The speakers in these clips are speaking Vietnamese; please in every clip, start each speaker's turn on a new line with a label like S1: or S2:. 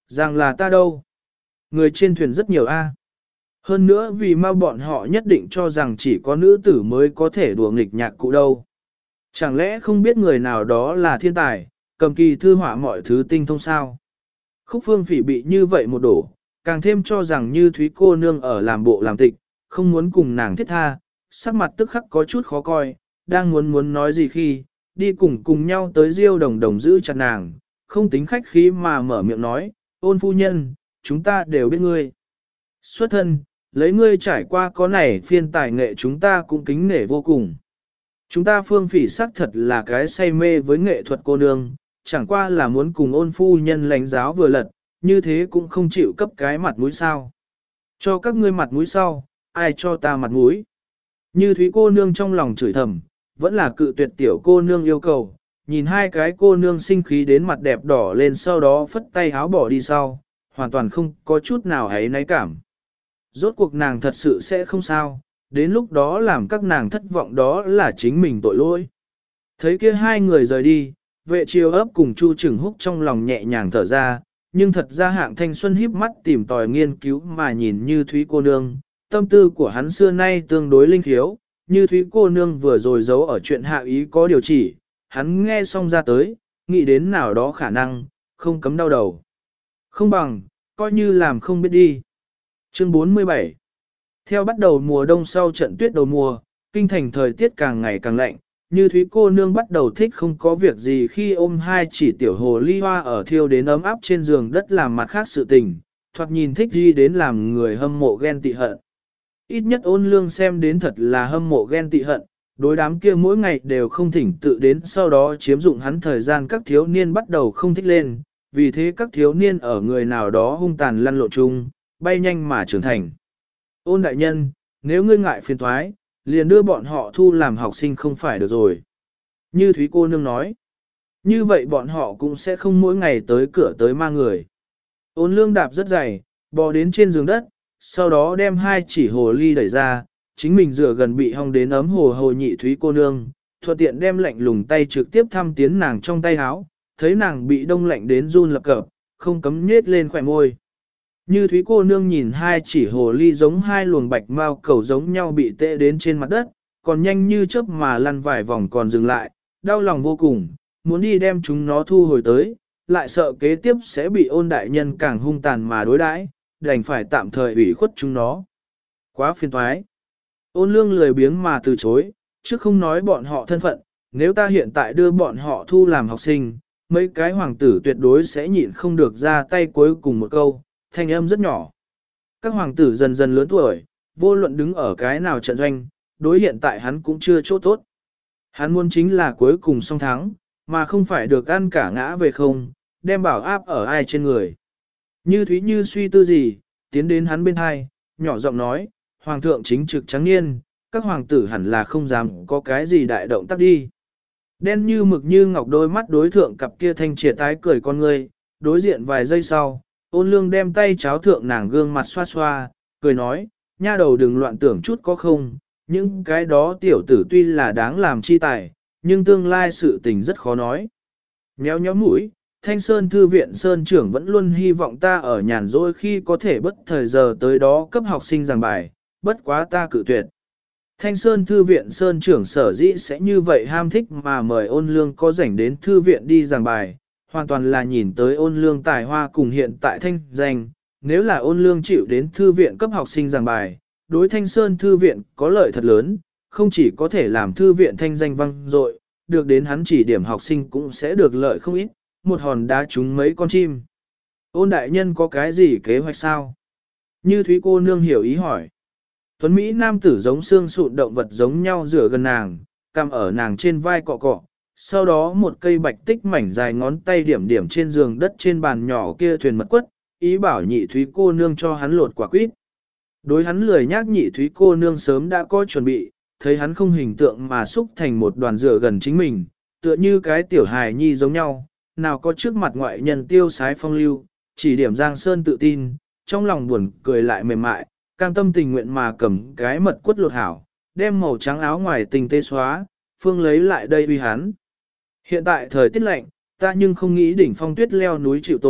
S1: Rằng là ta đâu? Người trên thuyền rất nhiều a. Hơn nữa vì ma bọn họ nhất định cho rằng chỉ có nữ tử mới có thể đùa nghịch nhạc cụ đâu. Chẳng lẽ không biết người nào đó là thiên tài, cầm kỳ thư họa mọi thứ tinh thông sao? Khúc Phương Phỉ bị như vậy một đổ, càng thêm cho rằng Như Thúy cô nương ở làm bộ làm tịch, không muốn cùng nàng thiết tha, sắc mặt tức khắc có chút khó coi, đang muốn nói gì khi, đi cùng nhau tới Diêu Đồng Đồng giữ chặt nàng, không tính khách khí mà mở miệng nói, ôn phu nhân, chúng ta đều biết ngươi. Xuất thân, lấy ngươi trải qua có này phiên tài nghệ chúng ta cũng kính nể vô cùng. Chúng ta Phương Phỉ xác thật là cái say mê với nghệ thuật cô nương, chẳng qua là muốn cùng ôn phu nhân lãnh giáo vừa lật, như thế cũng không chịu cấp cái mặt mũi sao. Cho các ngươi mặt mũi sau, ai cho ta mặt mũi. Như Thúy cô nương trong lòng chửi thầm, vẫn là cự tuyệt tiểu cô nương yêu cầu, nhìn hai cái cô nương sinh khí đến mặt đẹp đỏ lên sau đó phất tay háo bỏ đi sau, hoàn toàn không có chút nào ấy náy cảm. Rốt cuộc nàng thật sự sẽ không sao, đến lúc đó làm các nàng thất vọng đó là chính mình tội lỗi. Thấy kia hai người rời đi, vệ chiêu ấp cùng Chu Trừng Húc trong lòng nhẹ nhàng thở ra, nhưng thật ra Hạng Thanh Xuân híp mắt tìm tòi nghiên cứu mà nhìn Như Thúy cô nương, tâm tư của hắn xưa nay tương đối linh khiếu, Như Thúy cô nương vừa rồi giấu ở chuyện hạ ý có điều chỉ, hắn nghe xong ra tới, nghĩ đến nào đó khả năng, không cấm đau đầu. Không bằng, coi như làm không biết đi. Chương 47 Theo bắt đầu mùa đông sau trận tuyết đầu mùa, kinh thành thời tiết càng ngày càng lạnh, Như Thúy cô nương bắt đầu thích không có việc gì khi ôm hai chỉ tiểu hồ ly hoa ở thiêu đến ấm áp trên giường đất làm mặt khác sự tình, thoạt nhìn thích gì đến làm người hâm mộ ghen tị hận. Ít nhất Ôn Lương xem đến thật là hâm mộ ghen tị hận, đối đám kia mỗi ngày đều không thỉnh tự đến sau đó chiếm dụng hắn thời gian các thiếu niên bắt đầu không thích lên, vì thế các thiếu niên ở người nào đó hung tàn lăn lộn chung, bay nhanh mà trưởng thành. Ôn đại nhân, nếu ngươi ngại phiền thoái, liền đưa bọn họ thu làm học sinh không phải được rồi. Như Thúy cô nương nói, như vậy bọn họ cũng sẽ không mỗi ngày tới cửa tới ma người. Ôn Lương đạp rất dày, bò đến trên giường đất, sau đó đem hai chỉ hồ ly đẩy ra, chính mình dựa gần bị hong đến ấm hồ hồ nhị Thúy cô nương, thuận tiện đem lạnh lùng tay trực tiếp thăm tiến nàng trong tay áo, thấy nàng bị đông lạnh đến run lập cập, không cấm nhết lên khỏe môi. Như Thúy cô nương nhìn hai chỉ hồ ly giống hai luồng bạch mao cầu giống nhau bị tệ đến trên mặt đất, còn nhanh như chớp mà lăn vài vòng còn dừng lại, đau lòng vô cùng, muốn đi đem chúng nó thu hồi tới, lại sợ kế tiếp sẽ bị Ôn đại nhân càng hung tàn mà đối đãi, đành phải tạm thời ủy khuất chúng nó. Quá phiền toái. Ôn Lương lười biếng mà từ chối, chứ không nói bọn họ thân phận, nếu ta hiện tại đưa bọn họ thu làm học sinh, mấy cái hoàng tử tuyệt đối sẽ nhịn không được ra tay cuối cùng một câu, thanh âm rất nhỏ. Các hoàng tử dần dần lớn tuổi, vô luận đứng ở cái nào trận doanh, đối hiện tại hắn cũng chưa chỗ tốt. Hắn muốn chính là cuối cùng song thắng, mà không phải được ăn cả ngã về không, đem bảo áp ở ai trên người. Như Thúy như suy tư gì, tiến đến hắn bên hai, nhỏ giọng nói, hoàng thượng chính trực trắng niên, các hoàng tử hẳn là không dám có cái gì đại động tác đi. Đen như mực như ngọc đôi mắt đối thượng cặp kia thanh triệt tái cười con ngươi, đối diện vài giây sau, Ôn Lương đem tay cháo thượng nàng gương mặt xoa xoa, cười nói, nha đầu đừng loạn tưởng chút có không, những cái đó tiểu tử tuy là đáng làm chi tài, nhưng tương lai sự tình rất khó nói. Nhéo nhéo mũi, Thanh Sơn Thư viện Sơn trưởng vẫn luôn hy vọng ta ở nhàn rỗi khi có thể bất thời giờ tới đó cấp học sinh giảng bài, bất quá ta cự tuyệt. Thanh Sơn Thư viện Sơn trưởng sở dĩ sẽ như vậy ham thích mà mời Ôn Lương có rảnh đến thư viện đi giảng bài, hoàn toàn là nhìn tới Ôn Lương tài hoa cùng hiện tại thanh danh, nếu là Ôn Lương chịu đến thư viện cấp học sinh giảng bài, đối Thanh Sơn Thư viện có lợi thật lớn, không chỉ có thể làm thư viện thanh danh vang dội, được đến hắn chỉ điểm học sinh cũng sẽ được lợi không ít, một hòn đá trúng mấy con chim. Ôn đại nhân có cái gì kế hoạch sao? Như Thúy cô nương hiểu ý hỏi. Tuấn Mỹ nam tử giống xương sụn động vật giống nhau rửa gần nàng, cằm ở nàng trên vai cọ cọ, sau đó một cây bạch tích mảnh dài ngón tay điểm điểm trên giường đất trên bàn nhỏ kia thuyền mật quất, ý bảo nhị Thúy cô nương cho hắn lột quả quýt. Đối hắn lười nhác nhị Thúy cô nương sớm đã có chuẩn bị, thấy hắn không hình tượng mà xúc thành một đoàn rửa gần chính mình, tựa như cái tiểu hài nhi giống nhau, nào có trước mặt ngoại nhân tiêu sái phong lưu, chỉ điểm Giang Sơn tự tin, trong lòng buồn cười lại mềm mại, cam tâm tình nguyện mà cầm cái mật quất lột hảo, đem màu trắng áo ngoài tình tê xóa, phương lấy lại đây uy hắn. Hiện tại thời tiết lạnh, ta nhưng không nghĩ đỉnh phong tuyết leo núi chịu tội,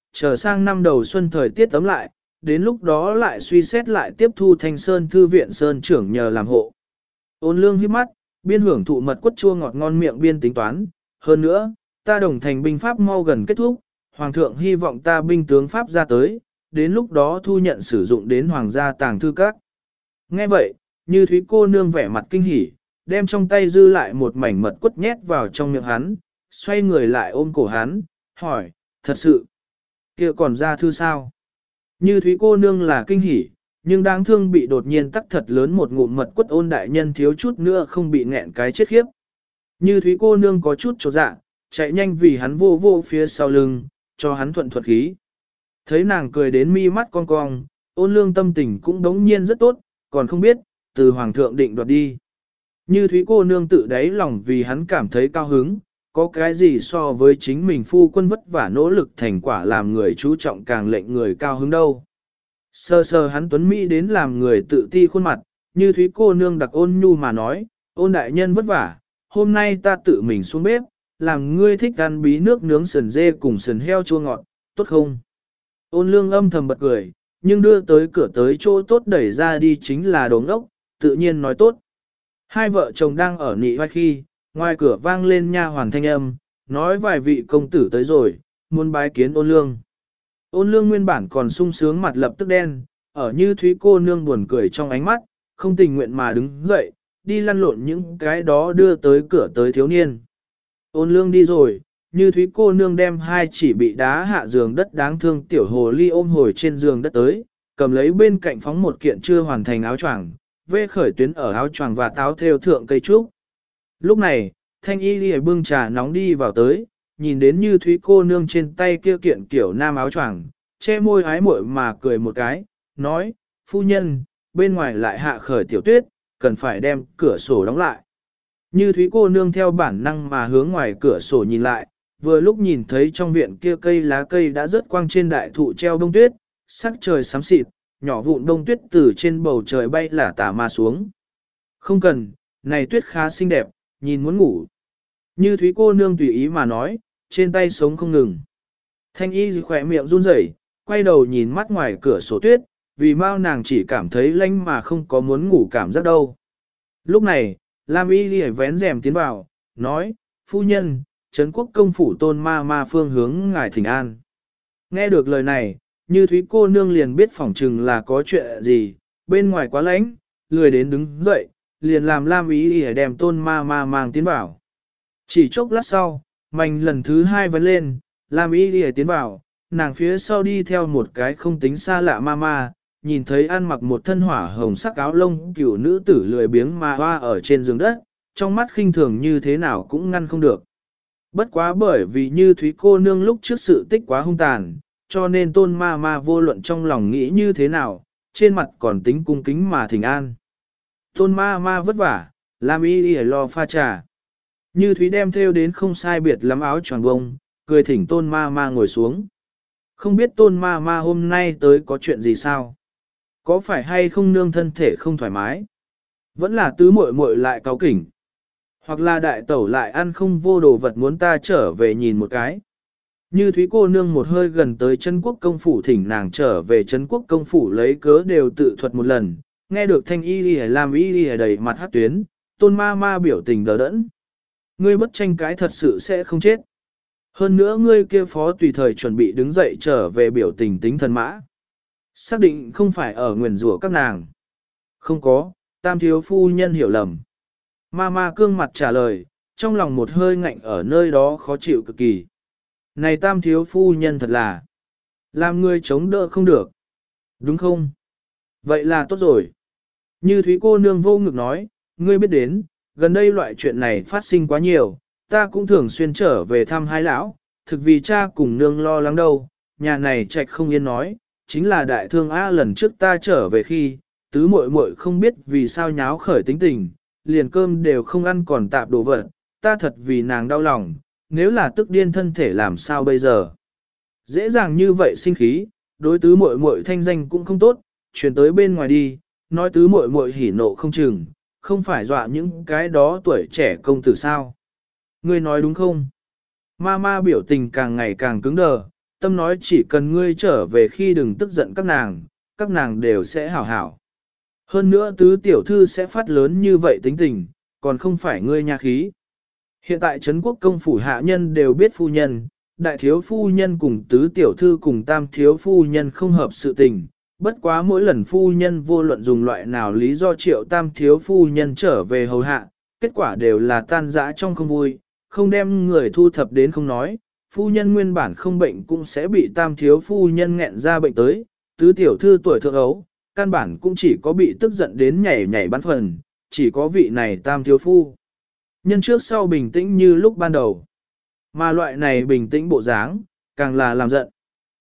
S1: chờ sang năm đầu xuân thời tiết ấm lại, đến lúc đó lại suy xét lại tiếp thu Thanh Sơn Thư viện Sơn trưởng nhờ làm hộ. Ôn lương hít mắt, biên hưởng thụ mật quất chua ngọt ngon miệng biên tính toán, hơn nữa, ta đồng thành binh pháp mau gần kết thúc, Hoàng thượng hy vọng ta binh tướng pháp ra tới, đến lúc đó thu nhận sử dụng đến Hoàng gia tàng thư các. Nghe vậy, Như Thúy cô nương vẻ mặt kinh hỉ, đem trong tay dư lại một mảnh mật quất nhét vào trong miệng hắn, xoay người lại ôm cổ hắn, hỏi, thật sự, kia còn ra thư sao? Như Thúy cô nương là kinh hỉ, nhưng đáng thương bị đột nhiên tắc thật lớn một ngụm mật quất Ôn đại nhân thiếu chút nữa không bị nghẹn cái chết khiếp. Như Thúy cô nương có chút chột dạ, chạy nhanh vì hắn vô vô phía sau lưng, cho hắn thuận thuật khí. Thấy nàng cười đến mi mắt cong cong, Ôn lương tâm tình cũng đống nhiên rất tốt, còn không biết, từ Hoàng thượng định đoạt đi. Như Thúy cô nương tự đáy lòng vì hắn cảm thấy cao hứng, có cái gì so với chính mình phu quân vất vả nỗ lực thành quả làm người chú trọng càng lệnh người cao hứng đâu. Sơ sơ hắn tuấn Mỹ đến làm người tự ti khuôn mặt, Như Thúy cô nương đặc ôn nhu mà nói, Ôn đại nhân vất vả, hôm nay ta tự mình xuống bếp, làm ngươi thích ăn bí nước nướng sườn dê cùng sườn heo chua ngọt, tốt không? Ôn lương âm thầm bật cười, nhưng đưa tới cửa tới chỗ tốt đẩy ra đi chính là đồ ngốc, tự nhiên nói tốt. Hai vợ chồng đang ở nị vai khi, ngoài cửa vang lên nha hoàn thanh âm, nói vài vị công tử tới rồi, muốn bái kiến Ôn lương. Ôn lương nguyên bản còn sung sướng mặt lập tức đen, ở Như Thúy cô nương buồn cười trong ánh mắt, không tình nguyện mà đứng dậy, đi lăn lộn những cái đó đưa tới cửa tới thiếu niên. Ôn lương đi rồi, Như Thúy cô nương đem hai chỉ bị đá hạ giường đất đáng thương tiểu hồ ly ôm hồi trên giường đất tới, cầm lấy bên cạnh phóng một kiện chưa hoàn thành áo choàng, vê khởi tuyến ở áo choàng và táo theo thượng cây trúc. Lúc này, Thanh Y Lì bưng trà nóng đi vào tới, nhìn đến Như Thúy cô nương trên tay kia kiện kiểu nam áo choàng, che môi ái muội mà cười một cái, nói, phu nhân, bên ngoài lại hạ khởi tiểu tuyết, cần phải đem cửa sổ đóng lại. Như Thúy cô nương theo bản năng mà hướng ngoài cửa sổ nhìn lại, vừa lúc nhìn thấy trong viện kia cây lá cây đã rớt quang trên đại thụ treo bông tuyết, sắc trời xám xịt, nhỏ vụn bông tuyết từ trên bầu trời bay lả tả mà xuống. Không cần, này tuyết khá xinh đẹp, nhìn muốn ngủ. Như Thúy cô nương tùy ý mà nói, trên tay sống không ngừng. Thanh Y khỏe miệng run rẩy, quay đầu nhìn mắt ngoài cửa sổ tuyết, vì mau nàng chỉ cảm thấy lạnh mà không có muốn ngủ cảm giác đâu. Lúc này, Lam Y Lì vén rèm tiến vào, nói, phu nhân, Trấn Quốc công phủ Tôn ma ma phương hướng ngài thỉnh an. Nghe được lời này, Như Thúy cô nương liền biết phỏng chừng là có chuyện gì, bên ngoài quá lạnh, lười đến đứng dậy, liền làm Lam Y Lì đem Tôn ma ma mang tiến vào. Chỉ chốc lát sau, mảnh lần thứ hai vấn lên, Lam Y Lì tiến vào, nàng phía sau đi theo một cái không tính xa lạ ma ma, nhìn thấy ăn mặc một thân hỏa hồng sắc áo lông cửu nữ tử lười biếng mà hoa ở trên giường đất, trong mắt khinh thường như thế nào cũng ngăn không được. Bất quá bởi vì Như Thúy cô nương lúc trước sự tích quá hung tàn, cho nên Tôn ma ma vô luận trong lòng nghĩ như thế nào, trên mặt còn tính cung kính mà thỉnh an. Tôn ma ma vất vả, Lam Y Lì lo pha trà. Như Thúy đem theo đến không sai biệt lắm áo choàng bông, cười thỉnh Tôn ma ma ngồi xuống. Không biết Tôn ma ma hôm nay tới có chuyện gì sao? Có phải hay không nương thân thể không thoải mái? Vẫn là tứ muội muội lại cáu kỉnh. Hoặc là đại tẩu lại ăn không vô đồ vật muốn ta trở về nhìn một cái. Như Thúy cô nương một hơi gần tới Trấn Quốc công phủ thỉnh nàng trở về Trấn Quốc công phủ lấy cớ đều tự thuật một lần. Nghe được Thanh Y Lì làm Y Lì đầy mặt hát tuyến, Tôn ma ma biểu tình đờ đẫn. Ngươi bất tranh cái thật sự sẽ không chết. Hơn nữa ngươi kia phó tùy thời chuẩn bị đứng dậy trở về biểu tình tính thần mã. Xác định không phải ở nguyền rủa các nàng. Không có, tam thiếu phu nhân hiểu lầm. Ma ma cương mặt trả lời, trong lòng một hơi ngạnh ở nơi đó khó chịu cực kỳ. Này tam thiếu phu nhân thật là, làm ngươi chống đỡ không được. Đúng không? Vậy là tốt rồi. Như Thúy cô nương vô ngực nói, ngươi biết đến, gần đây loại chuyện này phát sinh quá nhiều, ta cũng thường xuyên trở về thăm hai lão, thực vì cha cùng nương lo lắng đâu, nhà này trạch không yên nói, chính là đại thương A lần trước ta trở về khi, tứ muội muội không biết vì sao nháo khởi tính tình, liền cơm đều không ăn còn tạp đồ vật, ta thật vì nàng đau lòng, nếu là tức điên thân thể làm sao bây giờ. Dễ dàng như vậy sinh khí, đối tứ muội muội thanh danh cũng không tốt, truyền tới bên ngoài đi, nói tứ muội muội hỉ nộ không chừng, không phải dọa những cái đó tuổi trẻ công tử sao. Ngươi nói đúng không? Ma ma biểu tình càng ngày càng cứng đờ, tâm nói chỉ cần ngươi trở về khi đừng tức giận các nàng đều sẽ hảo hảo. Hơn nữa tứ tiểu thư sẽ phát lớn như vậy tính tình, còn không phải ngươi nha khí. Hiện tại Trấn Quốc công phủ hạ nhân đều biết phu nhân, đại thiếu phu nhân cùng tứ tiểu thư cùng tam thiếu phu nhân không hợp sự tình, bất quá mỗi lần phu nhân vô luận dùng loại nào lý do triệu tam thiếu phu nhân trở về hầu hạ, kết quả đều là tan rã trong không vui, không đem người thu thập đến không nói, phu nhân nguyên bản không bệnh cũng sẽ bị tam thiếu phu nhân nghẹn ra bệnh tới, tứ tiểu thư tuổi thượng ấu, căn bản cũng chỉ có bị tức giận đến nhảy nhảy bắn phần, chỉ có vị này tam thiếu phu. Nhân trước sau bình tĩnh như lúc ban đầu. Mà loại này bình tĩnh bộ dáng, càng là làm giận.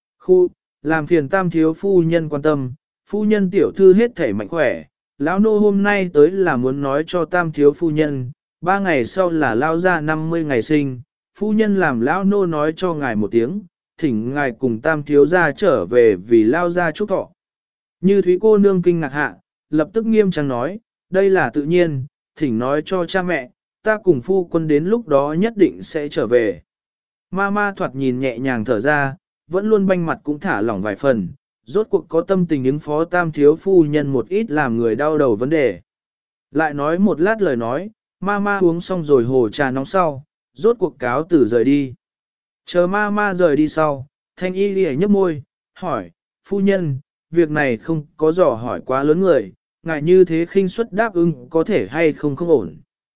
S1: Làm phiền tam thiếu phu nhân quan tâm, phu nhân tiểu thư hết thể mạnh khỏe. Lão nô hôm nay tới là muốn nói cho tam thiếu phu nhân, 3 ngày sau là lao ra 50 ngày sinh. Phu nhân làm lão nô nói cho ngài một tiếng, thỉnh ngài cùng tam thiếu gia trở về vì lao ra chúc thọ. Như Thúy cô nương kinh ngạc hạ, lập tức nghiêm trang nói, đây là tự nhiên, thỉnh nói cho cha mẹ, ta cùng phu quân đến lúc đó nhất định sẽ trở về. Ma thoạt nhìn nhẹ nhàng thở ra, vẫn luôn banh mặt cũng thả lỏng vài phần, rốt cuộc có tâm tình ứng phó tam thiếu phu nhân một ít làm người đau đầu vấn đề. Lại nói một lát lời nói, ma uống xong rồi hồ trà nóng sau, rốt cuộc cáo tử rời đi. Chờ ma rời đi sau, thanh y lìa nhấp môi, hỏi, phu nhân, việc này không có dò hỏi quá lớn người, ngại như thế khinh suất đáp ứng có thể hay không ổn.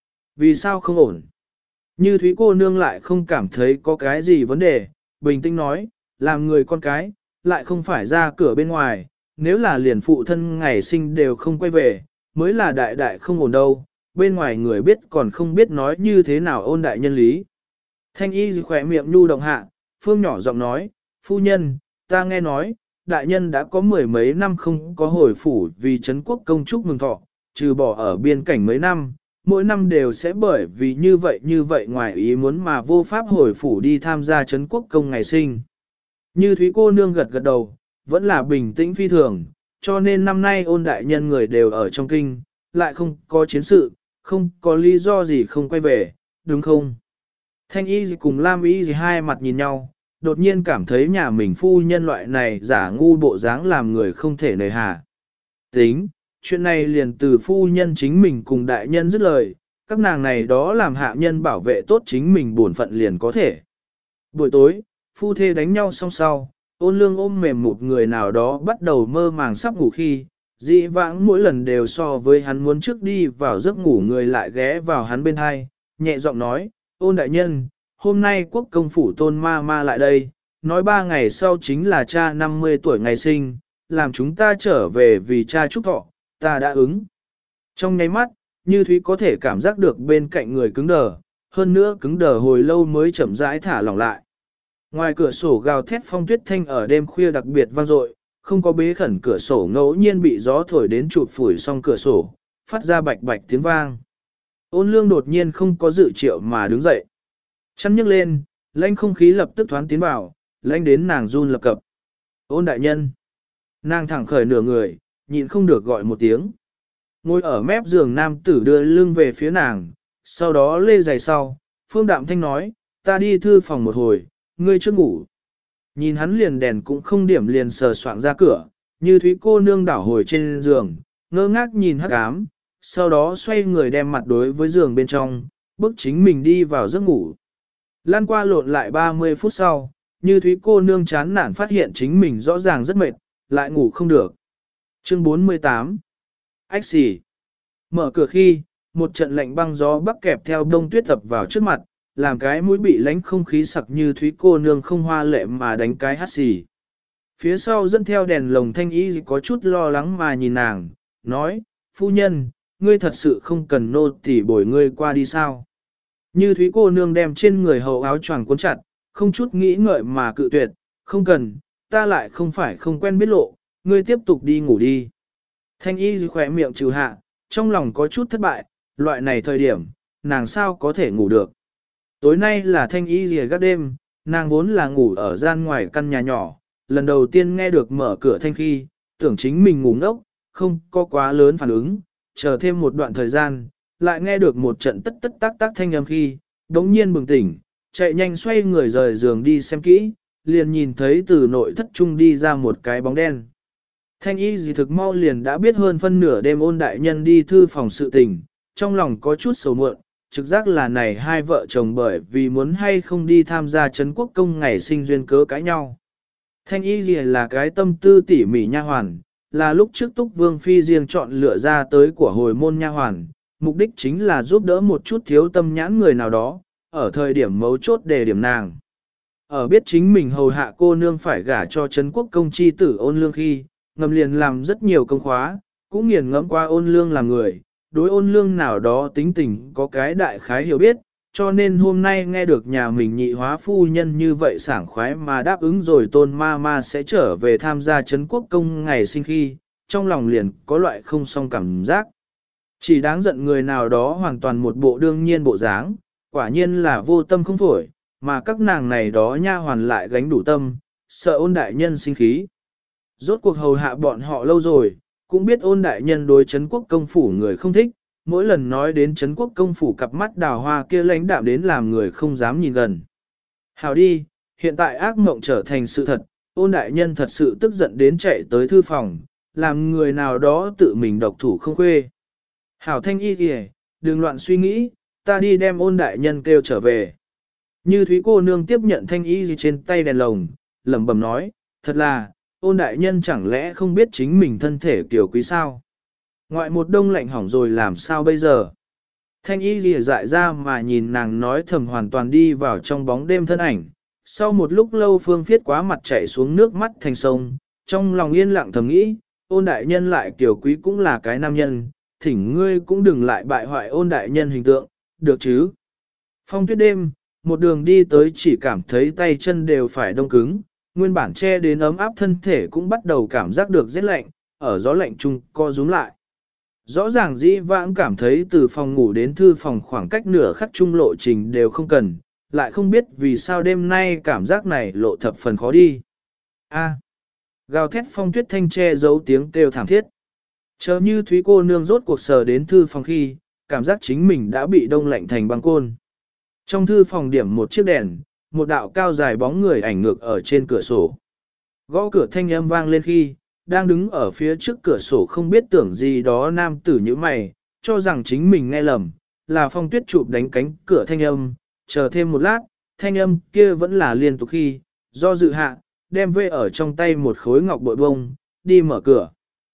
S1: Vì sao không ổn? Như Thúy cô nương lại không cảm thấy có cái gì vấn đề, bình tĩnh nói, làm người con cái, lại không phải ra cửa bên ngoài, nếu là liền phụ thân ngày sinh đều không quay về, mới là đại đại không ổn đâu, bên ngoài người biết còn không biết nói như thế nào ôn đại nhân lý. Thanh y khỏe miệng nhu động hạ, phương nhỏ giọng nói, phu nhân, ta nghe nói, đại nhân đã có 10 mấy năm không có hồi phủ vì Trấn Quốc công chúc mừng thọ, trừ bỏ ở biên cảnh mấy năm, mỗi năm đều sẽ bởi vì như vậy ngoài ý muốn mà vô pháp hồi phủ đi tham gia Trấn Quốc công ngày sinh. Như Thúy cô nương gật gật đầu, vẫn là bình tĩnh phi thường, cho nên năm nay ôn đại nhân người đều ở trong kinh, lại không có chiến sự, không có lý do gì không quay về, đúng không? Thanh y cùng Lam y hai mặt nhìn nhau, đột nhiên cảm thấy nhà mình phu nhân loại này giả ngu bộ dáng làm người không thể nề hà. Tính, chuyện này liền từ phu nhân chính mình cùng đại nhân dứt lời, các nàng này đó làm hạ nhân bảo vệ tốt chính mình bổn phận liền có thể. Buổi tối, phu thê đánh nhau xong sau, ôn lương ôm mềm một người nào đó bắt đầu mơ màng sắp ngủ khi, dị vãng mỗi lần đều so với hắn muốn trước đi vào giấc ngủ người lại ghé vào hắn bên hai, nhẹ giọng nói, ôn đại nhân, hôm nay quốc công phủ tôn ma lại đây, nói 3 ngày sau chính là cha 50 tuổi ngày sinh, làm chúng ta trở về vì cha chúc thọ, ta đã ứng. Trong nháy mắt, Như Thúy có thể cảm giác được bên cạnh người cứng đờ, hơn nữa cứng đờ hồi lâu mới chậm rãi thả lỏng lại. Ngoài cửa sổ gào thét phong tuyết thanh ở đêm khuya đặc biệt vang dội, không có bế khẩn cửa sổ ngẫu nhiên bị gió thổi đến chụp phủi xong cửa sổ, phát ra bạch bạch tiếng vang. Ôn lương đột nhiên không có dự triệu mà đứng dậy. Chăn nhấc lên, lãnh không khí lập tức thoán tiến vào, lãnh đến nàng run lập cập. Ôn đại nhân. Nàng thẳng khởi nửa người, nhịn không được gọi một tiếng. Ngồi ở mép giường nam tử đưa lưng về phía nàng, sau đó lê giày sau, Phương Đạm Thanh nói, ta đi thư phòng một hồi, ngươi chưa ngủ. Nhìn hắn liền đèn cũng không điểm liền sờ soạng ra cửa, Như Thúy cô nương đảo hồi trên giường, ngơ ngác nhìn hắc ám, sau đó xoay người đem mặt đối với giường bên trong, bước chính mình đi vào giấc ngủ. Lan qua lộn lại 30 phút sau, Như Thúy cô nương chán nản phát hiện chính mình rõ ràng rất mệt, lại ngủ không được. Chương 48 Ách xì. Mở cửa khi, một trận lạnh băng gió bắc kẹp theo đông tuyết tập vào trước mặt, làm cái mũi bị lánh không khí sặc Như Thúy cô nương không hoa lệ mà đánh cái hắt xì. Phía sau dẫn theo đèn lồng thanh y có chút lo lắng mà nhìn nàng, nói, phu nhân, ngươi thật sự không cần nô tỉ bồi ngươi qua đi sao. Như Thúy cô nương đem trên người hậu áo choàng cuốn chặt, không chút nghĩ ngợi mà cự tuyệt, không cần, ta lại không phải không quen biết lộ, ngươi tiếp tục đi ngủ đi. Thanh y khỏe miệng trừ hạ, trong lòng có chút thất bại, loại này thời điểm, nàng sao có thể ngủ được. Tối nay là thanh y rìa gác đêm, nàng vốn là ngủ ở gian ngoài căn nhà nhỏ, lần đầu tiên nghe được mở cửa thanh khi, tưởng chính mình ngủ ngốc, không có quá lớn phản ứng, chờ thêm một đoạn thời gian, lại nghe được một trận tất tất tác tác thanh âm khi, đống nhiên bừng tỉnh, chạy nhanh xoay người rời giường đi xem kỹ, liền nhìn thấy từ nội thất trung đi ra một cái bóng đen. Thanh y gì thực mau liền đã biết hơn phân nửa đêm Ôn đại nhân đi thư phòng sự tình, trong lòng có chút sầu muộn, trực giác là này hai vợ chồng bởi vì muốn hay không đi tham gia Trấn Quốc công ngày sinh duyên cớ cãi nhau. Thanh y gì là cái tâm tư tỉ mỉ nha hoàn, là lúc trước Túc Vương Phi riêng chọn lựa ra tới của hồi môn nha hoàn, mục đích chính là giúp đỡ một chút thiếu tâm nhãn người nào đó, ở thời điểm mấu chốt đề điểm nàng. Ở biết chính mình hầu hạ cô nương phải gả cho Trấn Quốc công chi tử Ôn Lương khi, ngầm liền làm rất nhiều công khóa, cũng nghiền ngẫm qua Ôn Lương là người, đối Ôn Lương nào đó tính tình có cái đại khái hiểu biết, cho nên hôm nay nghe được nhà mình nhị hóa phu nhân như vậy sảng khoái mà đáp ứng rồi Tôn ma ma sẽ trở về tham gia Trấn Quốc công ngày sinh khi, trong lòng liền có loại không song cảm giác. Chỉ đáng giận người nào đó hoàn toàn một bộ đương nhiên bộ dáng, quả nhiên là vô tâm không phổi, mà các nàng này đó nha hoàn lại gánh đủ tâm, sợ Ôn đại nhân sinh khí. Rốt cuộc hầu hạ bọn họ lâu rồi, cũng biết Ôn đại nhân đối Trấn Quốc công phủ người không thích, mỗi lần nói đến Trấn Quốc công phủ cặp mắt đào hoa kia lãnh đạm đến làm người không dám nhìn gần. Hào đi, hiện tại ác mộng trở thành sự thật, Ôn đại nhân thật sự tức giận đến chạy tới thư phòng, làm người nào đó tự mình độc thủ không khuê. Hảo thanh y kìa, đừng loạn suy nghĩ, ta đi đem Ôn đại nhân kêu trở về. Như Thúy cô nương tiếp nhận thanh y gì trên tay đèn lồng, lẩm bẩm nói, thật là, Ôn đại nhân chẳng lẽ không biết chính mình thân thể kiểu quý sao? Ngoại một đông lạnh hỏng rồi làm sao bây giờ? Thanh y lìa dại ra mà nhìn nàng nói thầm hoàn toàn đi vào trong bóng đêm thân ảnh. Sau một lúc lâu Phương Phiết quá mặt chảy xuống nước mắt thành sông, trong lòng yên lặng thầm nghĩ, Ôn đại nhân lại kiểu quý cũng là cái nam nhân, thỉnh ngươi cũng đừng lại bại hoại Ôn đại nhân hình tượng, được chứ? Phong tuyết đêm, một đường đi tới chỉ cảm thấy tay chân đều phải đông cứng, nguyên bản che đến ấm áp thân thể cũng bắt đầu cảm giác được rét lạnh, ở gió lạnh chung co rúm lại. Rõ ràng dĩ vãng cảm thấy từ phòng ngủ đến thư phòng khoảng cách nửa khắc chung lộ trình đều không cần, lại không biết vì sao đêm nay cảm giác này lộ thập phần khó đi. A. Gào thét phong tuyết thanh che giấu tiếng kêu thảm thiết. Chờ như Thúy cô nương rốt cuộc sờ đến thư phòng khi, cảm giác chính mình đã bị đông lạnh thành băng côn. Trong thư phòng điểm một chiếc đèn, một đạo cao dài bóng người ảnh ngược ở trên cửa sổ. Gõ cửa thanh âm vang lên khi, đang đứng ở phía trước cửa sổ không biết tưởng gì đó nam tử như mày, cho rằng chính mình nghe lầm, là Phong Tuyết chụp đánh cánh cửa thanh âm, chờ thêm một lát, thanh âm kia vẫn là liên tục khi, do dự hạ, đem về ở trong tay một khối ngọc bội bông, đi mở cửa.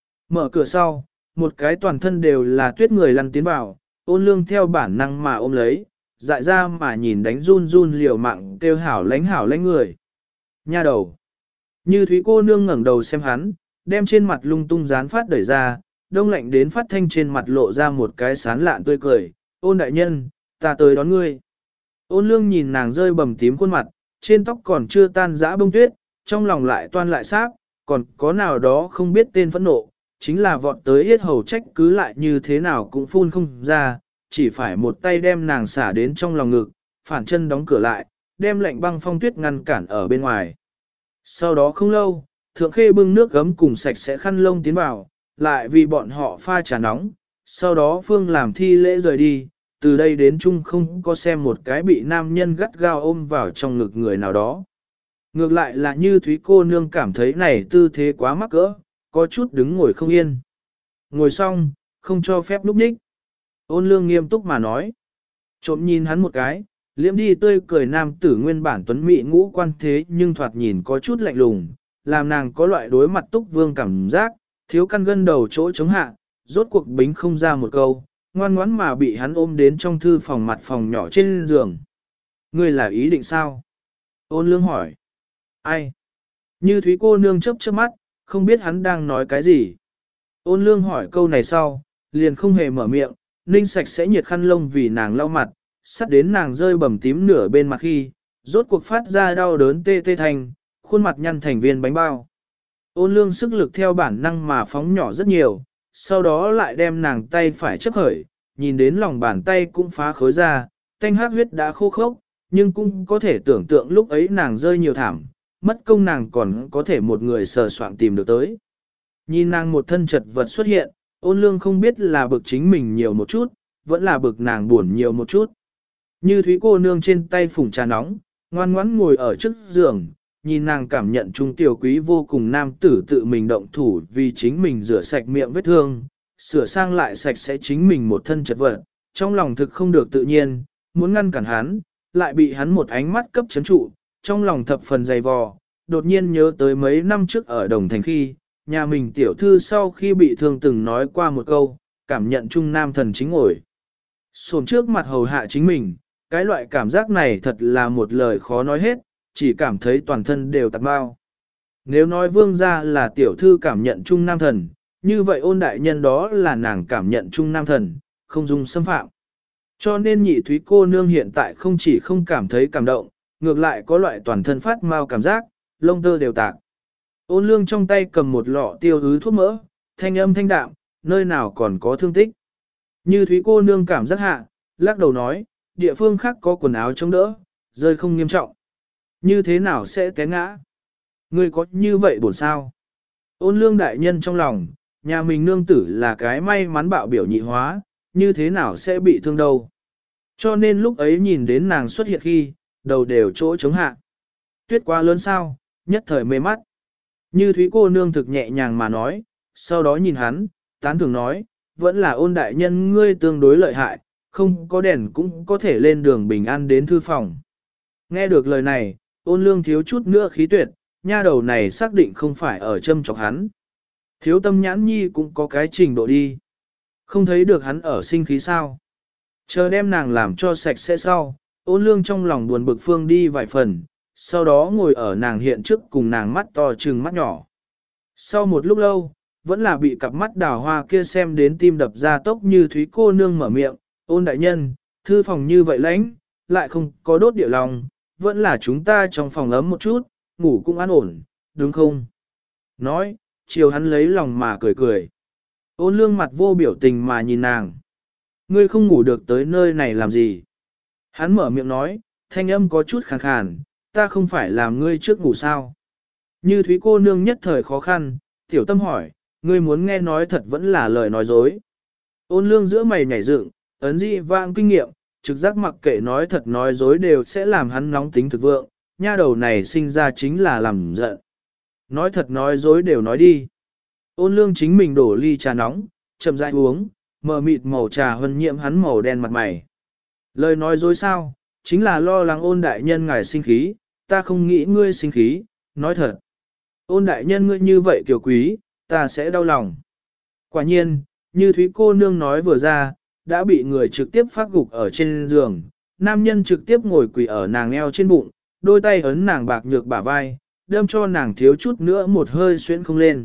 S1: Mở cửa sau, một cái toàn thân đều là tuyết người lăn tiến vào, Ôn Lương theo bản năng mà ôm lấy, dại ra mà nhìn đánh run run liều mạng kêu hảo lánh người. Nha đầu. Như Thúy cô nương ngẩng đầu xem hắn, đem trên mặt lung tung dán phát đẩy ra, đông lạnh đến phát thanh trên mặt lộ ra một cái sán lạn tươi cười, Ôn đại nhân, ta tới đón ngươi. Ôn Lương nhìn nàng rơi bầm tím khuôn mặt, trên tóc còn chưa tan rã bông tuyết, trong lòng lại toan lại sáp, còn có nào đó không biết tên phẫn nộ, chính là vọt tới yết hầu trách cứ lại như thế nào cũng phun không ra, chỉ phải một tay đem nàng xả đến trong lòng ngực, phản chân đóng cửa lại, đem lạnh băng phong tuyết ngăn cản ở bên ngoài. Sau đó không lâu, Thượng Khê bưng nước gấm cùng sạch sẽ khăn lông tiến vào, lại vì bọn họ pha trà nóng, sau đó Phương làm thi lễ rời đi, từ đây đến chung không có xem một cái bị nam nhân gắt gao ôm vào trong ngực người nào đó. Ngược lại là như Thúy cô nương cảm thấy này tư thế quá mắc cỡ, có chút đứng ngồi không yên. Ngồi xong, không cho phép núp ních. Ôn Lương nghiêm túc mà nói. Trộm nhìn hắn một cái, liễm đi tươi cười nam tử nguyên bản tuấn mỹ ngũ quan thế nhưng thoạt nhìn có chút lạnh lùng, làm nàng có loại đối mặt Túc Vương cảm giác, thiếu căn gân đầu chỗ chống hạ, rốt cuộc bính không ra một câu, ngoan ngoãn mà bị hắn ôm đến trong thư phòng mặt phòng nhỏ trên giường. Ngươi là ý định sao? Ôn Lương hỏi. Ai? Như Thúy cô nương chớp chớp mắt, không biết hắn đang nói cái gì. Ôn Lương hỏi câu này sau, liền không hề mở miệng, ninh sạch sẽ nhiệt khăn lông vì nàng lau mặt, sắt đến nàng rơi bầm tím nửa bên mặt khi, rốt cuộc phát ra đau đớn tê tê thành, khuôn mặt nhăn thành viên bánh bao. Ôn Lương sức lực theo bản năng mà phóng nhỏ rất nhiều, sau đó lại đem nàng tay phải chấp khởi, nhìn đến lòng bàn tay cũng phá khối ra, thanh hát huyết đã khô khốc, nhưng cũng có thể tưởng tượng lúc ấy nàng rơi nhiều thảm, mất công nàng còn có thể một người sờ soạn tìm được tới. Nhìn nàng một thân chật vật xuất hiện, Ôn Lương không biết là bực chính mình nhiều một chút, vẫn là bực nàng buồn nhiều một chút. Như Thúy cô nương trên tay phủng trà nóng, ngoan ngoãn ngồi ở trước giường, nhìn nàng cảm nhận trung tiểu quý vô cùng nam tử tự mình động thủ vì chính mình rửa sạch miệng vết thương, sửa sang lại sạch sẽ chính mình một thân chật vật, trong lòng thực không được tự nhiên, muốn ngăn cản hắn, lại bị hắn một ánh mắt cấp chấn trụ, trong lòng thập phần dày vò, đột nhiên nhớ tới mấy năm trước ở Đồng Thành khi, nhà mình tiểu thư sau khi bị thương từng nói qua một câu, cảm nhận trung nam thần chính ngồi. Xổm trước mặt hầu hạ chính mình, cái loại cảm giác này thật là một lời khó nói hết, chỉ cảm thấy toàn thân đều tạc bao. Nếu nói vương gia là tiểu thư cảm nhận trung nam thần, như vậy Ôn đại nhân đó là nàng cảm nhận trung nam thần, không dung xâm phạm. Cho nên Nhị Thúy cô nương hiện tại không chỉ không cảm thấy cảm động, ngược lại có loại toàn thân phát mau cảm giác, lông tơ đều tạc. Ôn lương trong tay cầm một lọ tiêu ứ thuốc mỡ, thanh âm thanh đạm, nơi nào còn có thương tích. Như Thúy cô nương cảm giác hạ, lắc đầu nói, địa phương khác có quần áo chống đỡ, rơi không nghiêm trọng. Như thế nào sẽ té ngã? Ngươi có như vậy bổn sao? Ôn lương đại nhân trong lòng, nhà mình nương tử là cái may mắn bạo biểu nhị hóa, như thế nào sẽ bị thương đâu. Cho nên lúc ấy nhìn đến nàng xuất hiện khi, đầu đều chỗ chống hạ. Tuyết quá lớn sao, nhất thời mê mắt. Như Thúy cô nương thực nhẹ nhàng mà nói, sau đó nhìn hắn, tán thường nói, vẫn là Ôn đại nhân ngươi tương đối lợi hại, không có đèn cũng có thể lên đường bình an đến thư phòng. Nghe được lời này, Ôn lương thiếu chút nữa khí tuyệt, nha đầu này xác định không phải ở châm chọc hắn. Thiếu tâm nhãn nhi cũng có cái trình độ đi. Không thấy được hắn ở sinh khí sao. Chờ đem nàng làm cho sạch sẽ sau, Ôn lương trong lòng buồn bực phương đi vài phần, sau đó ngồi ở nàng hiện trước cùng nàng mắt to trừng mắt nhỏ. Sau một lúc lâu, vẫn là bị cặp mắt đào hoa kia xem đến tim đập ra tốc Như Thúy cô nương mở miệng, Ôn đại nhân, thư phòng như vậy lãnh, lại không có đốt địa lòng, vẫn là chúng ta trong phòng ấm một chút, ngủ cũng an ổn, đúng không? Nói, chiều hắn lấy lòng mà cười cười. Ôn lương mặt vô biểu tình mà nhìn nàng. Ngươi không ngủ được tới nơi này làm gì? Hắn mở miệng nói, thanh âm có chút khàn khàn, ta không phải làm ngươi trước ngủ sao? Như Thúy cô nương nhất thời khó khăn, tiểu tâm hỏi, ngươi muốn nghe nói thật vẫn là lời nói dối. Ôn lương giữa mày nhảy dựng, ấn dị vang kinh nghiệm, trực giác mặc kệ nói thật nói dối đều sẽ làm hắn nóng tính thực vượng, nha đầu này sinh ra chính là làm giận. Nói thật nói dối đều nói đi. Ôn lương chính mình đổ ly trà nóng, chậm rãi uống, mờ mịt màu trà hân nhiễm hắn màu đen mặt mày. Lời nói dối sao, chính là lo lắng Ôn đại nhân ngài sinh khí, ta không nghĩ ngươi sinh khí, nói thật. Ôn đại nhân ngươi như vậy kiều quý, ta sẽ đau lòng. Quả nhiên, Như Thúy cô nương nói vừa ra, đã bị người trực tiếp phát gục ở trên giường, nam nhân trực tiếp ngồi quỳ ở nàng eo trên bụng, đôi tay ấn nàng bạc nhược bả vai, đâm cho nàng thiếu chút nữa một hơi xuyên không lên.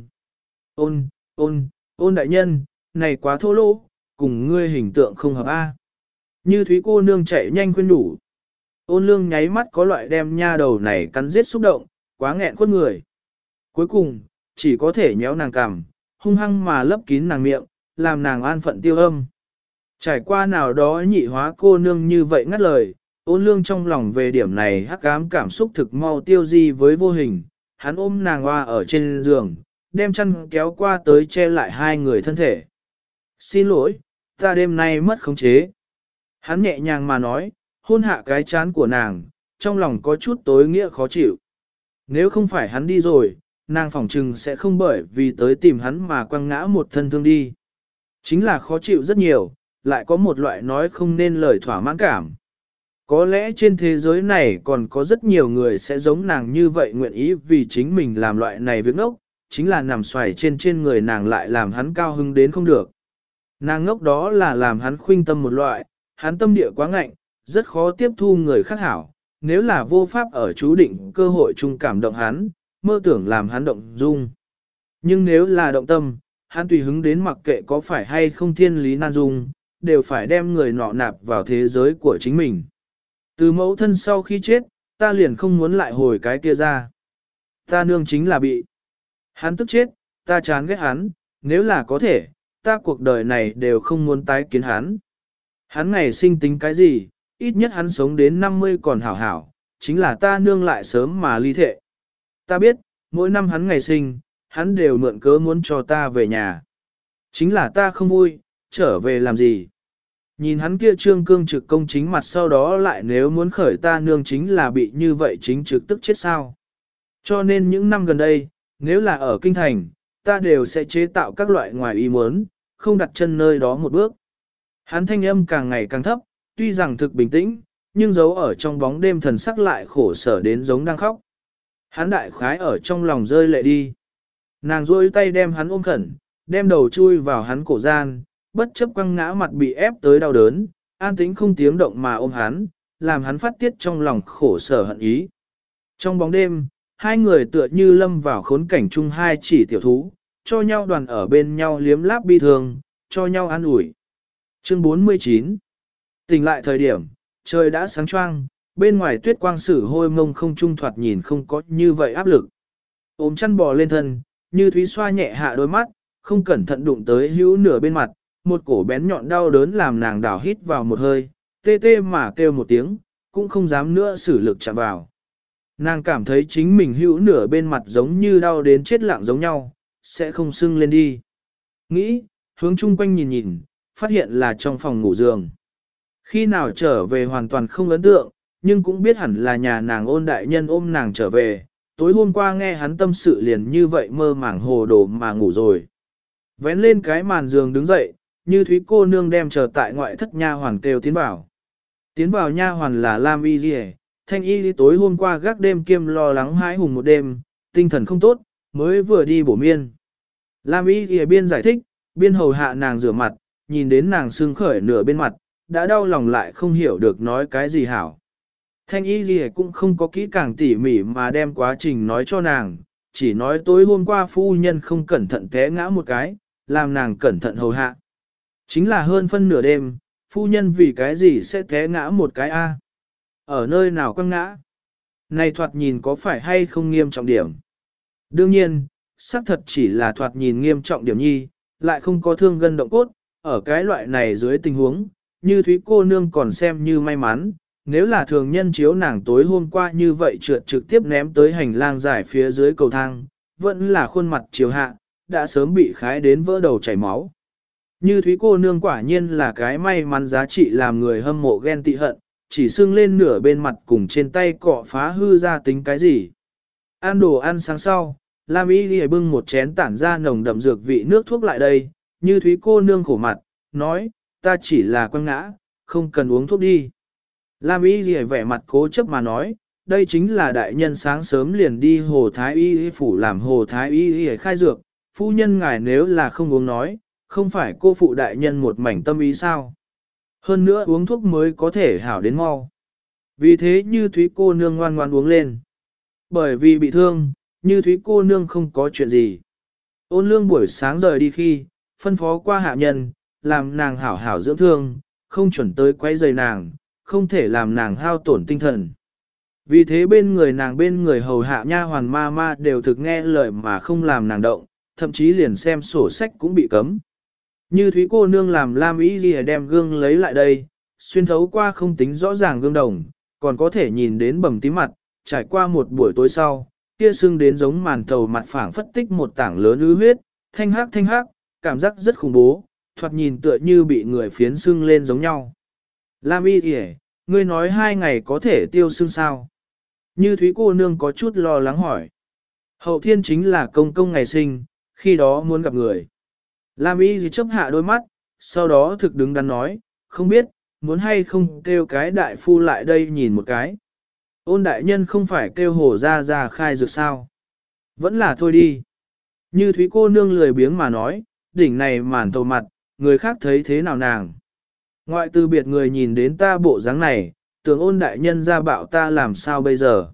S1: Ôn đại nhân, này quá thô lỗ, cùng ngươi hình tượng không hợp a. Như Thúy cô nương chạy nhanh khuyên đủ. Ôn lương nháy mắt có loại đem nha đầu này cắn giết xúc động, quá nghẹn khuất người. Cuối cùng, chỉ có thể nhéo nàng cằm, hung hăng mà lấp kín nàng miệng, làm nàng an phận tiêu âm. Trải qua nào đó nhị hóa cô nương như vậy ngắt lời, Ôn lương trong lòng về điểm này hắc ám cảm xúc thực mau tiêu di với vô hình, hắn ôm nàng hoa ở trên giường, đem chăn kéo qua tới che lại hai người thân thể. Xin lỗi, ta đêm nay mất khống chế. Hắn nhẹ nhàng mà nói, hôn hạ cái chán của nàng, trong lòng có chút tối nghĩa khó chịu. Nếu không phải hắn đi rồi, nàng phỏng trừng sẽ không bởi vì tới tìm hắn mà quăng ngã một thân thương đi. Chính là khó chịu rất nhiều, lại có một loại nói không nên lời thỏa mãn cảm. Có lẽ trên thế giới này còn có rất nhiều người sẽ giống nàng như vậy nguyện ý vì chính mình làm loại này việc ngốc, chính là nằm xoài trên người nàng lại làm hắn cao hứng đến không được. Nàng ngốc đó là làm hắn khuynh tâm một loại, hắn tâm địa quá ngạnh, rất khó tiếp thu người khác hảo, nếu là vô pháp ở chú định cơ hội chung cảm động hắn, mơ tưởng làm hắn động dung. Nhưng nếu là động tâm, hắn tùy hứng đến mặc kệ có phải hay không thiên lý nan dung, đều phải đem người nọ nạp vào thế giới của chính mình. Từ mẫu thân sau khi chết, ta liền không muốn lại hồi cái kia ra. Ta nương chính là bị. Hắn tức chết, ta chán ghét hắn, nếu là có thể, ta cuộc đời này đều không muốn tái kiến hắn. Hắn ngày sinh tính cái gì, ít nhất hắn sống đến 50 còn hảo hảo, chính là ta nương lại sớm mà ly thệ. Ta biết, mỗi năm hắn ngày sinh, hắn đều mượn cớ muốn cho ta về nhà. Chính là ta không vui, trở về làm gì. Nhìn hắn kia trương cương trực công chính mặt sau đó lại nếu muốn khởi ta nương chính là bị như vậy chính trực tức chết sao. Cho nên những năm gần đây, nếu là ở kinh thành, ta đều sẽ chế tạo các loại ngoài ý muốn, không đặt chân nơi đó một bước. Hắn thanh âm càng ngày càng thấp, tuy rằng thực bình tĩnh, nhưng giấu ở trong bóng đêm thần sắc lại khổ sở đến giống đang khóc. Hắn đại khái ở trong lòng rơi lệ đi. Nàng duỗi tay đem hắn ôm khẩn, đem đầu chui vào hắn cổ gian, bất chấp quăng ngã mặt bị ép tới đau đớn, an tĩnh không tiếng động mà ôm hắn, làm hắn phát tiết trong lòng khổ sở hận ý. Trong bóng đêm, hai người tựa như lâm vào khốn cảnh chung hai chỉ tiểu thú, cho nhau đoàn ở bên nhau liếm láp bi thương, cho nhau an ủi. Chương 49 Tỉnh lại thời điểm, trời đã sáng choang, bên ngoài tuyết quang sử hôi mông không trung thoạt nhìn không có như vậy áp lực. Ôm chăn bò lên thân, Như Thúy xoa nhẹ hạ đôi mắt, không cẩn thận đụng tới hữu nửa bên mặt, một cổ bén nhọn đau đớn làm nàng đảo hít vào một hơi, tê tê mà kêu một tiếng, cũng không dám nữa sử lực chạm vào. Nàng cảm thấy chính mình hữu nửa bên mặt giống như đau đến chết lặng giống nhau, sẽ không sưng lên đi. Nghĩ, hướng chung quanh nhìn nhìn, phát hiện là trong phòng ngủ giường. Khi nào trở về hoàn toàn không ấn tượng, nhưng cũng biết hẳn là nhà nàng Ôn đại nhân ôm nàng trở về, tối hôm qua nghe hắn tâm sự liền như vậy mơ màng hồ đồ mà ngủ rồi. Vén lên cái màn giường đứng dậy, Như Thúy cô nương đem chờ tại ngoại thất nha hoàn kêu tiến vào. Tiến vào nha hoàn là Lam Y Ghi, Thanh Y tối hôm qua gác đêm kiêm lo lắng hãi hùng một đêm, tinh thần không tốt, mới vừa đi bổ miên. Lam Y Ghi biên giải thích, biên hầu hạ nàng rửa mặt, nhìn đến nàng sưng khởi nửa bên mặt, đã đau lòng lại không hiểu được nói cái gì hảo. Thanh Y Ghi cũng không có kỹ càng tỉ mỉ mà đem quá trình nói cho nàng, chỉ nói tối hôm qua phu nhân không cẩn thận té ngã một cái, làm nàng cẩn thận hầu hạ. Chính là hơn phân nửa đêm, phu nhân vì cái gì sẽ té ngã một cái a? Ở nơi nào quăng ngã? Này thoạt nhìn có phải hay không nghiêm trọng điểm? Đương nhiên, xác thật chỉ là thoạt nhìn nghiêm trọng điểm nhi, lại không có thương gân động cốt, ở cái loại này dưới tình huống, Như Thúy cô nương còn xem như may mắn, nếu là thường nhân chiếu nàng tối hôm qua như vậy trượt trực tiếp ném tới hành lang dài phía dưới cầu thang, vẫn là khuôn mặt chiều hạ, đã sớm bị khái đến vỡ đầu chảy máu. Như Thúy cô nương quả nhiên là cái may mắn giá trị làm người hâm mộ ghen tị hận, chỉ sưng lên nửa bên mặt cùng trên tay cọ phá hư ra tính cái gì. Ăn đồ ăn sáng sau, Lam Y Ghi bưng một chén tản ra nồng đậm dược vị nước thuốc lại đây, Như Thúy cô nương khổ mặt, nói, ta chỉ là quăng ngã, không cần uống thuốc đi. Lam Y Ghi vẻ mặt cố chấp mà nói, đây chính là đại nhân sáng sớm liền đi Hồ Thái Y phủ làm Hồ Thái Y khai dược, phu nhân ngài nếu là không uống nói, không phải cô phụ đại nhân một mảnh tâm ý sao. Hơn nữa uống thuốc mới có thể hảo đến mau. Vì thế Như Thúy cô nương ngoan ngoan uống lên. Bởi vì bị thương, Như Thúy cô nương không có chuyện gì. Ôn Lương buổi sáng rời đi khi, phân phó qua hạ nhân, làm nàng hảo hảo dưỡng thương, không chuẩn tới quấy rầy nàng, không thể làm nàng hao tổn tinh thần. Vì thế bên người hầu hạ nha hoàn ma ma đều thực nghe lời mà không làm nàng động, thậm chí liền xem sổ sách cũng bị cấm. Như Thúy cô nương làm Lam Y Ghi đem gương lấy lại đây, xuyên thấu qua không tính rõ ràng gương đồng, còn có thể nhìn đến bầm tím mặt, trải qua một buổi tối sau, kia sưng đến giống màn thầu mặt phẳng phất tích một tảng lớn ứ huyết, thanh hắc, cảm giác rất khủng bố, thoạt nhìn tựa như bị người phiến sưng lên giống nhau. Lam Y Ghi, ngươi nói 2 ngày có thể tiêu sưng sao? Như Thúy cô nương có chút lo lắng hỏi. Hậu thiên chính là công ngày sinh, khi đó muốn gặp người. Lam Y gì chấp hạ đôi mắt, sau đó thực đứng đắn nói, không biết, muốn hay không kêu cái đại phu lại đây nhìn một cái. Ôn đại nhân không phải kêu Hồ ra khai dược sao. Vẫn là thôi đi. Như Thúy cô nương lười biếng mà nói, đỉnh này màn thầu mặt, người khác thấy thế nào nàng. Ngoại từ biệt người nhìn đến ta bộ dáng này, tưởng Ôn đại nhân ra bạo ta làm sao bây giờ.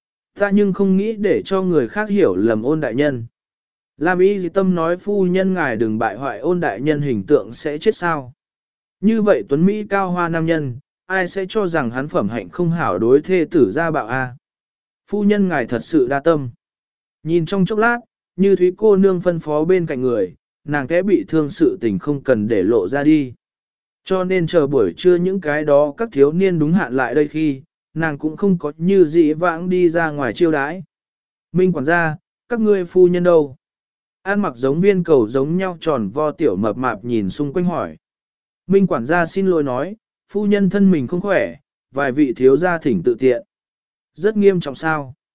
S1: Ta nhưng không nghĩ để cho người khác hiểu lầm Ôn đại nhân. Lam Y Dị Tâm nói phu nhân ngài đừng bại hoại Ôn đại nhân hình tượng sẽ chết sao. Như vậy tuấn Mỹ cao hoa nam nhân, ai sẽ cho rằng hắn phẩm hạnh không hảo đối thê tử ra bạo a? Phu nhân ngài thật sự đa tâm. Nhìn trong chốc lát, Như Thúy cô nương phân phó bên cạnh người, nàng kẽ bị thương sự tình không cần để lộ ra đi. Cho nên chờ buổi trưa những cái đó các thiếu niên đúng hạn lại đây khi, nàng cũng không có như dị vãng đi ra ngoài chiêu đãi. Minh quản gia, các ngươi phu nhân đâu? An mặc giống viên cầu giống nhau tròn vo tiểu mập mạp nhìn xung quanh hỏi. Minh quản gia xin lỗi nói, phu nhân thân mình không khỏe, vài vị thiếu gia thỉnh tự tiện. Rất nghiêm trọng sao?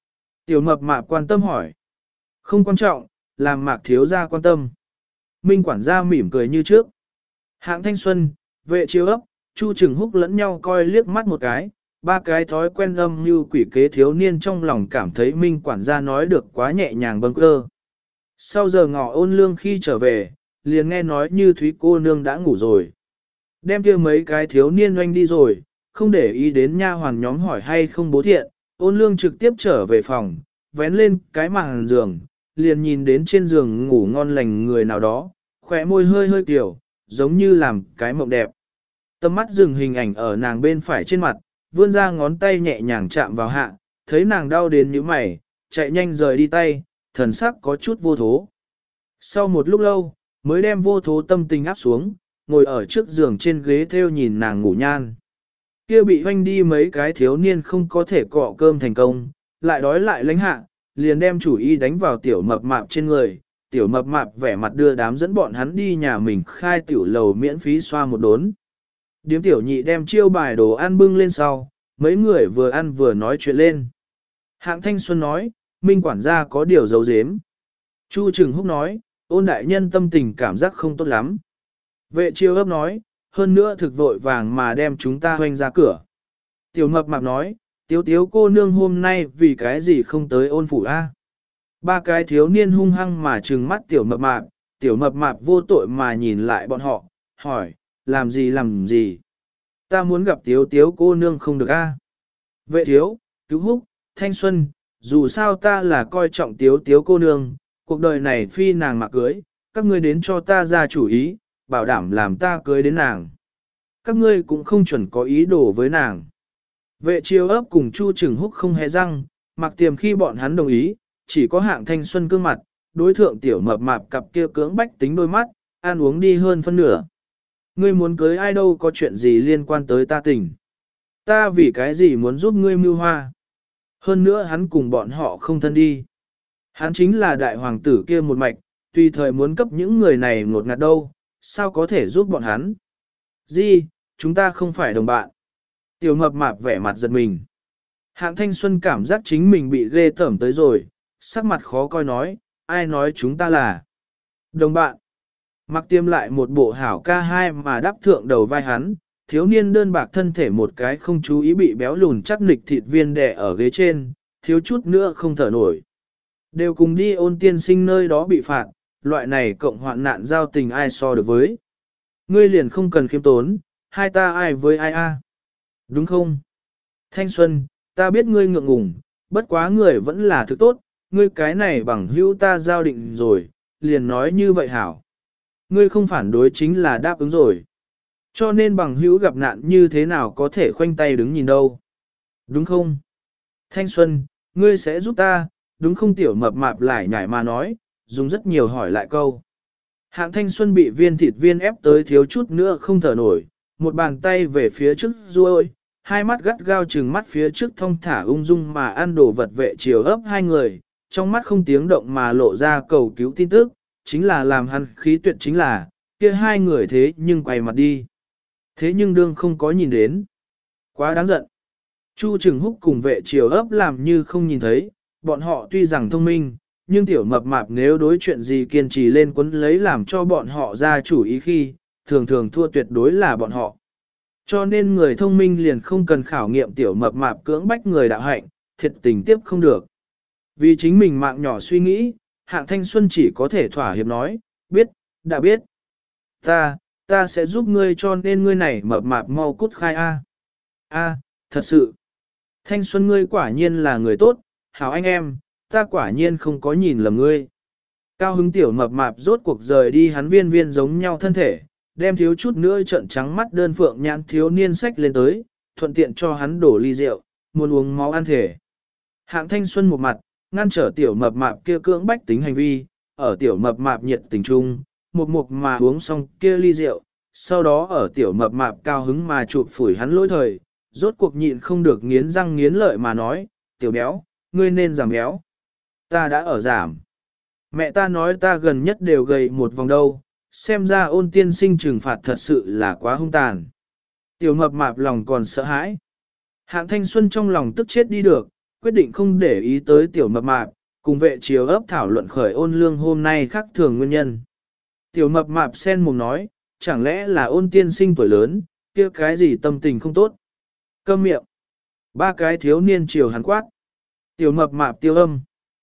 S1: Tiểu mập mạp quan tâm hỏi. Không quan trọng, làm Mạc thiếu gia quan tâm. Minh quản gia mỉm cười như trước. Hạng Thanh Xuân, Vệ Chiêu ấp, Chu Trừng Húc lẫn nhau coi liếc mắt một cái, ba cái thói quen âm như quỷ kế thiếu niên trong lòng cảm thấy Minh quản gia nói được quá nhẹ nhàng bâng cơ. Sau giờ ngọ ôn lương khi trở về, liền nghe nói như Thúy cô nương đã ngủ rồi. Đem kia mấy cái thiếu niên oanh đi rồi, không để ý đến nha hoàn nhóm hỏi hay không bố thiện, ôn lương trực tiếp trở về phòng, vén lên cái màn giường, liền nhìn đến trên giường ngủ ngon lành người nào đó, khỏe môi hơi hơi kiểu, giống như làm cái mộng đẹp. Tâm mắt dừng hình ảnh ở nàng bên phải trên mặt, vươn ra ngón tay nhẹ nhàng chạm vào hạ, thấy nàng đau đến nhíu mày, chạy nhanh rời đi tay, thần sắc có chút vô thố. Sau một lúc lâu, mới đem vô thố tâm tình áp xuống, ngồi ở trước giường trên ghế theo nhìn nàng ngủ nhan. Kia bị hoanh đi mấy cái thiếu niên không có thể cọ cơm thành công, lại đói lại lánh hạ, liền đem chủ ý đánh vào tiểu mập mạp trên người. Tiểu mập mạp vẻ mặt đưa đám dẫn bọn hắn đi nhà mình khai tiểu lầu miễn phí xoa một đốn. Điếm tiểu nhị đem chiêu bài đồ ăn bưng lên sau, mấy người vừa ăn vừa nói chuyện lên. Hạng Thanh Xuân nói, Minh quản gia có điều giấu giếm. Chu Trừng Húc nói, ôn đại nhân tâm tình cảm giác không tốt lắm. Vệ Chiêu ấp nói, hơn nữa thực vội vàng mà đem chúng ta hoanh ra cửa. Tiểu mập mạp nói, tiếu tiếu cô nương hôm nay vì cái gì không tới ôn phủ a? Ba cái thiếu niên hung hăng mà trừng mắt tiểu mập mạp vô tội mà nhìn lại bọn họ, hỏi, làm gì? Ta muốn gặp tiếu tiếu cô nương không được a? Vệ thiếu, cứu húc, Thanh Xuân, dù sao ta là coi trọng tiếu tiếu cô nương, cuộc đời này phi nàng mà cưới, các ngươi đến cho ta ra chủ ý, bảo đảm làm ta cưới đến nàng. Các ngươi cũng không chuẩn có ý đồ với nàng. Vệ Chiêu ấp cùng Chu Trừng Húc không hề răng, mặc tiềm khi bọn hắn đồng ý, chỉ có Hạng Thanh Xuân cương mặt, đối thượng tiểu mập mạp cặp kia cưỡng bách tính đôi mắt, ăn uống đi hơn phân nửa. Ngươi muốn cưới ai đâu có chuyện gì liên quan tới ta tình. Ta vì cái gì muốn giúp ngươi mưu hoa. Hơn nữa hắn cùng bọn họ không thân đi. Hắn chính là đại hoàng tử kia một mạch, tùy thời muốn cấp những người này ngột ngạt đâu, sao có thể giúp bọn hắn. Gì, chúng ta không phải đồng bạn. Tiểu mập mạp vẻ mặt giật mình. Hạng Thanh Xuân cảm giác chính mình bị ghê tởm tới rồi, sắc mặt khó coi nói, ai nói chúng ta là đồng bạn. Mặc tiêm lại một bộ hảo ca hai mà đáp thượng đầu vai hắn, thiếu niên đơn bạc thân thể một cái không chú ý bị béo lùn chắc nịch thịt viên đè ở ghế trên, thiếu chút nữa không thở nổi. Đều cùng đi ôn tiên sinh nơi đó bị phạt, loại này cộng hoạn nạn giao tình ai so được với. Ngươi liền không cần khiêm tốn, hai ta ai với ai a? Đúng không? Thanh Xuân, ta biết ngươi ngượng ngùng, bất quá người vẫn là thứ tốt, ngươi cái này bằng hữu ta giao định rồi, liền nói như vậy hảo. Ngươi không phản đối chính là đáp ứng rồi. Cho nên bằng hữu gặp nạn như thế nào có thể khoanh tay đứng nhìn đâu. Đúng không? Thanh Xuân, ngươi sẽ giúp ta, đúng không tiểu mập mạp lại nhảy mà nói, dùng rất nhiều hỏi lại câu. Hạng Thanh Xuân bị viên thịt viên ép tới thiếu chút nữa không thở nổi, một bàn tay về phía trước ruôi, hai mắt gắt gao trừng mắt phía trước thong thả ung dung mà ăn đồ vật vệ chiều ấp hai người, trong mắt không tiếng động mà lộ ra cầu cứu tin tức, chính là làm hắn khí tuyệt chính là, kia hai người thế nhưng quay mặt đi. Thế nhưng đương không có nhìn đến. Quá đáng giận. Chu Trừng Húc cùng vệ chiều ấp làm như không nhìn thấy, bọn họ tuy rằng thông minh, nhưng tiểu mập mạp nếu đối chuyện gì kiên trì lên quấn lấy làm cho bọn họ ra chủ ý khi, thường thường thua tuyệt đối là bọn họ. Cho nên người thông minh liền không cần khảo nghiệm tiểu mập mạp cưỡng bách người đạo hạnh, thiệt tình tiếp không được. Vì chính mình mạng nhỏ suy nghĩ, Hạng Thanh Xuân chỉ có thể thỏa hiệp nói, biết, đã biết. Ta sẽ giúp ngươi cho nên ngươi này mập mạp mau cút khai A. A, thật sự. Thanh Xuân ngươi quả nhiên là người tốt, hảo anh em, ta quả nhiên không có nhìn lầm ngươi. Cao hứng tiểu mập mạp rốt cuộc rời đi hắn viên viên giống nhau thân thể, đem thiếu chút nữa trợn trắng mắt đơn phượng nhãn thiếu niên sách lên tới, thuận tiện cho hắn đổ ly rượu, muốn uống máu ăn thể. Hạng Thanh Xuân một mặt, ngăn trở tiểu mập mạp kia cưỡng bách tính hành vi, ở tiểu mập mạp nhiệt tình trung, một mà uống xong kia ly rượu, sau đó ở tiểu mập mạp cao hứng mà chụp phủi hắn lỗi thời, rốt cuộc nhịn không được nghiến răng nghiến lợi mà nói, tiểu béo, ngươi nên giảm béo. Ta đã ở giảm. Mẹ ta nói ta gần nhất đều gầy một vòng đâu, xem ra ôn tiên sinh trừng phạt thật sự là quá hung tàn. Tiểu mập mạp lòng còn sợ hãi. Hạng Thanh Xuân trong lòng tức chết đi được, quyết định không để ý tới tiểu mập mạp, cùng vệ chiếu ấp thảo luận khởi ôn lương hôm nay khác thường nguyên nhân. Tiểu mập mạp sen mồm nói, chẳng lẽ là ôn tiên sinh tuổi lớn, kia cái gì tâm tình không tốt. Câm miệng. Ba cái thiếu niên chiều hắn quát. Tiểu mập mạp tiêu âm.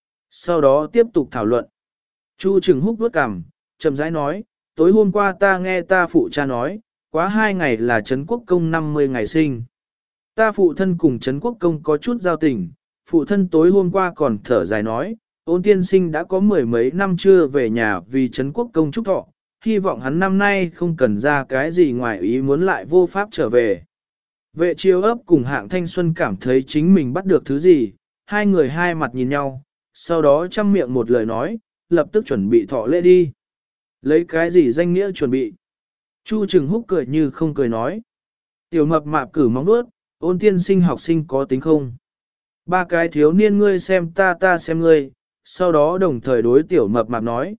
S1: Sau đó tiếp tục thảo luận. Chu Trừng Húc vuốt cằm, chậm rãi nói, tối hôm qua ta nghe ta phụ cha nói, quá 2 ngày là Trấn Quốc Công 50 ngày sinh. Ta phụ thân cùng Trấn Quốc Công có chút giao tình, phụ thân tối hôm qua còn thở dài nói, ôn tiên sinh đã có 10 mấy năm chưa về nhà vì Trấn Quốc Công chúc thọ, hy vọng hắn năm nay không cần ra cái gì ngoài ý muốn lại vô pháp trở về. Vệ chiêu ấp cùng Hạng Thanh Xuân cảm thấy chính mình bắt được thứ gì, hai người hai mặt nhìn nhau, sau đó chăm miệng một lời nói, lập tức chuẩn bị thọ lễ đi. Lấy cái gì danh nghĩa chuẩn bị? Chu Trừng Húc cười như không cười nói. Tiểu mập mạp cử móng vuốt, ôn tiên sinh học sinh có tính không? Ba cái thiếu niên ngươi xem ta xem ngươi, sau đó đồng thời đối tiểu mập mạp nói,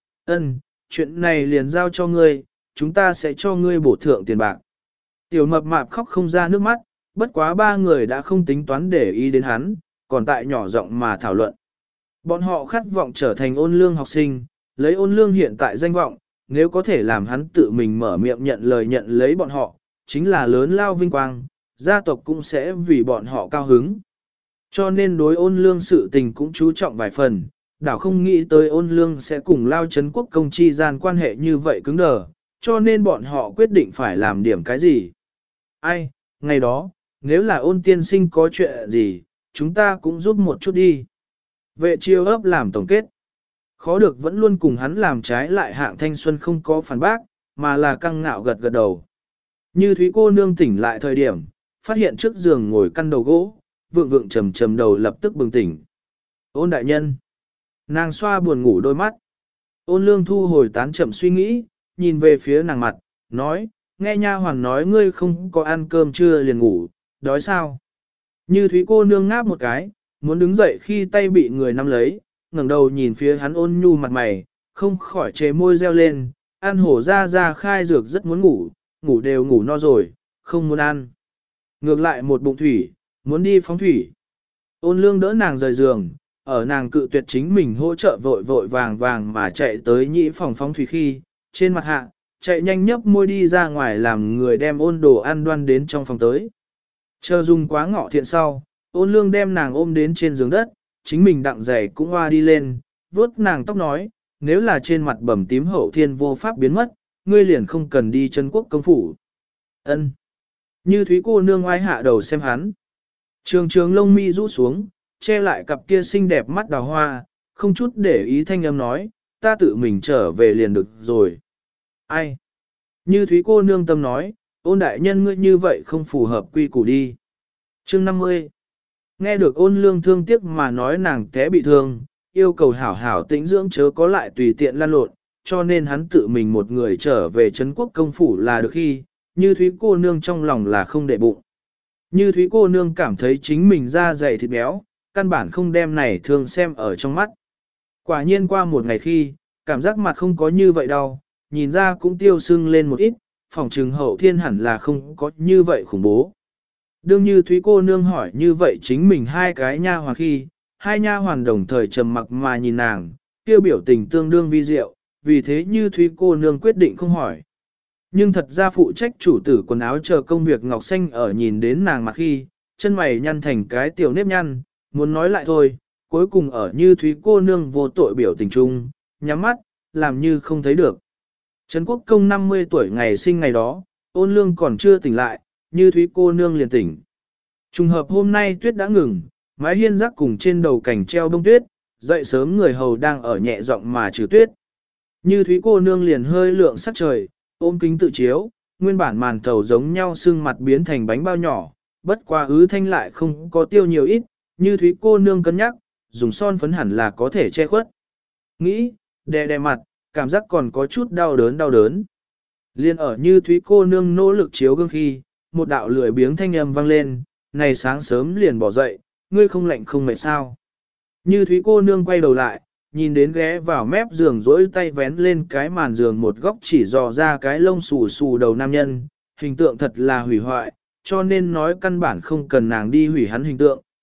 S1: chuyện này liền giao cho ngươi, chúng ta sẽ cho ngươi bổ thượng tiền bạc. Tiểu mập mạp khóc không ra nước mắt, bất quá ba người đã không tính toán để ý đến hắn, còn tại nhỏ giọng mà thảo luận. Bọn họ khát vọng trở thành ôn lương học sinh, lấy ôn lương hiện tại danh vọng, nếu có thể làm hắn tự mình mở miệng nhận lời nhận lấy bọn họ, chính là lớn lao vinh quang, gia tộc cũng sẽ vì bọn họ cao hứng. Cho nên đối ôn lương sự tình cũng chú trọng vài phần, đảo không nghĩ tới ôn lương sẽ cùng lao Trấn Quốc Công chi gian quan hệ như vậy cứng đờ, cho nên bọn họ quyết định phải làm điểm cái gì. Ai, ngày đó, nếu là ôn tiên sinh có chuyện gì, chúng ta cũng giúp một chút đi. Vệ chiêu ấp làm tổng kết. Khó được vẫn luôn cùng hắn làm trái lại Hạng Thanh Xuân không có phản bác, mà là căng ngạo gật gật đầu. Như Thúy cô nương tỉnh lại thời điểm, phát hiện trước giường ngồi căn đầu gỗ, vượng vượng trầm trầm đầu lập tức bừng tỉnh. Ôn đại nhân. Nàng xoa buồn ngủ đôi mắt. Ôn lương thu hồi tán chậm suy nghĩ, nhìn về phía nàng mặt, nói, nghe nha hoàn nói ngươi không có ăn cơm trưa liền ngủ, đói sao? Như Thúy cô nương ngáp một cái, muốn đứng dậy khi tay bị người nắm lấy, ngẩng đầu nhìn phía hắn ôn nhu mặt mày, không khỏi chế môi reo lên, ăn hổ ra khai dược rất muốn ngủ, ngủ đều ngủ no rồi, không muốn ăn. Ngược lại một bụng thủy, muốn đi phóng thủy. Ôn lương đỡ nàng rời giường, ở nàng cự tuyệt chính mình hỗ trợ vội vội vàng vàng mà chạy tới nhĩ phòng phóng thủy khi, trên mặt hạ, chạy nhanh nhấp môi đi ra ngoài làm người đem ôn đồ ăn đoan đến trong phòng tới. Chờ dùng quá ngọ thiện sau, ôn lương đem nàng ôm đến trên giường đất, chính mình đặng giày cũng hoa đi lên, vuốt nàng tóc nói, nếu là trên mặt bầm tím hậu thiên vô pháp biến mất, ngươi liền không cần đi Trấn Quốc Công phủ. Ân. Như Thúy cô nương oai hạ đầu xem hắn. Trường trường lông mi rũ xuống, che lại cặp kia xinh đẹp mắt đào hoa, không chút để ý thanh âm nói, ta tự mình trở về liền được rồi. Ai? Như Thúy cô nương tâm nói, ôn đại nhân ngươi như vậy không phù hợp quy củ đi. Chương 50. Nghe được ôn lương thương tiếc mà nói nàng té bị thương, yêu cầu hảo hảo tĩnh dưỡng chớ có lại tùy tiện lan lộn, cho nên hắn tự mình một người trở về Trấn Quốc Công phủ là được khi, Như Thúy cô nương trong lòng là không để bụng. Như Thúy cô nương cảm thấy chính mình da dày thịt béo, căn bản không đem này thường xem ở trong mắt. Quả nhiên qua một ngày khi, cảm giác mặt không có như vậy đâu, nhìn ra cũng tiêu sưng lên một ít, phòng trừng hậu thiên hẳn là không có như vậy khủng bố. Đương Như Thúy cô nương hỏi như vậy chính mình hai cái nha hoàn khi, hai nha hoàn đồng thời trầm mặc mà nhìn nàng, kêu biểu tình tương đương vi diệu, vì thế Như Thúy cô nương quyết định không hỏi. Nhưng thật ra phụ trách chủ tử quần áo chờ công việc Ngọc Xanh ở nhìn đến nàng mặt khi, chân mày nhăn thành cái tiểu nếp nhăn, muốn nói lại thôi, cuối cùng ở Như Thúy cô nương vô tội biểu tình trung, nhắm mắt, làm như không thấy được. Trấn Quốc Công 50 tuổi ngày sinh ngày đó, ôn lương còn chưa tỉnh lại, Như Thúy cô nương liền tỉnh. Trùng hợp hôm nay tuyết đã ngừng, mái hiên rắc cùng trên đầu cảnh treo bông tuyết, dậy sớm người hầu đang ở nhẹ giọng mà trừ tuyết. Như Thúy cô nương liền hơi lượng sắc trời, ôm kính tự chiếu, nguyên bản màn thầu giống nhau sưng mặt biến thành bánh bao nhỏ, bất qua ứ thanh lại không có tiêu nhiều ít, Như Thúy cô nương cân nhắc, dùng son phấn hẳn là có thể che khuất. Nghĩ, đè đè mặt, cảm giác còn có chút đau đớn. Liên ở Như Thúy cô nương nỗ lực chiếu gương khi, một đạo lười biếng thanh âm vang lên, này sáng sớm liền bỏ dậy, ngươi không lạnh không mệt sao. Như Thúy cô nương quay đầu lại, nhìn đến ghé vào mép giường rỗi tay vén lên cái màn giường một góc chỉ dò ra cái lông xù xù đầu nam nhân, hình tượng thật là hủy hoại, cho nên nói căn bản không cần nàng đi hủy hắn hình tượng,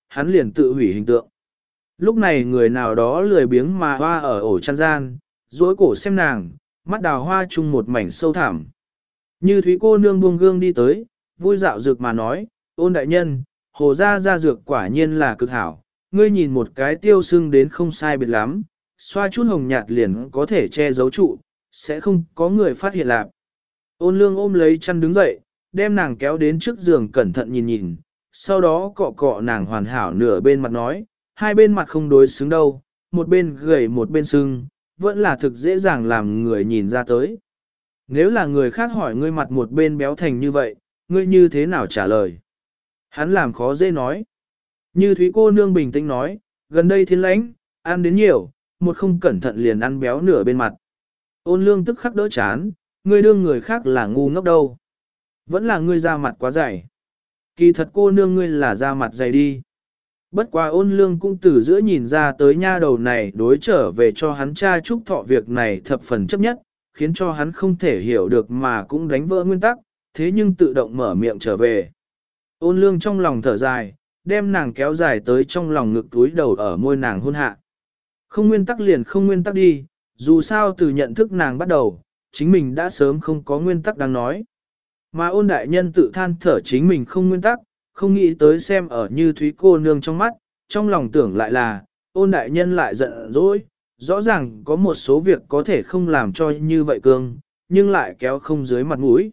S1: hắn liền tự hủy hình tượng. Lúc này người nào đó lười biếng mà hoa ở ổ chăn gian, duỗi cổ xem nàng, mắt đào hoa chung một mảnh sâu thẳm. Như Thúy cô nương buông gương đi tới, vui dạo dược mà nói, Ôn đại nhân, hồ gia gia dược quả nhiên là cực hảo, ngươi nhìn một cái tiêu sưng đến không sai biệt lắm, xoa chút hồng nhạt liền có thể che giấu trụ, sẽ không có người phát hiện lạc. Ôn lương ôm lấy chăn đứng dậy, đem nàng kéo đến trước giường cẩn thận nhìn nhìn, sau đó cọ cọ nàng hoàn hảo nửa bên mặt nói, hai bên mặt không đối xứng đâu, một bên gầy một bên sưng, vẫn là thực dễ dàng làm người nhìn ra tới. Nếu là người khác hỏi ngươi mặt một bên béo thành như vậy, ngươi như thế nào trả lời? Hắn làm khó dễ nói. Như Thúy cô nương bình tĩnh nói, gần đây thiên lãnh, ăn đến nhiều, một không cẩn thận liền ăn béo nửa bên mặt. Ôn lương tức khắc đỡ chán, ngươi đương người khác là ngu ngốc đâu. Vẫn là ngươi da mặt quá dày. Kỳ thật cô nương ngươi là da mặt dày đi. Bất quá ôn lương cũng từ giữa nhìn ra tới nha đầu này đối trở về cho hắn cha chúc thọ việc này thập phần chấp nhất, khiến cho hắn không thể hiểu được mà cũng đánh vỡ nguyên tắc, thế nhưng tự động mở miệng trở về. Ôn lương trong lòng thở dài, đem nàng kéo dài tới trong lòng ngực túi đầu ở môi nàng hôn hạ. Không nguyên tắc liền không nguyên tắc đi, dù sao từ nhận thức nàng bắt đầu, chính mình đã sớm không có nguyên tắc đang nói. Mà ôn đại nhân tự than thở chính mình không nguyên tắc, không nghĩ tới xem ở Như Thúy cô nương trong mắt, trong lòng tưởng lại là, ôn đại nhân lại giận dỗi, rõ ràng có một số việc có thể không làm cho như vậy cương, nhưng lại kéo không dưới mặt mũi.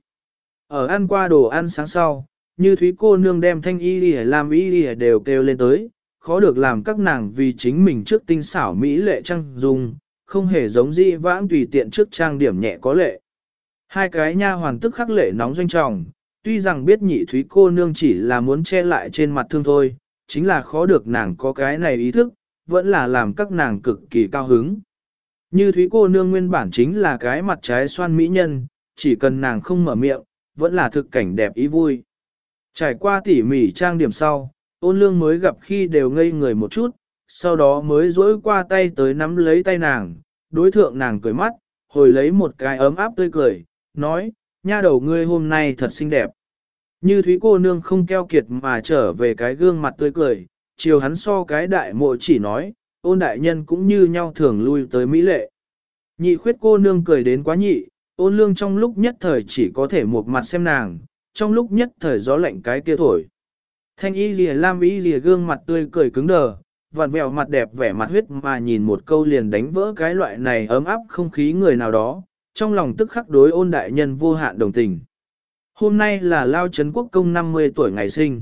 S1: Ở ăn qua đồ ăn sáng sau, Như Thúy cô nương đem thanh y lìa làm y lìa đều kêu lên tới, khó được làm các nàng vì chính mình trước tinh xảo mỹ lệ trang dung, không hề giống dĩ vãng tùy tiện trước trang điểm nhẹ có lệ. Hai cái nha hoàn tức khắc lệ nóng doanh trọng, tuy rằng biết nhị Thúy cô nương chỉ là muốn che lại trên mặt thương thôi, chính là khó được nàng có cái này ý thức, vẫn là làm các nàng cực kỳ cao hứng. Như Thúy cô nương nguyên bản chính là cái mặt trái xoan mỹ nhân, chỉ cần nàng không mở miệng, vẫn là thực cảnh đẹp ý vui. Trải qua tỉ mỉ trang điểm sau, ôn lương mới gặp khi đều ngây người một chút, sau đó mới dỗi qua tay tới nắm lấy tay nàng, đối thượng nàng cười mắt, hồi lấy một cái ấm áp tươi cười, nói, nha đầu ngươi hôm nay thật xinh đẹp. Như Thúy cô nương không keo kiệt mà trở về cái gương mặt tươi cười, chiều hắn so cái đại mộ chỉ nói, ôn đại nhân cũng như nhau thường lui tới mỹ lệ. Nhị khuyết cô nương cười đến quá nhị, ôn lương trong lúc nhất thời chỉ có thể một mặt xem nàng, trong lúc nhất thời gió lạnh cái kia thổi. Thanh y lìa lam y lìa gương mặt tươi cười cứng đờ, vặn vẹo mặt đẹp vẻ mặt huyết mà nhìn một câu liền đánh vỡ cái loại này ấm áp không khí người nào đó, trong lòng tức khắc đối ôn đại nhân vô hạn đồng tình. Hôm nay là Lao Trấn Quốc công 50 tuổi ngày sinh.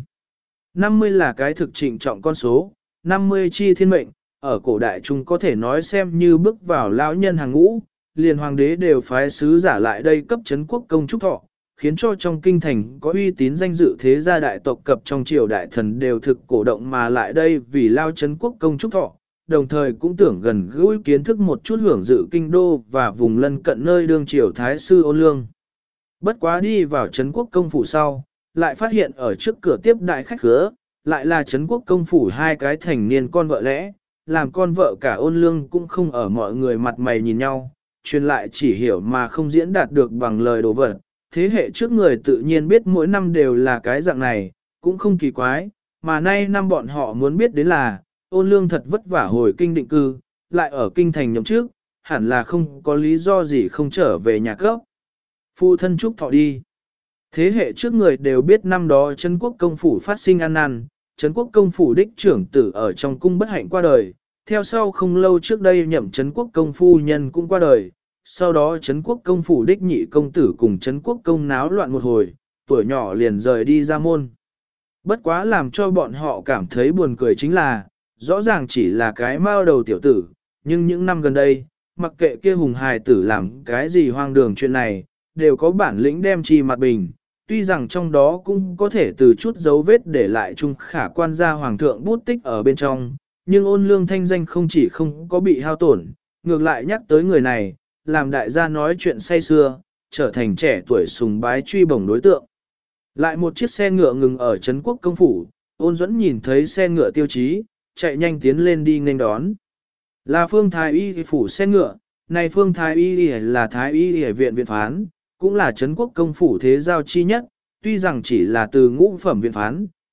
S1: 50 là cái thực trịnh trọng con số, 50 chi thiên mệnh, ở cổ đại chúng có thể nói xem như bước vào lão nhân hàng ngũ, liền hoàng đế đều phái sứ giả lại đây cấp Trấn Quốc công chúc thọ, khiến cho trong kinh thành có uy tín danh dự thế gia đại tộc cập trong triều đại thần đều thực cổ động mà lại đây vì Lao Trấn Quốc công chúc thọ, đồng thời cũng tưởng gần gũi kiến thức một chút hưởng dự kinh đô và vùng lân cận nơi đương triều thái sư ôn lương. Bất quá đi vào Trấn Quốc công phủ sau, lại phát hiện ở trước cửa tiếp đại khách khứa, lại là Trấn Quốc công phủ hai cái thành niên con vợ lẽ, làm con vợ cả ôn lương cũng không ở mọi người mặt mày nhìn nhau, truyền lại chỉ hiểu mà không diễn đạt được bằng lời đồ vật. Thế hệ trước người tự nhiên biết mỗi năm đều là cái dạng này, cũng không kỳ quái, mà nay năm bọn họ muốn biết đến là, ôn lương thật vất vả hồi kinh định cư, lại ở kinh thành nhậm trước, hẳn là không có lý do gì không trở về nhà cấp. Phụ thân chúc thọ đi. Thế hệ trước người đều biết năm đó Trấn Quốc công phủ phát sinh ăn năn, Trấn Quốc công phủ đích trưởng tử ở trong cung bất hạnh qua đời, theo sau không lâu trước đây nhậm Trấn Quốc công phu nhân cũng qua đời, sau đó Trấn Quốc công phủ đích nhị công tử cùng Trấn Quốc công náo loạn một hồi, tuổi nhỏ liền rời đi ra môn. Bất quá làm cho bọn họ cảm thấy buồn cười chính là, rõ ràng chỉ là cái mao đầu tiểu tử, nhưng những năm gần đây, mặc kệ kia hùng hài tử làm cái gì hoang đường chuyện này, đều có bản lĩnh đem chi mặt bình. Tuy rằng trong đó cũng có thể từ chút dấu vết để lại chung khả quan gia hoàng thượng bút tích ở bên trong, nhưng ôn lương thanh danh không chỉ không có bị hao tổn, ngược lại nhắc tới người này, làm đại gia nói chuyện say xưa, trở thành trẻ tuổi sùng bái truy bổng đối tượng. Lại một chiếc xe ngựa ngừng ở Trấn Quốc công phủ, ôn dẫn nhìn thấy xe ngựa tiêu chí, chạy nhanh tiến lên đi nghênh đón. Là Phương Thái Y phủ xe ngựa, này Phương Thái Y là Thái Y viện viện phán, cũng là Trấn Quốc công phủ thế giao chi nhất, tuy rằng chỉ là từ ngũ phẩm viện phán,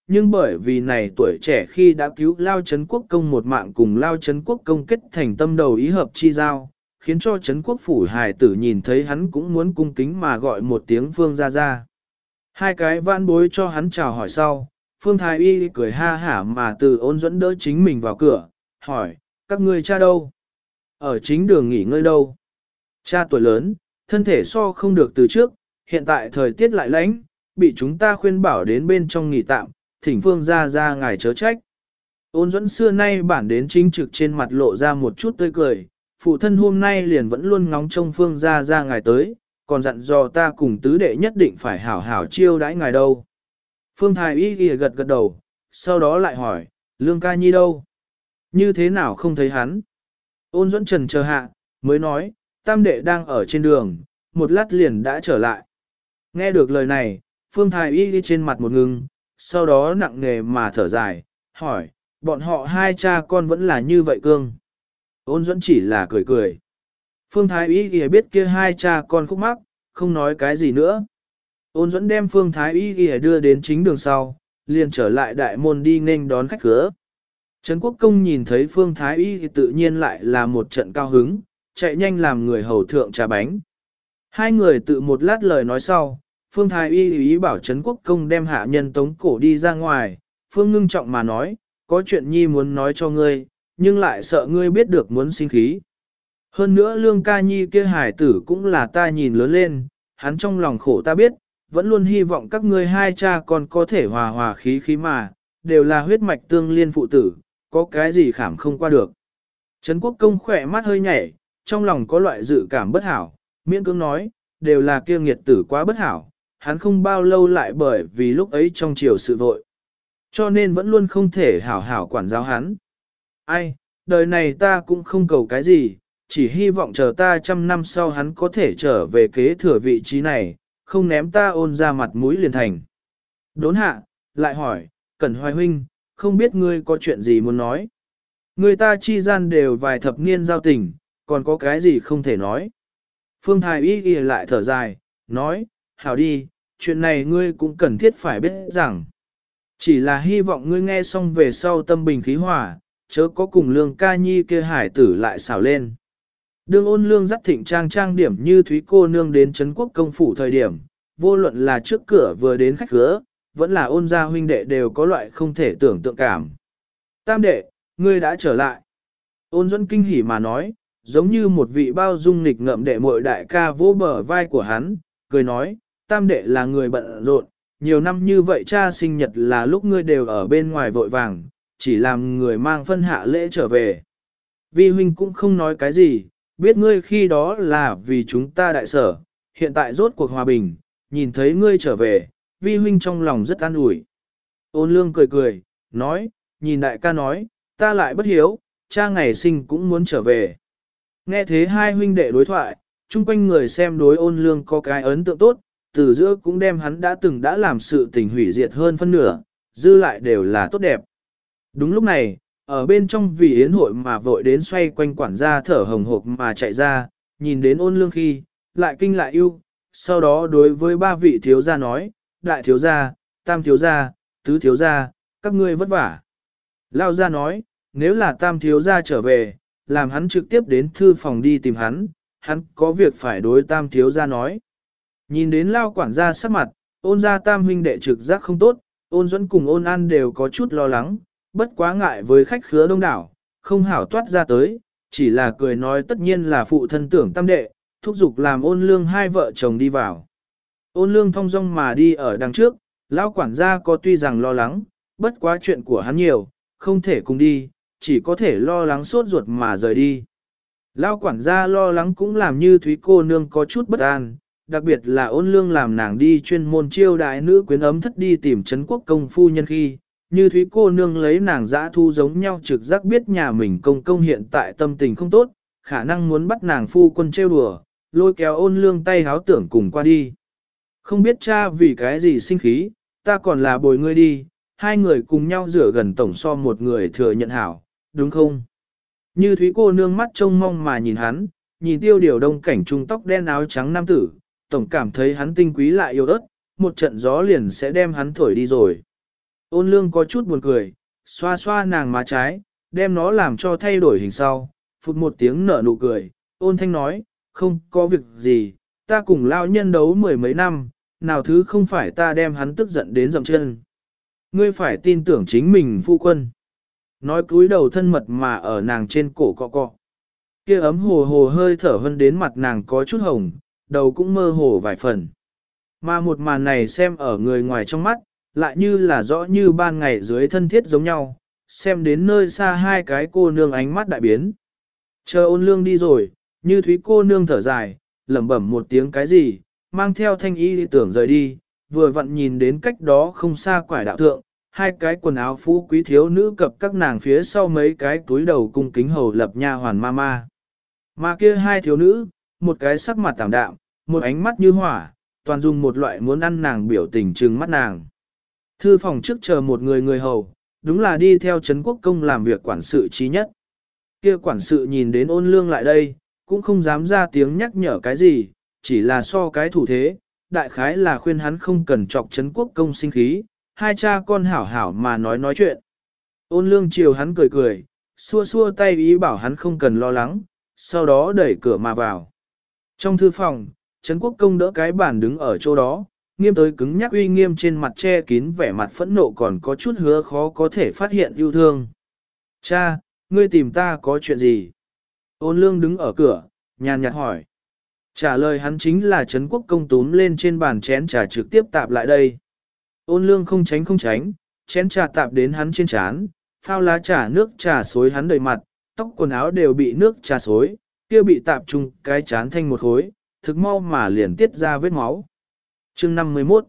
S1: nhưng bởi vì này tuổi trẻ khi đã cứu Lao Trấn Quốc Công một mạng cùng Lao Trấn Quốc Công kết thành tâm đầu ý hợp chi giao, khiến cho Trấn Quốc Phủ hài tử nhìn thấy hắn cũng muốn cung kính mà gọi một tiếng Phương Gia Gia. Hai cái vãn bối cho hắn chào hỏi sau, Phương Thái Y cười ha hả mà từ Ôn Duẫn đỡ chính mình vào cửa, hỏi, các ngươi cha đâu? Ở chính đường nghỉ ngơi đâu? Cha tuổi lớn, thân thể so không được từ trước, hiện tại thời tiết lại lạnh, bị chúng ta khuyên bảo đến bên trong nghỉ tạm, thỉnh Phương Gia Gia ngài chớ trách. Ôn Duẫn xưa nay bản đến chính trực trên mặt lộ ra một chút tươi cười, phụ thân hôm nay liền vẫn luôn ngóng trông Phương Gia Gia ngài tới, còn dặn dò ta cùng tứ đệ nhất định phải hảo hảo chiêu đãi ngài đâu. Phương Thái Y gật gật đầu, sau đó lại hỏi, Lương Ca Nhi đâu? Như thế nào không thấy hắn? Ôn Duẫn trần chờ hạ, mới nói, tam đệ đang ở trên đường, một lát liền đã trở lại. Nghe được lời này, Phương Thái Y trên mặt một ngừng, sau đó nặng nề mà thở dài, hỏi, bọn họ hai cha con vẫn là như vậy cương. Ôn Duẫn chỉ là cười cười. Phương Thái Y biết kia hai cha con khúc mắc, không nói cái gì nữa. Ôn Duẫn đem Phương Thái Y đưa đến chính đường sau, liền trở lại đại môn đi nghênh đón khách khứa. Trấn Quốc Công nhìn thấy Phương Thái Y thì tự nhiên lại là một trận cao hứng, chạy nhanh làm người hầu thượng trà bánh. Hai người tự một lát lời nói sau, Phương Thái Y ý bảo Trấn Quốc Công đem hạ nhân tống cổ đi ra ngoài, Phương ngưng trọng mà nói, có chuyện nhi muốn nói cho ngươi, nhưng lại sợ ngươi biết được muốn sinh khí. Hơn nữa Lương Ca Nhi kia hải tử cũng là ta nhìn lớn lên, hắn trong lòng khổ ta biết, vẫn luôn hy vọng các ngươi hai cha con có thể hòa hòa khí khí mà, đều là huyết mạch tương liên phụ tử, có cái gì khảm không qua được. Trấn Quốc Công khỏe mắt hơi nhảy, trong lòng có loại dự cảm bất hảo, miễn cưỡng nói, đều là kia nghiệt tử quá bất hảo, hắn không bao lâu lại bởi vì lúc ấy trong chiều sự vội. Cho nên vẫn luôn không thể hảo hảo quản giáo hắn. Ai, đời này ta cũng không cầu cái gì, chỉ hy vọng chờ ta 100 năm sau hắn có thể trở về kế thừa vị trí này, không ném ta Ôn ra mặt mũi liền thành. Đốn hạ, lại hỏi, Cẩn Hoài huynh, không biết ngươi có chuyện gì muốn nói. Người ta chi gian đều vài thập niên giao tình, còn có cái gì không thể nói. Phương Thái Y ghi lại thở dài, nói, hảo đi, chuyện này ngươi cũng cần thiết phải biết rằng. Chỉ là hy vọng ngươi nghe xong về sau tâm bình khí hòa, chớ có cùng Lương Ca Nhi kia hải tử lại xảo lên. Đương Ôn Lương dắt thịnh trang điểm như Thúy cô nương đến Trấn Quốc Công phủ thời điểm, vô luận là trước cửa vừa đến khách khứa, vẫn là Ôn gia huynh đệ đều có loại không thể tưởng tượng cảm. Tam đệ, ngươi đã trở lại. Ôn Duẫn kinh hỉ mà nói, giống như một vị bao dung nghịch ngợm đệ muội đại ca vỗ bờ vai của hắn, cười nói, tam đệ là người bận rộn, nhiều năm như vậy cha sinh nhật là lúc ngươi đều ở bên ngoài vội vàng, chỉ làm người mang phân hạ lễ trở về. Vi huynh cũng không nói cái gì, biết ngươi khi đó là vì chúng ta đại sở, hiện tại rốt cuộc hòa bình, nhìn thấy ngươi trở về, vi huynh trong lòng rất an ủi. Ôn Lương cười cười, nói, nhìn đại ca nói, ta lại bất hiếu, cha ngày sinh cũng muốn trở về. Nghe thế hai huynh đệ đối thoại, chung quanh người xem đối Ôn Lương có cái ấn tượng tốt, từ giữa cũng đem hắn đã làm sự tình hủy diệt hơn phân nửa, dư lại đều là tốt đẹp. Đúng lúc này, ở bên trong vì yến hội mà vội đến xoay quanh quản gia thở hồng hộc mà chạy ra, nhìn đến Ôn Lương khi, lại kinh lại yêu, sau đó đối với ba vị thiếu gia nói, đại thiếu gia, tam thiếu gia, tứ thiếu gia, các ngươi vất vả. Lao gia nói, nếu là tam thiếu gia trở về, làm hắn trực tiếp đến thư phòng đi tìm hắn có việc phải đối tam thiếu gia nói. Nhìn đến Lao quản gia sắc mặt, Ôn gia tam huynh đệ trực giác không tốt, Ôn Duẫn cùng Ôn An đều có chút lo lắng, bất quá ngại với khách khứa đông đảo, không hảo toát ra tới, chỉ là cười nói tất nhiên là phụ thân tưởng tam đệ, thúc giục làm Ôn Lương hai vợ chồng đi vào. Ôn Lương thong dong mà đi ở đằng trước, Lão quản gia có tuy rằng lo lắng, bất quá chuyện của hắn nhiều, không thể cùng đi, chỉ có thể lo lắng sốt ruột mà rời đi. Lão quản gia lo lắng cũng làm như Thúy cô nương có chút bất an, đặc biệt là Ôn Lương làm nàng đi chuyên môn chiêu đại nữ quyến ấm thất đi tìm Trấn Quốc Công phu nhân khi, như Thúy cô nương lấy nàng dã thu giống nhau trực giác biết nhà mình công hiện tại tâm tình không tốt, khả năng muốn bắt nàng phu quân trêu đùa, lôi kéo Ôn Lương tay háo tưởng cùng qua đi. Không biết cha vì cái gì sinh khí, ta còn là bồi ngươi đi, hai người cùng nhau rửa gần tổng so một người thừa nhận hảo, đúng không? Như Thúy cô nương mắt trông mong mà nhìn hắn, nhìn Tiêu Điều Đông cảnh trung tóc đen áo trắng nam tử, tổng cảm thấy hắn tinh quý lại yêu ớt, một trận gió liền sẽ đem hắn thổi đi rồi. Ôn lương có chút buồn cười, xoa xoa nàng má trái, đem nó làm cho thay đổi hình sau, phụt một tiếng nở nụ cười, ôn thanh nói, không có việc gì, ta cùng lao nhân đấu mười mấy năm, nào thứ không phải ta đem hắn tức giận đến dậm chân. Ngươi phải tin tưởng chính mình phu quân. Nói cúi đầu thân mật mà ở nàng trên cổ cọ cọ. Kia ấm hồ hồ hơi thở hơn đến mặt nàng có chút hồng, đầu cũng mơ hồ vài phần. Mà một màn này xem ở người ngoài trong mắt, lại như là rõ như ban ngày dưới thân thiết giống nhau, xem đến nơi xa hai cái cô nương ánh mắt đại biến. Chờ ôn lương đi rồi, như thúy cô nương thở dài, lẩm bẩm một tiếng cái gì, mang theo thanh y tưởng rời đi, vừa vặn nhìn đến cách đó không xa quải đạo thượng, hai cái quần áo phú quý thiếu nữ cập các nàng phía sau mấy cái túi đầu cung kính hầu lập nha hoàn ma ma. Mà kia hai thiếu nữ, một cái sắc mặt tảm đạm, một ánh mắt như hỏa, toàn dùng một loại muốn ăn nàng biểu tình trừng mắt nàng. Thư phòng trước chờ một người hầu, đúng là đi theo Trấn Quốc Công làm việc quản sự trí nhất. Kia quản sự nhìn đến ôn lương lại đây, cũng không dám ra tiếng nhắc nhở cái gì, chỉ là so cái thủ thế, đại khái là khuyên hắn không cần chọc Trấn Quốc Công sinh khí, hai cha con hảo hảo mà nói chuyện. Ôn lương chiều hắn cười cười, xua xua tay ý bảo hắn không cần lo lắng, sau đó đẩy cửa mà vào. Trong thư phòng, Trấn Quốc Công đỡ cái bàn đứng ở chỗ đó, nghiêm tới cứng nhắc uy nghiêm trên mặt che kín vẻ mặt phẫn nộ còn có chút hứa khó có thể phát hiện yêu thương. Cha, ngươi tìm ta có chuyện gì? Ôn lương đứng ở cửa, nhàn nhạt hỏi. Trả lời hắn chính là Trấn Quốc Công túm lên trên bàn chén trà trực tiếp tạp lại đây. Ôn lương không tránh, chén trà tạp đến hắn trên trán, phao lá trà nước trà xối hắn đầy mặt, tóc quần áo đều bị nước trà xối, kia bị tạp chung cái chán thanh một khối, thực mau mà liền tiết ra vết máu. Chương 51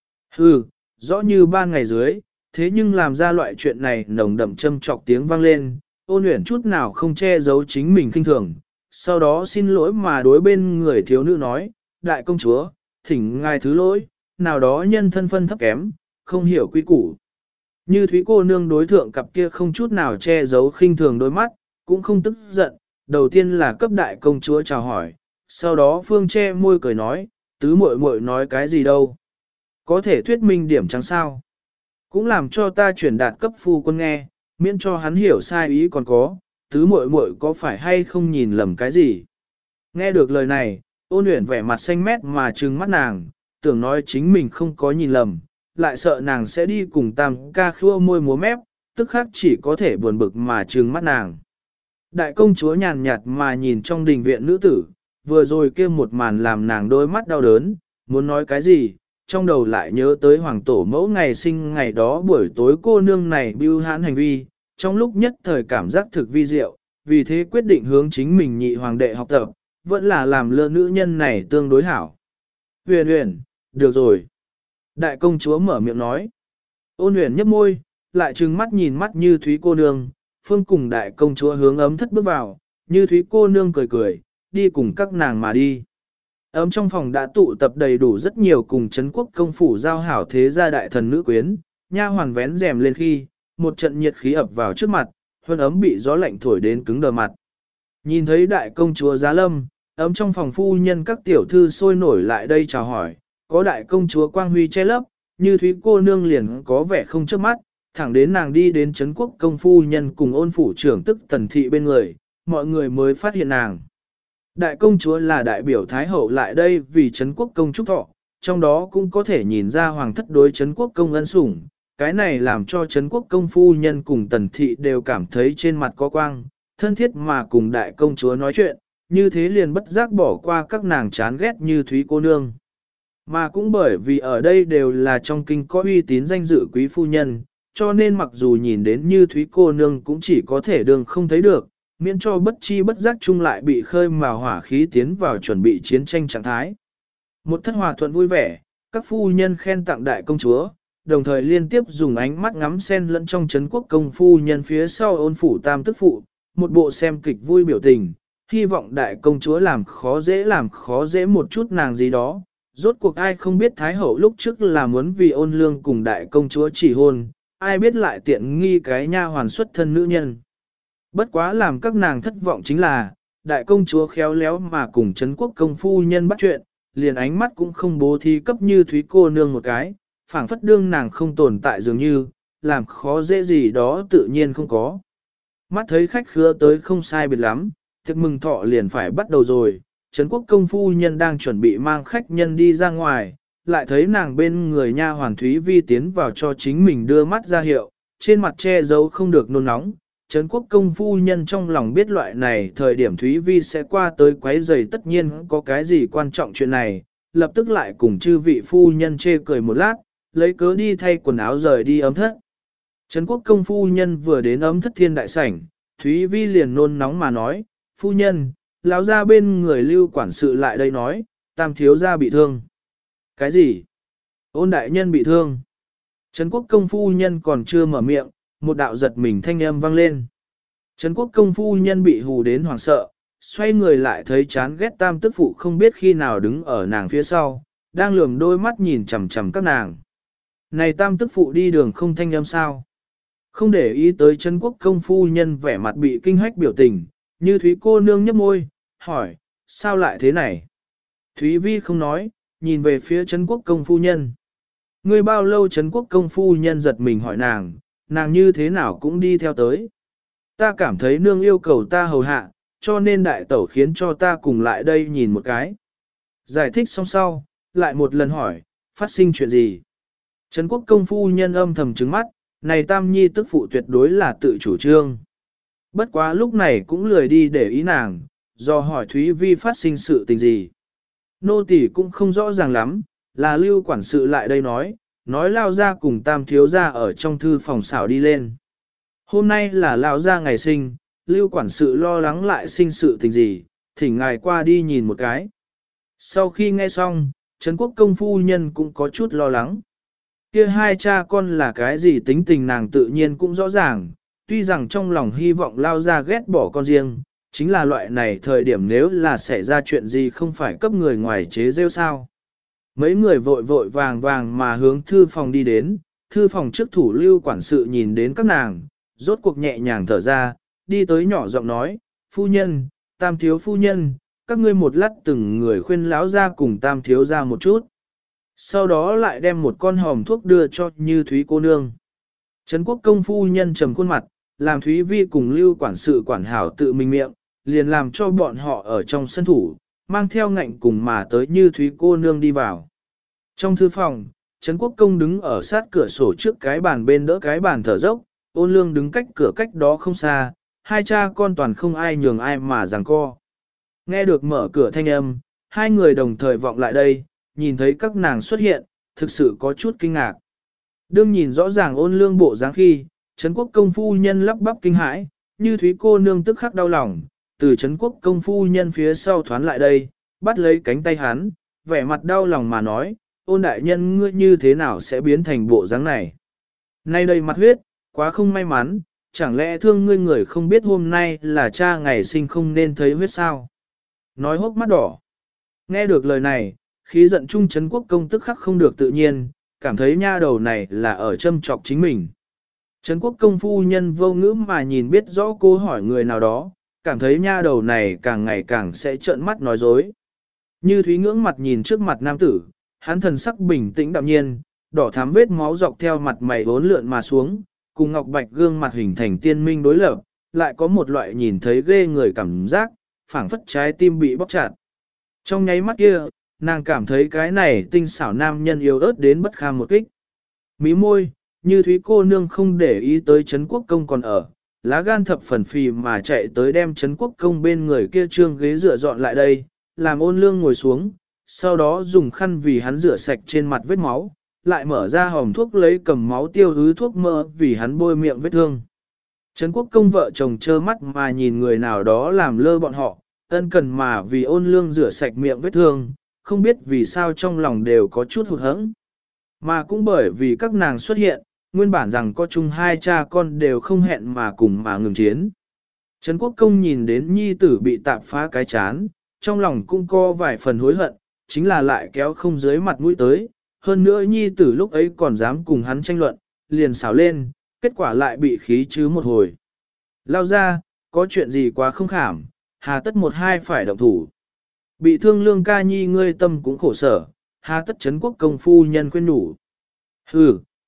S1: rõ như ban ngày dưới, thế nhưng làm ra loại chuyện này nồng đậm châm trọc tiếng vang lên, ôn luyện chút nào không che giấu chính mình kinh thường, sau đó xin lỗi mà đối bên người thiếu nữ nói, đại công chúa, thỉnh ngài thứ lỗi, nào đó nhân thân phân thấp kém, không hiểu quy củ. Như thúy cô nương đối thượng cặp kia không chút nào che giấu khinh thường đôi mắt, cũng không tức giận, đầu tiên là cấp đại công chúa chào hỏi, sau đó phương che môi cười nói, tứ muội muội nói cái gì đâu. Có thể thuyết minh điểm chẳng sao. Cũng làm cho ta chuyển đạt cấp phu quân nghe, miễn cho hắn hiểu sai ý còn có, tứ muội muội có phải hay không nhìn lầm cái gì. Nghe được lời này, ôn luyện vẻ mặt xanh mét mà trừng mắt nàng, tưởng nói chính mình không có nhìn lầm, lại sợ nàng sẽ đi cùng tam ca khua môi múa mép, tức khắc chỉ có thể buồn bực mà trừng mắt nàng. Đại công chúa nhàn nhạt mà nhìn trong đình viện nữ tử, vừa rồi kia một màn làm nàng đôi mắt đau đớn, muốn nói cái gì, trong đầu lại nhớ tới hoàng tổ mẫu ngày sinh ngày đó buổi tối cô nương này bưu hãn hành vi, trong lúc nhất thời cảm giác thực vi diệu, vì thế quyết định hướng chính mình nhị hoàng đệ học tập, vẫn là làm lơ nữ nhân này tương đối hảo. Huyền huyền, được rồi. Đại công chúa mở miệng nói. Ôn huyền nhấp môi, lại trừng mắt nhìn mắt như thúy cô nương, phương cùng đại công chúa hướng ấm thất bước vào, như thúy cô nương cười cười, đi cùng các nàng mà đi. Ấm trong phòng đã tụ tập đầy đủ rất nhiều cùng Trấn Quốc Công phủ giao hảo thế gia đại thần nữ quyến, nha hoàn vén rèm lên khi, một trận nhiệt khí ập vào trước mặt, huân ấm bị gió lạnh thổi đến cứng đờ mặt. Nhìn thấy đại công chúa Giá Lâm, ấm trong phòng phu nhân các tiểu thư sôi nổi lại đây chào hỏi, có đại công chúa Quang Huy che lấp, như thúy cô nương liền có vẻ không chớp mắt, thẳng đến nàng đi đến Trấn Quốc Công phu nhân cùng ôn phủ trưởng tức Tần Thị bên người, mọi người mới phát hiện nàng. Đại công chúa là đại biểu Thái Hậu lại đây vì Trấn Quốc Công chúc thọ, trong đó cũng có thể nhìn ra hoàng thất đối Trấn Quốc Công ân sủng, cái này làm cho Trấn Quốc Công phu nhân cùng Tần Thị đều cảm thấy trên mặt có quang, thân thiết mà cùng đại công chúa nói chuyện, như thế liền bất giác bỏ qua các nàng chán ghét như thúy cô nương. Mà cũng bởi vì ở đây đều là trong kinh có uy tín danh dự quý phu nhân, cho nên mặc dù nhìn đến như thúy cô nương cũng chỉ có thể đường không thấy được, miễn cho bất chi bất giác chung lại bị khơi mào hỏa khí tiến vào chuẩn bị chiến tranh trạng thái. Một thất hòa thuận vui vẻ, các phu nhân khen tặng đại công chúa, đồng thời liên tiếp dùng ánh mắt ngắm sen lẫn trong Trấn Quốc Công phu nhân phía sau ôn phủ tam tức phụ, một bộ xem kịch vui biểu tình, hy vọng đại công chúa làm khó dễ một chút nàng gì đó. Rốt cuộc ai không biết Thái Hậu lúc trước là muốn vì ôn lương cùng đại công chúa chỉ hôn, ai biết lại tiện nghi cái nha hoàn xuất thân nữ nhân. Bất quá làm các nàng thất vọng chính là, đại công chúa khéo léo mà cùng Trấn Quốc Công phu nhân bắt chuyện, liền ánh mắt cũng không bố thí cấp như thúy cô nương một cái, phảng phất đương nàng không tồn tại dường như, làm khó dễ gì đó tự nhiên không có. Mắt thấy khách khứa tới không sai biệt lắm, tiệc mừng thọ liền phải bắt đầu rồi, Trấn Quốc công phu nhân đang chuẩn bị mang khách nhân đi ra ngoài, lại thấy nàng bên người nha hoàn Thúy Vi tiến vào cho chính mình đưa mắt ra hiệu, trên mặt che giấu không được nôn nóng. Trấn Quốc công phu nhân trong lòng biết loại này thời điểm Thúy Vi sẽ qua tới quấy rầy, tất nhiên có cái gì quan trọng chuyện này, lập tức lại cùng chư vị phu nhân chê cười một lát, lấy cớ đi thay quần áo rời đi ấm thất. Trấn Quốc công phu nhân vừa đến ấm thất thiên đại sảnh, Thúy Vi liền nôn nóng mà nói, phu nhân, lão ra bên người lưu quản sự lại đây nói, tam thiếu gia bị thương. Cái gì? Ôn đại nhân bị thương. Trấn Quốc công phu nhân còn chưa mở miệng, một đạo giật mình thanh âm vang lên. Trấn Quốc công phu nhân bị hù đến hoảng sợ, xoay người lại thấy chán ghét tam tức phụ không biết khi nào đứng ở nàng phía sau, đang lườm đôi mắt nhìn chằm chằm các nàng. Này tam tức phụ đi đường không thanh âm sao? Không để ý tới Trấn Quốc công phu nhân vẻ mặt bị kinh hách biểu tình, như Thúy cô nương nhấp môi, hỏi, sao lại thế này? Thúy Vi không nói, nhìn về phía Trấn Quốc công phu nhân. Ngươi bao lâu Trấn Quốc công phu nhân giật mình hỏi nàng như thế nào cũng đi theo tới. Ta cảm thấy nương yêu cầu ta hầu hạ, cho nên đại tẩu khiến cho ta cùng lại đây nhìn một cái. Giải thích xong sau, lại một lần hỏi, phát sinh chuyện gì? Trấn Quốc công phu nhân âm thầm trứng mắt, này tam nhi tức phụ tuyệt đối là tự chủ trương. Bất quá lúc này cũng lười đi để ý nàng, do hỏi Thúy Vi phát sinh sự tình gì. Nô tỳ cũng không rõ ràng lắm, là lưu quản sự lại đây nói lao ra cùng tam thiếu ra ở trong thư phòng xảo đi lên. Hôm nay là lao ra ngày sinh, lưu quản sự lo lắng lại sinh sự tình gì, thỉnh ngài qua đi nhìn một cái. Sau khi nghe xong, Trấn Quốc công phu nhân cũng có chút lo lắng. Kia hai cha con là cái gì tính tình nàng tự nhiên cũng rõ ràng, tuy rằng trong lòng hy vọng lao ra ghét bỏ con riêng, chính là loại này thời điểm nếu là xảy ra chuyện gì không phải cấp người ngoài chế rêu sao. Mấy người vội vội vàng vàng mà hướng thư phòng đi đến, thư phòng trước thủ lưu quản sự nhìn đến các nàng, rốt cuộc nhẹ nhàng thở ra, đi tới nhỏ giọng nói, phu nhân, tam thiếu phu nhân, các ngươi một lát từng người khuyên láo ra cùng tam thiếu ra một chút. Sau đó lại đem một con hòm thuốc đưa cho Như Thúy cô nương. Trấn Quốc công phu nhân trầm khuôn mặt, làm Thúy Vi cùng lưu quản sự quản hảo tự mình miệng, liền làm cho bọn họ ở trong sân thủ, mang theo ngạnh cùng mà tới Như Thúy cô nương đi vào. Trong thư phòng, Trấn Quốc công đứng ở sát cửa sổ trước cái bàn bên đỡ cái bàn thở dốc, Ôn Lương đứng cách cửa cách đó không xa, hai cha con toàn không ai nhường ai mà giằng co. Nghe được mở cửa thanh âm, hai người đồng thời vọng lại đây, nhìn thấy các nàng xuất hiện, thực sự có chút kinh ngạc. Đương nhìn rõ ràng Ôn Lương bộ dáng khi, Trấn Quốc công phu nhân lắp bắp kinh hãi, Như Thúy cô nương tức khắc đau lòng, từ Trấn Quốc công phu nhân phía sau thoán lại đây, bắt lấy cánh tay hắn, vẻ mặt đau lòng mà nói, Ôn đại nhân ngươi như thế nào sẽ biến thành bộ dáng này? Nay đầy mặt huyết, quá không may mắn, chẳng lẽ thương ngươi người không biết hôm nay là cha ngày sinh không nên thấy huyết sao? Nói hốc mắt đỏ. Nghe được lời này, khí giận trung Trấn Quốc công tức khắc không được tự nhiên, cảm thấy nha đầu này là ở châm chọc chính mình. Trấn Quốc công phu nhân vô ngữ mà nhìn biết rõ cô hỏi người nào đó, cảm thấy nha đầu này càng ngày càng sẽ trợn mắt nói dối. Như Thúy ngưỡng mặt nhìn trước mặt nam tử, hắn thần sắc bình tĩnh đạm nhiên, đỏ thắm vết máu dọc theo mặt mày vốn lượn mà xuống, cùng ngọc bạch gương mặt hình thành tiên minh đối lập, lại có một loại nhìn thấy ghê người cảm giác, phảng phất trái tim bị bóp chặt. Trong nháy mắt kia, nàng cảm thấy cái này tinh xảo nam nhân yếu ớt đến bất kham một kích. Mí môi, Như Thúy cô nương không để ý tới Trấn Quốc công còn ở, lá gan thập phần phì mà chạy tới đem Trấn Quốc công bên người kia trương ghế rửa dọn lại đây, làm Ôn Lương ngồi xuống, sau đó dùng khăn vì hắn rửa sạch trên mặt vết máu, lại mở ra hòm thuốc lấy cầm máu tiêu ứ thuốc mỡ vì hắn bôi miệng vết thương. Trấn Quốc công vợ chồng trơ mắt mà nhìn người nào đó làm lơ bọn họ, ân cần mà vì Ôn Lương rửa sạch miệng vết thương, không biết vì sao trong lòng đều có chút hụt hẫng. Mà cũng bởi vì các nàng xuất hiện, nguyên bản rằng có chung hai cha con đều không hẹn mà cùng mà ngừng chiến. Trấn Quốc công nhìn đến nhi tử bị tạp phá cái chán, trong lòng cũng có vài phần hối hận, chính là lại kéo không dưới mặt mũi tới, hơn nữa nhi tử lúc ấy còn dám cùng hắn tranh luận, liền xảo lên, kết quả lại bị khí chứ một hồi. Lao ra, có chuyện gì quá không khảm, hà tất một hai phải động thủ. Bị thương Lương ca nhi ngươi tâm cũng khổ sở, hà tất Trấn Quốc công phu nhân khuyên nhủ. Hừ,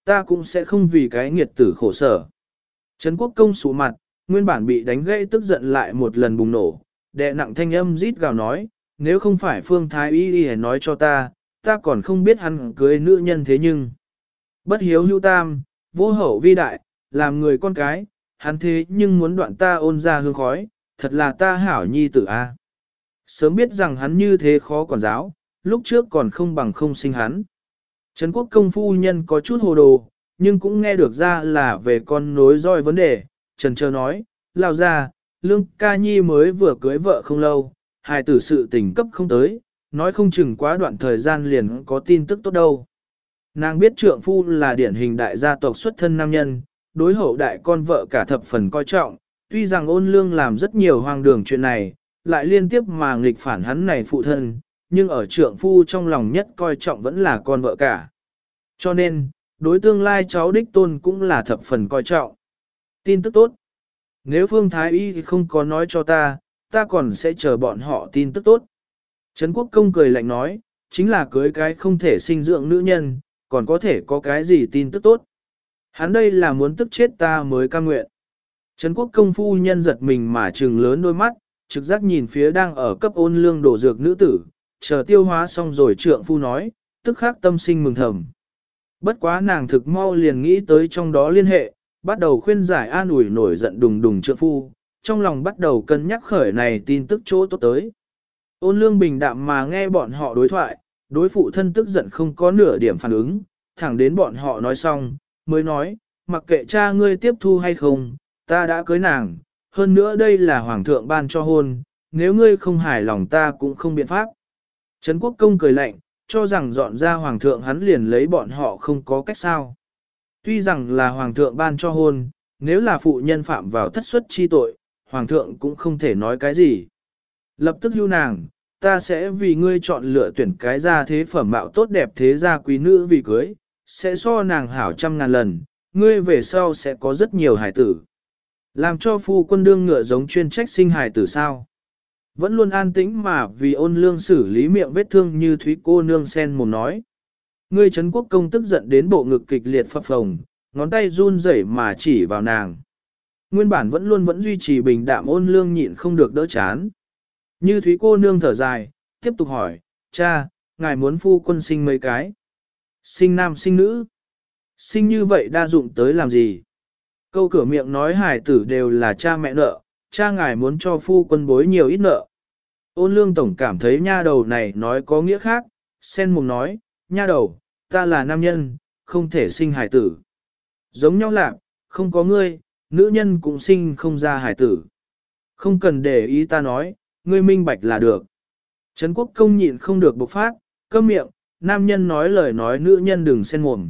S1: ta cũng sẽ không vì cái nghiệt tử khổ sở. Trấn Quốc Công sụ mặt, nguyên bản bị đánh gãy tức giận lại một lần bùng nổ, đè nặng thanh âm rít gào nói, nếu không phải Phương Thái Y nói cho ta còn không biết hắn cưới nữ nhân thế nhưng. Bất hiếu hữu tam, vô hậu vi đại, làm người con cái, hắn thế nhưng muốn đoạn ta ôn ra hương khói, thật là ta hảo nhi tử a. Sớm biết rằng hắn như thế khó quản giáo, lúc trước còn không bằng không sinh hắn. Trấn Quốc Công phu nhân có chút hồ đồ, nhưng cũng nghe được ra là về con nối roi vấn đề, trần chờ nói, lao ra, Lương ca nhi mới vừa cưới vợ không lâu, hài tử sự tình cấp không tới, nói không chừng quá đoạn thời gian liền có tin tức tốt đâu. Nàng biết trượng phu là điển hình đại gia tộc xuất thân nam nhân, đối hậu đại con vợ cả thập phần coi trọng, tuy rằng Ôn Lương làm rất nhiều hoang đường chuyện này, lại liên tiếp mà nghịch phản hắn này phụ thân, nhưng ở trượng phu trong lòng nhất coi trọng vẫn là con vợ cả. Cho nên, đối tương lai cháu đích tôn cũng là thập phần coi trọng. Tin tức tốt. Nếu Phương Thái Y không có nói cho ta còn sẽ chờ bọn họ tin tức tốt. Trấn Quốc Công cười lạnh nói, chính là cưới cái không thể sinh dưỡng nữ nhân, còn có thể có cái gì tin tức tốt. Hắn đây là muốn tức chết ta mới cam nguyện. Trấn Quốc Công phu nhân giật mình mà trừng lớn đôi mắt, trực giác nhìn phía đang ở cấp Ôn Lương đổ dược nữ tử, chờ tiêu hóa xong rồi trượng phu nói, tức khắc tâm sinh mừng thầm. Bất quá nàng thực mau liền nghĩ tới trong đó liên hệ, bắt đầu khuyên giải an ủi nổi giận đùng đùng trượng phu, trong lòng bắt đầu cân nhắc khởi này tin tức chỗ tốt tới. Ôn Lương bình đạm mà nghe bọn họ đối thoại, đối phụ thân tức giận không có nửa điểm phản ứng, thẳng đến bọn họ nói xong, mới nói, mặc kệ cha ngươi tiếp thu hay không, ta đã cưới nàng, hơn nữa đây là hoàng thượng ban cho hôn, nếu ngươi không hài lòng ta cũng không biện pháp. Trấn Quốc Công cười lạnh, cho rằng dọn ra hoàng thượng hắn liền lấy bọn họ không có cách sao. Tuy rằng là hoàng thượng ban cho hôn, nếu là phụ nhân phạm vào thất suất chi tội, hoàng thượng cũng không thể nói cái gì. Lập tức hưu nàng, ta sẽ vì ngươi chọn lựa tuyển cái gia thế phẩm mạo tốt đẹp thế gia quý nữ vì cưới, sẽ so nàng hảo 100.000 lần, ngươi về sau sẽ có rất nhiều hài tử. Làm cho phu quân đương ngựa giống chuyên trách sinh hài tử sao. Vẫn luôn an tĩnh mà vì Ôn Lương xử lý miệng vết thương như Thúy cô nương sen mồm nói. Ngươi Trấn Quốc Công tức giận đến bộ ngực kịch liệt phập phồng, ngón tay run rẩy mà chỉ vào nàng. Nguyên bản vẫn duy trì bình đạm Ôn Lương nhịn không được đỡ chán. Như Thúy cô nương thở dài, tiếp tục hỏi, cha, ngài muốn phu quân sinh mấy cái? Sinh nam sinh nữ? Sinh như vậy đa dụng tới làm gì? Câu cửa miệng nói hài tử đều là cha mẹ nợ, cha ngài muốn cho phu quân bối nhiều ít nợ. Ôn Lương tổng cảm thấy nha đầu này nói có nghĩa khác, sen mồm nói, nha đầu, ta là nam nhân, không thể sinh hài tử. Giống nhau lạc, không có ngươi, nữ nhân cũng sinh không ra hài tử. Không cần để ý ta nói, ngươi minh bạch là được. Trấn Quốc Công nhịn không được bộc phát, câm miệng, nam nhân nói lời nói nữ nhân đừng xen mồm.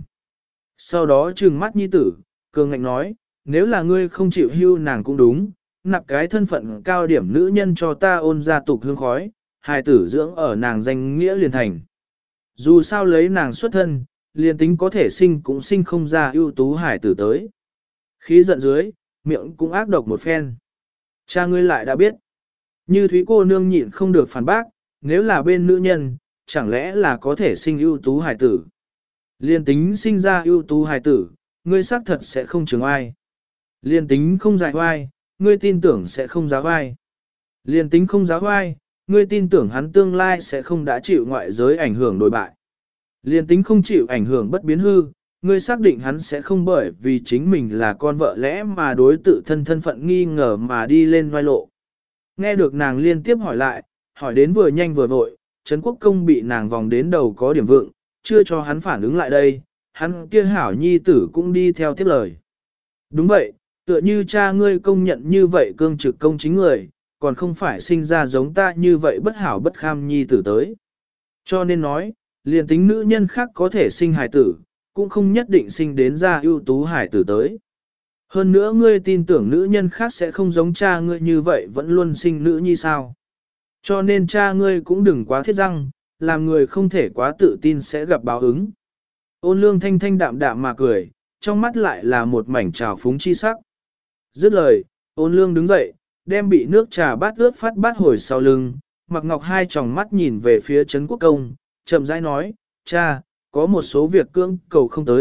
S1: Sau đó trừng mắt nhi tử, cường ngạnh nói, nếu là ngươi không chịu hưu nàng cũng đúng, nạp cái thân phận cao điểm nữ nhân cho ta ôn gia tục hương khói, hài tử dưỡng ở nàng danh nghĩa liền thành. Dù sao lấy nàng xuất thân, liền tính có thể sinh cũng sinh không ra ưu tú hải tử tới. Khí giận dưới, miệng cũng ác độc một phen. Cha ngươi lại đã biết. Như Thúy cô nương nhịn không được phản bác, nếu là bên nữ nhân, chẳng lẽ là có thể sinh ưu tú hải tử. Liên tính sinh ra ưu tú hải tử, ngươi xác thật sẽ không trường ai. Liên tính không giải oai, ngươi tin tưởng sẽ không giáo oai. Liên tính không giáo oai, ngươi tin tưởng hắn tương lai sẽ không đã chịu ngoại giới ảnh hưởng đổi bại. Liên tính không chịu ảnh hưởng bất biến hư, ngươi xác định hắn sẽ không bởi vì chính mình là con vợ lẽ mà đối tự thân thân phận nghi ngờ mà đi lên vai lộ. Nghe được nàng liên tiếp hỏi lại, hỏi đến vừa nhanh vừa vội, Trấn Quốc Công bị nàng vòng đến đầu có điểm vượng, chưa cho hắn phản ứng lại đây, hắn kia hảo nhi tử cũng đi theo tiếp lời. Đúng vậy, tựa như cha ngươi công nhận như vậy cương trực công chính người, còn không phải sinh ra giống ta như vậy bất hảo bất kham nhi tử tới. Cho nên nói, liền tính nữ nhân khác có thể sinh hài tử, cũng không nhất định sinh đến ra ưu tú hài tử tới. Hơn nữa ngươi tin tưởng nữ nhân khác sẽ không giống cha ngươi như vậy vẫn luôn sinh nữ nhi sao. Cho nên cha ngươi cũng đừng quá thiết răng, làm người không thể quá tự tin sẽ gặp báo ứng. Ôn Lương thanh thanh đạm đạm mà cười, trong mắt lại là một mảnh trào phúng chi sắc. Dứt lời, Ôn Lương đứng dậy, đem bị nước trà bát ướt phát bát hồi sau lưng, Mặc Ngọc hai tròng mắt nhìn về phía Trấn Quốc Công, chậm rãi nói, cha, có một số việc cưỡng cầu không tới,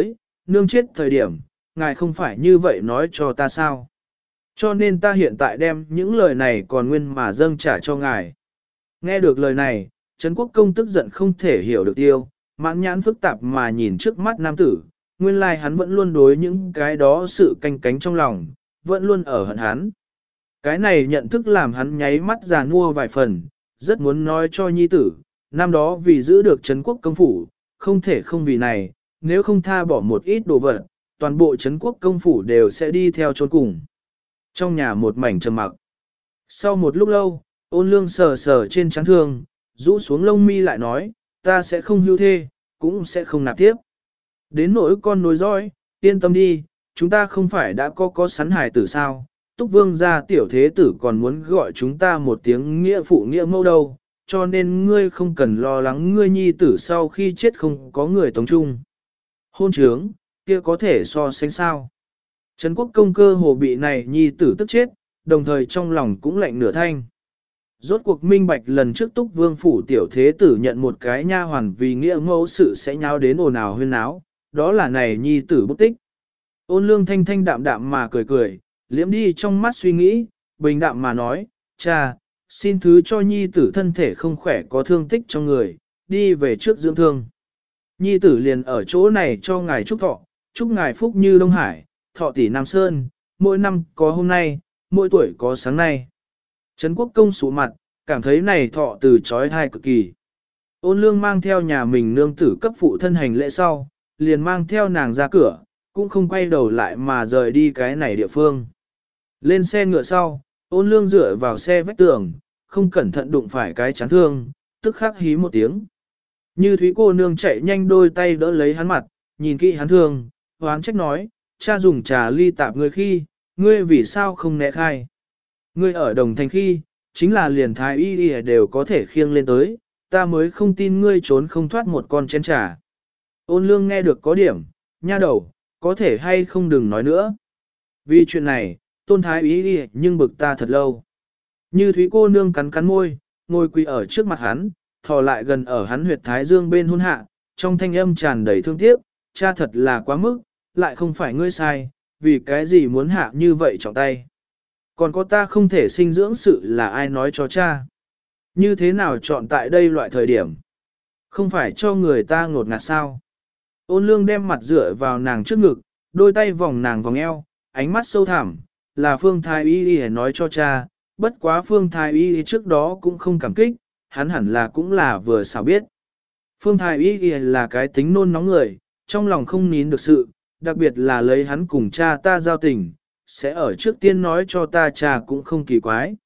S1: nương chết thời điểm, ngài không phải như vậy nói cho ta sao. Cho nên ta hiện tại đem những lời này còn nguyên mà dâng trả cho ngài. Nghe được lời này, Trấn Quốc Công tức giận không thể hiểu được tiêu, mãn nhãn phức tạp mà nhìn trước mắt nam tử, nguyên lai hắn vẫn luôn đối những cái đó sự canh cánh trong lòng, vẫn luôn ở hận hắn. Cái này nhận thức làm hắn nháy mắt già nua vài phần, rất muốn nói cho nhi tử, năm đó vì giữ được Trấn Quốc Công phủ, không thể không vì này, nếu không tha bỏ một ít đồ vật, toàn bộ Trấn Quốc Công phủ đều sẽ đi theo chôn cùng. Trong nhà một mảnh trầm mặc. Sau một lúc lâu, Ôn Lương sờ sờ trên trán thương, rũ xuống lông mi lại nói, ta sẽ không hưu thê, cũng sẽ không nạp tiếp. Đến nỗi con nối dõi, yên tâm đi, chúng ta không phải đã có sắn hài tử sao, Túc Vương gia tiểu thế tử còn muốn gọi chúng ta một tiếng nghĩa phụ nghĩa mẫu đâu, cho nên ngươi không cần lo lắng ngươi nhi tử sau khi chết không có người tống chung. Hôn trướng, kia có thể so sánh sao. Trấn Quốc Công cơ hồ bị này nhi tử tức chết, đồng thời trong lòng cũng lạnh nửa thanh. Rốt cuộc minh bạch lần trước Túc Vương phủ tiểu thế tử nhận một cái nha hoàn vì nghĩa mẫu sự sẽ nháo đến ồn ào huyên náo, đó là này nhi tử bút tích. Ôn Lương thanh thanh đạm đạm mà cười cười, liễm đi trong mắt suy nghĩ, bình đạm mà nói, cha, xin thứ cho nhi tử thân thể không khỏe có thương tích trong người, đi về trước dưỡng thương. Nhi tử liền ở chỗ này cho ngài chúc thọ, chúc ngài phúc như Đông Hải, thọ tỷ Nam Sơn, mỗi năm có hôm nay, mỗi tuổi có sáng nay. Trấn Quốc Công sụ mặt, cảm thấy này thọ từ trói thai cực kỳ. Ôn Lương mang theo nhà mình nương tử cấp phụ thân hành lễ sau, liền mang theo nàng ra cửa, cũng không quay đầu lại mà rời đi cái này địa phương. Lên xe ngựa sau, Ôn Lương dựa vào xe vách tường, không cẩn thận đụng phải cái chán thương, tức khắc hí một tiếng. Như Thúy cô nương chạy nhanh đôi tay đỡ lấy hắn mặt, nhìn kỹ hắn thương, hoán trách nói, cha dùng trà ly tạp ngươi khi, ngươi vì sao không né khai. Ngươi ở Đồng Thành khi, chính là liền thái y đều có thể khiêng lên tới, ta mới không tin ngươi trốn không thoát một con chén trà. Ôn Lương nghe được có điểm, nha đầu, có thể hay không đừng nói nữa. Vì chuyện này, tôn thái y nhưng bực ta thật lâu. Như Thúy cô nương cắn cắn môi, ngồi quỳ ở trước mặt hắn, thò lại gần ở hắn huyệt thái dương bên hôn hạ, trong thanh âm tràn đầy thương tiếc, cha thật là quá mức, lại không phải ngươi sai, vì cái gì muốn hạ như vậy trọng tay. Còn có ta không thể sinh dưỡng sự là ai nói cho cha. Như thế nào chọn tại đây loại thời điểm? Không phải cho người ta ngột ngạt sao? Ôn Lương đem mặt dựa vào nàng trước ngực, đôi tay vòng nàng vòng eo, ánh mắt sâu thẳm, là Phương Thái Y nói cho cha, bất quá Phương Thái Y trước đó cũng không cảm kích, hắn hẳn là cũng là vừa xảo biết. Phương Thái Y là cái tính nôn nóng người, trong lòng không nín được sự, đặc biệt là lấy hắn cùng cha ta giao tình, sẽ ở trước tiên nói cho ta cha cũng không kỳ quái.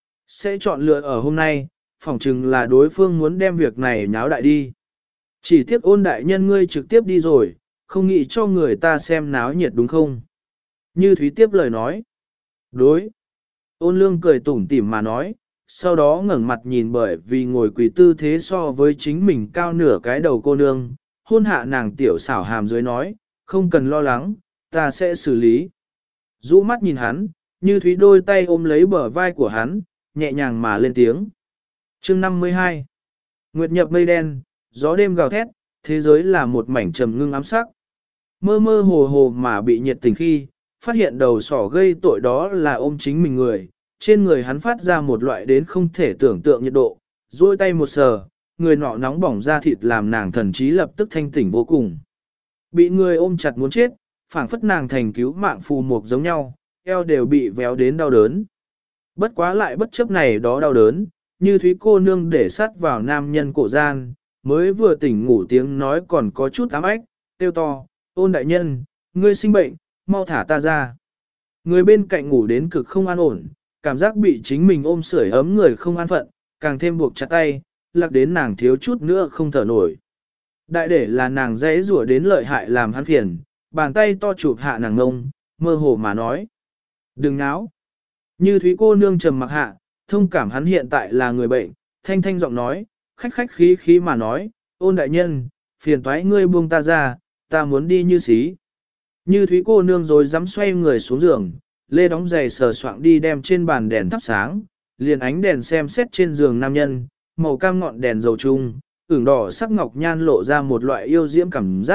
S1: Sẽ chọn lựa ở hôm nay, phỏng chừng là đối phương muốn đem việc này nháo đại đi. Chỉ tiếc Ôn đại nhân ngươi trực tiếp đi rồi, không nghĩ cho người ta xem náo nhiệt đúng không? Như Thúy tiếp lời nói. Đối. Ôn Lương cười tủm tỉm mà nói, sau đó ngẩng mặt nhìn bởi vì ngồi quỳ tư thế so với chính mình cao nửa cái đầu cô nương, hôn hạ nàng tiểu xảo hàm dưới nói, không cần lo lắng, ta sẽ xử lý. Rũ mắt nhìn hắn, Như Thúy đôi tay ôm lấy bờ vai của hắn, nhẹ nhàng mà lên tiếng. Chương 52 Nguyệt nhập mây đen, gió đêm gào thét, thế giới là một mảnh trầm ngưng ám sắc. Mơ mơ hồ hồ mà bị nhiệt tình khi, phát hiện đầu sỏ gây tội đó là ôm chính mình người, trên người hắn phát ra một loại đến không thể tưởng tượng nhiệt độ, duỗi tay một sờ, người nọ nóng bỏng da thịt làm nàng thần trí lập tức thanh tỉnh vô cùng. Bị người ôm chặt muốn chết, phảng phất nàng thành cứu mạng phù mục giống nhau, eo đều bị véo đến đau đớn. Bất quá lại bất chấp này đó đau đớn, Như Thúy cô nương để sát vào nam nhân cổ gian, mới vừa tỉnh ngủ tiếng nói còn có chút ám ách, tiêu to, Ôn đại nhân, ngươi sinh bệnh, mau thả ta ra. Người bên cạnh ngủ đến cực không an ổn, cảm giác bị chính mình ôm sưởi ấm người không an phận, càng thêm buộc chặt tay, lạc đến nàng thiếu chút nữa không thở nổi. Đại để là nàng dễ rủa đến lợi hại làm hắn phiền, bàn tay to chụp hạ nàng ngông, mơ hồ mà nói. Đừng náo. Như Thúy cô nương trầm mặc hạ, thông cảm hắn hiện tại là người bệnh, thanh thanh giọng nói, khách khách khí khí mà nói, Ôn đại nhân, phiền toái ngươi buông ta ra, ta muốn đi như xí. Như Thúy cô nương rồi dám xoay người xuống giường, lê đóng giày sờ soạng đi đem trên bàn đèn thắp sáng, liền ánh đèn xem xét trên giường nam nhân, màu cam ngọn đèn dầu chung, ửng đỏ sắc ngọc nhan lộ ra một loại yêu diễm cảm giác,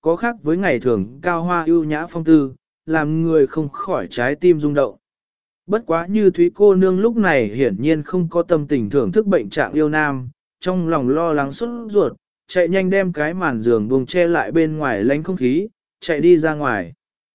S1: có khác với ngày thường cao hoa ưu nhã phong tư, làm người không khỏi trái tim rung động. Bất quá như Thúy cô nương lúc này hiển nhiên không có tâm tình thưởng thức bệnh trạng yêu nam, trong lòng lo lắng sốt ruột, chạy nhanh đem cái màn giường buông che lại bên ngoài lánh không khí, chạy đi ra ngoài.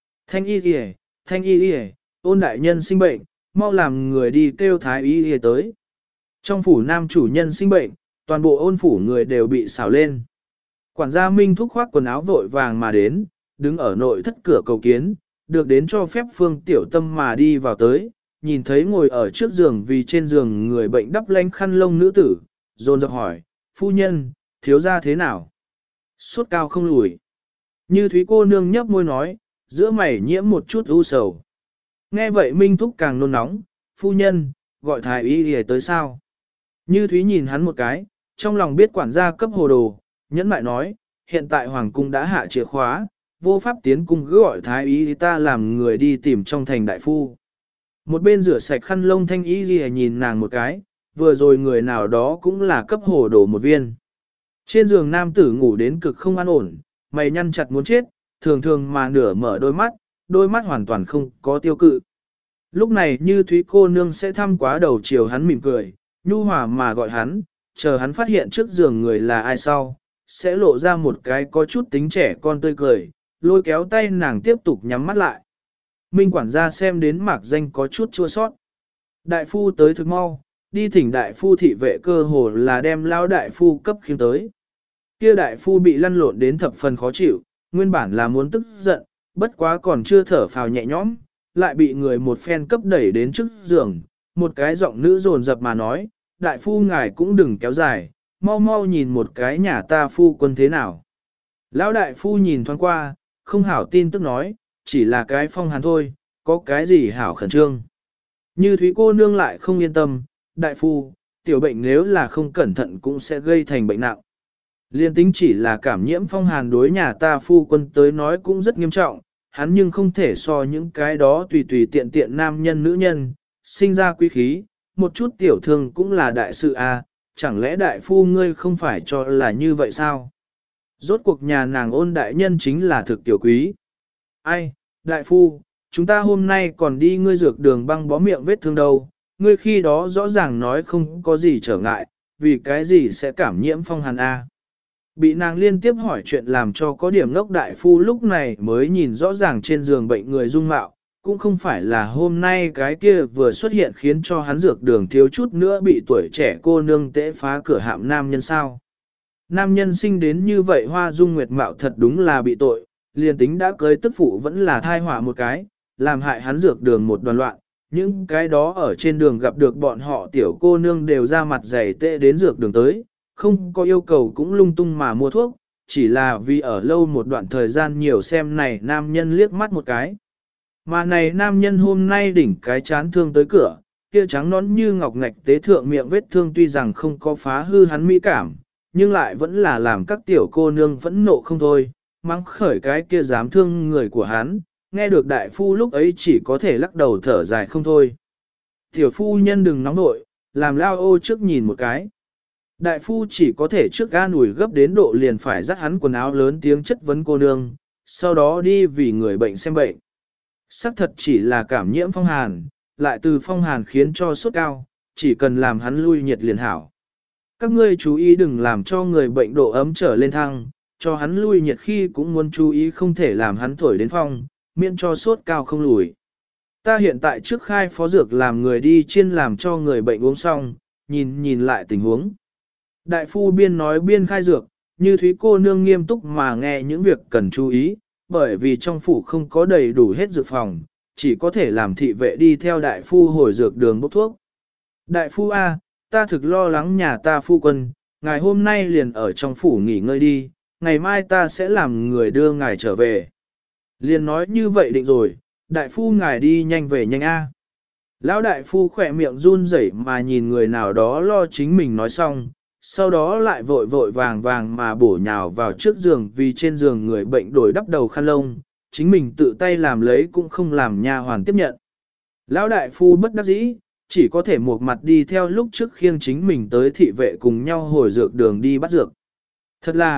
S1: Thanh y kìa, ôn đại nhân sinh bệnh, mau làm người đi kêu thái y kìa tới. Trong phủ nam chủ nhân sinh bệnh, toàn bộ ôn phủ người đều bị xào lên. Quản gia Minh Thúc khoác quần áo vội vàng mà đến, đứng ở nội thất cửa cầu kiến, được đến cho phép Phương Tiểu Tâm mà đi vào tới, nhìn thấy ngồi ở trước giường vì trên giường người bệnh đắp lánh khăn lông nữ tử, dồn dập hỏi, phu nhân, thiếu gia thế nào? Sốt cao không lùi. Như Thúy cô nương nhấp môi nói, giữa mày nhiễm một chút u sầu. Nghe vậy Minh Thúc càng nôn nóng, phu nhân, gọi thái y để tới sao? Như Thúy nhìn hắn một cái, trong lòng biết quản gia cấp hồ đồ, nhẫn mại nói, hiện tại hoàng cung đã hạ chìa khóa, vô pháp tiến cung cứ gọi thái y ta làm người đi tìm trong thành đại phu. Một bên rửa sạch khăn lông thanh y gì nhìn nàng một cái, vừa rồi người nào đó cũng là cấp hồ đồ một viên. Trên giường nam tử ngủ đến cực không an ổn, mày nhăn chặt muốn chết, thường thường mà nửa mở đôi mắt hoàn toàn không có tiêu cự. Lúc này như Thúy cô nương sẽ thăm quá đầu chiều hắn mỉm cười, nhu hòa mà gọi hắn, chờ hắn phát hiện trước giường người là ai sau, sẽ lộ ra một cái có chút tính trẻ con tươi cười, lôi kéo tay nàng tiếp tục nhắm mắt lại. Minh quản gia xem đến mạc danh có chút chua sót. Đại phu tới thực mau, đi thỉnh đại phu thị vệ cơ hồ là đem lao đại phu cấp khiêng tới. Kia đại phu bị lăn lộn đến thập phần khó chịu, nguyên bản là muốn tức giận, bất quá còn chưa thở phào nhẹ nhõm, lại bị người một phen cấp đẩy đến trước giường, một cái giọng nữ dồn dập mà nói, đại phu ngài cũng đừng kéo dài, mau mau nhìn một cái nhà ta phu quân thế nào. Lão đại phu nhìn thoáng qua, không hảo tin tức nói, chỉ là cái phong hàn thôi, có cái gì hảo khẩn trương. Như Thúy cô nương lại không yên tâm, đại phu, tiểu bệnh nếu là không cẩn thận cũng sẽ gây thành bệnh nặng. Liên tính chỉ là cảm nhiễm phong hàn đối nhà ta phu quân tới nói cũng rất nghiêm trọng, hắn nhưng không thể so những cái đó tùy tùy tiện tiện nam nhân nữ nhân, sinh ra quý khí, một chút tiểu thương cũng là đại sự à, chẳng lẽ đại phu ngươi không phải cho là như vậy sao? Rốt cuộc nhà nàng ôn đại nhân chính là thực tiểu quý. Ai, đại phu, chúng ta hôm nay còn đi ngươi dược đường băng bó miệng vết thương đâu, ngươi khi đó rõ ràng nói không có gì trở ngại, vì cái gì sẽ cảm nhiễm phong hàn a? Bị nàng liên tiếp hỏi chuyện làm cho có điểm ngốc đại phu lúc này mới nhìn rõ ràng trên giường bệnh người dung mạo, cũng không phải là hôm nay cái kia vừa xuất hiện khiến cho hắn dược đường thiếu chút nữa bị tuổi trẻ cô nương tễ phá cửa hạm nam nhân sao. Nam nhân sinh đến như vậy hoa dung nguyệt mạo thật đúng là bị tội, liền tính đã cưới tức phụ vẫn là thai họa một cái, làm hại hắn dược đường một đoàn loạn. Những cái đó ở trên đường gặp được bọn họ tiểu cô nương đều ra mặt dày tệ đến dược đường tới, không có yêu cầu cũng lung tung mà mua thuốc, chỉ là vì ở lâu một đoạn thời gian nhiều xem này nam nhân liếc mắt một cái. Mà này nam nhân hôm nay đỉnh cái chán thương tới cửa, kia trắng nón như ngọc ngạch tế thượng miệng vết thương tuy rằng không có phá hư hắn mỹ cảm, nhưng lại vẫn là làm các tiểu cô nương phẫn nộ không thôi, mắng khởi cái kia dám thương người của hắn, nghe được đại phu lúc ấy chỉ có thể lắc đầu thở dài không thôi. Tiểu phu nhân đừng nóng nội, làm lao ô trước nhìn một cái. Đại phu chỉ có thể trước ga ủi gấp đến độ liền phải dắt hắn quần áo lớn tiếng chất vấn cô nương, sau đó đi vì người bệnh xem bệnh. Sắc thật chỉ là cảm nhiễm phong hàn, lại từ phong hàn khiến cho sốt cao, chỉ cần làm hắn lui nhiệt liền hảo. Các ngươi chú ý đừng làm cho người bệnh độ ấm trở lên thăng, cho hắn lui nhiệt khi cũng muốn chú ý không thể làm hắn thổi đến phong, miễn cho sốt cao không lùi. Ta hiện tại trước khai phó dược làm người đi chiên làm cho người bệnh uống xong, nhìn lại tình huống. Đại phu biên nói biên khai dược, như Thúy cô nương nghiêm túc mà nghe những việc cần chú ý, bởi vì trong phủ không có đầy đủ hết dược phòng, chỉ có thể làm thị vệ đi theo đại phu hồi dược đường bốc thuốc. Đại phu A, ta thực lo lắng nhà ta phu quân, ngài hôm nay liền ở trong phủ nghỉ ngơi đi, ngày mai ta sẽ làm người đưa ngài trở về. Liền nói như vậy định rồi, đại phu ngài đi nhanh về nhanh A. Lão đại phu khỏe miệng run rẩy mà nhìn người nào đó lo chính mình nói xong, sau đó lại vội vội vàng vàng mà bổ nhào vào trước giường vì trên giường người bệnh đổi đắp đầu khăn lông, chính mình tự tay làm lấy cũng không làm nha hoàn tiếp nhận. Lão đại phu bất đắc dĩ, chỉ có thể một mặt đi theo lúc trước khiêng chính mình tới thị vệ cùng nhau hồi dược đường đi bắt dược. Thật là,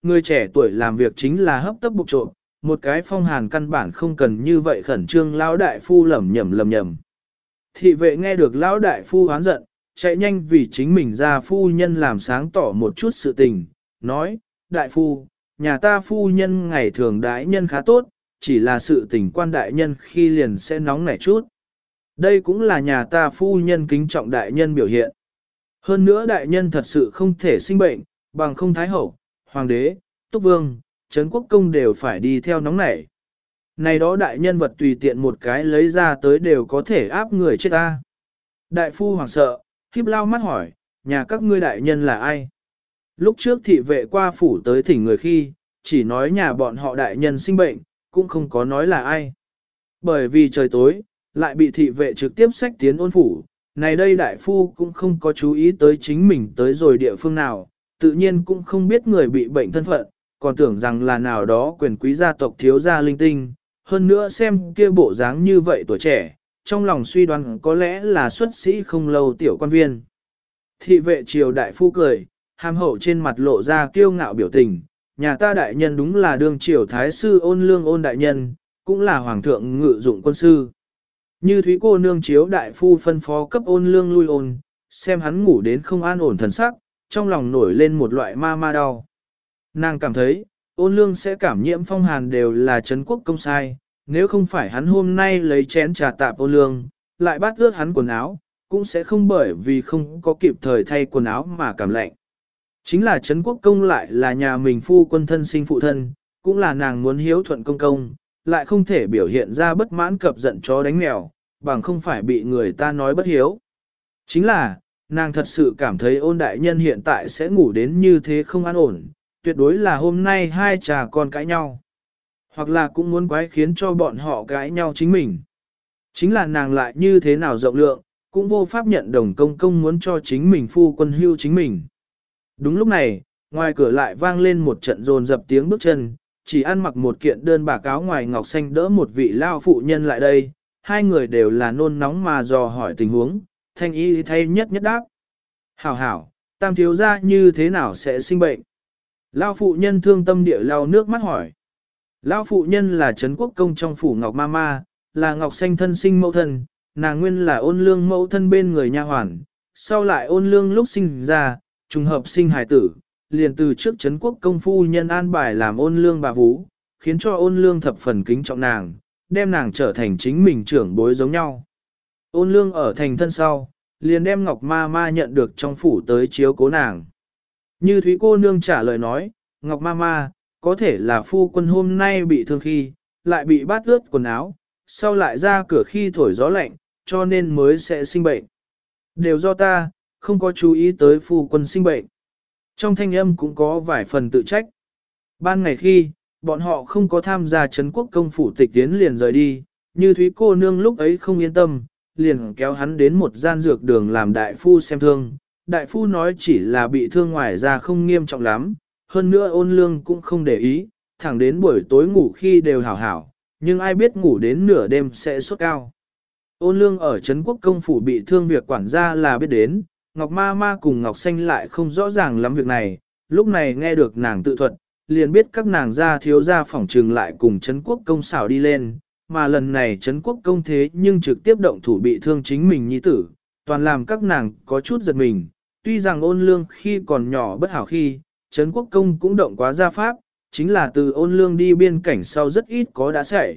S1: người trẻ tuổi làm việc chính là hấp tấp bục trộm, một cái phong hàn căn bản không cần như vậy khẩn trương lão đại phu lẩm nhẩm. Thị vệ nghe được lão đại phu hoán giận, chạy nhanh vì chính mình ra phu nhân làm sáng tỏ một chút sự tình, nói, đại phu, nhà ta phu nhân ngày thường đại nhân khá tốt, chỉ là sự tình quan đại nhân khi liền sẽ nóng nảy chút. Đây cũng là nhà ta phu nhân kính trọng đại nhân biểu hiện. Hơn nữa đại nhân thật sự không thể sinh bệnh, bằng không thái hậu, hoàng đế, túc vương, trấn quốc công đều phải đi theo nóng nảy. Này đó đại nhân vật tùy tiện một cái lấy ra tới đều có thể áp người chết ta. Đại phu hoảng sợ, khiếp lao mắt hỏi, nhà các ngươi đại nhân là ai? Lúc trước thị vệ qua phủ tới thỉnh người khi, chỉ nói nhà bọn họ đại nhân sinh bệnh, cũng không có nói là ai. Bởi vì trời tối, lại bị thị vệ trực tiếp xách tiến ôn phủ, này đây đại phu cũng không có chú ý tới chính mình tới rồi địa phương nào, tự nhiên cũng không biết người bị bệnh thân phận, còn tưởng rằng là nào đó quyền quý gia tộc thiếu gia linh tinh, hơn nữa xem kia bộ dáng như vậy tuổi trẻ, trong lòng suy đoán có lẽ là xuất sĩ không lâu tiểu quan viên. Thị vệ triều đại phu cười, hàm hậu trên mặt lộ ra kiêu ngạo biểu tình, nhà ta đại nhân đúng là đương triều thái sư Ôn Lương Ôn đại nhân, cũng là hoàng thượng ngự dụng quân sư. Như Thúy cô nương chiếu đại phu phân phó cấp Ôn Lương lui ôn, xem hắn ngủ đến không an ổn thần sắc, trong lòng nổi lên một loại ma đau. Nàng cảm thấy, Ôn Lương sẽ cảm nhiễm phong hàn đều là trấn quốc công sai, nếu không phải hắn hôm nay lấy chén trà tạp Ôn Lương, lại bắt ướt hắn quần áo, cũng sẽ không bởi vì không có kịp thời thay quần áo mà cảm lạnh. Chính là trấn quốc công lại là nhà mình phu quân thân sinh phụ thân, cũng là nàng muốn hiếu thuận công công, lại không thể biểu hiện ra bất mãn cập giận chó đánh mèo, bằng không phải bị người ta nói bất hiếu. Chính là, nàng thật sự cảm thấy Ôn đại nhân hiện tại sẽ ngủ đến như thế không an ổn, tuyệt đối là hôm nay hai cha con cãi nhau. Hoặc là cũng muốn quái khiến cho bọn họ cãi nhau chính mình. Chính là nàng lại như thế nào rộng lượng, cũng vô pháp nhận đồng công công muốn cho chính mình phu quân hưu chính mình. Đúng lúc này, ngoài cửa lại vang lên một trận rồn dập tiếng bước chân, chỉ ăn mặc một kiện đơn bạc áo ngoài ngọc xanh đỡ một vị lao phụ nhân lại đây, hai người đều là nôn nóng mà dò hỏi tình huống, thanh y thay nhất đáp. Hảo hảo, tam thiếu gia như thế nào sẽ sinh bệnh? Lao phụ nhân thương tâm địa lao nước mắt hỏi. Lao phụ nhân là trấn quốc công trong phủ Ngọc Mama, là Ngọc Xanh thân sinh mẫu thân, nàng nguyên là Ôn Lương mẫu thân bên người nha hoàn, sau lại Ôn Lương lúc sinh ra, trùng hợp sinh hài tử, liền từ trước trấn quốc công phu nhân an bài làm Ôn Lương bà vú, khiến cho Ôn Lương thập phần kính trọng nàng, đem nàng trở thành chính mình trưởng bối giống nhau. Ôn Lương ở thành thân sau, liền đem Ngọc Mama nhận được trong phủ tới chiếu cố nàng. Như Thúy cô nương trả lời nói, Ngọc Mama, có thể là phu quân hôm nay bị thương khi, lại bị bát ướt quần áo, sau lại ra cửa khi thổi gió lạnh, cho nên mới sẽ sinh bệnh. Đều do ta, không có chú ý tới phu quân sinh bệnh. Trong thanh âm cũng có vài phần tự trách. Ban ngày khi, bọn họ không có tham gia trấn quốc công phủ tịch tiến liền rời đi, như Thúy cô nương lúc ấy không yên tâm, liền kéo hắn đến một gian dược đường làm đại phu xem thương. Đại phu nói chỉ là bị thương ngoài ra không nghiêm trọng lắm, hơn nữa Ôn Lương cũng không để ý, thẳng đến buổi tối ngủ khi đều hảo hảo, nhưng ai biết ngủ đến nửa đêm sẽ sốt cao. Ôn Lương ở trấn quốc công phủ bị thương việc quản gia là biết đến, Ngọc Ma cùng Ngọc Xanh lại không rõ ràng lắm việc này, lúc này nghe được nàng tự thuật, liền biết các nàng gia thiếu gia phỏng trừng lại cùng trấn quốc công xảo đi lên, mà lần này trấn quốc công thế nhưng trực tiếp động thủ bị thương chính mình nhi tử, toàn làm các nàng có chút giật mình, tuy rằng Ôn Lương khi còn nhỏ bất hảo khi, trấn quốc công cũng động quá gia pháp, chính là từ Ôn Lương đi biên cảnh sau rất ít có đã xảy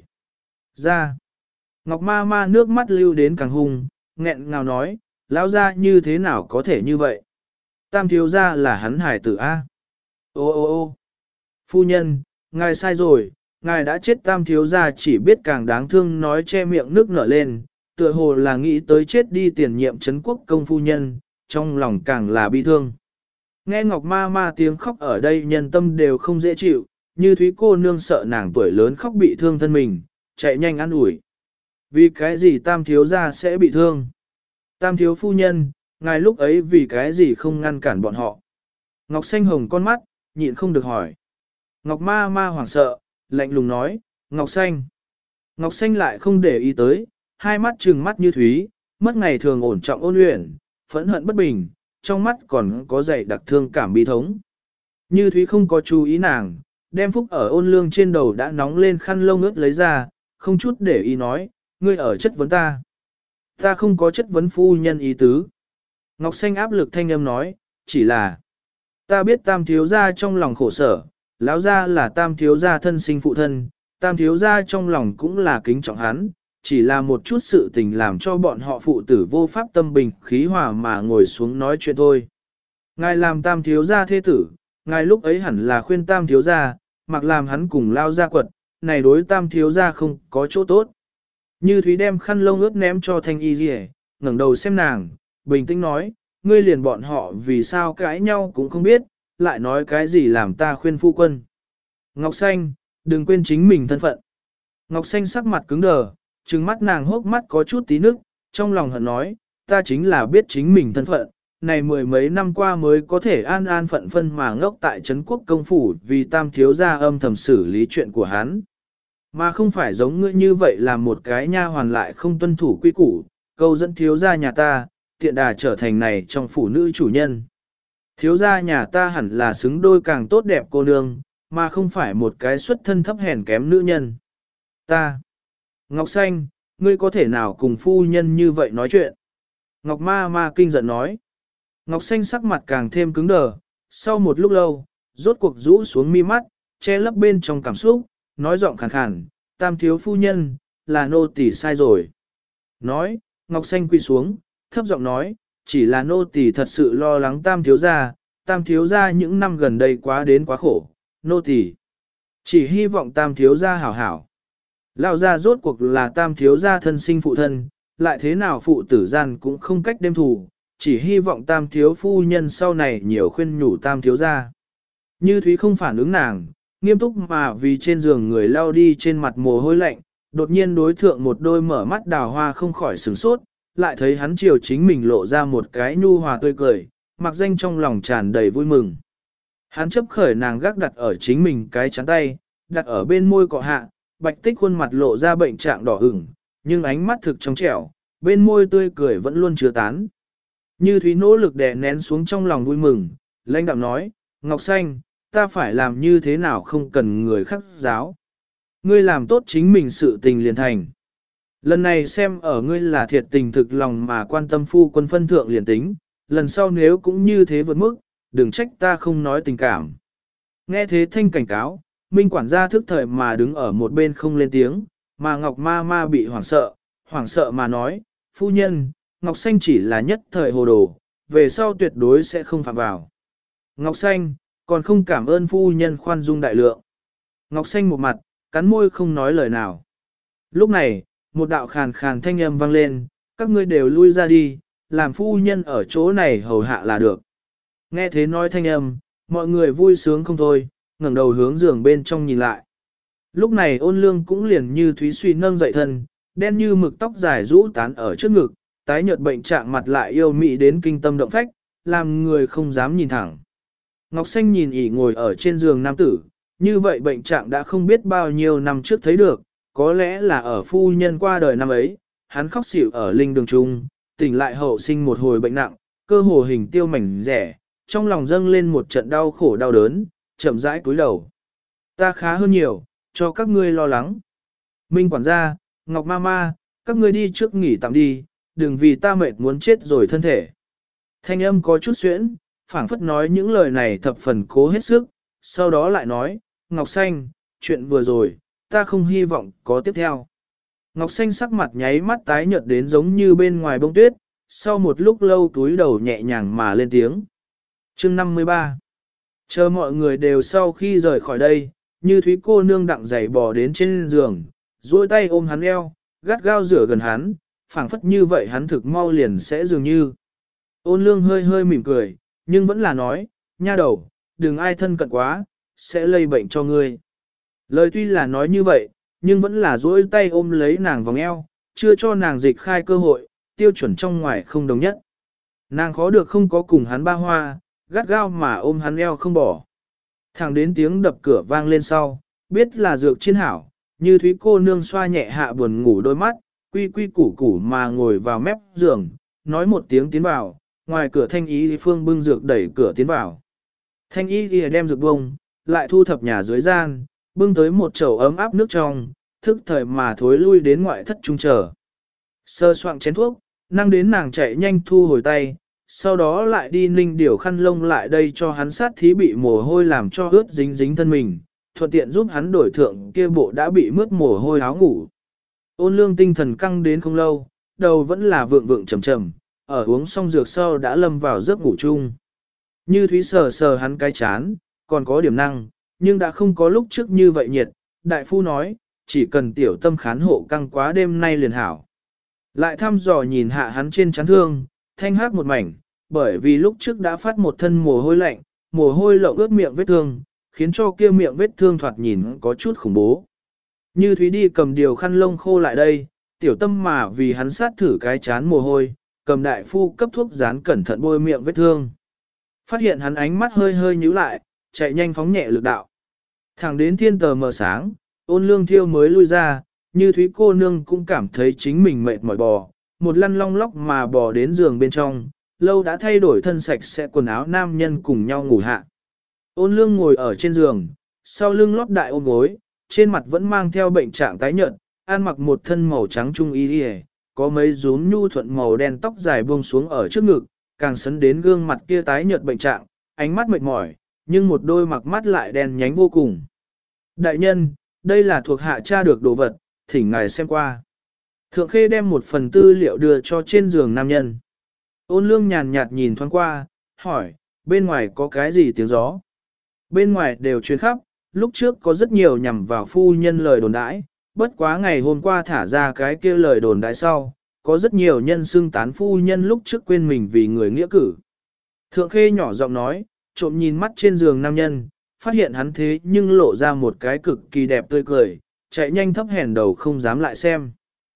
S1: ra. Ngọc Ma nước mắt lưu đến càng hung, nghẹn ngào nói, lão gia như thế nào có thể như vậy? Tam thiếu gia là hắn hải tử A. Ô, phu nhân, ngài sai rồi, ngài đã chết tam thiếu gia chỉ biết càng đáng thương nói che miệng nước nở lên, tựa hồ là nghĩ tới chết đi tiền nhiệm trấn quốc công phu nhân, trong lòng càng là bi thương. Nghe Ngọc Ma tiếng khóc ở đây nhân tâm đều không dễ chịu, như Thúy cô nương sợ nàng tuổi lớn khóc bị thương thân mình, chạy nhanh ăn ủi. Vì cái gì tam thiếu gia sẽ bị thương? Tam thiếu phu nhân, ngài lúc ấy vì cái gì không ngăn cản bọn họ? Ngọc Xanh hồng con mắt, nhịn không được hỏi. Ngọc Ma hoảng sợ, lạnh lùng nói, Ngọc Xanh. Ngọc Xanh lại không để ý tới, hai mắt trừng mắt như thúy, mất ngày thường ổn trọng ôn luyện, phẫn hận bất bình, trong mắt còn có dày đặc thương cảm bi thống. Như Thúy không có chú ý nàng, đem phúc ở ôn lương trên đầu đã nóng lên khăn lông ướt lấy ra, không chút để ý nói, ngươi ở chất vấn ta. Ta không có chất vấn phu nhân ý tứ. Ngọc Xanh áp lực thanh âm nói, chỉ là, ta biết tam thiếu gia trong lòng khổ sở, lão gia là tam thiếu gia thân sinh phụ thân, tam thiếu gia trong lòng cũng là kính trọng hắn, chỉ là một chút sự tình làm cho bọn họ phụ tử vô pháp tâm bình khí hòa mà ngồi xuống nói chuyện thôi. Ngài làm tam thiếu gia thế tử, ngài lúc ấy hẳn là khuyên tam thiếu gia, mặc làm hắn cùng lao ra quật, này đối tam thiếu gia không có chỗ tốt. Như Thúy đem khăn lông ướt ném cho Thanh Y Dì, ngẩng đầu xem nàng, bình tĩnh nói, ngươi liền bọn họ vì sao cãi nhau cũng không biết, lại nói cái gì làm ta khuyên phu quân. Ngọc Xanh, đừng quên chính mình thân phận. Ngọc Xanh sắc mặt cứng đờ, trừng mắt nàng hốc mắt có chút tí nước, trong lòng hận nói, ta chính là biết chính mình thân phận, này mười mấy năm qua mới có thể an an phận phân mà ngốc tại Trấn Quốc công phủ vì tam thiếu gia âm thầm xử lý chuyện của hắn. Mà không phải giống ngươi như vậy làm một cái nha hoàn lại không tuân thủ quy củ, câu dẫn thiếu gia nhà ta, tiện đà trở thành này trong phủ nữ chủ nhân. Thiếu gia nhà ta hẳn là xứng đôi càng tốt đẹp cô nương, mà không phải một cái xuất thân thấp hèn kém nữ nhân. Ta, Ngọc Xanh, ngươi có thể nào cùng phu nhân như vậy nói chuyện? Ngọc Ma Ma kinh giận nói. Ngọc Xanh sắc mặt càng thêm cứng đờ, sau một lúc lâu, rốt cuộc rũ xuống mi mắt, che lấp bên trong cảm xúc, nói giọng khàn khàn, tam thiếu phu nhân, là nô tỳ sai rồi. Nói, Ngọc Xanh quỳ xuống, thấp giọng nói, chỉ là nô tỳ thật sự lo lắng tam thiếu gia những năm gần đây quá đến quá khổ, nô tỳ chỉ hy vọng tam thiếu gia hảo hảo. Lão gia rốt cuộc là tam thiếu gia thân sinh phụ thân, lại thế nào phụ tử gian cũng không cách đêm thù, chỉ hy vọng tam thiếu phu nhân sau này nhiều khuyên nhủ tam thiếu gia. Như Thúy không phản ứng nàng, nghiêm túc mà vì trên giường người lao đi trên mặt mồ hôi lạnh, đột nhiên đối thượng một đôi mở mắt đào hoa không khỏi sửng sốt, lại thấy hắn chiều chính mình lộ ra một cái nhu hòa tươi cười, mặc danh trong lòng tràn đầy vui mừng. Hắn chấp khởi nàng gác đặt ở chính mình cái chắn tay, đặt ở bên môi cọ hạ, bạch tích khuôn mặt lộ ra bệnh trạng đỏ ửng, nhưng ánh mắt thực trong trẻo, bên môi tươi cười vẫn luôn chưa tán. Như Thúy nỗ lực đè nén xuống trong lòng vui mừng, lãnh đạm nói, Ngọc Xanh, ta phải làm như thế nào không cần người khác giáo. Ngươi làm tốt chính mình sự tình liền thành. Lần này xem ở ngươi là thiệt tình thực lòng mà quan tâm phu quân phân thượng liền tính, lần sau nếu cũng như thế vượt mức, đừng trách ta không nói tình cảm. Nghe thế thanh cảnh cáo, Minh quản gia thức thời mà đứng ở một bên không lên tiếng, mà Ngọc Ma Ma bị hoảng sợ mà nói, phu nhân, Ngọc Xanh chỉ là nhất thời hồ đồ, về sau tuyệt đối sẽ không phạm vào. Ngọc Xanh, còn không cảm ơn phu nhân khoan dung đại lượng. Ngọc Xanh một mặt, cắn môi không nói lời nào. Lúc này, một đạo khàn khàn thanh âm vang lên, các ngươi đều lui ra đi, làm phu nhân ở chỗ này hầu hạ là được. Nghe thế nói thanh âm, mọi người vui sướng không thôi, ngẩng đầu hướng giường bên trong nhìn lại. Lúc này Ôn Lương cũng liền như Thúy Suy nâng dậy thân, đen như mực tóc dài rũ tán ở trước ngực, tái nhợt bệnh trạng mặt lại yêu mị đến kinh tâm động phách, làm người không dám nhìn thẳng. Ngọc Xanh nhìn ỉ ngồi ở trên giường nam tử, như vậy bệnh trạng đã không biết bao nhiêu năm trước thấy được, có lẽ là ở phu nhân qua đời năm ấy, hắn khóc xỉu ở linh đường trung, tỉnh lại hậu sinh một hồi bệnh nặng, cơ hồ hình tiêu mảnh rẻ, trong lòng dâng lên một trận đau khổ đau đớn, chậm rãi cúi đầu. Ta khá hơn nhiều, cho các ngươi lo lắng. Minh quản gia, Ngọc Ma Ma, các ngươi đi trước nghỉ tạm đi, đừng vì ta mệt muốn chết rồi thân thể. Thanh âm có chút xuyễn, phảng phất nói những lời này thập phần cố hết sức, sau đó lại nói, Ngọc Xanh, chuyện vừa rồi, ta không hy vọng có tiếp theo. Ngọc Xanh sắc mặt nháy mắt tái nhợt đến giống như bên ngoài bông tuyết, sau một lúc lâu túi đầu nhẹ nhàng mà lên tiếng. Chương 53. Chờ mọi người đều sau khi rời khỏi đây, Như Thúy cô nương đặng giày bò đến trên giường, duỗi tay ôm hắn eo, gắt gao rửa gần hắn, phảng phất như vậy hắn thực mau liền sẽ dường như. Ôn Lương hơi hơi mỉm cười, nhưng vẫn là nói, nha đầu, đừng ai thân cận quá, sẽ lây bệnh cho ngươi. Lời tuy là nói như vậy, nhưng vẫn là duỗi tay ôm lấy nàng vòng eo, chưa cho nàng dịch khai cơ hội, tiêu chuẩn trong ngoài không đồng nhất. Nàng khó được không có cùng hắn ba hoa, gắt gao mà ôm hắn eo không bỏ. Thẳng đến tiếng đập cửa vang lên sau, biết là dược chiên hảo, Như Thúy cô nương xoa nhẹ hạ buồn ngủ đôi mắt, quy quy củ củ mà ngồi vào mép giường, nói một tiếng tiến vào, ngoài cửa Thanh Ý Phương bưng dược đẩy cửa tiến vào. Thanh y ghi đem dược bông, lại thu thập nhà dưới gian, bưng tới một chậu ấm áp nước trong, thức thời mà thối lui đến ngoại thất trung chờ. Sơ soạn chén thuốc, năng đến nàng chạy nhanh thu hồi tay, sau đó lại đi ninh điều khăn lông lại đây cho hắn sát thí bị mồ hôi làm cho ướt dính dính thân mình, thuận tiện giúp hắn đổi thượng kia bộ đã bị mướt mồ hôi áo ngủ. Ôn lương tinh thần căng đến không lâu, đầu vẫn là vượng vượng trầm trầm, ở uống xong dược sau đã lâm vào giấc ngủ chung. Như Thúy sờ sờ hắn cái chán, còn có điểm năng, nhưng đã không có lúc trước như vậy nhiệt, đại phu nói, chỉ cần tiểu tâm khán hộ căng quá đêm nay liền hảo. Lại thăm dò nhìn hạ hắn trên chán thương, thanh hắc một mảnh, bởi vì lúc trước đã phát một thân mồ hôi lạnh, mồ hôi lậu ướt miệng vết thương, khiến cho kia miệng vết thương thoạt nhìn có chút khủng bố. Như Thúy đi cầm điều khăn lông khô lại đây, tiểu tâm mà vì hắn sát thử cái chán mồ hôi, cầm đại phu cấp thuốc dán cẩn thận bôi miệng vết thương. Phát hiện hắn ánh mắt hơi hơi nhíu lại, chạy nhanh phóng nhẹ lực đạo. Thẳng đến thiên tờ mờ sáng, Ôn Lương Thiêu mới lui ra, Như Thúy cô nương cũng cảm thấy chính mình mệt mỏi bò, một lăn long lóc mà bò đến giường bên trong, lâu đã thay đổi thân sạch sẽ quần áo nam nhân cùng nhau ngủ hạ. Ôn Lương ngồi ở trên giường, sau lưng lót đại ôm gối, trên mặt vẫn mang theo bệnh trạng tái nhợt, ăn mặc một thân màu trắng trung y, có mấy rúm nhu thuận màu đen tóc dài buông xuống ở trước ngực, càng sấn đến gương mặt kia tái nhợt bệnh trạng, ánh mắt mệt mỏi, nhưng một đôi mặc mắt lại đen nhánh vô cùng. Đại nhân, đây là thuộc hạ tra được đồ vật, thỉnh ngài xem qua. Thượng Khê đem một phần tư liệu đưa cho trên giường nam nhân. Ôn Lương nhàn nhạt nhìn thoáng qua, hỏi, bên ngoài có cái gì tiếng gió? Bên ngoài đều truyền khắp, lúc trước có rất nhiều nhằm vào phu nhân lời đồn đãi, bất quá ngày hôm qua thả ra cái kia lời đồn đãi sau, có rất nhiều nhân xưng tán phu nhân lúc trước quên mình vì người nghĩa cử. Thượng Khê nhỏ giọng nói, trộm nhìn mắt trên giường nam nhân, phát hiện hắn thế nhưng lộ ra một cái cực kỳ đẹp tươi cười, chạy nhanh thấp hèn đầu không dám lại xem.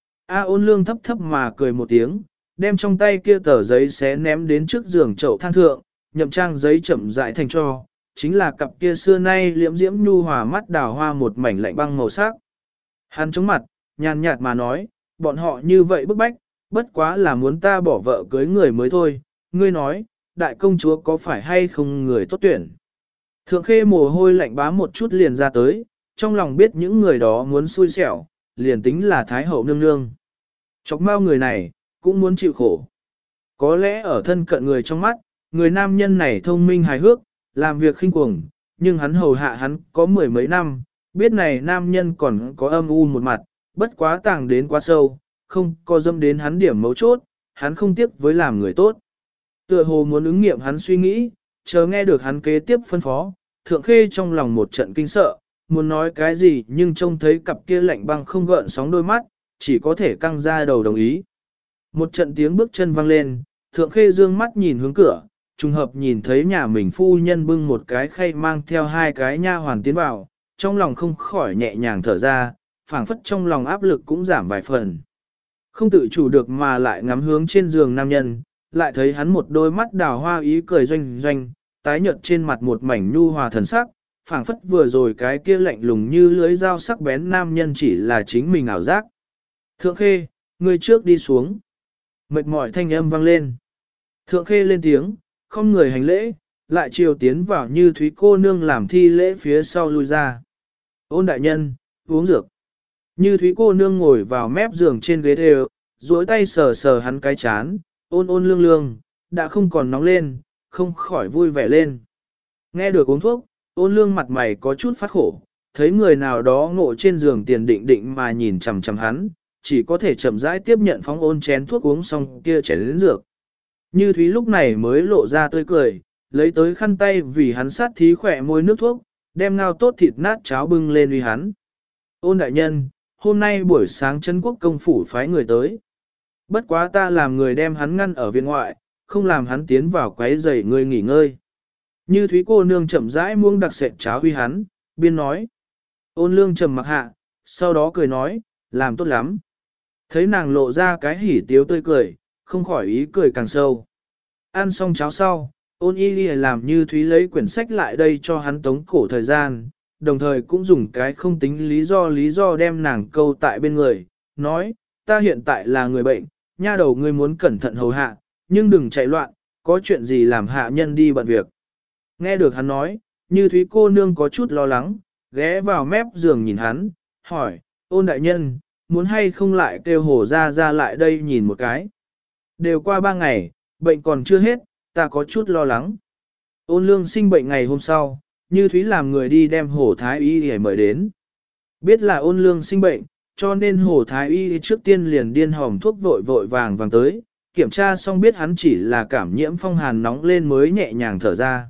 S1: Ôn Lương thấp thấp mà cười một tiếng, đem trong tay kia tờ giấy xé ném đến trước giường chậu than thượng, nhậm trang giấy chậm rãi thành cho, chính là cặp kia xưa nay liễm diễm nhu hòa mắt đào hoa một mảnh lạnh băng màu sắc. Hắn chống mặt, nhàn nhạt mà nói, bọn họ như vậy bức bách, bất quá là muốn ta bỏ vợ cưới người mới thôi, ngươi nói, đại công chúa có phải hay không người tốt tuyển. Thượng Khê mồ hôi lạnh bá một chút liền ra tới, trong lòng biết những người đó muốn xui xẻo, liền tính là Thái hậu nương nương. Chọc mau người này, cũng muốn chịu khổ. Có lẽ ở thân cận người trong mắt, người nam nhân này thông minh hài hước, làm việc khinh cuồng, nhưng hắn hầu hạ hắn có mười mấy năm, biết này nam nhân còn có âm u một mặt, bất quá tàng đến quá sâu, không có dâm đến hắn điểm mấu chốt, hắn không tiếc với làm người tốt. Tựa hồ muốn ứng nghiệm hắn suy nghĩ, chờ nghe được hắn kế tiếp phân phó, Thượng Khê trong lòng một trận kinh sợ, muốn nói cái gì nhưng trông thấy cặp kia lạnh băng không gợn sóng đôi mắt, chỉ có thể căng ra đầu đồng ý. Một trận tiếng bước chân vang lên, Thượng Khê dương mắt nhìn hướng cửa, trùng hợp nhìn thấy nhà mình phu nhân bưng một cái khay mang theo hai cái nha hoàn tiến vào, trong lòng không khỏi nhẹ nhàng thở ra, phảng phất trong lòng áp lực cũng giảm vài phần. Không tự chủ được mà lại ngắm hướng trên giường nam nhân, lại thấy hắn một đôi mắt đào hoa ý cười doanh doanh, tái nhợt trên mặt một mảnh nhu hòa thần sắc, phảng phất vừa rồi cái kia lạnh lùng như lưới dao sắc bén nam nhân chỉ là chính mình ảo giác. Thượng Khê, người trước đi xuống. Mệt mỏi thanh âm vang lên. Thượng Khê lên tiếng, không người hành lễ, lại chiều tiến vào Như Thúy cô nương làm thi lễ phía sau lui ra. Ôn đại nhân, uống dược. Như Thúy cô nương ngồi vào mép giường trên ghế đều, duỗi tay sờ sờ hắn cái chán, ôn ôn lương lương, đã không còn nóng lên, không khỏi vui vẻ lên. Nghe được uống thuốc, ôn lương mặt mày có chút phát khổ, thấy người nào đó ngộ trên giường tiền định định mà nhìn chằm chằm hắn, chỉ có thể chậm rãi tiếp nhận phóng ôn chén thuốc uống xong kia chén đến dược. Như Thúy lúc này mới lộ ra tươi cười, lấy tới khăn tay vì hắn sát thí khỏe môi nước thuốc, đem ngao tốt thịt nát cháo bưng lên uy hắn. Ôn đại nhân, hôm nay buổi sáng Trấn Quốc công phủ phái người tới. Bất quá ta làm người đem hắn ngăn ở viện ngoại, không làm hắn tiến vào quấy rầy người nghỉ ngơi. Như Thúy cô nương chậm rãi muông đặc sệt cháo uy hắn, biên nói. Ôn lương trầm mặc hạ, sau đó cười nói, làm tốt lắm. Thấy nàng lộ ra cái hỉ tiếu tươi cười, không khỏi ý cười càng sâu. Ăn xong cháo sau, ôn y ghi làm Như Thúy lấy quyển sách lại đây cho hắn tống cổ thời gian, đồng thời cũng dùng cái không tính lý do đem nàng câu tại bên người, nói, ta hiện tại là người bệnh, nha đầu ngươi muốn cẩn thận hầu hạ, nhưng đừng chạy loạn, có chuyện gì làm hạ nhân đi bận việc. Nghe được hắn nói, Như Thúy cô nương có chút lo lắng, ghé vào mép giường nhìn hắn, hỏi, Ôn đại nhân, muốn hay không lại kêu Hổ ra lại đây nhìn một cái. Đều qua 3 ngày, bệnh còn chưa hết, ta có chút lo lắng. Ôn lương sinh bệnh ngày hôm sau, Như Thúy làm người đi đem Hổ Thái Y để mời đến. Biết là ôn lương sinh bệnh, cho nên Hổ Thái Y trước tiên liền điên hòm thuốc vội vội vàng vàng tới, kiểm tra xong biết hắn chỉ là cảm nhiễm phong hàn nóng lên mới nhẹ nhàng thở ra.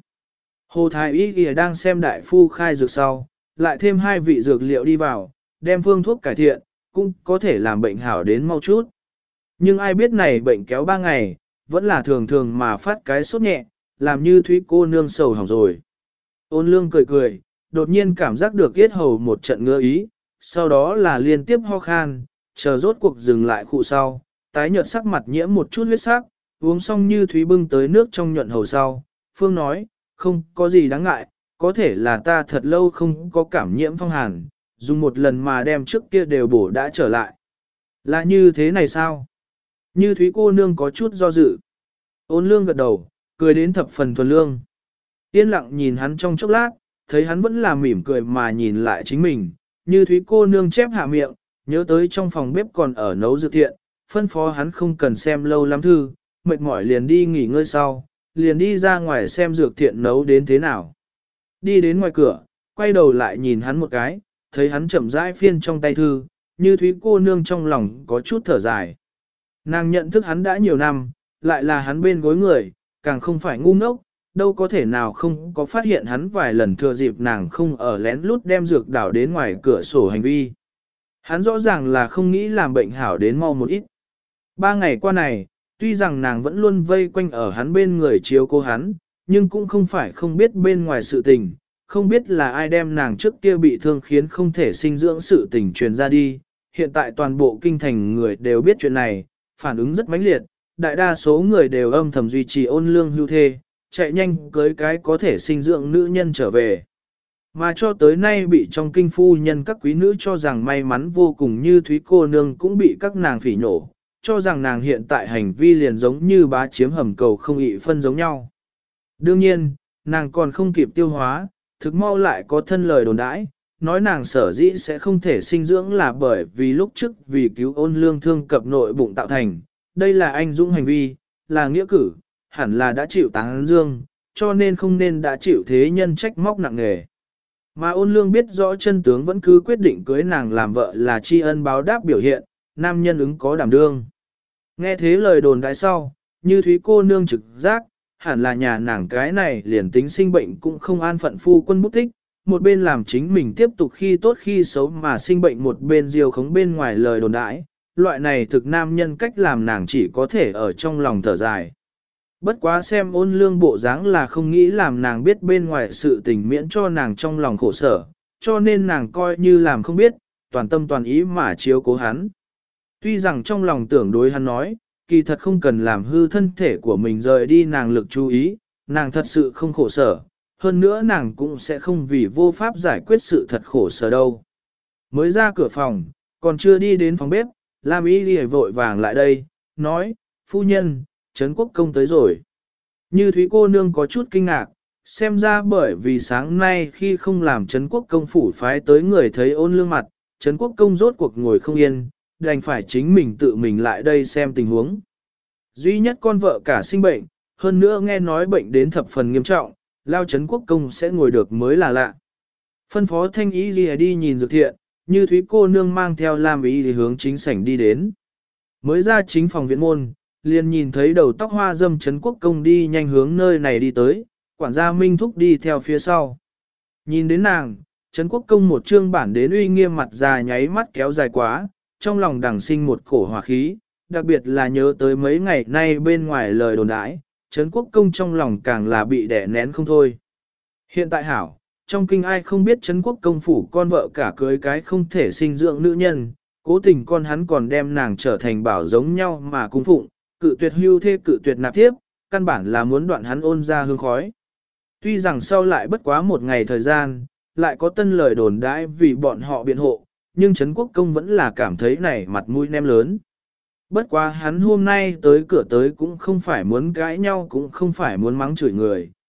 S1: Hồ Thái Y đang xem đại phu khai dược sau, lại thêm 2 vị dược liệu đi vào, đem phương thuốc cải thiện, cũng có thể làm bệnh hảo đến mau chút. Nhưng ai biết này bệnh kéo 3 ngày, vẫn là thường thường mà phát cái sốt nhẹ, làm Như Thúy cô nương sầu hỏng rồi. Ôn lương cười cười, đột nhiên cảm giác được yết hầu một trận ngứa ý, sau đó là liên tiếp ho khan, chờ rốt cuộc dừng lại khụ sau, tái nhợt sắc mặt nhiễm một chút huyết sắc, uống xong Như Thúy bưng tới nước trong nhuận hầu sau, Phương nói, không có gì đáng ngại, có thể là ta thật lâu không có cảm nhiễm phong hàn, dùng một lần mà đem trước kia đều bổ đã trở lại. Là như thế này sao? Như Thúy cô nương có chút do dự. Ôn lương gật đầu, cười đến thập phần thuần lương. Yên lặng nhìn hắn trong chốc lát, thấy hắn vẫn là mỉm cười mà nhìn lại chính mình. Như Thúy cô nương chép hạ miệng, nhớ tới trong phòng bếp còn ở nấu dược thiện, phân phó hắn không cần xem lâu lắm thư, mệt mỏi liền đi nghỉ ngơi sau, liền đi ra ngoài xem dược thiện nấu đến thế nào. Đi đến ngoài cửa, quay đầu lại nhìn hắn một cái, thấy hắn chậm rãi phiên trong tay thư, Như Thúy cô nương trong lòng có chút thở dài. Nàng nhận thức hắn đã nhiều năm, lại là hắn bên gối người, càng không phải ngu ngốc, đâu có thể nào không có phát hiện hắn vài lần thừa dịp nàng không ở lén lút đem dược đảo đến ngoài cửa sổ hành vi. Hắn rõ ràng là không nghĩ làm bệnh hảo đến mau một ít. 3 ngày qua này, tuy rằng nàng vẫn luôn vây quanh ở hắn bên người chiếu cố hắn, nhưng cũng không phải không biết bên ngoài sự tình, không biết là ai đem nàng trước kia bị thương khiến không thể sinh dưỡng sự tình truyền ra đi. Hiện tại toàn bộ kinh thành người đều biết chuyện này, phản ứng rất mãnh liệt, đại đa số người đều âm thầm duy trì ôn lương hưu thê, chạy nhanh cưới cái có thể sinh dưỡng nữ nhân trở về. Mà cho tới nay bị trong kinh phu nhân các quý nữ cho rằng may mắn vô cùng Như Thúy cô nương cũng bị các nàng phỉ nhổ, cho rằng nàng hiện tại hành vi liền giống như bá chiếm hầm cầu không ị phân giống nhau. Đương nhiên, nàng còn không kịp tiêu hóa, thực mau lại có thân lời đồn đãi, nói nàng sở dĩ sẽ không thể sinh dưỡng là bởi vì lúc trước vì cứu ôn lương thương cập nội bụng tạo thành, đây là anh dũng hành vi, là nghĩa cử, hẳn là đã chịu táng dương, cho nên không nên đã chịu thế nhân trách móc nặng nề. Mà ôn lương biết rõ chân tướng vẫn cứ quyết định cưới nàng làm vợ là tri ân báo đáp biểu hiện, nam nhân ứng có đảm đương. Nghe thế lời đồn đại sau, Như Thúy cô nương trực giác, hẳn là nhà nàng cái này liền tính sinh bệnh cũng không an phận phu quân bút tích, một bên làm chính mình tiếp tục khi tốt khi xấu mà sinh bệnh một bên diều khống bên ngoài lời đồn đãi, loại này thực nam nhân cách làm nàng chỉ có thể ở trong lòng thở dài. Bất quá xem ôn lương bộ dáng là không nghĩ làm nàng biết bên ngoài sự tình miễn cho nàng trong lòng khổ sở, cho nên nàng coi như làm không biết, toàn tâm toàn ý mà chiếu cố hắn. Tuy rằng trong lòng tưởng đối hắn nói, kỳ thật không cần làm hư thân thể của mình rời đi nàng lực chú ý, nàng thật sự không khổ sở, hơn nữa nàng cũng sẽ không vì vô pháp giải quyết sự thật khổ sở đâu. Mới ra cửa phòng, còn chưa đi đến phòng bếp, Lam Y Ghi vội vàng lại đây, nói, phu nhân, Trấn Quốc công tới rồi. Như Thúy cô nương có chút kinh ngạc, xem ra bởi vì sáng nay khi không làm Trấn Quốc công phủ phái tới người thấy ôn lương mặt, Trấn Quốc công rốt cuộc ngồi không yên, đành phải chính mình tự mình lại đây xem tình huống. Duy nhất con vợ cả sinh bệnh, hơn nữa nghe nói bệnh đến thập phần nghiêm trọng, lao Trấn Quốc công sẽ ngồi được mới là lạ. Phân phó Thanh Y Ghi đi nhìn dược thiện, Như Thúy cô nương mang theo Lam Y thì hướng chính sảnh đi đến. Mới ra chính phòng viện môn, liền nhìn thấy đầu tóc hoa dâm Trấn Quốc công đi nhanh hướng nơi này đi tới, quản gia Minh Thúc đi theo phía sau. Nhìn đến nàng, Trấn Quốc công một trương bản đến uy nghiêm mặt già nháy mắt kéo dài quá, trong lòng đằng sinh một cổ hỏa khí, đặc biệt là nhớ tới mấy ngày nay bên ngoài lời đồn đãi, Trấn Quốc công trong lòng càng là bị đè nén không thôi. Hiện tại hảo, trong kinh ai không biết Trấn Quốc công phủ con vợ cả cưới cái không thể sinh dưỡng nữ nhân, cố tình con hắn còn đem nàng trở thành bảo giống nhau mà cung phụng, cự tuyệt hưu thê cự tuyệt nạp tiếp, căn bản là muốn đoạn hắn ôn ra hương khói. Tuy rằng sau lại bất quá một ngày thời gian, lại có tân lời đồn đãi vì bọn họ biện hộ, nhưng Trấn Quốc công vẫn là cảm thấy này mặt mũi nem lớn. Bất quá hắn hôm nay tới cửa tới cũng không phải muốn cãi nhau cũng không phải muốn mắng chửi người,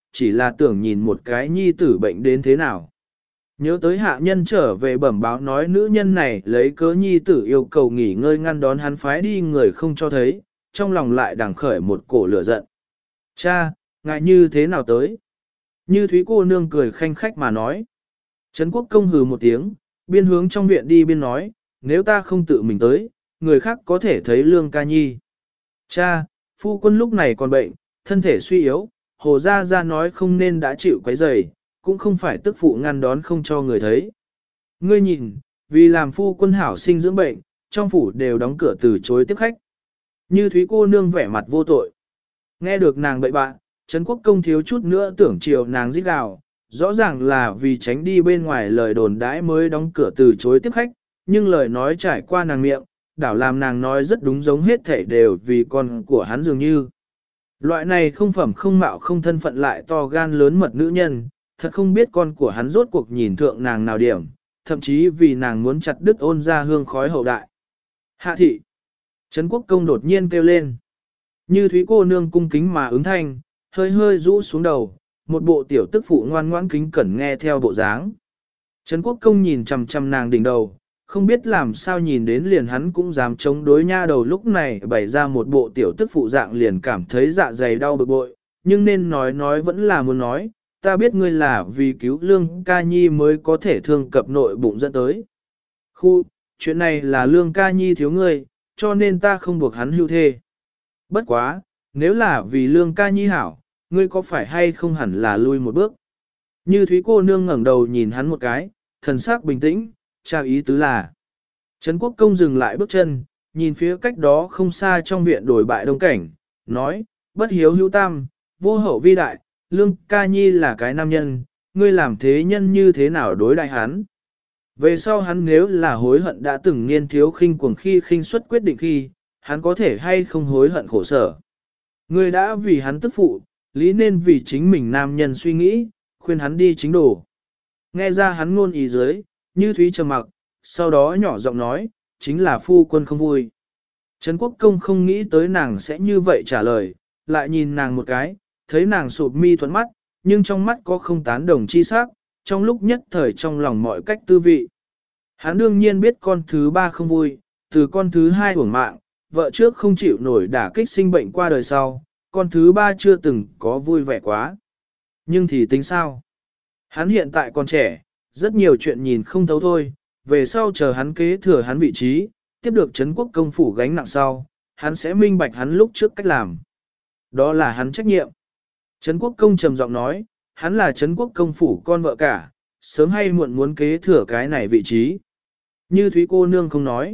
S1: chỉ là tưởng nhìn một cái nhi tử bệnh đến thế nào. Nhớ tới hạ nhân trở về bẩm báo nói nữ nhân này lấy cớ nhi tử yêu cầu nghỉ ngơi ngăn đón hắn phái đi người không cho thấy, trong lòng lại đằng khởi một cổ lửa giận. Cha, ngại như thế nào tới? Như Thúy cô nương cười khanh khách mà nói. Trấn Quốc công hừ một tiếng, biên hướng trong viện đi biên nói, nếu ta không tự mình tới, người khác có thể thấy Lương Ca Nhi. Cha, phu quân lúc này còn bệnh, thân thể suy yếu, Hồ Gia Gia nói không nên đã chịu quấy rầy, cũng không phải tức phụ ngăn đón không cho người thấy. Ngươi nhìn, vì làm phu quân hảo sinh dưỡng bệnh, trong phủ đều đóng cửa từ chối tiếp khách. Như Thúy cô nương vẻ mặt vô tội. Nghe được nàng bậy bạ, Trấn Quốc công thiếu chút nữa tưởng chiều nàng rít gào, rõ ràng là vì tránh đi bên ngoài lời đồn đãi mới đóng cửa từ chối tiếp khách, nhưng lời nói trải qua nàng miệng, đảo làm nàng nói rất đúng giống hết thảy đều vì con của hắn dường như. Loại này không phẩm không mạo không thân phận lại to gan lớn mật nữ nhân, thật không biết con của hắn rốt cuộc nhìn thượng nàng nào điểm, thậm chí vì nàng muốn chặt đứt Ôn ra hương khói hậu đại. Hạ thị. Trấn Quốc công đột nhiên kêu lên. Như Thúy cô nương cung kính mà ứng thanh, hơi hơi rũ xuống đầu, một bộ tiểu tức phụ ngoan ngoãn kính cẩn nghe theo bộ dáng. Trấn Quốc công nhìn chằm chằm nàng đỉnh đầu, không biết làm sao nhìn đến liền hắn cũng dám chống đối nha đầu lúc này bày ra một bộ tiểu tức phụ dạng liền cảm thấy dạ dày đau bực bội, nhưng nên nói vẫn là muốn nói, ta biết ngươi là vì cứu Lương Ca Nhi mới có thể thương cập nội bụng dẫn tới. Chuyện này là Lương Ca Nhi thiếu ngươi, cho nên ta không buộc hắn hưu thê. Bất quá, nếu là vì Lương Ca Nhi hảo, ngươi có phải hay không hẳn là lui một bước. Như Thúy cô nương ngẩng đầu nhìn hắn một cái, thần sắc bình tĩnh, trao ý tứ là. Trấn Quốc công dừng lại bước chân, nhìn phía cách đó không xa trong viện đổi bại đông cảnh, nói, bất hiếu hữu tam, vô hậu vi đại, Lương Ca Nhi là cái nam nhân, ngươi làm thế nhân như thế nào đối đại hắn. Về sau hắn nếu là hối hận đã từng niên thiếu khinh cuồng khi khinh suất quyết định khi, hắn có thể hay không hối hận khổ sở. Ngươi đã vì hắn tức phụ, lý nên vì chính mình nam nhân suy nghĩ, khuyên hắn đi chính đồ. Nghe ra hắn ngôn ý dưới, Như Thúy trầm mặc, sau đó nhỏ giọng nói, chính là phu quân không vui. Trấn Quốc công không nghĩ tới nàng sẽ như vậy trả lời, lại nhìn nàng một cái, thấy nàng sụp mi thuận mắt, nhưng trong mắt có không tán đồng chi sắc, trong lúc nhất thời trong lòng mọi cách tư vị. Hắn đương nhiên biết con thứ ba không vui, từ con thứ hai uổng mạng, vợ trước không chịu nổi đả kích sinh bệnh qua đời sau, con thứ ba chưa từng có vui vẻ quá. Nhưng thì tính sao? Hắn hiện tại còn trẻ, rất nhiều chuyện nhìn không thấu thôi, về sau chờ hắn kế thừa hắn vị trí, tiếp được Trấn Quốc công phủ gánh nặng sau, hắn sẽ minh bạch hắn lúc trước cách làm. Đó là hắn trách nhiệm. Trấn Quốc công trầm giọng nói, hắn là Trấn Quốc công phủ con vợ cả, sớm hay muộn muốn kế thừa cái này vị trí. Như Thúy cô nương không nói.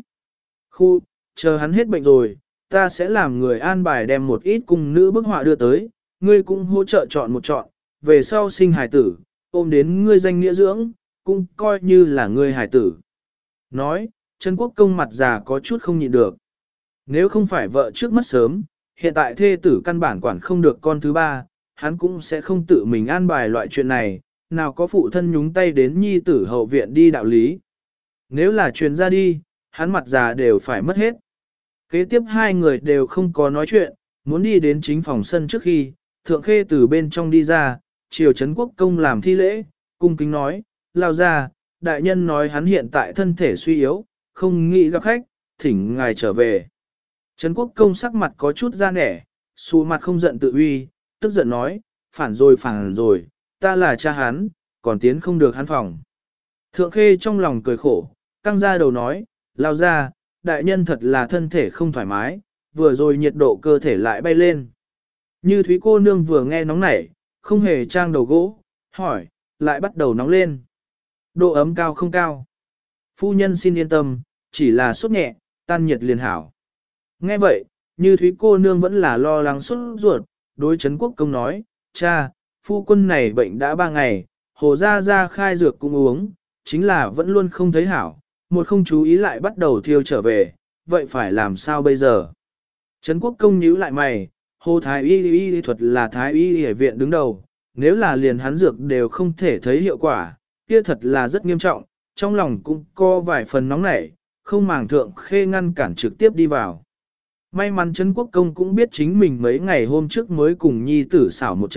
S1: Chờ hắn hết bệnh rồi, ta sẽ làm người an bài đem một ít cung nữ bức họa đưa tới, ngươi cũng hỗ trợ chọn một chọn, về sau sinh hài tử, ôm đến ngươi danh nghĩa dưỡng, cũng coi như là ngươi hài tử. Nói, Trấn Quốc công mặt già có chút không nhịn được. Nếu không phải vợ trước mất sớm, hiện tại thê tử căn bản quản không được con thứ ba, hắn cũng sẽ không tự mình an bài loại chuyện này, nào có phụ thân nhúng tay đến nhi tử hậu viện đi đạo lý. Nếu là truyền ra đi, hắn mặt già đều phải mất hết. Kế tiếp hai người đều không có nói chuyện, muốn đi đến chính phòng sân trước khi, Thượng Khê từ bên trong đi ra, triều Trấn Quốc công làm thi lễ, cung kính nói, lao ra, đại nhân nói hắn hiện tại thân thể suy yếu, không nghĩ gặp khách, thỉnh ngài trở về. Trấn Quốc công sắc mặt có chút ra nẻ, xù mặt không giận tự uy, tức giận nói, phản rồi, ta là cha hắn, còn tiến không được hắn phòng. Thượng Khê trong lòng cười khổ, căng ra đầu nói, lao ra, đại nhân thật là thân thể không thoải mái, vừa rồi nhiệt độ cơ thể lại bay lên. Như Thúy cô nương vừa nghe nóng nảy, không hề trang đầu gỗ, hỏi, lại bắt đầu nóng lên. Độ ấm cao không cao. Phu nhân xin yên tâm, chỉ là sốt nhẹ, tan nhiệt liền hảo. Nghe vậy, Như Thúy cô nương vẫn là lo lắng sốt ruột, đối Trấn Quốc công nói, cha, phu quân này bệnh đã 3 ngày, Hồ Gia Gia khai dược cũng uống, chính là vẫn luôn không thấy hảo, một không chú ý lại bắt đầu thiêu trở về, vậy phải làm sao bây giờ? Trấn Quốc công nhíu lại mày, Hồ Thái Y thuật là Thái Y ở viện đứng đầu, nếu là liền hắn dược đều không thể thấy hiệu quả, kia thật là rất nghiêm trọng, trong lòng cũng có vài phần nóng nảy, không màng Thượng Khê ngăn cản trực tiếp đi vào. May mắn Trấn Quốc công cũng biết chính mình mấy ngày hôm trước mới cùng nhi tử xảo một trận,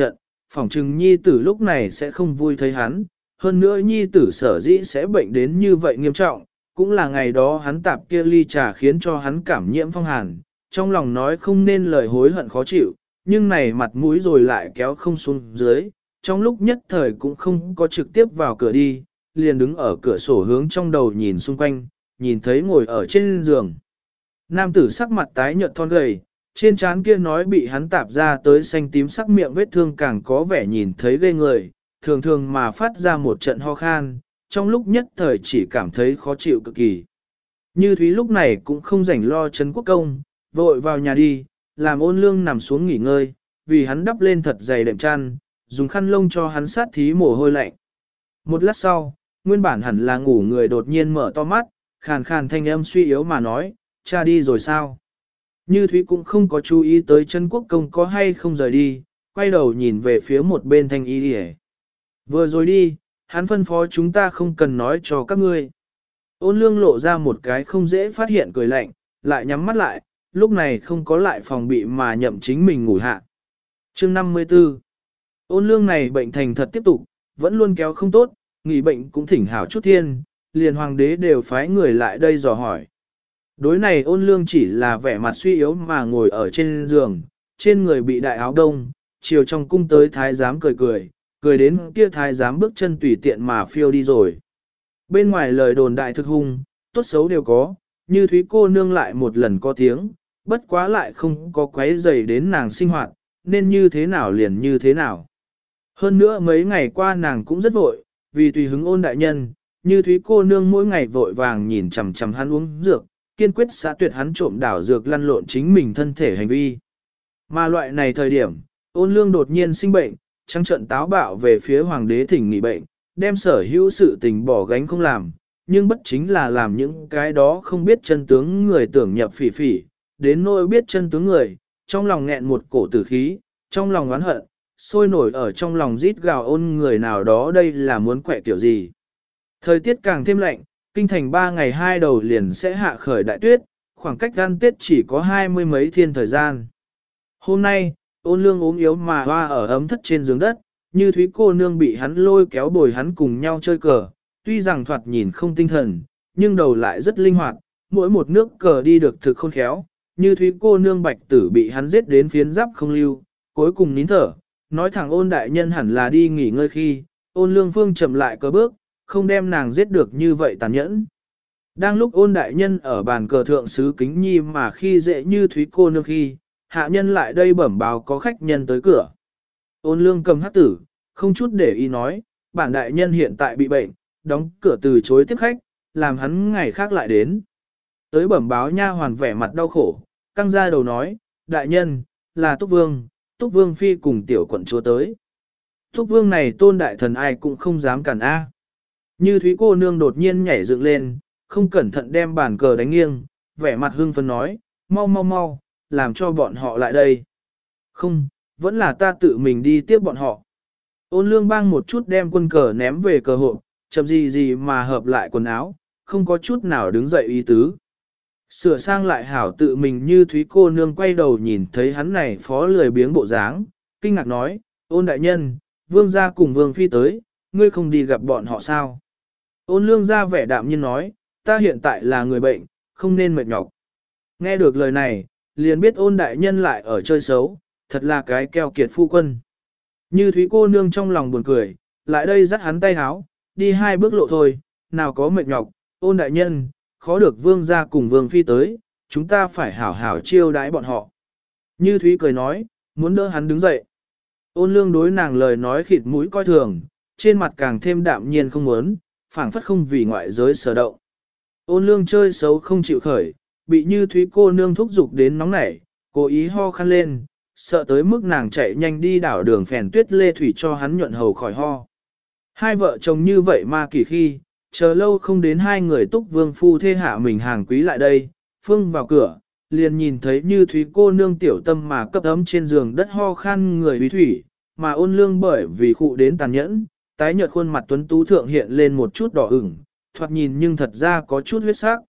S1: phỏng chừng nhi tử lúc này sẽ không vui thấy hắn, hơn nữa nhi tử sở dĩ sẽ bệnh đến như vậy nghiêm trọng, cũng là ngày đó hắn tạp kia ly trà khiến cho hắn cảm nhiễm phong hàn, trong lòng nói không nên lời hối hận khó chịu, nhưng này mặt mũi rồi lại kéo không xuống dưới, trong lúc nhất thời cũng không có trực tiếp vào cửa đi, liền đứng ở cửa sổ hướng trong đầu nhìn xung quanh, nhìn thấy ngồi ở trên giường. Nam tử sắc mặt tái nhợt thon gầy, trên trán kia nói bị hắn tạp ra tới xanh tím sắc miệng vết thương càng có vẻ nhìn thấy ghê người, thường thường mà phát ra một trận ho khan, trong lúc nhất thời chỉ cảm thấy khó chịu cực kỳ. Như Thúy lúc này cũng không rảnh lo Trấn Quốc Công, vội vào nhà đi, làm Ôn Lương nằm xuống nghỉ ngơi, vì hắn đắp lên thật dày đệm chăn, dùng khăn lông cho hắn sát thí mồ hôi lạnh. Một lát sau, nguyên bản hẳn là ngủ người đột nhiên mở to mắt, khàn khàn thanh âm suy yếu mà nói, cha đi rồi sao? Như Thúy cũng không có chú ý tới Trấn Quốc Công có hay không rời đi, quay đầu nhìn về phía một bên Thanh Y Điề. Vừa rồi đi, hắn phân phó chúng ta không cần nói cho các ngươi. Ôn Lương lộ ra một cái không dễ phát hiện cười lạnh, lại nhắm mắt lại, lúc này không có lại phòng bị mà nhậm chính mình ngủ hạ. Chương 54. Ôn Lương này bệnh thành thật tiếp tục, vẫn luôn kéo không tốt, nghỉ bệnh cũng thỉnh hảo chút thiên, liền hoàng đế đều phái người lại đây dò hỏi. Đối này Ôn Lương chỉ là vẻ mặt suy yếu mà ngồi ở trên giường, trên người bị đại áo đông, chiều trong cung tới thái giám cười cười, cười đến kia thái giám bước chân tùy tiện mà phiêu đi rồi. Bên ngoài lời đồn đại thực hung, tốt xấu đều có, Như Thúy cô nương lại một lần có tiếng, bất quá lại không có quấy rầy đến nàng sinh hoạt, nên như thế nào liền như thế nào. Hơn nữa mấy ngày qua nàng cũng rất vội, vì tùy hứng Ôn đại nhân, Như Thúy cô nương mỗi ngày vội vàng nhìn chằm chằm hắn uống dược, kiên quyết xã tuyệt hắn trộm đảo dược lăn lộn chính mình thân thể hành vi. Mà loại này thời điểm, Ôn Lương đột nhiên sinh bệnh, trắng trợn táo bạo về phía hoàng đế thỉnh nghỉ bệnh, đem sở hữu sự tình bỏ gánh không làm, nhưng bất chính là làm những cái đó không biết chân tướng người tưởng nhập phỉ phỉ, đến nỗi biết chân tướng người, trong lòng nghẹn một cổ tử khí, trong lòng oán hận, sôi nổi ở trong lòng rít gào Ôn người nào đó đây là muốn quẹ kiểu gì. Thời tiết càng thêm lạnh, kinh thành 3 ngày 2 đầu liền sẽ hạ khởi đại tuyết, khoảng cách ăn Tết chỉ có 20 mấy thiên thời gian. Hôm nay, Ôn Lương ốm yếu mà hoa ở ấm thất trên giường đất, Như Thúy cô nương bị hắn lôi kéo bồi hắn cùng nhau chơi cờ, tuy rằng thoạt nhìn không tinh thần, nhưng đầu lại rất linh hoạt, mỗi một nước cờ đi được thực khôn khéo, Như Thúy cô nương bạch tử bị hắn giết đến phiến giáp không lưu, cuối cùng nín thở, nói thẳng Ôn đại nhân hẳn là đi nghỉ ngơi khi, Ôn Lương Phương chậm lại cờ bước, không đem nàng giết được như vậy tàn nhẫn. Đang lúc Ôn đại nhân ở bàn cờ thượng sứ kính nhi mà khi dễ Như Thúy cô nương khi, hạ nhân lại đây bẩm báo có khách nhân tới cửa. Ôn Lương cầm hắc tử, không chút để ý nói, bản đại nhân hiện tại bị bệnh, đóng cửa từ chối tiếp khách, làm hắn ngày khác lại đến. Tới bẩm báo nha hoàn vẻ mặt đau khổ, căng ra đầu nói, đại nhân, là Túc Vương phi cùng tiểu quận chúa tới. Túc Vương này tôn đại thần ai cũng không dám cản a. Như Thúy cô nương đột nhiên nhảy dựng lên, không cẩn thận đem bàn cờ đánh nghiêng, vẻ mặt hưng phấn nói, mau mau mau, làm cho bọn họ lại đây. Không, vẫn là ta tự mình đi tiếp bọn họ. Ôn Lương bang một chút đem quân cờ ném về cờ hộp, chậm gì mà hợp lại quần áo, không có chút nào đứng dậy ý tứ. Sửa sang lại hảo tự mình Như Thúy cô nương quay đầu nhìn thấy hắn này phó lười biếng bộ dáng, kinh ngạc nói, Ôn đại nhân, vương gia cùng vương phi tới, ngươi không đi gặp bọn họ sao? Ôn Lương ra vẻ đạm nhiên nói, ta hiện tại là người bệnh, không nên mệt nhọc. Nghe được lời này, liền biết Ôn đại nhân lại ở chơi xấu, thật là cái keo kiệt phu quân. Như Thúy cô nương trong lòng buồn cười, lại đây dắt hắn tay háo, đi 2 bước lộ thôi, nào có mệt nhọc, Ôn đại nhân, khó được vương gia cùng vương phi tới, chúng ta phải hảo hảo chiêu đãi bọn họ. Như Thúy cười nói, muốn đỡ hắn đứng dậy. Ôn Lương đối nàng lời nói khịt mũi coi thường, trên mặt càng thêm đạm nhiên không muốn, phảng phất không vì ngoại giới sở động. Ôn Lương chơi xấu không chịu khởi, bị Như Thúy cô nương thúc giục đến nóng nảy, cố ý ho khăn lên, sợ tới mức nàng chạy nhanh đi đảo đường phèn tuyết lê thủy cho hắn nhuận hầu khỏi ho. Hai vợ chồng như vậy mà kỳ khi, chờ lâu không đến 2 người Túc Vương phu thê hạ mình hàng quý lại đây, phương vào cửa, liền nhìn thấy Như Thúy cô nương tiểu tâm mà cấp ấm trên giường đất ho khan người bí thủy, mà Ôn Lương bởi vì khụ đến tàn nhẫn, tái nhợt khuôn mặt tuấn tú thượng hiện lên một chút đỏ ửng, thoạt nhìn nhưng thật ra có chút huyết sắc.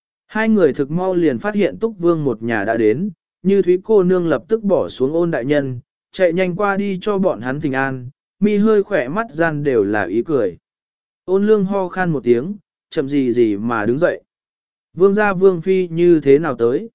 S1: 2 người thực mau liền phát hiện Túc Vương một nhà đã đến, Như Thúy cô nương lập tức bỏ xuống Ôn đại nhân, chạy nhanh qua đi cho bọn hắn thỉnh an, mi hơi khỏe mắt gian đều là ý cười. Ôn lương ho khan một tiếng, chậm gì gì mà đứng dậy. Vương gia vương phi như thế nào tới?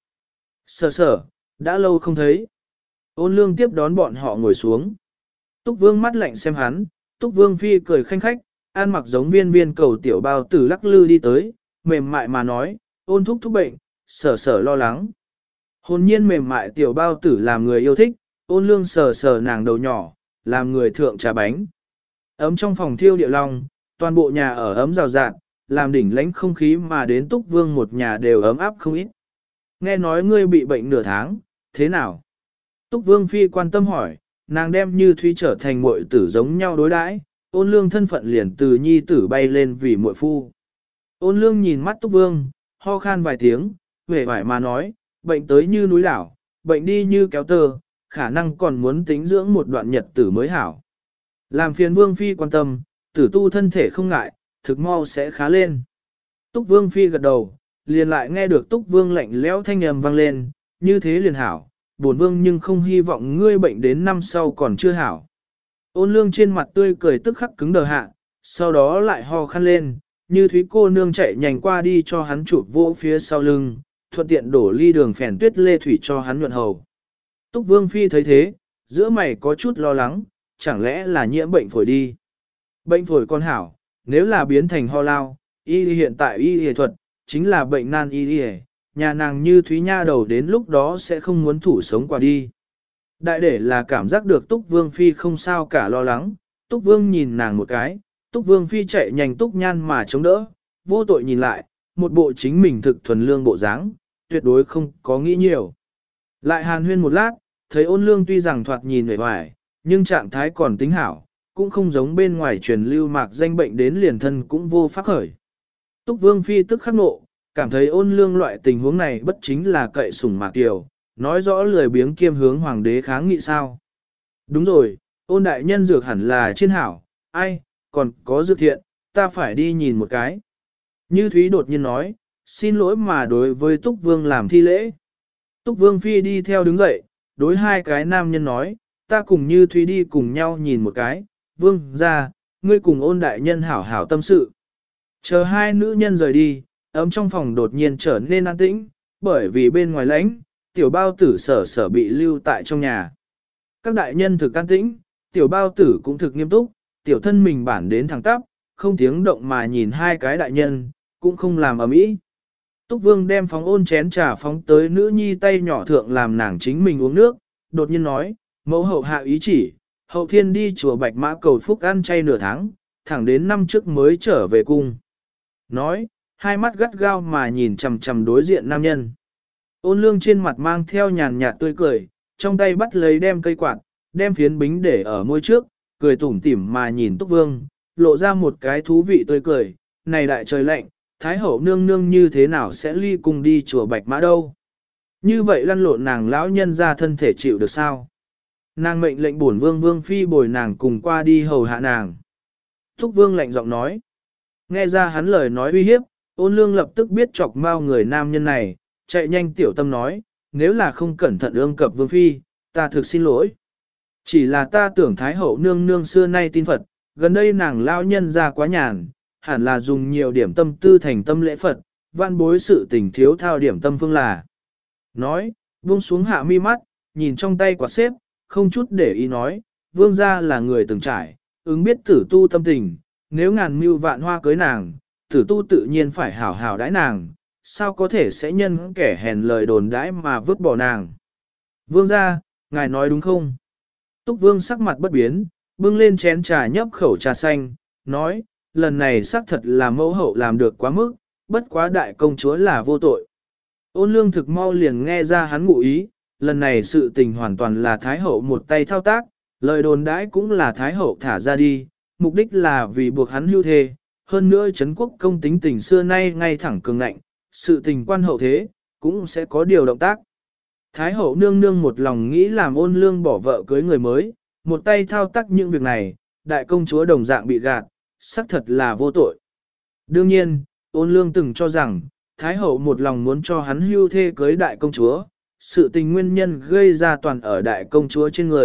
S1: Sở sở, đã lâu không thấy. Ôn lương tiếp đón bọn họ ngồi xuống. Túc vương mắt lạnh xem hắn, Túc vương phi cười khanh khách, ăn mặc giống viên viên cầu tiểu bao tử lắc lư đi tới, mềm mại mà nói, ôn thúc thúc bệnh, sở sở lo lắng. Hồn nhiên mềm mại tiểu bao tử làm người yêu thích, ôn lương sờ sờ nàng đầu nhỏ, làm người thượng trà bánh. Ấm trong phòng thiêu địa long, toàn bộ nhà ở ấm rào rạt, làm đỉnh lãnh không khí mà đến Túc Vương một nhà đều ấm áp không ít. Nghe nói ngươi bị bệnh nửa tháng, thế nào? Túc Vương phi quan tâm hỏi, nàng đem Như Thúy trở thành muội tử giống nhau đối đãi, ôn lương thân phận liền từ nhi tử bay lên vì muội phu. Ôn lương nhìn mắt Túc Vương, ho khan vài tiếng, vẻ vải mà nói, bệnh tới như núi đảo, bệnh đi như kéo tơ, khả năng còn muốn tính dưỡng một đoạn nhật tử mới hảo. Làm phiền Vương phi quan tâm, tử tu thân thể không ngại, thực mau sẽ khá lên. Túc Vương phi gật đầu, liền lại nghe được Túc Vương lạnh lẽo thanh âm vang lên, như thế liền hảo, bổn vương nhưng không hy vọng ngươi bệnh đến năm sau còn chưa hảo. Ôn lương trên mặt tươi cười tức khắc cứng đờ hạ, sau đó lại ho khăn lên, Như Thúy cô nương chạy nhanh qua đi cho hắn chụp vỗ phía sau lưng, thuận tiện đổ ly đường phèn tuyết lê thủy cho hắn nhuận hầu. Túc Vương phi thấy thế, giữa mày có chút lo lắng, chẳng lẽ là nhiễm bệnh phổi đi. Bệnh phổi con hảo, nếu là biến thành ho lao, y hiện tại y thuật, chính là bệnh nan y nhà nàng Như Thúy nha đầu đến lúc đó sẽ không muốn thủ sống qua đi. Đại để là cảm giác được Túc Vương phi không sao cả lo lắng, Túc Vương nhìn nàng một cái, Túc Vương phi chạy nhanh Túc Nhan mà chống đỡ, vô tội nhìn lại, một bộ chính mình thực thuần lương bộ dáng, tuyệt đối không có nghĩ nhiều. Lại hàn huyên một lát, thấy ôn lương tuy rằng thoạt nhìn vẻ vải, nhưng trạng thái còn tính hảo, cũng không giống bên ngoài truyền lưu mạc danh bệnh đến liền thân cũng vô pháp khởi. Túc Vương phi tức khắc nộ, cảm thấy ôn lương loại tình huống này bất chính là cậy sủng mạc kiều, nói rõ lười biếng kiêm hướng hoàng đế kháng nghị sao. Đúng rồi, ôn đại nhân dược hẳn là trên hảo, ai, còn có dược thiện, ta phải đi nhìn một cái. Như Thúy đột nhiên nói, xin lỗi mà đối với Túc Vương làm thi lễ. Túc Vương phi đi theo đứng dậy, đối hai cái nam nhân nói, ta cùng Như Thúy đi cùng nhau nhìn một cái, Vương ra, ngươi cùng ôn đại nhân hảo hảo tâm sự. Chờ hai nữ nhân rời đi, ấm trong phòng đột nhiên trở nên an tĩnh, bởi vì bên ngoài lãnh, tiểu bao tử sở sở bị lưu tại trong nhà. Các đại nhân thực an tĩnh, tiểu bao tử cũng thực nghiêm túc, tiểu thân mình bản đến thẳng tắp, không tiếng động mà nhìn hai cái đại nhân, cũng không làm ầm ĩ. Túc Vương đem phóng ôn chén trà phóng tới nữ nhi tay nhỏ thượng làm nàng chính mình uống nước, đột nhiên nói, mẫu hậu hạ ý chỉ, hậu thiên đi chùa Bạch Mã cầu phúc ăn chay nửa tháng, thẳng đến năm trước mới trở về cung. Nói, hai mắt gắt gao mà nhìn chằm chằm đối diện nam nhân. Ôn lương trên mặt mang theo nhàn nhạt tươi cười, trong tay bắt lấy đem cây quạt, đem phiến bính để ở môi trước, cười tủm tỉm mà nhìn Túc Vương, lộ ra một cái thú vị tươi cười, này đại trời lạnh, Thái hậu nương nương như thế nào sẽ ly cùng đi chùa Bạch Mã đâu. Như vậy lăn lộn nàng lão nhân ra thân thể chịu được sao? Nàng mệnh lệnh bổn vương vương phi bồi nàng cùng qua đi hầu hạ nàng. Túc Vương lạnh giọng nói. Nghe ra hắn lời nói uy hiếp, ôn lương lập tức biết chọc mau người nam nhân này, chạy nhanh tiểu tâm nói, nếu là không cẩn thận ương cập vương phi, ta thực xin lỗi. Chỉ là ta tưởng Thái hậu nương nương xưa nay tin Phật, gần đây nàng lao nhân ra quá nhàn, hẳn là dùng nhiều điểm tâm tư thành tâm lễ Phật, văn bối sự tình thiếu thao điểm tâm phương là. Nói, buông xuống hạ mi mắt, nhìn trong tay quạt xếp, không chút để ý nói, vương gia là người từng trải, ứng biết tử tu tâm tình, nếu ngàn mưu vạn hoa cưới nàng, tử tu tự nhiên phải hảo hảo đãi nàng, sao có thể sẽ nhân kẻ hèn lời đồn đãi mà vứt bỏ nàng. Vương gia, ngài nói đúng không? Túc Vương sắc mặt bất biến, bưng lên chén trà nhấp khẩu trà xanh, nói, lần này xác thật là mẫu hậu làm được quá mức, bất quá đại công chúa là vô tội. Ôn lương thực mau liền nghe ra hắn ngụ ý, lần này sự tình hoàn toàn là Thái hậu một tay thao tác, lời đồn đãi cũng là Thái hậu thả ra đi, mục đích là vì buộc hắn hưu thê, hơn nữa Trấn quốc công tính tình xưa nay ngay thẳng cường ngạnh, sự tình quan hậu thế, cũng sẽ có điều động tác. Thái hậu nương nương một lòng nghĩ làm ôn lương bỏ vợ cưới người mới, một tay thao tác những việc này, đại công chúa đồng dạng bị gạt, xác thật là vô tội. Đương nhiên, ôn lương từng cho rằng, Thái hậu một lòng muốn cho hắn hưu thê cưới đại công chúa, sự tình nguyên nhân gây ra toàn ở đại công chúa trên người,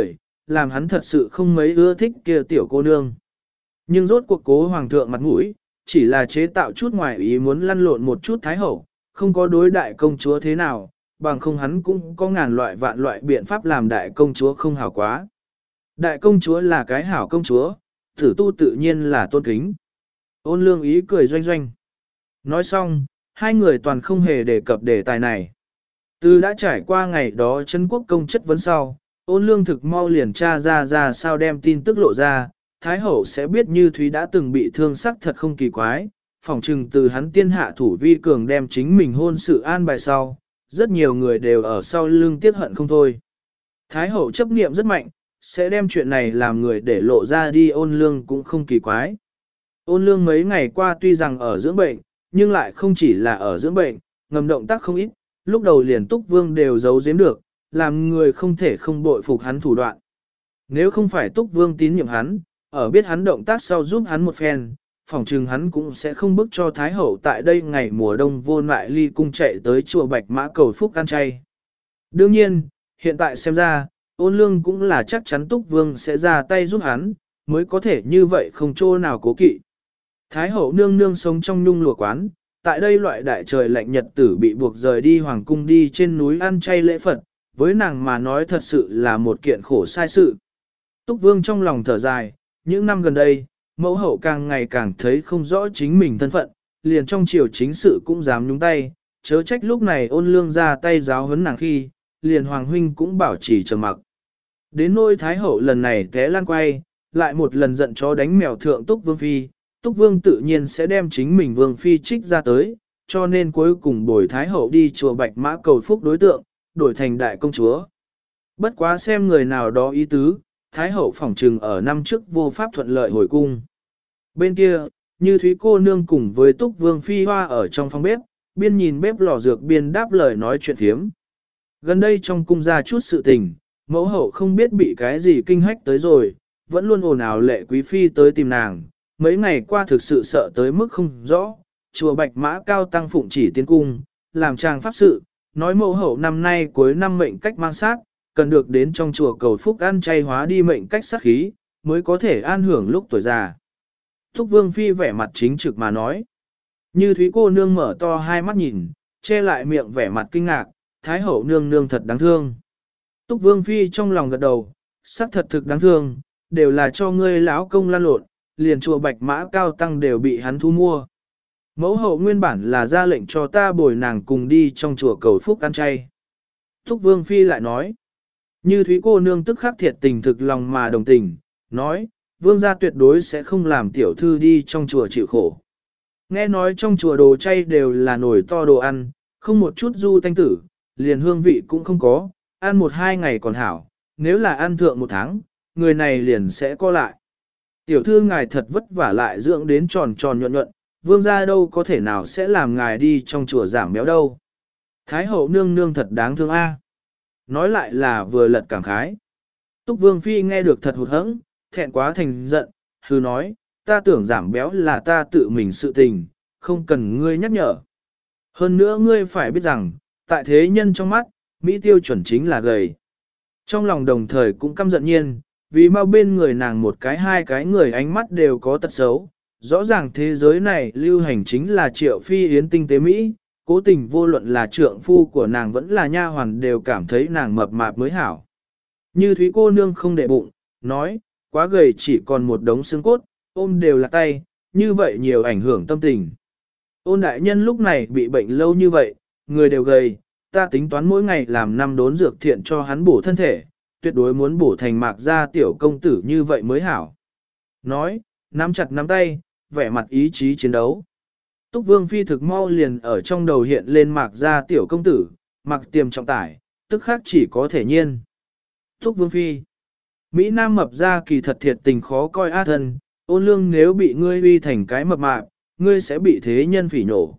S1: làm hắn thật sự không mấy ưa thích kia tiểu cô nương. Nhưng rốt cuộc cố hoàng thượng mặt mũi, chỉ là chế tạo chút ngoài ý muốn lăn lộn một chút thái hậu, không có đối đại công chúa thế nào, bằng không hắn cũng có ngàn loại vạn loại biện pháp làm đại công chúa không hảo quá. Đại công chúa là cái hảo công chúa, tử tu tự nhiên là tôn kính. Ôn lương ý cười doanh doanh. Nói xong, hai người toàn không hề đề cập đề tài này. Từ đã trải qua ngày đó Trấn Quốc công chất vấn sau, ôn lương thực mau liền tra ra sao đem tin tức lộ ra, Thái hậu sẽ biết Như Thúy đã từng bị thương sắc thật không kỳ quái, phỏng chừng từ hắn tiên hạ thủ vi cường đem chính mình hôn sự an bài sau, rất nhiều người đều ở sau lưng tiếc hận không thôi. Thái hậu chấp niệm rất mạnh, sẽ đem chuyện này làm người để lộ ra đi ôn lương cũng không kỳ quái. Ôn lương mấy ngày qua tuy rằng ở dưỡng bệnh, nhưng lại không chỉ là ở dưỡng bệnh, ngầm động tác không ít, lúc đầu liền Túc Vương đều giấu giếm được, làm người không thể không bội phục hắn thủ đoạn. Nếu không phải Túc Vương tín nhiệm hắn, ở biết hắn động tác sau giúp hắn một phen, phỏng chừng hắn cũng sẽ không bức cho Thái hậu tại đây ngày mùa đông vô lại ly cung chạy tới chùa Bạch Mã cầu phúc ăn chay. Đương nhiên, hiện tại xem ra, ôn lương cũng là chắc chắn Túc Vương sẽ ra tay giúp hắn, mới có thể như vậy không chỗ nào cố kỵ. Thái hậu nương nương sống trong nhung lụa quán, tại đây loại đại trời lạnh nhật tử bị buộc rời đi hoàng cung đi trên núi ăn chay lễ Phật, với nàng mà nói thật sự là một kiện khổ sai sự. Túc Vương trong lòng thở dài, những năm gần đây, mẫu hậu càng ngày càng thấy không rõ chính mình thân phận, liền trong triều chính sự cũng dám nhúng tay, chớ trách lúc này ôn lương ra tay giáo huấn nàng khi, liền hoàng huynh cũng bảo trì trầm mặc. Đến nỗi Thái hậu lần này té lan quay, lại một lần giận chó đánh mèo thượng Túc Vương Phi, Túc Vương tự nhiên sẽ đem chính mình Vương Phi trích ra tới, cho nên cuối cùng bồi Thái hậu đi chùa Bạch Mã cầu phúc đối tượng, đổi thành đại công chúa. Bất quá xem người nào đó ý tứ, Thái hậu phỏng trừng ở năm trước vô pháp thuận lợi hồi cung. Bên kia, Như Thúy cô nương cùng với Túc Vương Phi Hoa ở trong phòng bếp, biên nhìn bếp lò dược biên đáp lời nói chuyện phiếm. Gần đây trong cung ra chút sự tình, mẫu hậu không biết bị cái gì kinh hách tới rồi, vẫn luôn ồn ào lệ quý phi tới tìm nàng, mấy ngày qua thực sự sợ tới mức không rõ, chùa Bạch Mã cao tăng phụng chỉ tiến cung, làm chàng pháp sự, nói mẫu hậu năm nay cuối năm mệnh cách mang sát, cần được đến trong chùa cầu phúc ăn chay hóa đi mệnh cách sát khí, mới có thể an hưởng lúc tuổi già. Thúc Vương Phi vẻ mặt chính trực mà nói. Như Thúy cô nương mở to hai mắt nhìn, che lại miệng vẻ mặt kinh ngạc, Thái hậu nương nương thật đáng thương. Túc Vương Phi trong lòng gật đầu, sắc thật thực đáng thương, đều là cho ngươi lão công lan lộn, liền chùa Bạch Mã cao tăng đều bị hắn thu mua. Mẫu hậu nguyên bản là ra lệnh cho ta bồi nàng cùng đi trong chùa cầu phúc ăn chay. Túc Vương Phi lại nói, Như Thúy cô nương tức khắc thiệt tình thực lòng mà đồng tình, nói, vương gia tuyệt đối sẽ không làm tiểu thư đi trong chùa chịu khổ. Nghe nói trong chùa đồ chay đều là nồi to đồ ăn, không một chút du thanh tử, liền hương vị cũng không có, ăn 1-2 ngày còn hảo, nếu là ăn thượng 1 tháng, người này liền sẽ co lại. Tiểu thư ngài thật vất vả lại dưỡng đến tròn tròn nhuận nhuận, vương gia đâu có thể nào sẽ làm ngài đi trong chùa giảm béo đâu. Thái hậu nương nương thật đáng thương a. Nói lại là vừa lật cảm khái. Túc Vương Phi nghe được thật hụt hẫng, thẹn quá thành giận, hừ nói, ta tưởng giảm béo là ta tự mình sự tình, không cần ngươi nhắc nhở. Hơn nữa ngươi phải biết rằng, tại thế nhân trong mắt, Mỹ tiêu chuẩn chính là gầy. Trong lòng đồng thời cũng căm giận nhiên, vì mau bên người nàng một cái hai cái người ánh mắt đều có tật xấu. Rõ ràng thế giới này lưu hành chính là Triệu Phi Yến tinh tế Mỹ, cố tình vô luận là trượng phu của nàng vẫn là nha hoàn đều cảm thấy nàng mập mạp mới hảo. Như Thúy cô nương không để bụng, nói, quá gầy chỉ còn một đống xương cốt, ôm đều là tay, như vậy nhiều ảnh hưởng tâm tình. Ôn đại nhân lúc này bị bệnh lâu như vậy, người đều gầy, ta tính toán mỗi ngày làm 5 đốn dược thiện cho hắn bổ thân thể, tuyệt đối muốn bổ thành Mạc gia tiểu công tử như vậy mới hảo. Nói, nắm chặt nắm tay, vẻ mặt ý chí chiến đấu. Túc Vương Phi thực mau liền ở trong đầu hiện lên Mạc gia tiểu công tử, Mạc Tiềm trọng tải, tức khác chỉ có thể nhiên. Túc Vương Phi, Mỹ Nam mập ra kỳ thật thiệt tình khó coi a thân, ôn lương nếu bị ngươi uy thành cái mập mạp, ngươi sẽ bị thế nhân phỉ nhổ.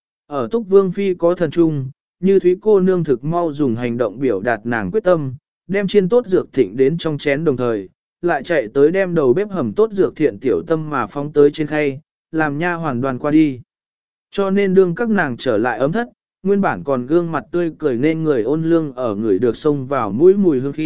S1: Ở Túc Vương Phi có thần trung, Như Thúy cô nương thực mau dùng hành động biểu đạt nàng quyết tâm, đem chiên tốt dược thịnh đến trong chén đồng thời, lại chạy tới đem đầu bếp hầm tốt dược thiện tiểu tâm mà phóng tới trên khay, làm nha hoàn đoàn qua đi. Cho nên đương các nàng trở lại ấm thất, nguyên bản còn gương mặt tươi cười nên người ôn lương ở người được xông vào mũi mùi hương khi,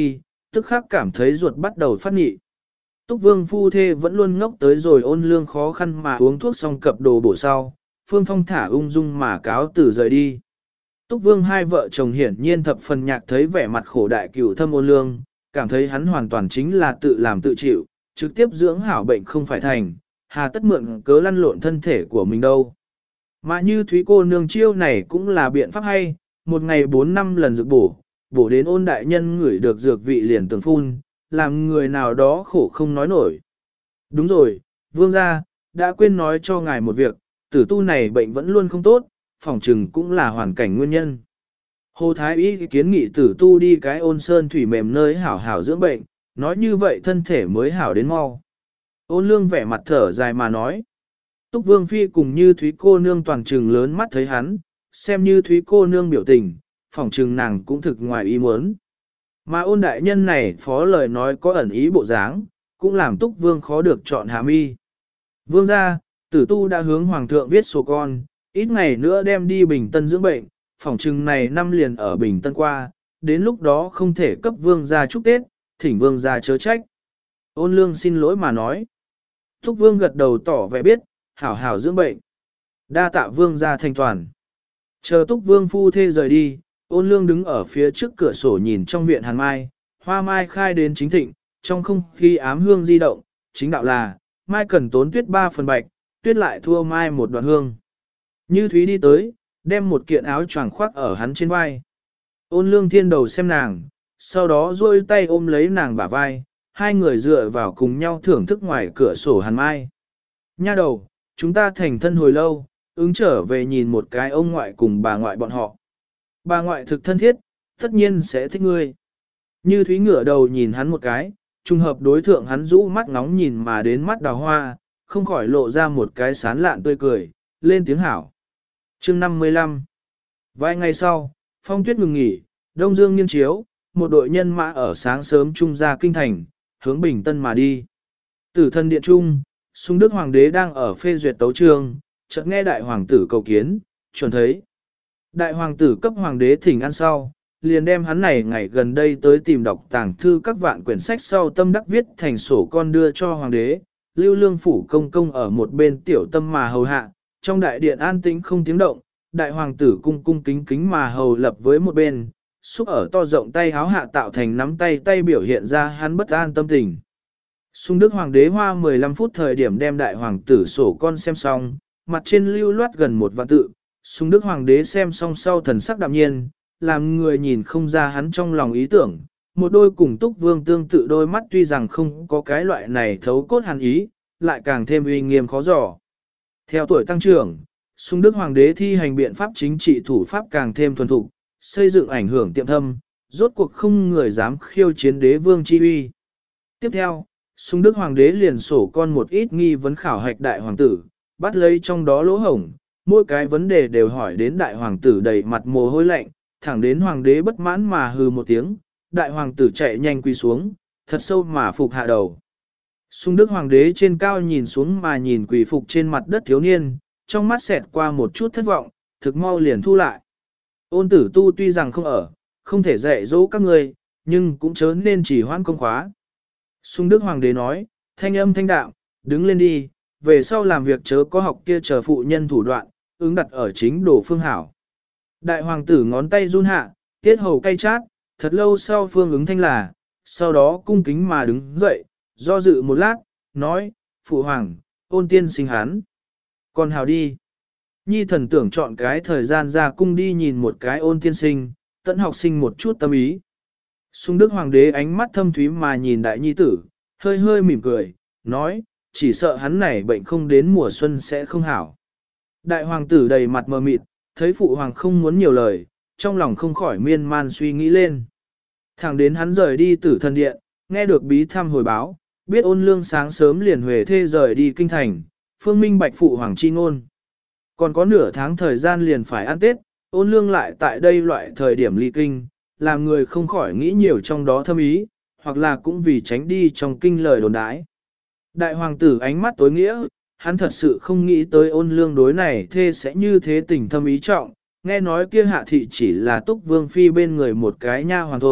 S1: tức khắc cảm thấy ruột bắt đầu phát nhị. Túc Vương phu thê vẫn luôn ngốc tới rồi Ôn Lương khó khăn mà uống thuốc xong cập đồ bổ sau, Phương Thong thả ung dung mà cáo từ rời đi. Túc Vương hai vợ chồng hiển nhiên thập phần nhạc thấy vẻ mặt khổ đại cửu thâm Ôn Lương, cảm thấy hắn hoàn toàn chính là tự làm tự chịu, trực tiếp dưỡng hảo bệnh không phải thành, hà tất mượn cớ lăn lộn thân thể của mình đâu. Mà như Thúy cô nương chiêu này cũng là biện pháp hay, một ngày 4-5 lần dược bổ đến Ôn đại nhân ngửi được dược vị liền tưởng phun, làm người nào đó khổ không nói nổi. Đúng rồi, vương gia, đã quên nói cho ngài một việc, tử tu này bệnh vẫn luôn không tốt, phỏng chừng cũng là hoàn cảnh nguyên nhân. Hồ Thái Y kiến nghị tử tu đi cái Ôn sơn thủy mềm nơi hảo hảo dưỡng bệnh, nói như vậy thân thể mới hảo đến mau. Ôn Lương vẻ mặt thở dài mà nói. Túc Vương Phi cùng như Thúy cô nương toàn trừng lớn mắt thấy hắn, xem như Thúy cô nương biểu tình, phỏng trừng nàng cũng thực ngoài ý muốn. Mà Ôn đại nhân này phó lời nói có ẩn ý bộ dáng, cũng làm Túc Vương khó được chọn hạ mi. Vương gia, tử tu đã hướng Hoàng thượng viết sổ con, ít ngày nữa đem đi Bình Tân dưỡng bệnh, phỏng trừng này năm liền ở Bình Tân qua, đến lúc đó không thể cấp Vương gia chúc Tết, thỉnh Vương gia chớ trách. Ôn Lương xin lỗi mà nói. Túc Vương gật đầu tỏ vẻ biết, hảo hảo dưỡng bệnh. Đa tạ Vương gia thanh toàn. Chờ Túc Vương phu thê rời đi, Ôn Lương đứng ở phía trước cửa sổ nhìn trong viện hàn mai, hoa mai khai đến chính thịnh, trong không khí ám hương di động, chính đạo là, mai cần tốn tuyết 3 phần bạch, tuyết lại thua mai một đoạn hương. Như Thúy đi tới, đem một kiện áo choàng khoác ở hắn trên vai. Ôn Lương thiên đầu xem nàng, sau đó duỗi tay ôm lấy nàng bả vai, hai người dựa vào cùng nhau thưởng thức ngoài cửa sổ hàn mai. Nha đầu, chúng ta thành thân hồi lâu, ứng trở về nhìn một cái ông ngoại cùng bà ngoại bọn họ. Bà ngoại thực thân thiết, tất nhiên sẽ thích ngươi. Như Thúy ngửa đầu nhìn hắn một cái, trùng hợp đối thượng hắn rũ mắt ngóng nhìn mà đến mắt đào hoa, không khỏi lộ ra một cái sán lạn tươi cười, lên tiếng hảo. Chương 55. Vài ngày sau, phong tuyết ngừng nghỉ, đông dương nghiêng chiếu, một đội nhân mã ở sáng sớm trung ra kinh thành, hướng Bình Tân mà đi. Tử thân điện trung, Sung Đức Hoàng đế đang ở phê duyệt tấu chương, chợt nghe đại hoàng tử cầu kiến, chuẩn thấy. Đại hoàng tử cấp hoàng đế thỉnh ăn sau, liền đem hắn này ngày gần đây tới tìm đọc tàng thư các vạn quyển sách sau tâm đắc viết thành sổ con đưa cho hoàng đế, Lưu Lương phủ công công ở một bên tiểu tâm mà hầu hạ, trong đại điện an tĩnh không tiếng động, đại hoàng tử cung cung kính kính mà hầu lập với một bên, xúc ở to rộng tay háo hạ tạo thành nắm tay tay biểu hiện ra hắn bất an tâm tình. Sung Đức Hoàng đế hoa 15 phút thời điểm đem đại hoàng tử sổ con xem xong, mặt trên lưu loát gần một vạn tự, Sung Đức Hoàng đế xem xong sau thần sắc đạm nhiên, làm người nhìn không ra hắn trong lòng ý tưởng, một đôi cùng Túc Vương tương tự đôi mắt tuy rằng không có cái loại này thấu cốt hàn ý, lại càng thêm uy nghiêm khó dò. Theo tuổi tăng trưởng, Sung Đức Hoàng đế thi hành biện pháp chính trị thủ pháp càng thêm thuần thục, xây dựng ảnh hưởng tiệm thâm, rốt cuộc không người dám khiêu chiến đế vương chi uy. Tiếp theo, Sung Đức Hoàng đế liền sổ con một ít nghi vấn khảo hạch đại hoàng tử, bắt lấy trong đó lỗ hổng, mỗi cái vấn đề đều hỏi đến đại hoàng tử đầy mặt mồ hôi lạnh, thẳng đến hoàng đế bất mãn mà hừ một tiếng, đại hoàng tử chạy nhanh quỳ xuống, thật sâu mà phục hạ đầu. Sung Đức Hoàng đế trên cao nhìn xuống mà nhìn quỳ phục trên mặt đất thiếu niên, trong mắt xẹt qua một chút thất vọng, thực mau liền thu lại. Ôn tử tu tuy rằng không ở, không thể dạy dỗ các ngươi, nhưng cũng chớ nên chỉ hoãn công khóa. Sung Đức Hoàng đế nói, thanh âm thanh đạm, đứng lên đi, về sau làm việc chớ có học kia chờ phụ nhân thủ đoạn, ứng đặt ở chính đồ phương hảo. Đại hoàng tử ngón tay run hạ, tiết hầu cay chát, thật lâu sau phương ứng thanh là, sau đó cung kính mà đứng dậy, do dự một lát, nói, phụ hoàng, ôn tiên sinh hắn. Còn hào đi. Nhi thần tưởng chọn cái thời gian ra cung đi nhìn một cái ôn tiên sinh, tận học sinh một chút tâm ý. Sung Đức Hoàng đế ánh mắt thâm thúy mà nhìn đại nhi tử, hơi hơi mỉm cười, nói, chỉ sợ hắn này bệnh không đến mùa xuân sẽ không hảo. Đại hoàng tử đầy mặt mờ mịt, thấy phụ hoàng không muốn nhiều lời, trong lòng không khỏi miên man suy nghĩ lên. Thẳng đến hắn rời đi Tử Thần điện, nghe được bí thăm hồi báo, biết Ôn Lương sáng sớm liền huề thê rời đi kinh thành, phương minh bạch phụ hoàng chi ngôn. Còn có nửa tháng thời gian liền phải ăn Tết, Ôn Lương lại tại đây loại thời điểm ly kinh, làm người không khỏi nghĩ nhiều trong đó thâm ý, hoặc là cũng vì tránh đi trong kinh lời đồn đãi. Đại hoàng tử ánh mắt tối nghĩa, hắn thật sự không nghĩ tới Ôn Lương đối này thê sẽ như thế tình thâm ý trọng, nghe nói kia hạ thị chỉ là Túc Vương Phi bên người một cái nha hoàn thôi,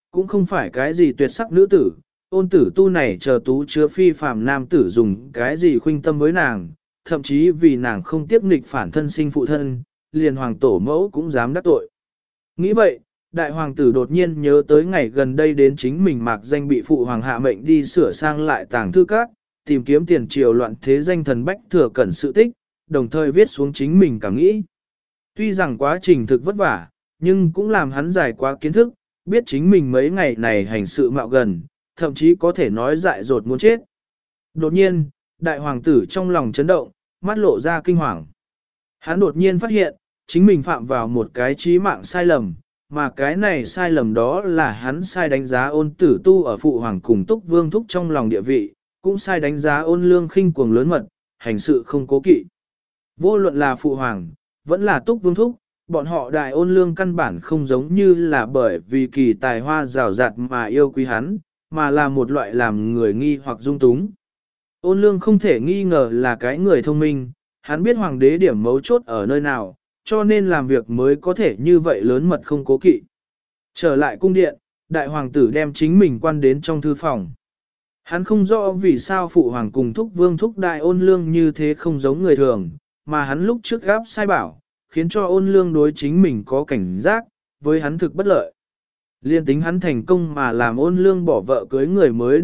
S1: cũng không phải cái gì tuyệt sắc nữ tử, ôn tử tu này chờ tú chứa phi phàm nam tử dùng cái gì khuynh tâm với nàng, thậm chí vì nàng không tiếc nghịch phản thân sinh phụ thân, liền hoàng tổ mẫu cũng dám đắc tội. Nghĩ vậy, đại hoàng tử đột nhiên nhớ tới ngày gần đây đến chính mình mạc danh bị phụ hoàng hạ mệnh đi sửa sang lại tàng thư các, tìm kiếm tiền triều loạn thế danh thần bách thừa cẩn sự tích, đồng thời viết xuống chính mình cảm nghĩ. Tuy rằng quá trình thực vất vả, nhưng cũng làm hắn giải quá kiến thức, biết chính mình mấy ngày này hành sự mạo gần, thậm chí có thể nói dại dột muốn chết. Đột nhiên, đại hoàng tử trong lòng chấn động, mắt lộ ra kinh hoàng. Hắn đột nhiên phát hiện, chính mình phạm vào một cái chí mạng sai lầm, mà cái này sai lầm đó là hắn sai đánh giá ôn tử tu ở phụ hoàng cùng túc vương thúc trong lòng địa vị, cũng sai đánh giá ôn lương khinh cuồng lớn mật, hành sự không cố kỵ. Vô luận là phụ hoàng, vẫn là túc vương thúc, bọn họ đại ôn lương căn bản không giống như là bởi vì kỳ tài hoa rào rạt mà yêu quý hắn, mà là một loại làm người nghi hoặc dung túng. Ôn lương không thể nghi ngờ là cái người thông minh, hắn biết hoàng đế điểm mấu chốt ở nơi nào, cho nên làm việc mới có thể như vậy lớn mật không cố kỵ. Trở lại cung điện, đại hoàng tử đem chính mình quan đến trong thư phòng. Hắn không rõ vì sao phụ hoàng cùng thúc vương thúc đại ôn lương như thế không giống người thường, mà hắn lúc trước gáp sai bảo, khiến cho ôn lương đối chính mình có cảnh giác, với hắn thực bất lợi. Liên tính hắn thành công mà làm ôn lương bỏ vợ cưới người mới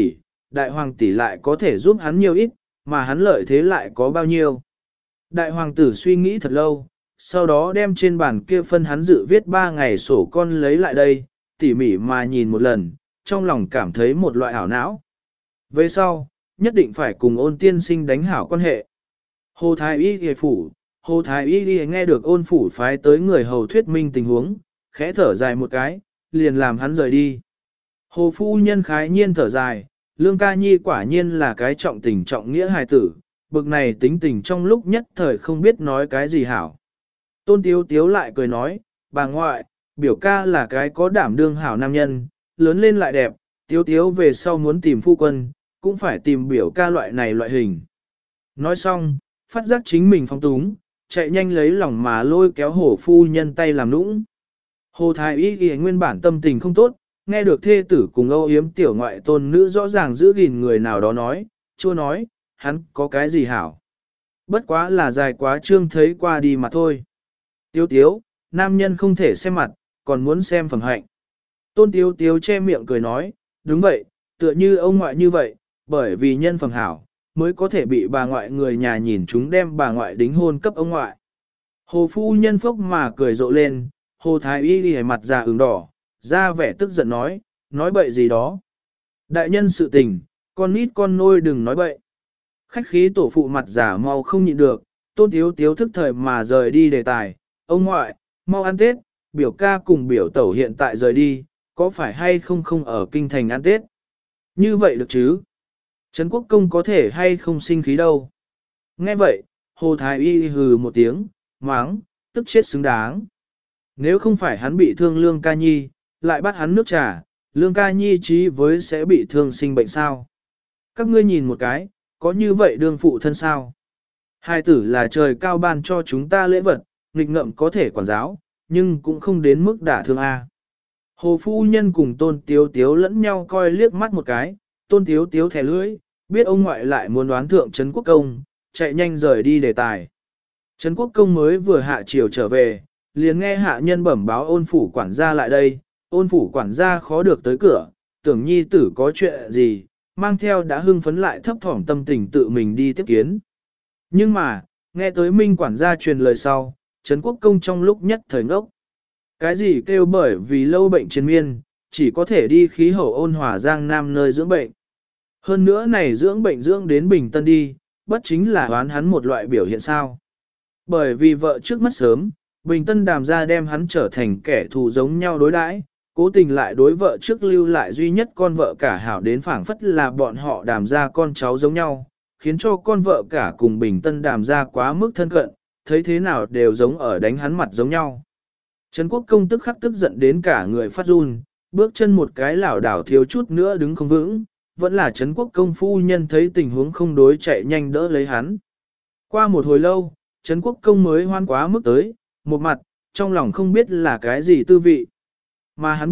S1: đại hoàng tỷ lại có thể giúp hắn nhiều ít, mà hắn lợi thế lại có bao nhiêu. Đại hoàng tử suy nghĩ thật lâu, sau đó đem trên bàn kia phân hắn dự viết 3 ngày sổ con lấy lại đây, tỉ mỉ mà nhìn một lần, trong lòng cảm thấy một loại ảo não. Về sau, nhất định phải cùng ôn tiên sinh đánh hảo quan hệ. Hồ Thái Y Ghi Phủ, Hồ Thái Y Ghi nghe được ôn phủ phái tới người hầu thuyết minh tình huống, khẽ thở dài một cái, liền làm hắn rời đi. Hồ phu nhân khái nhiên thở dài, Lương Ca Nhi quả nhiên là cái trọng tình trọng nghĩa hài tử, bực này tính tình trong lúc nhất thời không biết nói cái gì hảo. Tôn Tiếu Tiếu lại cười nói, bà ngoại, biểu ca là cái có đảm đương hảo nam nhân, lớn lên lại đẹp, Tiếu Tiếu về sau muốn tìm phu quân, cũng phải tìm biểu ca loại này loại hình. Nói xong, phát giác chính mình phong túng, chạy nhanh lấy lòng mà lôi kéo hồ phu nhân tay làm nũng. Hồ Thái Y ghi nguyên bản tâm tình không tốt, nghe được thê tử cùng âu yếm tiểu ngoại tôn nữ rõ ràng giữ gìn người nào đó nói, chua nói, hắn có cái gì hảo. Bất quá là dài quá trương thấy qua đi mà thôi. Tiếu tiếu, nam nhân không thể xem mặt, còn muốn xem phẩm hạnh. Tôn tiếu tiếu che miệng cười nói, đúng vậy, tựa như ông ngoại như vậy, bởi vì nhân phẩm hảo, mới có thể bị bà ngoại người nhà nhìn chúng đem bà ngoại đính hôn cấp ông ngoại. Hồ phu nhân phốc mà cười rộ lên, hồ thái y ghi mặt già ửng đỏ, ra vẻ tức giận nói bậy gì đó. Đại nhân sự tình, con nít con nôi đừng nói bậy. Khách khí tổ phụ mặt giả mau không nhịn được, tôn tiếu tiếu thức thời mà rời đi đề tài, ông ngoại, mau ăn Tết, biểu ca cùng biểu tẩu hiện tại rời đi, có phải hay không ở kinh thành ăn Tết? Như vậy được chứ? Trấn Quốc Công có thể hay không sinh khí đâu? Nghe vậy, Hồ Thái Y hừ một tiếng, máng, tức chết xứng đáng. Nếu không phải hắn bị thương Lương Ca Nhi, lại bắt hắn nước trà, Lương Ca Nhi chí với sẽ bị thương sinh bệnh sao? Các ngươi nhìn một cái, có như vậy đương phụ thân sao? Hai tử là trời cao ban cho chúng ta lễ vật, nghịch ngợm có thể quản giáo, nhưng cũng không đến mức đả thương A. Hồ phu nhân cùng tôn tiếu tiếu lẫn nhau coi liếc mắt một cái, tôn tiếu tiếu thẻ lưỡi, biết ông ngoại lại muốn đoán thượng Trấn Quốc Công, chạy nhanh rời đi đề tài. Trấn Quốc Công mới vừa hạ chiều trở về, liền nghe hạ nhân bẩm báo ôn phủ quản gia lại đây, ôn phủ quản gia khó được tới cửa, tưởng nhi tử có chuyện gì, mang theo đã hưng phấn lại thấp thỏm tâm tình tự mình đi tiếp kiến. Nhưng mà, nghe tới Minh quản gia truyền lời sau, Trấn Quốc Công trong lúc nhất thời ngốc. Cái gì kêu bởi vì lâu bệnh triền miên, chỉ có thể đi khí hậu ôn hòa Giang Nam nơi dưỡng bệnh. Hơn nữa này dưỡng bệnh dưỡng đến Bình Tân đi, bất chính là đoán hắn một loại biểu hiện sao. Bởi vì vợ trước mất sớm, Bình Tân Đàm gia đem hắn trở thành kẻ thù giống nhau đối đãi, cố tình lại đối vợ trước lưu lại duy nhất con vợ cả hảo đến phảng phất là bọn họ Đàm gia con cháu giống nhau, khiến cho con vợ cả cùng Bình Tân Đàm gia quá mức thân cận, thấy thế nào đều giống ở đánh hắn mặt giống nhau. Trấn Quốc Công tức khắc tức giận đến cả người phát run, bước chân một cái lảo đảo thiếu chút nữa đứng không vững, vẫn là Trấn Quốc Công phu nhân thấy tình huống không đối chạy nhanh đỡ lấy hắn. Qua một hồi lâu, Trấn Quốc Công mới hoan quá mức tới, một mặt, trong lòng không biết là cái gì tư vị. Mà hắn biết,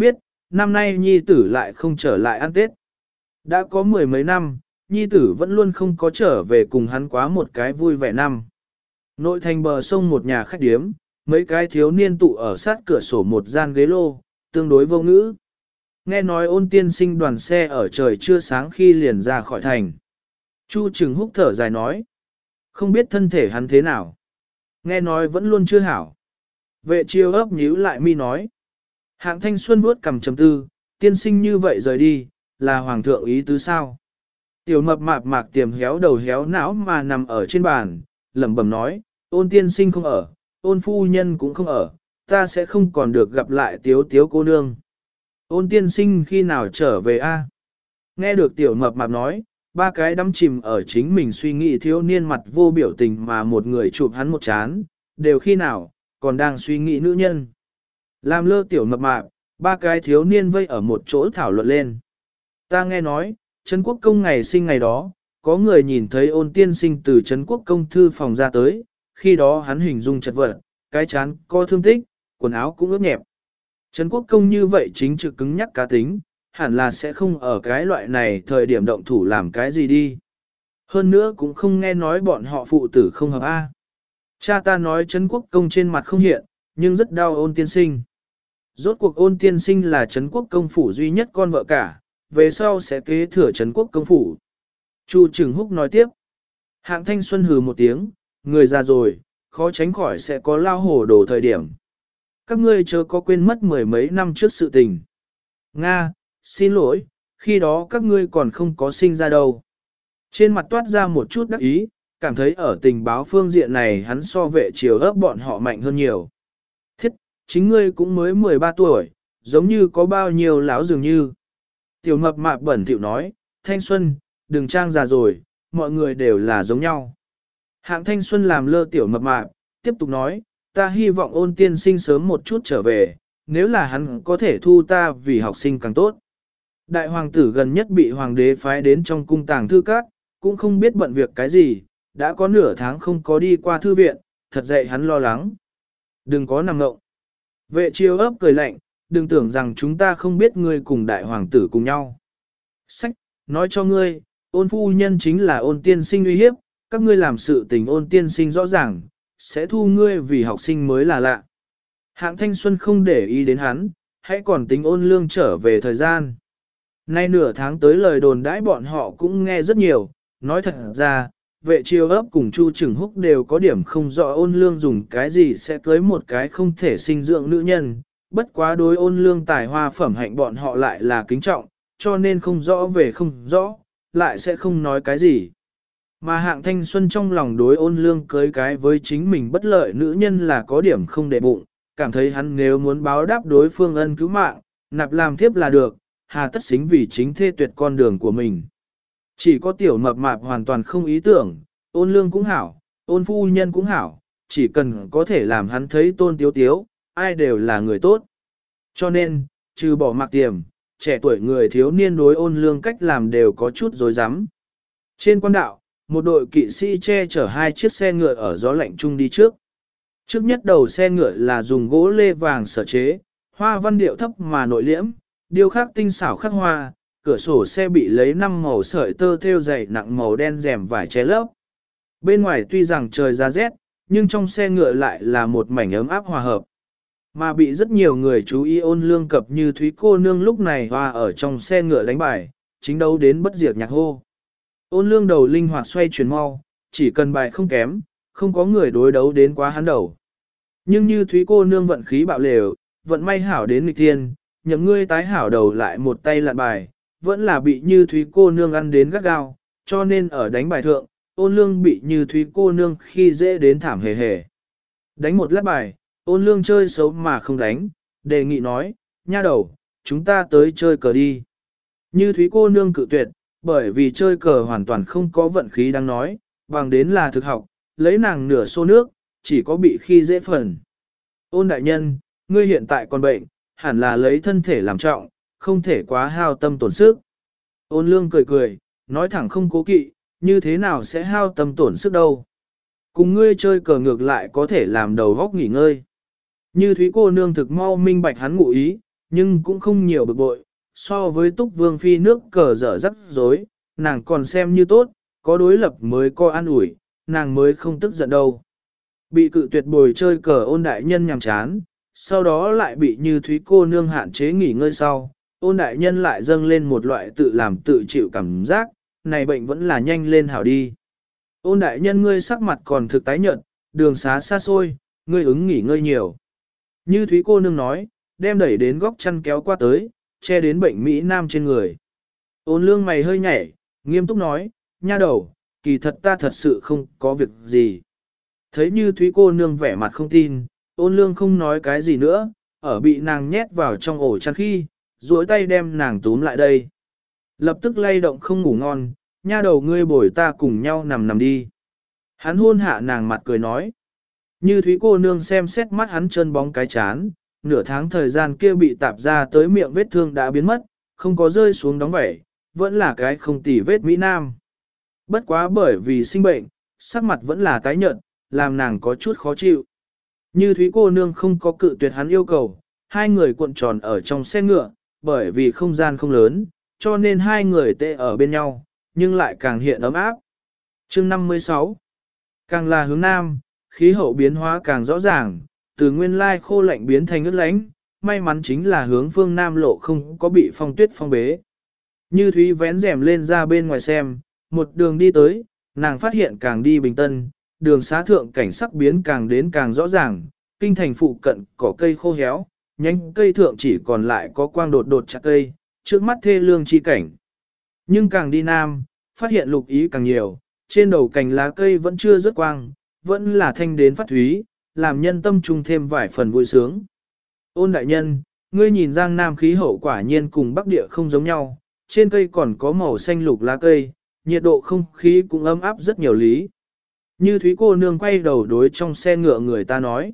S1: năm nay nhi tử lại không trở lại ăn Tết. Đã có mười mấy năm, nhi tử vẫn luôn không có trở về cùng hắn quá một cái vui vẻ năm. Nội thành bờ sông một nhà khách điếm, mấy cái thiếu niên tụ ở sát cửa sổ một gian ghế lô, tương đối vô ngữ. Nghe nói Ôn tiên sinh đoàn xe ở trời chưa sáng khi liền ra khỏi thành. Chu Trừng Húc thở dài nói, không biết thân thể hắn thế nào. Nghe nói vẫn luôn chưa hảo. Vệ Chiêu ấp nhíu lại mi nói. Hạng Thanh Xuân vuốt cầm chấm tư, tiên sinh như vậy rời đi, là hoàng thượng ý tứ sao? Tiểu mập mạp mạc tiềm héo đầu héo não mà nằm ở trên bàn, lẩm bẩm nói, Ôn tiên sinh không ở, Ôn phu nhân cũng không ở, ta sẽ không còn được gặp lại tiếu tiếu cô nương. Ôn tiên sinh khi nào trở về a? Nghe được tiểu mập mạp nói, ba cái đắm chìm ở chính mình suy nghĩ thiếu niên mặt vô biểu tình mà một người chụp hắn một chán, đều khi nào, còn đang suy nghĩ nữ nhân. Làm lơ tiểu mập mạp, ba cái thiếu niên vây ở một chỗ thảo luận lên. Ta nghe nói, Trấn Quốc Công ngày sinh ngày đó, có người nhìn thấy Ôn tiên sinh từ Trấn Quốc Công thư phòng ra tới, khi đó hắn hình dung chật vật, cái chán có thương tích, quần áo cũng ướt nhẹp. Trấn Quốc Công như vậy chính trực cứng nhắc cá tính, hẳn là sẽ không ở cái loại này thời điểm động thủ làm cái gì đi. Hơn nữa cũng không nghe nói bọn họ phụ tử không hợp A. Cha ta nói Trấn Quốc Công trên mặt không hiện, nhưng rất đau Ôn tiên sinh. Rốt cuộc Ôn tiên sinh là Trấn Quốc Công phủ duy nhất con vợ cả, về sau sẽ kế thừa Trấn Quốc Công phủ. Chu Trừng Húc nói tiếp. Hạng Thanh Xuân hừ một tiếng, người già rồi, khó tránh khỏi sẽ có lao hổ đồ thời điểm. Các ngươi chớ có quên mất mười mấy năm trước sự tình. Nga, xin lỗi, khi đó các ngươi còn không có sinh ra đâu. Trên mặt toát ra một chút đắc ý, cảm thấy ở tình báo phương diện này hắn so vệ triều ấp bọn họ mạnh hơn nhiều. Thiết, chính ngươi cũng mới 13 tuổi, giống như có bao nhiêu láo dường như. Tiểu mập mạp bẩn thỉu nói, Thanh Xuân, đừng trang già rồi, mọi người đều là giống nhau. Hạng Thanh Xuân làm lơ tiểu mập mạp, tiếp tục nói, ta hy vọng Ôn tiên sinh sớm một chút trở về, nếu là hắn có thể thu ta vì học sinh càng tốt. Đại hoàng tử gần nhất bị hoàng đế phái đến trong cung tàng thư các, cũng không biết bận việc cái gì, đã có nửa tháng không có đi qua thư viện, thật dậy hắn lo lắng. Đừng có nằm ngộng. Vệ Chiêu ấp cười lạnh, đừng tưởng rằng chúng ta không biết ngươi cùng đại hoàng tử cùng nhau. Sách, nói cho ngươi, Ôn phu nhân chính là Ôn tiên sinh uy hiếp, các ngươi làm sự tình Ôn tiên sinh rõ ràng, sẽ thu ngươi vì học sinh mới là lạ. Hạng Thanh Xuân không để ý đến hắn, hãy còn tính Ôn lương trở về thời gian. Nay nửa tháng tới lời đồn đãi bọn họ cũng nghe rất nhiều, nói thật ra, vệ Chiêu ấp cùng Chu Trừng Húc đều có điểm không rõ Ôn lương dùng cái gì sẽ cưới một cái không thể sinh dưỡng nữ nhân, bất quá đối Ôn lương tài hoa phẩm hạnh bọn họ lại là kính trọng, cho nên không rõ về không rõ, lại sẽ không nói cái gì. Mà Hạng Thanh Xuân trong lòng đối Ôn lương cưới cái với chính mình bất lợi nữ nhân là có điểm không để bụng, cảm thấy hắn nếu muốn báo đáp đối phương ân cứu mạng, nạp làm thiếp là được, hà tất xính vì chính thê tuyệt con đường của mình. Chỉ có tiểu mập mạp hoàn toàn không ý tưởng, Ôn lương cũng hảo, Ôn phu nhân cũng hảo, chỉ cần có thể làm hắn thấy tôn tiếu tiếu, ai đều là người tốt. Cho nên, trừ bỏ Mạc Tiềm, trẻ tuổi người thiếu niên đối Ôn lương cách làm đều có chút dối rắm. Trên quan đạo, một đội kỵ sĩ che chở hai chiếc xe ngựa ở gió lạnh chung đi trước. Trước nhất đầu xe ngựa là dùng gỗ lê vàng sở chế, hoa văn điệu thấp mà nội liễm, điêu khắc tinh xảo khắc hoa, cửa sổ xe bị lấy 5 màu sợi tơ thêu dày nặng màu đen rèm vải che lấp. Bên ngoài tuy rằng trời ra rét, nhưng trong xe ngựa lại là một mảnh ấm áp hòa hợp. Mà bị rất nhiều người chú ý Ôn lương cập như Thúy cô nương lúc này hoa ở trong xe ngựa đánh bài, chính đấu đến bất diệt nhạc hô. Ôn lương đầu linh hoạt xoay chuyển mau, chỉ cần bài không kém, không có người đối đấu đến quá hắn đầu. Nhưng như Thúy cô nương vận khí bạo lều, vận may hảo đến nghịch thiên, nhậm ngươi tái hảo đầu lại một tay lạn bài, vẫn là bị như Thúy cô nương ăn đến gắt gao, cho nên ở đánh bài thượng, Ôn lương bị như Thúy cô nương khi dễ đến thảm hề hề. Đánh một lát bài, Ôn lương chơi xấu mà không đánh, đề nghị nói, nha đầu, chúng ta tới chơi cờ đi. Như Thúy cô nương cự tuyệt, bởi vì chơi cờ hoàn toàn không có vận khí đang nói, bằng đến là thực học, lấy nàng nửa xô nước, chỉ có bị khi dễ phần. Ôn đại nhân, ngươi hiện tại còn bệnh, hẳn là lấy thân thể làm trọng, không thể quá hao tâm tổn sức. Ôn lương cười cười, nói thẳng không cố kỵ, như thế nào sẽ hao tâm tổn sức đâu. Cùng ngươi chơi cờ ngược lại có thể làm đầu góc nghỉ ngơi. Như Thúy cô nương thực mau minh bạch hắn ngụ ý, nhưng cũng không nhiều bực bội, so với túc vương phi nước cờ dở rắc rối, nàng còn xem như tốt, có đối lập mới có an ủi, nàng mới không tức giận đâu. Bị cự tuyệt bồi chơi cờ Ôn đại nhân nhàm chán, sau đó lại bị Như Thúy cô nương hạn chế nghỉ ngơi sau, Ôn đại nhân lại dâng lên một loại tự làm tự chịu cảm giác, này bệnh vẫn là nhanh lên hảo đi. Ôn đại nhân ngươi sắc mặt còn thực tái nhợt, đường xá xa xôi, ngươi ứng nghỉ ngơi nhiều. Như Thúy cô nương nói, đem đẩy đến góc chăn kéo qua tới, che đến bệnh Mỹ Nam trên người. Ôn lương mày hơi nhảy, nghiêm túc nói, nha đầu, kỳ thật ta thật sự không có việc gì. Thấy Như Thúy cô nương vẻ mặt không tin, Ôn lương không nói cái gì nữa, ở bị nàng nhét vào trong ổ chăn khi, duỗi tay đem nàng túm lại đây. Lập tức lay động không ngủ ngon, nha đầu ngươi bồi ta cùng nhau nằm đi. Hắn hôn hạ nàng mặt cười nói. Như Thúy cô nương xem xét mắt hắn chân bóng cái chán, nửa tháng thời gian kia bị tạp ra tới miệng vết thương đã biến mất, không có rơi xuống đóng vẩy, vẫn là cái không tỉ vết Mỹ Nam. Bất quá bởi vì sinh bệnh, sắc mặt vẫn là tái nhợt, làm nàng có chút khó chịu. Như Thúy cô nương không có cự tuyệt hắn yêu cầu, hai người cuộn tròn ở trong xe ngựa, bởi vì không gian không lớn, cho nên hai người tê ở bên nhau, nhưng lại càng hiện ấm áp. Chương 56 càng là hướng nam, khí hậu biến hóa càng rõ ràng, từ nguyên lai khô lạnh biến thành ướt lánh, may mắn chính là hướng phương nam lộ không có bị phong tuyết phong bế. Như Thúy vén rèm lên ra bên ngoài xem, một đường đi tới, nàng phát hiện càng đi bình tân, đường xá thượng cảnh sắc biến càng đến càng rõ ràng, kinh thành phụ cận cỏ cây khô héo, nhánh cây thượng chỉ còn lại có quang đột đột chặt cây, trước mắt thê lương chi cảnh. Nhưng càng đi nam, phát hiện lục ý càng nhiều, trên đầu cành lá cây vẫn chưa rớt quang, vẫn là thanh đến phát thúy, làm nhân tâm trung thêm vài phần vui sướng. Ôn đại nhân, ngươi nhìn Giang Nam khí hậu quả nhiên cùng Bắc Địa không giống nhau, trên cây còn có màu xanh lục lá cây, nhiệt độ không khí cũng ấm áp rất nhiều lý. Như Thúy cô nương quay đầu đối trong xe ngựa người ta nói.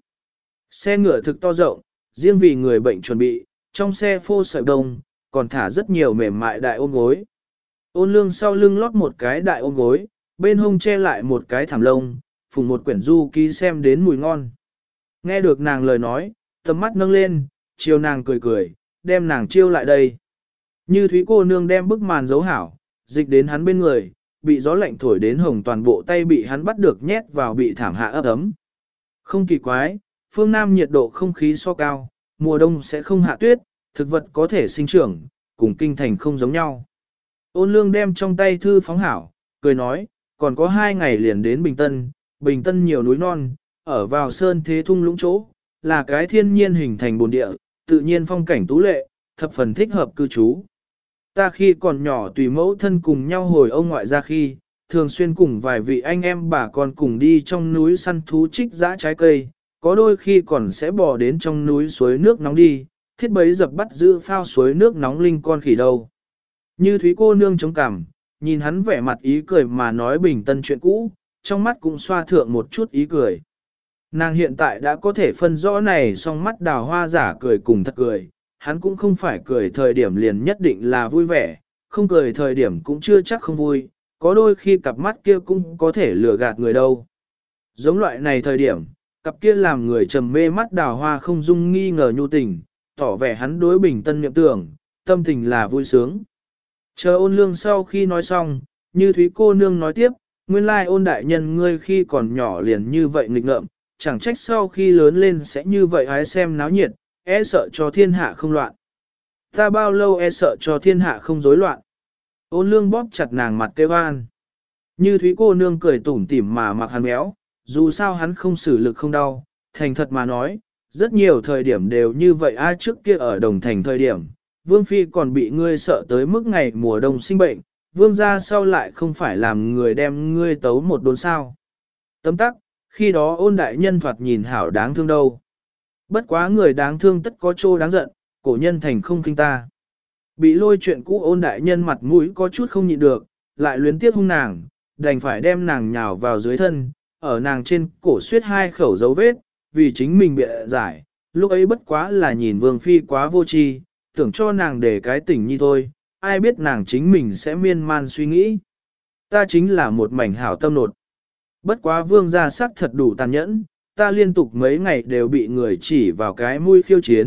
S1: Xe ngựa thực to rộng, riêng vì người bệnh chuẩn bị, trong xe phô sợi đông, còn thả rất nhiều mềm mại đại ôm gối. Ôn lương sau lưng lót một cái đại ôm gối, bên hông che lại một cái thảm lông, phùng một quyển du ký xem đến mùi ngon. Nghe được nàng lời nói, tầm mắt nâng lên, chiều nàng cười cười, đem nàng chiêu lại đây. Như Thúy cô nương đem bức màn giấu hảo, dịch đến hắn bên người, bị gió lạnh thổi đến hồng toàn bộ tay bị hắn bắt được nhét vào bị thảm hạ ấp ấm. Không kỳ quái, phương Nam nhiệt độ không khí so cao, mùa đông sẽ không hạ tuyết, thực vật có thể sinh trưởng, cùng kinh thành không giống nhau. Ôn lương đem trong tay thư phóng hảo, cười nói, còn có 2 ngày liền đến Bình Tân nhiều núi non, ở vào sơn thế thung lũng chỗ, là cái thiên nhiên hình thành bồn địa, tự nhiên phong cảnh tú lệ, thập phần thích hợp cư trú. Ta khi còn nhỏ tùy mẫu thân cùng nhau hồi ông ngoại ra khi, thường xuyên cùng vài vị anh em bà con cùng đi trong núi săn thú trích dã trái cây, có đôi khi còn sẽ bò đến trong núi suối nước nóng đi, thiết bấy dập bắt giữ phao suối nước nóng linh con khỉ đâu. Như Thúy cô nương chống cằm, nhìn hắn vẻ mặt ý cười mà nói Bình Tân chuyện cũ, trong mắt cũng xoa thượng một chút ý cười. Nàng hiện tại đã có thể phân rõ này song mắt đào hoa giả cười cùng thật cười, hắn cũng không phải cười thời điểm liền nhất định là vui vẻ, không cười thời điểm cũng chưa chắc không vui, có đôi khi cặp mắt kia cũng có thể lừa gạt người đâu. Giống loại này thời điểm, cặp kia làm người trầm mê mắt đào hoa không dung nghi ngờ nhu tình, tỏ vẻ hắn đối Bình Tân niệm tưởng, tâm tình là vui sướng. Chờ Ôn lương sau khi nói xong, Như Thúy cô nương nói tiếp, nguyên lai Ôn đại nhân ngươi khi còn nhỏ liền như vậy nghịch ngợm, chẳng trách sau khi lớn lên sẽ như vậy hái xem náo nhiệt, e sợ cho thiên hạ không loạn. Ta bao lâu e sợ cho thiên hạ không rối loạn. Ôn lương bóp chặt nàng mặt kêu an. Như Thúy cô nương cười tủm tỉm mà mặc hắn béo, dù sao hắn không xử lực không đau, thành thật mà nói, rất nhiều thời điểm đều như vậy ai trước kia ở đồng thành thời điểm. Vương Phi còn bị ngươi sợ tới mức ngày mùa đông sinh bệnh, vương gia sau lại không phải làm người đem ngươi tấu một đốn sao. Tấm tắc, khi đó Ôn đại nhân thoạt nhìn hảo đáng thương đâu. Bất quá người đáng thương tất có chỗ đáng giận, cổ nhân thành không kinh ta. Bị lôi chuyện cũ Ôn đại nhân mặt mũi có chút không nhịn được, lại luyến tiếc hung nàng, đành phải đem nàng nhào vào dưới thân, ở nàng trên cổ suyết 2 khẩu dấu vết, vì chính mình bịa giải, lúc ấy bất quá là nhìn Vương Phi quá vô tri, tưởng cho nàng để cái tỉnh nhi thôi, ai biết nàng chính mình sẽ miên man suy nghĩ. Ta chính là một mảnh hảo tâm nột. Bất quá vương gia sắc thật đủ tàn nhẫn, ta liên tục mấy ngày đều bị người chỉ vào cái mũi khiêu chiến,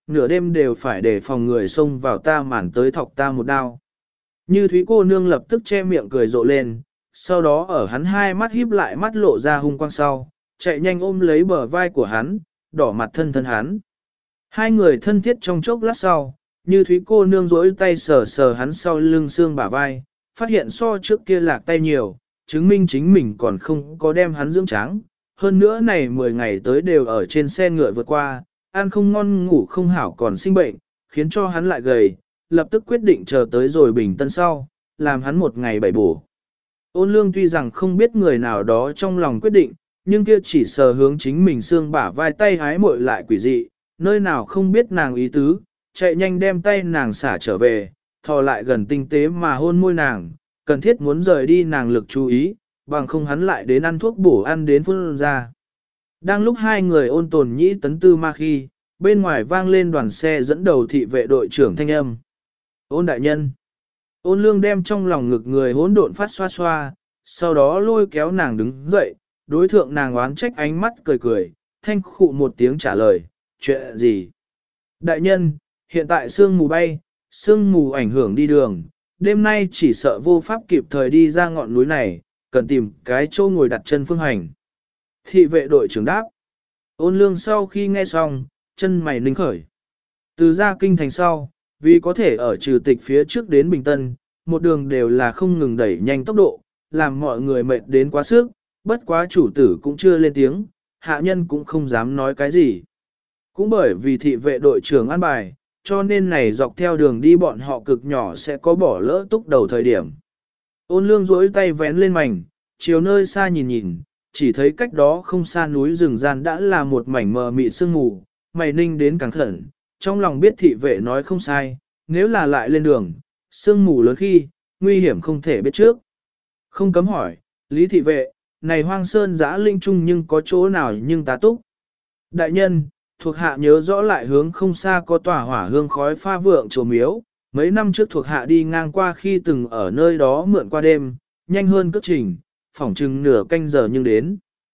S1: nửa đêm đều phải để phòng người xông vào ta màn tới thọc ta một đao. Như Thúy cô nương lập tức che miệng cười rộ lên, sau đó ở hắn hai mắt híp lại mắt lộ ra hung quang sau, chạy nhanh ôm lấy bờ vai của hắn, đỏ mặt thân thân hắn. Hai người thân thiết trong chốc lát sau, Như Thúy cô nương rỗi tay sờ sờ hắn sau lưng xương bả vai, phát hiện so trước kia lạc tay nhiều, chứng minh chính mình còn không có đem hắn dưỡng tráng. Hơn nữa này 10 ngày tới đều ở trên xe ngựa vượt qua, ăn không ngon ngủ không hảo còn sinh bệnh, khiến cho hắn lại gầy, lập tức quyết định chờ tới rồi bình tân sau, làm hắn một ngày bảy bổ. Ôn lương tuy rằng không biết người nào đó trong lòng quyết định, nhưng kia chỉ sờ hướng chính mình xương bả vai tay hái muội lại quỷ dị, nơi nào không biết nàng ý tứ, chạy nhanh đem tay nàng xả trở về, thò lại gần tinh tế mà hôn môi nàng, cần thiết muốn rời đi nàng lực chú ý, bằng không hắn lại đến ăn thuốc bổ ăn đến phun ra. Đang lúc hai người ôn tồn nhĩ tấn tư ma khi, bên ngoài vang lên đoàn xe dẫn đầu thị vệ đội trưởng thanh âm. Ôn đại nhân. Ôn lương đem trong lòng ngực người hỗn độn phát xoa xoa, sau đó lôi kéo nàng đứng dậy, đối thượng nàng oán trách ánh mắt cười cười, thanh khụ một tiếng trả lời, chuyện gì? Đại nhân, hiện tại sương mù bay, sương mù ảnh hưởng đi đường, đêm nay chỉ sợ vô pháp kịp thời đi ra ngọn núi này, cần tìm cái chỗ ngồi đặt chân phương hành. Thị vệ đội trưởng đáp. Ôn lương sau khi nghe xong, chân mày ninh khởi. Từ ra kinh thành sau, vì có thể ở trừ tịch phía trước đến Bình Tân, một đường đều là không ngừng đẩy nhanh tốc độ, làm mọi người mệt đến quá sức, bất quá chủ tử cũng chưa lên tiếng, hạ nhân cũng không dám nói cái gì. Cũng bởi vì thị vệ đội trưởng an bài, cho nên này dọc theo đường đi bọn họ cực nhỏ sẽ có bỏ lỡ túc đầu thời điểm. Ôn lương duỗi tay vén lên mảnh, chiều nơi xa nhìn nhìn, chỉ thấy cách đó không xa núi rừng gian đã là một mảnh mờ mịt sương mù, mày ninh đến càng khẩn, trong lòng biết thị vệ nói không sai, nếu là lại lên đường, sương mù lớn khi, nguy hiểm không thể biết trước. Không cấm hỏi, Lý thị vệ, này hoang sơn giã linh trung nhưng có chỗ nào nhưng tá túc. Đại nhân, thuộc hạ nhớ rõ lại hướng không xa có tòa hỏa hương khói pha vượng chùa miếu, mấy năm trước thuộc hạ đi ngang qua khi từng ở nơi đó mượn qua đêm, nhanh hơn cước trình, phỏng chừng nửa canh giờ nhưng đến.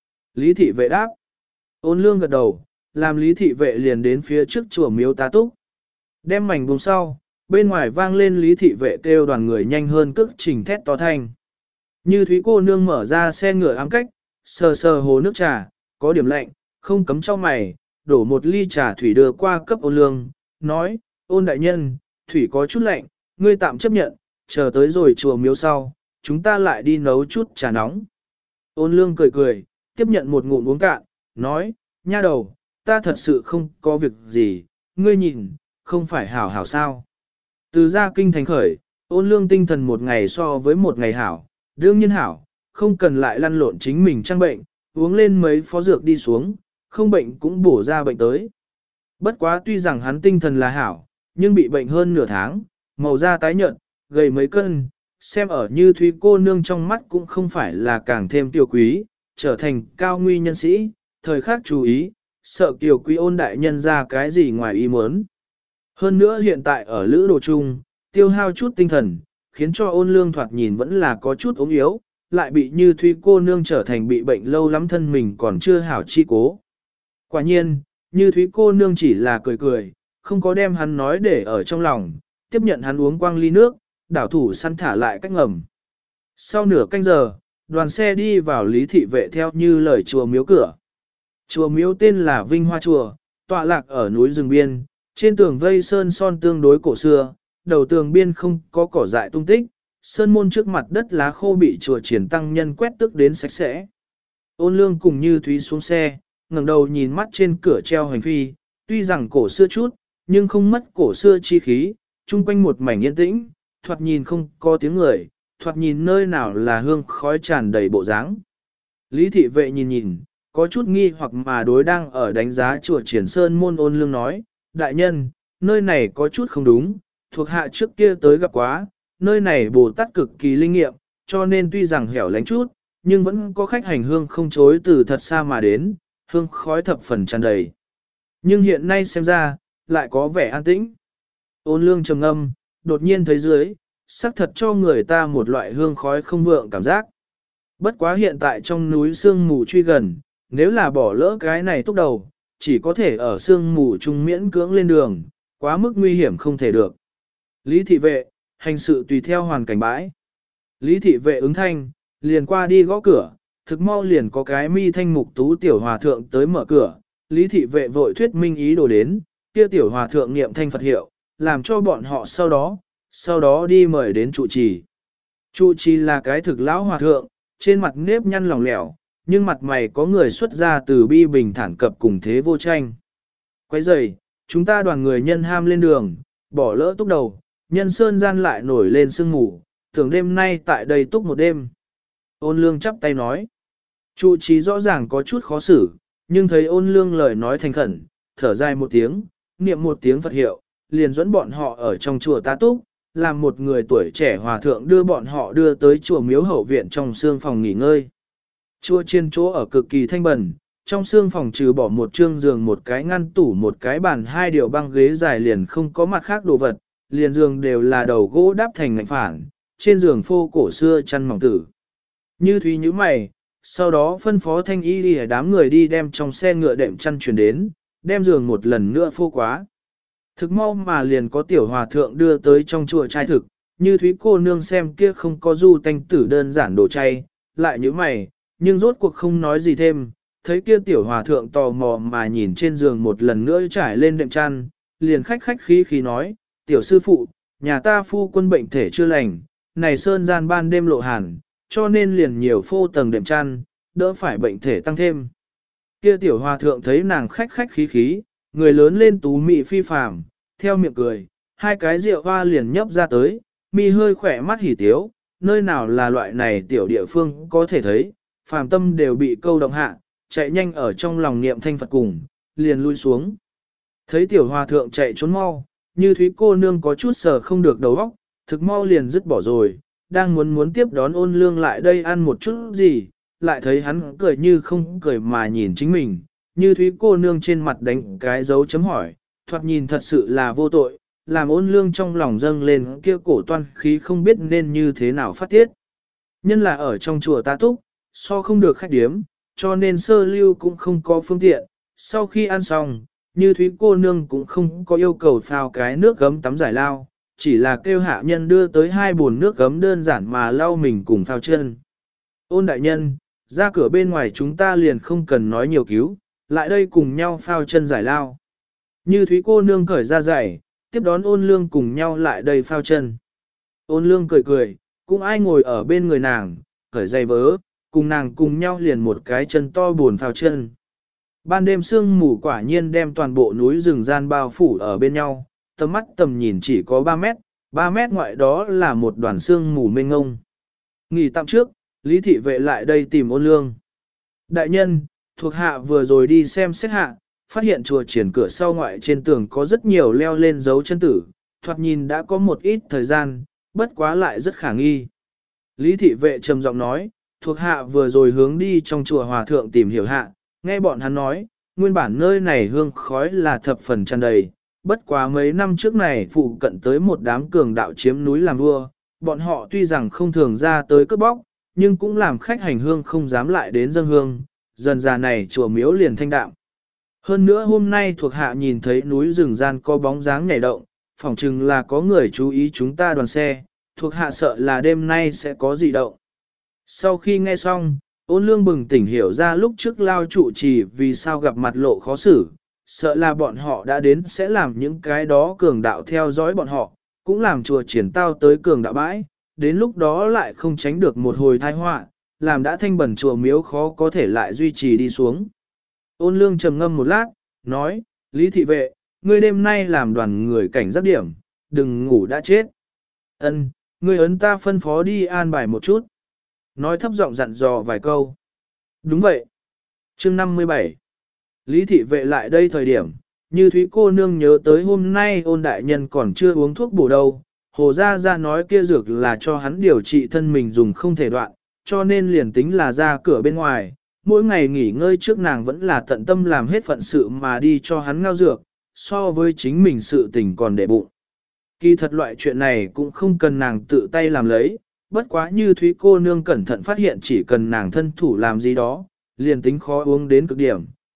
S1: Lý thị vệ đáp. Ôn lương gật đầu, làm lý thị vệ liền đến phía trước chùa miếu tá túc. Đem mảnh vùng sau, bên ngoài vang lên lý thị vệ kêu đoàn người nhanh hơn cước trình thét to thanh. Như Thúy cô nương mở ra xe ngựa ám cách, sờ sờ hồ nước trà, có điểm lạnh, không cấm cho mày, đổ một ly trà thủy đưa qua cấp ôn lương, nói, ôn đại nhân, thủy có chút lạnh, ngươi tạm chấp nhận, chờ tới rồi chùa miếu sau, chúng ta lại đi nấu chút trà nóng. Ôn lương cười cười, tiếp nhận một ngụm uống cạn, nói, nha đầu, ta thật sự không có việc gì, ngươi nhìn, không phải hảo hảo sao. Từ ra kinh thành khởi, ôn lương tinh thần một ngày so với một ngày hảo, đương nhiên hảo, không cần lại lăn lộn chính mình trang bệnh, uống lên mấy phó dược đi xuống, không bệnh cũng bổ ra bệnh tới. Bất quá tuy rằng hắn tinh thần là hảo, nhưng bị bệnh hơn nửa tháng, màu da tái nhợt, gầy mấy cân, xem ở Như Thúy cô nương trong mắt cũng không phải là càng thêm tiêu quý, trở thành cao nguy nhân sĩ, thời khắc chú ý, sợ kiều quý ôn đại nhân ra cái gì ngoài ý muốn. Hơn nữa hiện tại ở lữ đồ chung, tiêu hao chút tinh thần, khiến cho ôn lương thoạt nhìn vẫn là có chút ốm yếu, lại bị Như Thúy cô nương trở thành bị bệnh lâu lắm thân mình còn chưa hảo chi cố. Quả nhiên, Như Thúy cô nương chỉ là cười cười, không có đem hắn nói để ở trong lòng, tiếp nhận hắn uống quang ly nước, đảo thủ săn thả lại cách ngầm. Sau nửa canh giờ, đoàn xe đi vào lý thị vệ theo như lời chùa miếu cửa. Chùa miếu tên là Vinh Hoa Chùa, tọa lạc ở núi rừng biên, trên tường vây sơn son tương đối cổ xưa, đầu tường biên không có cỏ dại tung tích, sơn môn trước mặt đất lá khô bị chùa triển tăng nhân quét tức đến sạch sẽ. Ôn lương cùng Như Thúy xuống xe, ngẩng đầu nhìn mắt trên cửa treo hành phi, tuy rằng cổ xưa chút, nhưng không mất cổ xưa chi khí, chung quanh một mảnh yên tĩnh, thoạt nhìn không có tiếng người, thoạt nhìn nơi nào là hương khói tràn đầy bộ dáng. Lý thị vệ nhìn nhìn, có chút nghi hoặc mà đối đang ở đánh giá chùa Triển Sơn môn ôn lương nói, đại nhân, nơi này có chút không đúng, thuộc hạ trước kia tới gặp quá, nơi này Bồ Tát cực kỳ linh nghiệm, cho nên tuy rằng hẻo lánh chút, nhưng vẫn có khách hành hương không chối từ thật xa mà đến, hương khói thập phần tràn đầy. Nhưng hiện nay xem ra, lại có vẻ an tĩnh. Ôn lương trầm ngâm, đột nhiên thấy dưới, xác thật cho người ta một loại hương khói không vượng cảm giác. Bất quá hiện tại trong núi sương mù truy gần, nếu là bỏ lỡ cái này túc đầu, chỉ có thể ở sương mù trung miễn cưỡng lên đường, quá mức nguy hiểm không thể được. Lý thị vệ, hành sự tùy theo hoàn cảnh bãi. Lý thị vệ ứng thanh, liền qua đi gõ cửa, thực mau liền có cái mi thanh mục tú tiểu hòa thượng tới mở cửa. Lý thị vệ vội thuyết minh ý đồ đến, kia tiểu hòa thượng niệm thanh Phật hiệu, làm cho bọn họ sau đó đi mời đến trụ trì. Trụ trì là cái thực lão hòa thượng, trên mặt nếp nhăn lỏng lẻo, nhưng mặt mày có người xuất ra từ bi bình thản cập cùng thế vô tranh. Quấy rầy, chúng ta đoàn người nhân ham lên đường, bỏ lỡ túc đầu, nhân sơn gian lại nổi lên sương mù, tưởng đêm nay tại đây túc một đêm. Ôn lương chắp tay nói. Trụ trì rõ ràng có chút khó xử, nhưng thấy ôn lương lời nói thành khẩn, thở dài một tiếng, niệm một tiếng Phật hiệu, liền dẫn bọn họ ở trong chùa tá túc, làm một người tuổi trẻ hòa thượng đưa bọn họ đưa tới chùa miếu hậu viện trong xương phòng nghỉ ngơi. Chùa trên chỗ ở cực kỳ thanh bẩn, trong xương phòng trừ bỏ một trương giường một cái ngăn tủ một cái bàn hai điều băng ghế dài liền không có mặt khác đồ vật, liền giường đều là đầu gỗ đắp thành ngạnh phản, trên giường phô cổ xưa chăn mỏng tử. Như Thúy như mày, sau đó phân phó thanh y đi đám người đi đem trong xe ngựa đệm chăn chuyển đến, đem giường một lần nữa phô quá. Thực mau mà liền có tiểu hòa thượng đưa tới trong chùa trai thực, Như Thúy cô nương xem kia không có du tanh tử đơn giản đồ chay, lại như mày, nhưng rốt cuộc không nói gì thêm, thấy kia tiểu hòa thượng tò mò mà nhìn trên giường một lần nữa trải lên đệm chăn, liền khách khách khí khí nói, tiểu sư phụ, nhà ta phu quân bệnh thể chưa lành, này sơn gian ban đêm lộ hàn, cho nên liền nhiều phô tầng đệm chăn, đỡ phải bệnh thể tăng thêm. Kia tiểu hòa thượng thấy nàng khách khách khí khí, người lớn lên tú mị phi phàm, theo miệng cười, hai cái rượu hoa liền nhấp ra tới, mi hơi khỏe mắt hỉ tiếu, nơi nào là loại này tiểu địa phương có thể thấy, phàm tâm đều bị câu động hạ, chạy nhanh ở trong lòng niệm thanh Phật cùng, liền lui xuống. Thấy tiểu hòa thượng chạy trốn mau, Như Thúy cô nương có chút sờ không được đầu óc, thực mau liền dứt bỏ rồi, đang muốn tiếp đón ôn lương lại đây ăn một chút gì, lại thấy hắn cười như không cười mà nhìn chính mình, Như Thúy cô nương trên mặt đánh cái dấu chấm hỏi, thoạt nhìn thật sự là vô tội, làm ôn lương trong lòng dâng lên kia cổ toan khí không biết nên như thế nào phát tiết. Nhân là ở trong chùa ta túc, so không được khách điếm, cho nên sơ lưu cũng không có phương tiện, sau khi ăn xong, Như Thúy cô nương cũng không có yêu cầu phao cái nước gấm tắm giải lao, chỉ là kêu hạ nhân đưa tới 2 bồn nước gấm đơn giản mà lau mình cùng phao chân. Ôn đại nhân, ra cửa bên ngoài chúng ta liền không cần nói nhiều cứu, lại đây cùng nhau phao chân giải lao. Như Thúy cô nương cởi ra giày, tiếp đón ôn lương cùng nhau lại đây phao chân. Ôn lương cười cười, cũng ai ngồi ở bên người nàng, cởi giày vớ, cùng nàng cùng nhau liền một cái chân to buồn phao chân. Ban đêm sương mù quả nhiên đem toàn bộ núi rừng gian bao phủ ở bên nhau, tầm mắt tầm nhìn chỉ có 3 mét ngoại đó là một đoàn sương mù mênh ngông. Nghỉ tạm trước, Lý thị vệ lại đây tìm ôn lương. Đại nhân, thuộc hạ vừa rồi đi xem xét hạ, phát hiện chùa triển cửa sau ngoại trên tường có rất nhiều leo lên dấu chân tử, thoạt nhìn đã có một ít thời gian, bất quá lại rất khả nghi. Lý thị vệ trầm giọng nói, thuộc hạ vừa rồi hướng đi trong chùa hòa thượng tìm hiểu hạ, nghe bọn hắn nói, nguyên bản nơi này hương khói là thập phần tràn đầy, bất quá mấy năm trước này phụ cận tới một đám cường đạo chiếm núi làm vua, bọn họ tuy rằng không thường ra tới cướp bóc, nhưng cũng làm khách hành hương không dám lại đến dâng hương, dần già này chùa miếu liền thanh đạm. Hơn nữa hôm nay thuộc hạ nhìn thấy núi rừng gian có bóng dáng nhảy động, phỏng chừng là có người chú ý chúng ta đoàn xe, thuộc hạ sợ là đêm nay sẽ có dị động. Sau khi nghe xong, ôn lương bừng tỉnh hiểu ra lúc trước lao trụ trì vì sao gặp mặt lộ khó xử, sợ là bọn họ đã đến sẽ làm những cái đó cường đạo theo dõi bọn họ, cũng làm chùa triển tao tới cường đạo bãi, đến lúc đó lại không tránh được một hồi tai họa, làm đã thanh bẩn chùa miếu khó có thể lại duy trì đi xuống. Ôn lương trầm ngâm một lát, nói, Lý thị vệ, ngươi đêm nay làm đoàn người cảnh giác điểm, đừng ngủ đã chết. Ân, ngươi ấn ta phân phó đi an bài một chút. Nói thấp giọng dặn dò vài câu. Đúng vậy. Chương 57. Lý thị vệ lại đây thời điểm, Như Thúy cô nương nhớ tới hôm nay ôn đại nhân còn chưa uống thuốc bổ đâu. Hồ Gia Gia nói kia dược là cho hắn điều trị thân mình dùng không thể đoạn, cho nên liền tính là ra cửa bên ngoài, mỗi ngày nghỉ ngơi trước nàng vẫn là tận tâm làm hết phận sự mà đi cho hắn ngao dược, so với chính mình sự tình còn để bụng. Kỳ thật loại chuyện này cũng không cần nàng tự tay làm lấy, bất quá Như Thúy cô nương cẩn thận phát hiện chỉ cần nàng thân thủ làm gì đó, liền tính khó uống đến cực điểm,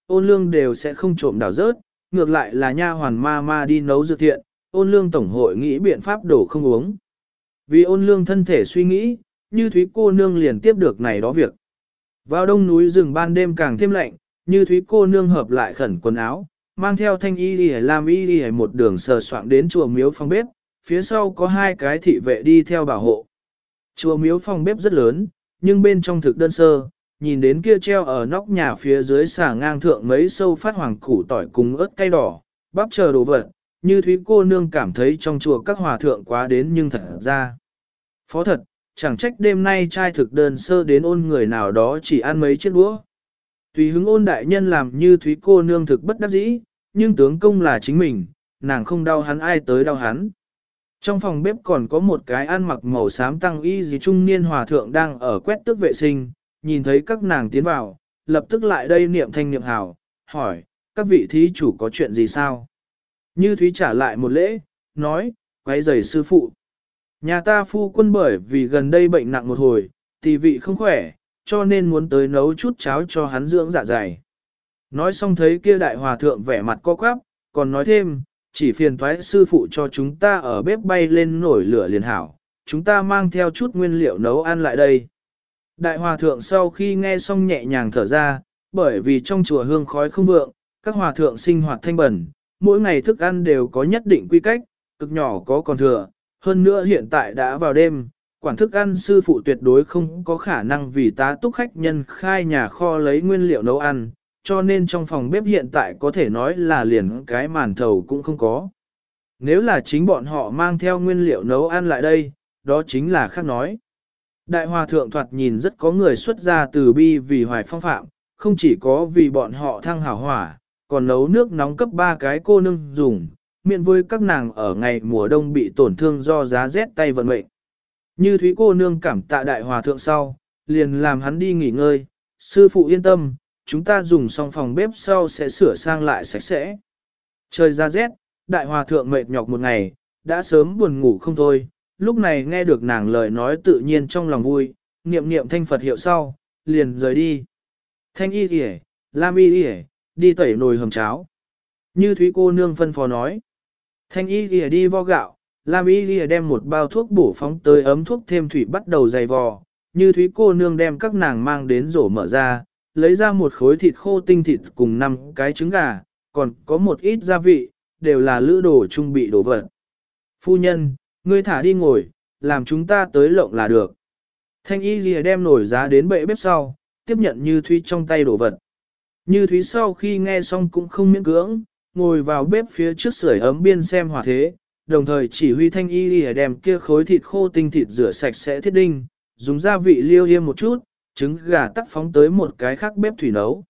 S1: ôn lương đều sẽ không trộm đào rớt, ngược lại là nha hoàn ma ma đi nấu dược thiện, ôn lương tổng hội nghĩ biện pháp đổ không uống. Vì ôn lương thân thể suy nghĩ, Như Thúy cô nương liền tiếp được này đó việc. Vào đông núi rừng ban đêm càng thêm lạnh, Như Thúy cô nương hợp lại khẩn quần áo, mang theo thanh y đi làm y đi một đường sờ soạng đến chùa miếu phòng bếp, phía sau có hai cái thị vệ đi theo bảo hộ. Chùa miếu phòng bếp rất lớn, nhưng bên trong thực đơn sơ, nhìn đến kia treo ở nóc nhà phía dưới xả ngang thượng mấy sâu phát hoàng củ tỏi cùng ớt cay đỏ, bắp chờ đồ vật, Như Thúy cô nương cảm thấy trong chùa các hòa thượng quá đến nhưng thật ra. Phó thật, chẳng trách đêm nay trai thực đơn sơ đến ôn người nào đó chỉ ăn mấy chiếc đũa. Tùy hứng ôn đại nhân làm Như Thúy cô nương thực bất đắc dĩ, nhưng tướng công là chính mình, nàng không đau hắn ai tới đau hắn. Trong phòng bếp còn có một cái ăn mặc màu xám tăng y gì trung niên hòa thượng đang ở quét tước vệ sinh, nhìn thấy các nàng tiến vào, lập tức lại đây niệm thanh niệm hào, hỏi, các vị thí chủ có chuyện gì sao? Như Thúy trả lại một lễ, nói, quấy rầy sư phụ. Nhà ta phu quân bởi vì gần đây bệnh nặng một hồi, thì vị không khỏe, cho nên muốn tới nấu chút cháo cho hắn dưỡng dạ dày. Nói xong thấy kia đại hòa thượng vẻ mặt co quắp, còn nói thêm, chỉ phiền thoái sư phụ cho chúng ta ở bếp bay lên nổi lửa liền hảo, chúng ta mang theo chút nguyên liệu nấu ăn lại đây. Đại hòa thượng sau khi nghe xong nhẹ nhàng thở ra, bởi vì trong chùa hương khói không vượng, các hòa thượng sinh hoạt thanh bẩn, mỗi ngày thức ăn đều có nhất định quy cách, cực nhỏ có còn thừa, hơn nữa hiện tại đã vào đêm, quản thức ăn sư phụ tuyệt đối không có khả năng vì tá túc khách nhân khai nhà kho lấy nguyên liệu nấu ăn, cho nên trong phòng bếp hiện tại có thể nói là liền cái màn thầu cũng không có. Nếu là chính bọn họ mang theo nguyên liệu nấu ăn lại đây, đó chính là khác nói. Đại hòa thượng thoạt nhìn rất có người xuất gia từ bi vì hoài phong phạm, không chỉ có vì bọn họ thăng hảo hỏa, còn nấu nước nóng cấp 3 cái cô nương dùng, miễn với các nàng ở ngày mùa đông bị tổn thương do giá rét tay vận mệnh. Như Thúy cô nương cảm tạ đại hòa thượng sau, liền làm hắn đi nghỉ ngơi, sư phụ yên tâm, chúng ta dùng xong phòng bếp sau sẽ sửa sang lại sạch sẽ. Trời ra rét, đại hòa thượng mệt nhọc một ngày, đã sớm buồn ngủ không thôi, lúc này nghe được nàng lời nói tự nhiên trong lòng vui, niệm niệm thanh Phật hiệu sau, liền rời đi. Thanh y kìa, lam y kìa, đi tẩy nồi hầm cháo. Như Thúy cô nương phân phó nói. Thanh y kìa đi vo gạo, lam y kìa đem một bao thuốc bổ phóng tới ấm thuốc thêm thủy bắt đầu dày vò. Như Thúy cô nương đem các nàng mang đến rổ mở ra, lấy ra một khối thịt khô tinh thịt cùng 5 cái trứng gà, còn có một ít gia vị, đều là lữ đồ trung bị đổ vật. Phu nhân, ngươi thả đi ngồi, làm chúng ta tới lộng là được. Thanh y lìa đem nổi giá đến bệ bếp sau, tiếp nhận Như Thúy trong tay đổ vật. Như Thúy sau khi nghe xong cũng không miễn cưỡng, ngồi vào bếp phía trước sưởi ấm biên xem hỏa thế, đồng thời chỉ huy thanh y lìa đem kia khối thịt khô tinh thịt rửa sạch sẽ thiết đinh, dùng gia vị liêu yêm một chút, trứng gà tắc phóng tới một cái khác bếp thủy nấu.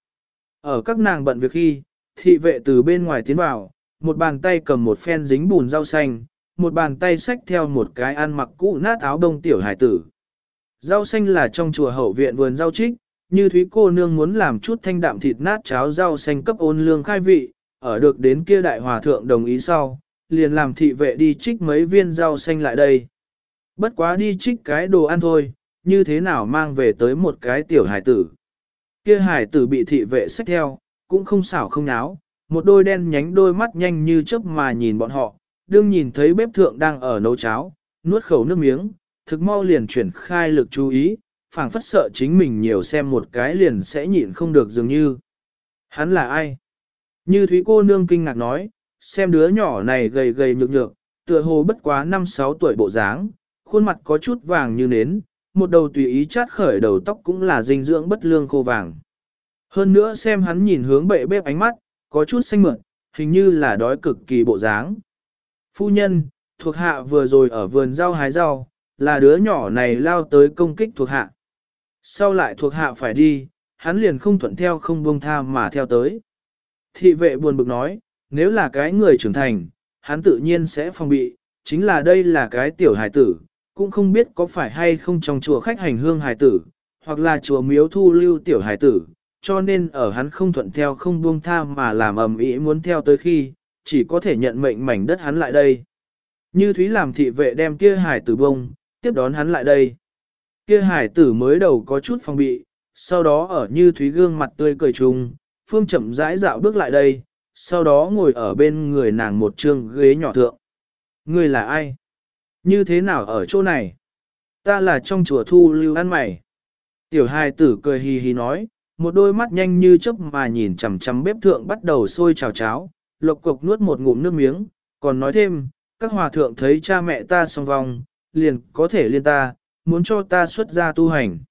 S1: Ở các nàng bận việc khi, thị vệ từ bên ngoài tiến vào, một bàn tay cầm một phen dính bùn rau xanh, một bàn tay xách theo một cái ăn mặc cũ nát áo đông tiểu hải tử. Rau xanh là trong chùa hậu viện vườn rau trích, Như Thúy cô nương muốn làm chút thanh đạm thịt nát cháo rau xanh cấp ôn lương khai vị, ở được đến kia đại hòa thượng đồng ý sau, liền làm thị vệ đi trích mấy viên rau xanh lại đây. Bất quá đi trích cái đồ ăn thôi, như thế nào mang về tới một cái tiểu hải tử. Kia hải tử bị thị vệ xách theo, cũng không xảo không náo, một đôi đen nhánh đôi mắt nhanh như chớp mà nhìn bọn họ, đương nhìn thấy bếp thượng đang ở nấu cháo, nuốt khẩu nước miếng, thực mau liền chuyển khai lực chú ý, phảng phất sợ chính mình nhiều xem một cái liền sẽ nhịn không được dường như. Hắn là ai? Như Thúy cô nương kinh ngạc nói, xem đứa nhỏ này gầy gầy nhược nhược, tựa hồ bất quá 5-6 tuổi bộ dáng, khuôn mặt có chút vàng như nến, một đầu tùy ý chát khởi đầu tóc cũng là dinh dưỡng bất lương khô vàng. Hơn nữa xem hắn nhìn hướng bệ bếp ánh mắt, có chút xanh mượn, hình như là đói cực kỳ bộ dáng. Phu nhân, thuộc hạ vừa rồi ở vườn rau hái rau, là đứa nhỏ này lao tới công kích thuộc hạ. Sau lại thuộc hạ phải đi, hắn liền không thuận theo không buông tha mà theo tới. Thị vệ buồn bực nói, nếu là cái người trưởng thành, hắn tự nhiên sẽ phòng bị, chính là đây là cái tiểu hài tử, cũng không biết có phải hay không trong chùa khách hành hương hài tử, hoặc là chùa miếu thu lưu tiểu hài tử, cho nên ở hắn không thuận theo không buông tha mà làm ầm ĩ muốn theo tới khi, chỉ có thể nhận mệnh mảnh đất hắn lại đây. Như Thúy làm thị vệ đem kia hài tử bông, tiếp đón hắn lại đây. Kia hài tử mới đầu có chút phòng bị, sau đó ở Như Thúy gương mặt tươi cười chung, Phương chậm rãi dạo bước lại đây, sau đó ngồi ở bên người nàng một trương ghế nhỏ thượng. Ngươi là ai? Như thế nào ở chỗ này? Ta là trong chùa thu lưu ăn mày. Tiểu hài tử cười hì hì nói, một đôi mắt nhanh như chớp mà nhìn chằm chằm bếp thượng bắt đầu sôi chảo cháo, lộc cộc nuốt một ngụm nước miếng, còn nói thêm, các hòa thượng thấy cha mẹ ta song vong, liền có thể liên ta, muốn cho ta xuất gia tu hành.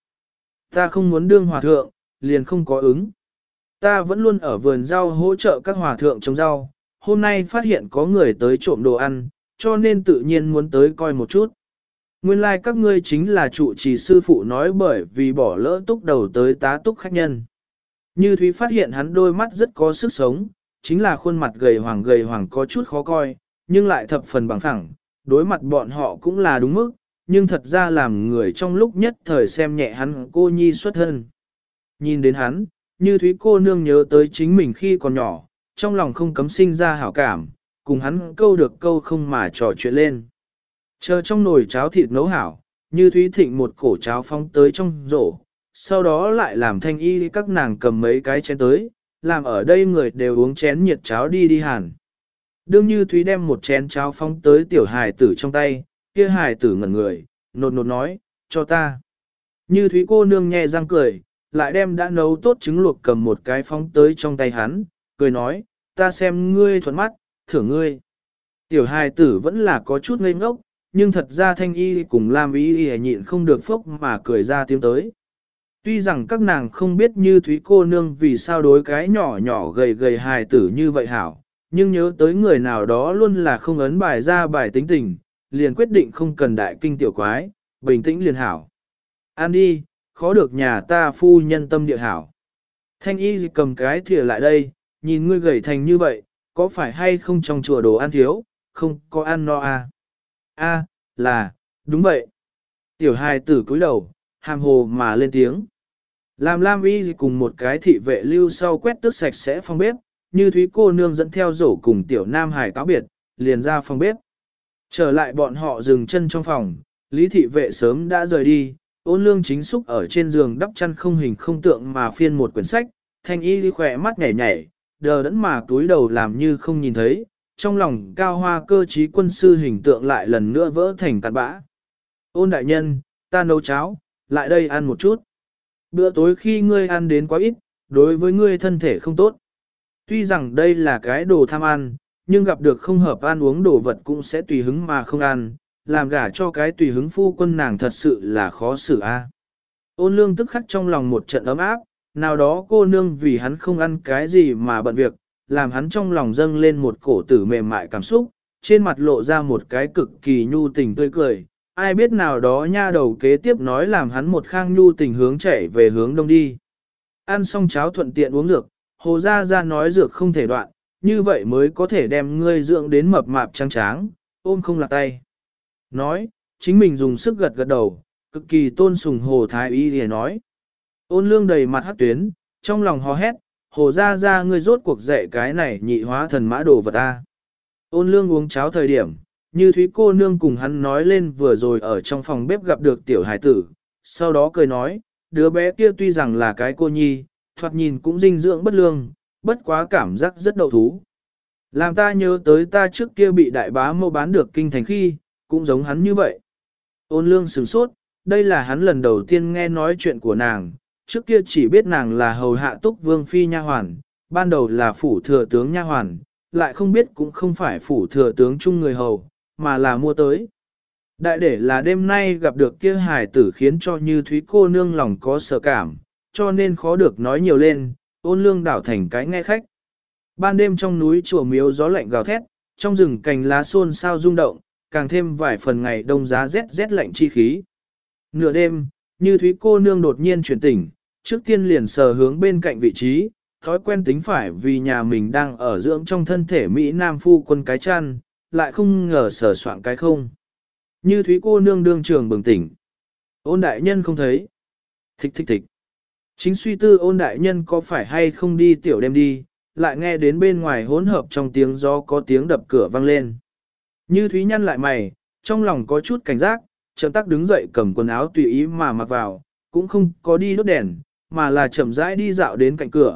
S1: Ta không muốn đương hòa thượng, liền không có ứng. Ta vẫn luôn ở vườn rau hỗ trợ các hòa thượng trồng rau, hôm nay phát hiện có người tới trộm đồ ăn, cho nên tự nhiên muốn tới coi một chút. Nguyên lai like các ngươi chính là trụ trì sư phụ nói bởi vì bỏ lỡ túc đầu tới tá túc khách nhân. Như Thúy phát hiện hắn đôi mắt rất có sức sống, chính là khuôn mặt gầy hoàng có chút khó coi, nhưng lại thập phần bằng phẳng, đối mặt bọn họ cũng là đúng mức, nhưng thật ra làm người trong lúc nhất thời xem nhẹ hắn cô nhi xuất thân. Nhìn đến hắn, Như Thúy cô nương nhớ tới chính mình khi còn nhỏ, trong lòng không cấm sinh ra hảo cảm, cùng hắn câu được câu không mà trò chuyện lên. Chờ trong nồi cháo thịt nấu hảo, Như Thúy thịnh một cổ cháo phóng tới trong rổ, sau đó lại làm thanh y các nàng cầm mấy cái chén tới, làm ở đây người đều uống chén nhiệt cháo đi hàn. Đương Như Thúy đem một chén cháo phóng tới tiểu hài tử trong tay, kia hài tử ngẩn người, nột nột nói, cho ta. Như Thúy cô nương nhẹ răng cười, lại đem đã nấu tốt trứng luộc cầm một cái phóng tới trong tay hắn, cười nói, ta xem ngươi thuận mắt, thưởng ngươi. Tiểu hài tử vẫn là có chút ngây ngốc, nhưng thật ra thanh y cùng Lam y nhịn không được phốc mà cười ra tiếng tới. Tuy rằng các nàng không biết Như Thúy cô nương vì sao đối cái nhỏ nhỏ gầy gầy hài tử như vậy hảo, nhưng nhớ tới người nào đó luôn là không ấn bài ra bài tính tình, liền quyết định không cần đại kinh tiểu quái, bình tĩnh liền hảo. Ăn đi, khó được nhà ta phu nhân tâm địa hảo. Thanh y cầm cái thìa lại đây, nhìn ngươi gầy thành như vậy, có phải hay không trong chùa đồ ăn thiếu, không có ăn no à? A, là, đúng vậy. Tiểu hài tử cúi đầu, hàm hồ mà lên tiếng. Làm Lam y cùng một cái thị vệ lưu sau quét tước sạch sẽ phòng bếp, Như Thúy cô nương dẫn theo rổ cùng tiểu nam hải cáo biệt, liền ra phòng bếp. Trở lại bọn họ dừng chân trong phòng, Lý thị vệ sớm đã rời đi, Ôn Lương chính xúc ở trên giường đắp chăn không hình không tượng mà phiên một quyển sách, thanh y khỏe mắt nhảy nhảy, đờ đẫn mà túi đầu làm như không nhìn thấy, trong lòng cao hoa cơ trí quân sư hình tượng lại lần nữa vỡ thành tạt bã. Ôn đại nhân, ta nấu cháo, lại đây ăn một chút. Bữa tối khi ngươi ăn đến quá ít, đối với ngươi thân thể không tốt. Tuy rằng đây là cái đồ tham ăn, nhưng gặp được không hợp ăn uống đồ vật cũng sẽ tùy hứng mà không ăn, làm gả cho cái tùy hứng phu quân nàng thật sự là khó xử a. Ôn Lương tức khắc trong lòng một trận ấm áp, nào đó cô nương vì hắn không ăn cái gì mà bận việc, làm hắn trong lòng dâng lên một cổ tử mềm mại cảm xúc, trên mặt lộ ra một cái cực kỳ nhu tình tươi cười. Ai biết nào đó nha đầu kế tiếp nói làm hắn một khang nhu tình hướng chạy về hướng đông đi. Ăn xong cháo thuận tiện uống dược, Hồ Gia Gia nói dược không thể đoạn, như vậy mới có thể đem ngươi dưỡng đến mập mạp trắng tráng, ôm không lạc tay. Nói, chính mình dùng sức gật gật đầu, cực kỳ tôn sùng Hồ Thái Y để nói. Ôn Lương đầy mặt hắc tuyến, trong lòng hò hét, Hồ Gia Gia ngươi rốt cuộc dạy cái này nhị hóa thần mã đồ vật ta. Ôn Lương uống cháo thời điểm, Như Thúy cô nương cùng hắn nói lên vừa rồi ở trong phòng bếp gặp được tiểu hải tử, sau đó cười nói, đứa bé kia tuy rằng là cái cô nhi, thoạt nhìn cũng dinh dưỡng bất lương, bất quá cảm giác rất đậu thú. Làm ta nhớ tới ta trước kia bị đại bá mâu bán được kinh thành khi, cũng giống hắn như vậy. Ôn Lương sửng sốt, đây là hắn lần đầu tiên nghe nói chuyện của nàng, trước kia chỉ biết nàng là hầu hạ túc vương phi nha hoàn, ban đầu là phủ thừa tướng nha hoàn, lại không biết cũng không phải phủ thừa tướng chung người hầu, mà là mua tới. Đại để là đêm nay gặp được kia hài tử khiến cho Như Thúy cô nương lòng có sợ cảm, cho nên khó được nói nhiều lên, Ôn Lương đảo thành cái nghe khách. Ban đêm trong núi chùa miếu gió lạnh gào thét, trong rừng cành lá xôn xao rung động, càng thêm vài phần ngày đông giá rét rét lạnh chi khí. Nửa đêm, Như Thúy cô nương đột nhiên chuyển tỉnh, trước tiên liền sờ hướng bên cạnh vị trí, thói quen tính phải vì nhà mình đang ở dưỡng trong thân thể Mỹ Nam phu quân cái chăn, lại không ngờ sờ soạn cái không. Như Thúy cô nương đương trường bừng tỉnh. Ôn đại nhân không thấy. Thích thích thích. Chính suy tư Ôn đại nhân có phải hay không đi tiểu đêm đi, lại nghe đến bên ngoài hỗn hợp trong tiếng gió có tiếng đập cửa vang lên. Như Thúy nhăn lại mày, trong lòng có chút cảnh giác, chậm tác đứng dậy cầm quần áo tùy ý mà mặc vào, cũng không có đi đốt đèn, mà là chậm rãi đi dạo đến cạnh cửa,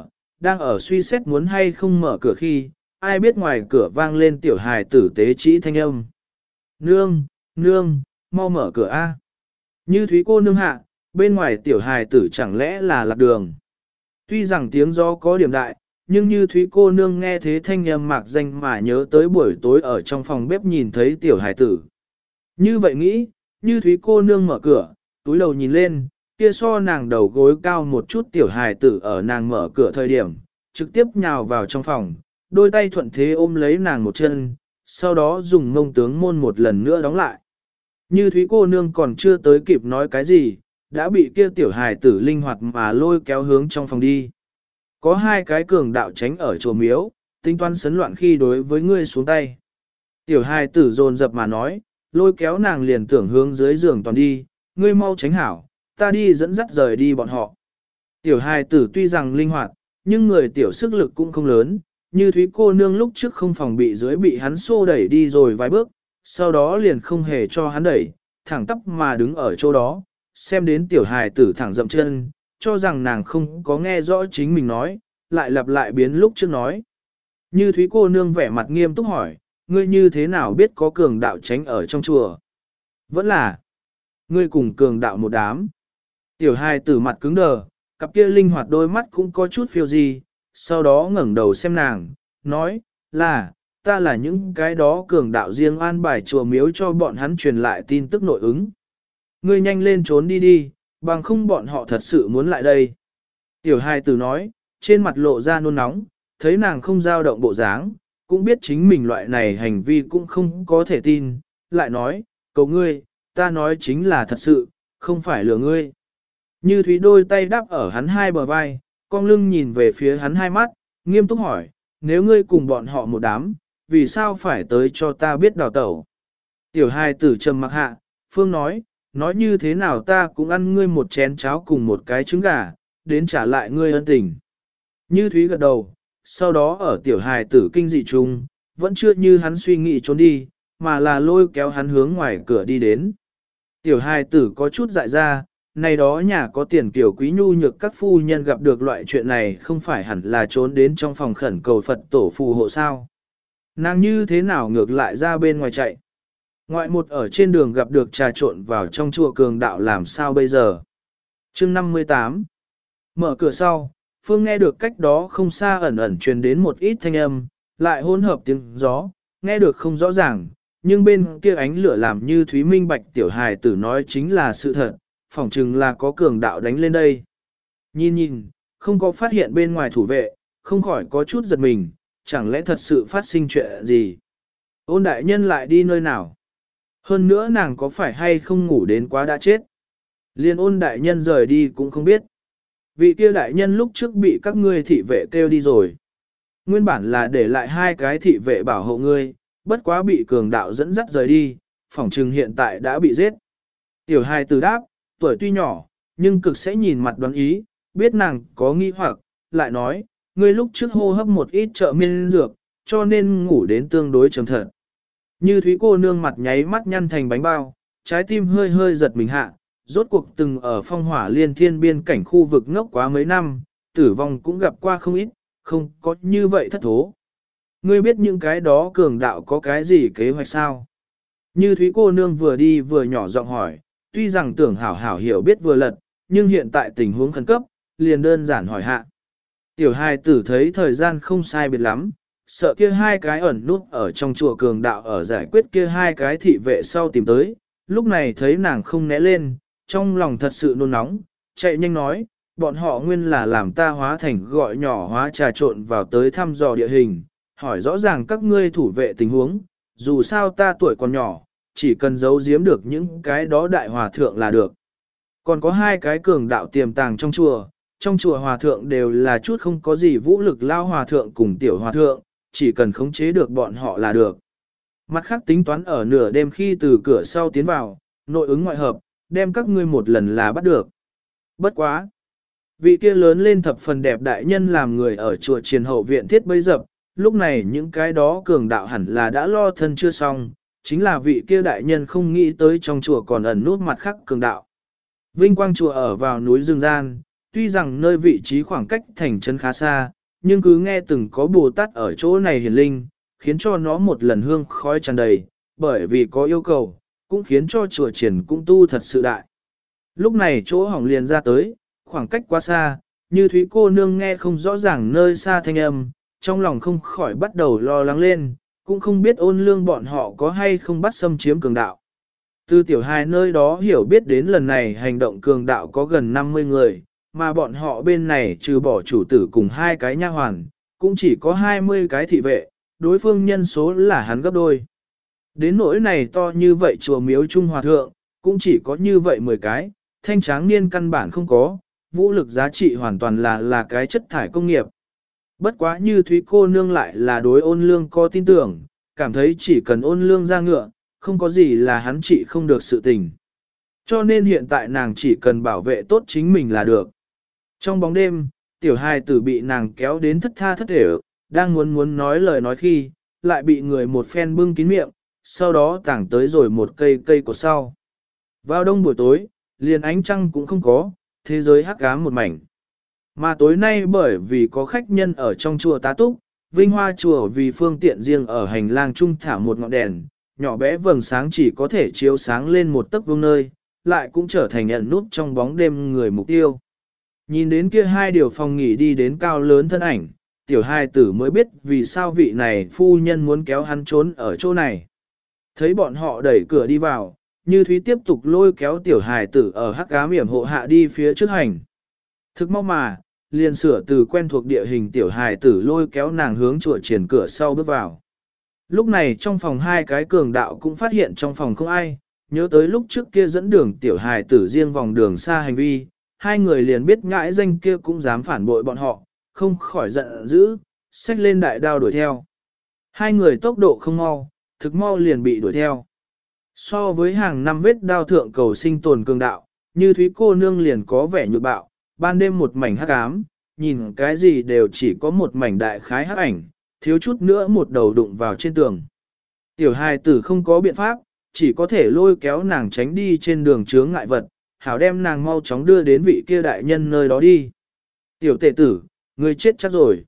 S1: đang ở suy xét muốn hay không mở cửa khi, ai biết ngoài cửa vang lên tiểu hài tử tế trĩ thanh âm. Nương, nương, mau mở cửa a. Như Thúy cô nương hạ, bên ngoài tiểu hài tử chẳng lẽ là lạc đường. Tuy rằng tiếng gió có điểm đại, nhưng Như Thúy cô nương nghe thế thanh âm mạc danh mà nhớ tới buổi tối ở trong phòng bếp nhìn thấy tiểu hài tử. Như vậy nghĩ, Như Thúy cô nương mở cửa, túi đầu nhìn lên, kia so nàng đầu gối cao một chút tiểu hài tử ở nàng mở cửa thời điểm, trực tiếp nhào vào trong phòng, đôi tay thuận thế ôm lấy nàng một chân, sau đó dùng mông tướng môn một lần nữa đóng lại. Như Thúy cô nương còn chưa tới kịp nói cái gì, đã bị kia tiểu hài tử linh hoạt mà lôi kéo hướng trong phòng đi. Có hai cái cường đạo tránh ở chùa miếu, tính toán sấn loạn khi đối với ngươi xuống tay. Tiểu hài tử dồn dập mà nói, lôi kéo nàng liền tưởng hướng dưới giường toàn đi, ngươi mau tránh hảo, ta đi dẫn dắt rời đi bọn họ. Tiểu hài tử tuy rằng linh hoạt, nhưng người tiểu sức lực cũng không lớn, Như Thúy cô nương lúc trước không phòng bị dưới bị hắn xô đẩy đi rồi vài bước, sau đó liền không hề cho hắn đẩy, thẳng tắp mà đứng ở chỗ đó, xem đến tiểu hài tử thẳng dậm chân, cho rằng nàng không có nghe rõ chính mình nói, lại lặp lại biến lúc trước nói. Như Thúy cô nương vẻ mặt nghiêm túc hỏi, ngươi như thế nào biết có cường đạo tránh ở trong chùa? Vẫn là, ngươi cùng cường đạo một đám. Tiểu hài tử mặt cứng đờ, cặp kia linh hoạt đôi mắt cũng có chút phiêu gì, sau đó ngẩng đầu xem nàng, nói, ta là những cái đó cường đạo riêng an bài chùa miếu cho bọn hắn truyền lại tin tức nội ứng. Ngươi nhanh lên trốn đi đi, bằng không bọn họ thật sự muốn lại đây. Tiểu hài tử nói, trên mặt lộ ra nôn nóng, thấy nàng không dao động bộ dáng, cũng biết chính mình loại này hành vi cũng không có thể tin, lại nói, cầu ngươi, ta nói chính là thật sự, không phải lừa ngươi. Như Thúy đôi tay đắp ở hắn hai bờ vai, cong lưng nhìn về phía hắn hai mắt, nghiêm túc hỏi, nếu ngươi cùng bọn họ một đám, vì sao phải tới cho ta biết đào tẩu? Tiểu hài tử trầm mặc hạ, Phương nói như thế nào ta cũng ăn ngươi một chén cháo cùng một cái trứng gà, đến trả lại ngươi ân tình. Như Thúy gật đầu, sau đó ở tiểu hài tử kinh dị chung, vẫn chưa như hắn suy nghĩ trốn đi, mà là lôi kéo hắn hướng ngoài cửa đi đến. Tiểu hài tử có chút dại ra, này đó nhà có tiền kiểu quý nhu nhược các phu nhân gặp được loại chuyện này không phải hẳn là trốn đến trong phòng khẩn cầu Phật tổ phù hộ sao. Nàng như thế nào ngược lại ra bên ngoài chạy. Ngoại một ở trên đường gặp được trà trộn vào trong chùa cường đạo làm sao bây giờ. Chương 58 Mở cửa sau, Phương nghe được cách đó không xa ẩn ẩn truyền đến một ít thanh âm, lại hỗn hợp tiếng gió, nghe được không rõ ràng, nhưng bên kia ánh lửa làm như Thúy minh bạch tiểu hài tử nói chính là sự thật, phỏng chừng là có cường đạo đánh lên đây. Nhìn, không có phát hiện bên ngoài thủ vệ, không khỏi có chút giật mình, chẳng lẽ thật sự phát sinh chuyện gì? Ôn đại nhân lại đi nơi nào? Hơn nữa nàng có phải hay không ngủ đến quá đã chết? Liên ôn đại nhân rời đi cũng không biết. Vị kia đại nhân lúc trước bị các ngươi thị vệ kêu đi rồi. Nguyên bản là để lại hai cái thị vệ bảo hộ ngươi, bất quá bị cường đạo dẫn dắt rời đi, phỏng chừng hiện tại đã bị giết. Tiểu hài tử đáp, tuổi tuy nhỏ, nhưng cực sẽ nhìn mặt đoán ý, biết nàng có nghi hoặc, lại nói, ngươi lúc trước hô hấp một ít trợ miên dược, cho nên ngủ đến tương đối trầm thật. Như Thúy cô nương mặt nháy mắt nhăn thành bánh bao, trái tim hơi hơi giật mình hạ, rốt cuộc từng ở phong hỏa liên thiên biên cảnh khu vực ngốc quá mấy năm, tử vong cũng gặp qua không ít, không có như vậy thất thố. Ngươi biết những cái đó cường đạo có cái gì kế hoạch sao? Như Thúy cô nương vừa đi vừa nhỏ giọng hỏi, tuy rằng tưởng hảo hảo hiểu biết vừa lật, nhưng hiện tại tình huống khẩn cấp, liền đơn giản hỏi hạ. Tiểu hài tử thấy thời gian không sai biệt lắm, sợ kia hai cái ẩn nút ở trong chùa cường đạo ở giải quyết kia hai cái thị vệ sau tìm tới, lúc này thấy nàng không né lên, trong lòng thật sự nôn nóng, chạy nhanh nói, bọn họ nguyên là làm ta hóa thành gọi nhỏ hóa trà trộn vào tới thăm dò địa hình, hỏi rõ ràng các ngươi thủ vệ tình huống, dù sao ta tuổi còn nhỏ, chỉ cần giấu giếm được những cái đó đại hòa thượng là được. Còn có hai cái cường đạo tiềm tàng trong chùa hòa thượng đều là chút không có gì vũ lực lao hòa thượng cùng tiểu hòa thượng, chỉ cần khống chế được bọn họ là được. Mặt khác tính toán ở nửa đêm khi từ cửa sau tiến vào, nội ứng ngoại hợp, đem các ngươi một lần là bắt được. Bất quá. Vị kia lớn lên thập phần đẹp đại nhân làm người ở chùa triền hậu viện thiết bấy dập, lúc này những cái đó cường đạo hẳn là đã lo thân chưa xong, chính là vị kia đại nhân không nghĩ tới trong chùa còn ẩn nút mặt khác cường đạo. Vinh quang chùa ở vào núi rừng gian, tuy rằng nơi vị trí khoảng cách thành trấn khá xa, nhưng cứ nghe từng có Bồ Tát ở chỗ này hiển linh, khiến cho nó một lần hương khói tràn đầy, bởi vì có yêu cầu, cũng khiến cho chùa triển cũng tu thật sự đại. Lúc này chỗ hỏng liền ra tới, khoảng cách quá xa, Như Thúy cô nương nghe không rõ ràng nơi xa thanh âm, trong lòng không khỏi bắt đầu lo lắng lên, cũng không biết Ôn Lương bọn họ có hay không bắt xâm chiếm cường đạo. Từ tiểu hài nơi đó hiểu biết đến lần này hành động cường đạo có gần 50 người, mà bọn họ bên này trừ bỏ chủ tử cùng 2 cái nha hoàn, cũng chỉ có 20 cái thị vệ, đối phương nhân số là hắn gấp đôi. Đến nỗi này to như vậy chùa miếu Trung Hòa Thượng, cũng chỉ có như vậy 10 cái, thanh tráng niên căn bản không có, vũ lực giá trị hoàn toàn là cái chất thải công nghiệp. Bất quá Như Thúy cô nương lại là đối Ôn Lương có tin tưởng, cảm thấy chỉ cần Ôn Lương ra ngựa, không có gì là hắn trị không được sự tình. Cho nên hiện tại nàng chỉ cần bảo vệ tốt chính mình là được. Trong bóng đêm, tiểu hài tử bị nàng kéo đến thất tha thất thể, đang muốn nói lời nói khi, lại bị người một phen bưng kín miệng, sau đó tảng tới rồi một cây cột sau. Vào đông buổi tối, liền ánh trăng cũng không có, thế giới hắc ám một mảnh. Mà tối nay bởi vì có khách nhân ở trong chùa tá túc, Vinh Hoa chùa vì phương tiện riêng ở hành lang trung thả một ngọn đèn, nhỏ bé vầng sáng chỉ có thể chiếu sáng lên một tấc vuông nơi, lại cũng trở thành ẩn nút trong bóng đêm người mục tiêu. Nhìn đến kia 2 điều phòng nghỉ đi đến cao lớn thân ảnh, tiểu hài tử mới biết vì sao vị này phu nhân muốn kéo hắn trốn ở chỗ này. Thấy bọn họ đẩy cửa đi vào, Như Thúy tiếp tục lôi kéo tiểu hài tử ở hắc ám yểm hộ hạ đi phía trước hành. Thực mau mà, liền sửa từ quen thuộc địa hình tiểu hài tử lôi kéo nàng hướng chùa triển cửa sau bước vào. Lúc này trong phòng 2 cái cường đạo cũng phát hiện trong phòng không ai, nhớ tới lúc trước kia dẫn đường tiểu hài tử riêng vòng đường xa hành vi, 2 người liền biết ngãi danh kia cũng dám phản bội bọn họ, không khỏi giận dữ, xách lên đại đao đuổi theo. 2 người tốc độ không mau, thực mau liền bị đuổi theo. So với hàng năm vết đao thượng cầu sinh tồn cường đạo, Như Thúy cô nương liền có vẻ nhược bạo, ban đêm một mảnh hắc ám, nhìn cái gì đều chỉ có một mảnh đại khái hắc ảnh, thiếu chút nữa một đầu đụng vào trên tường. Tiểu hài tử không có biện pháp, chỉ có thể lôi kéo nàng tránh đi trên đường chướng ngại vật, hảo đem nàng mau chóng đưa đến vị kia đại nhân nơi đó đi. Tiểu tệ tử, ngươi chết chắc rồi.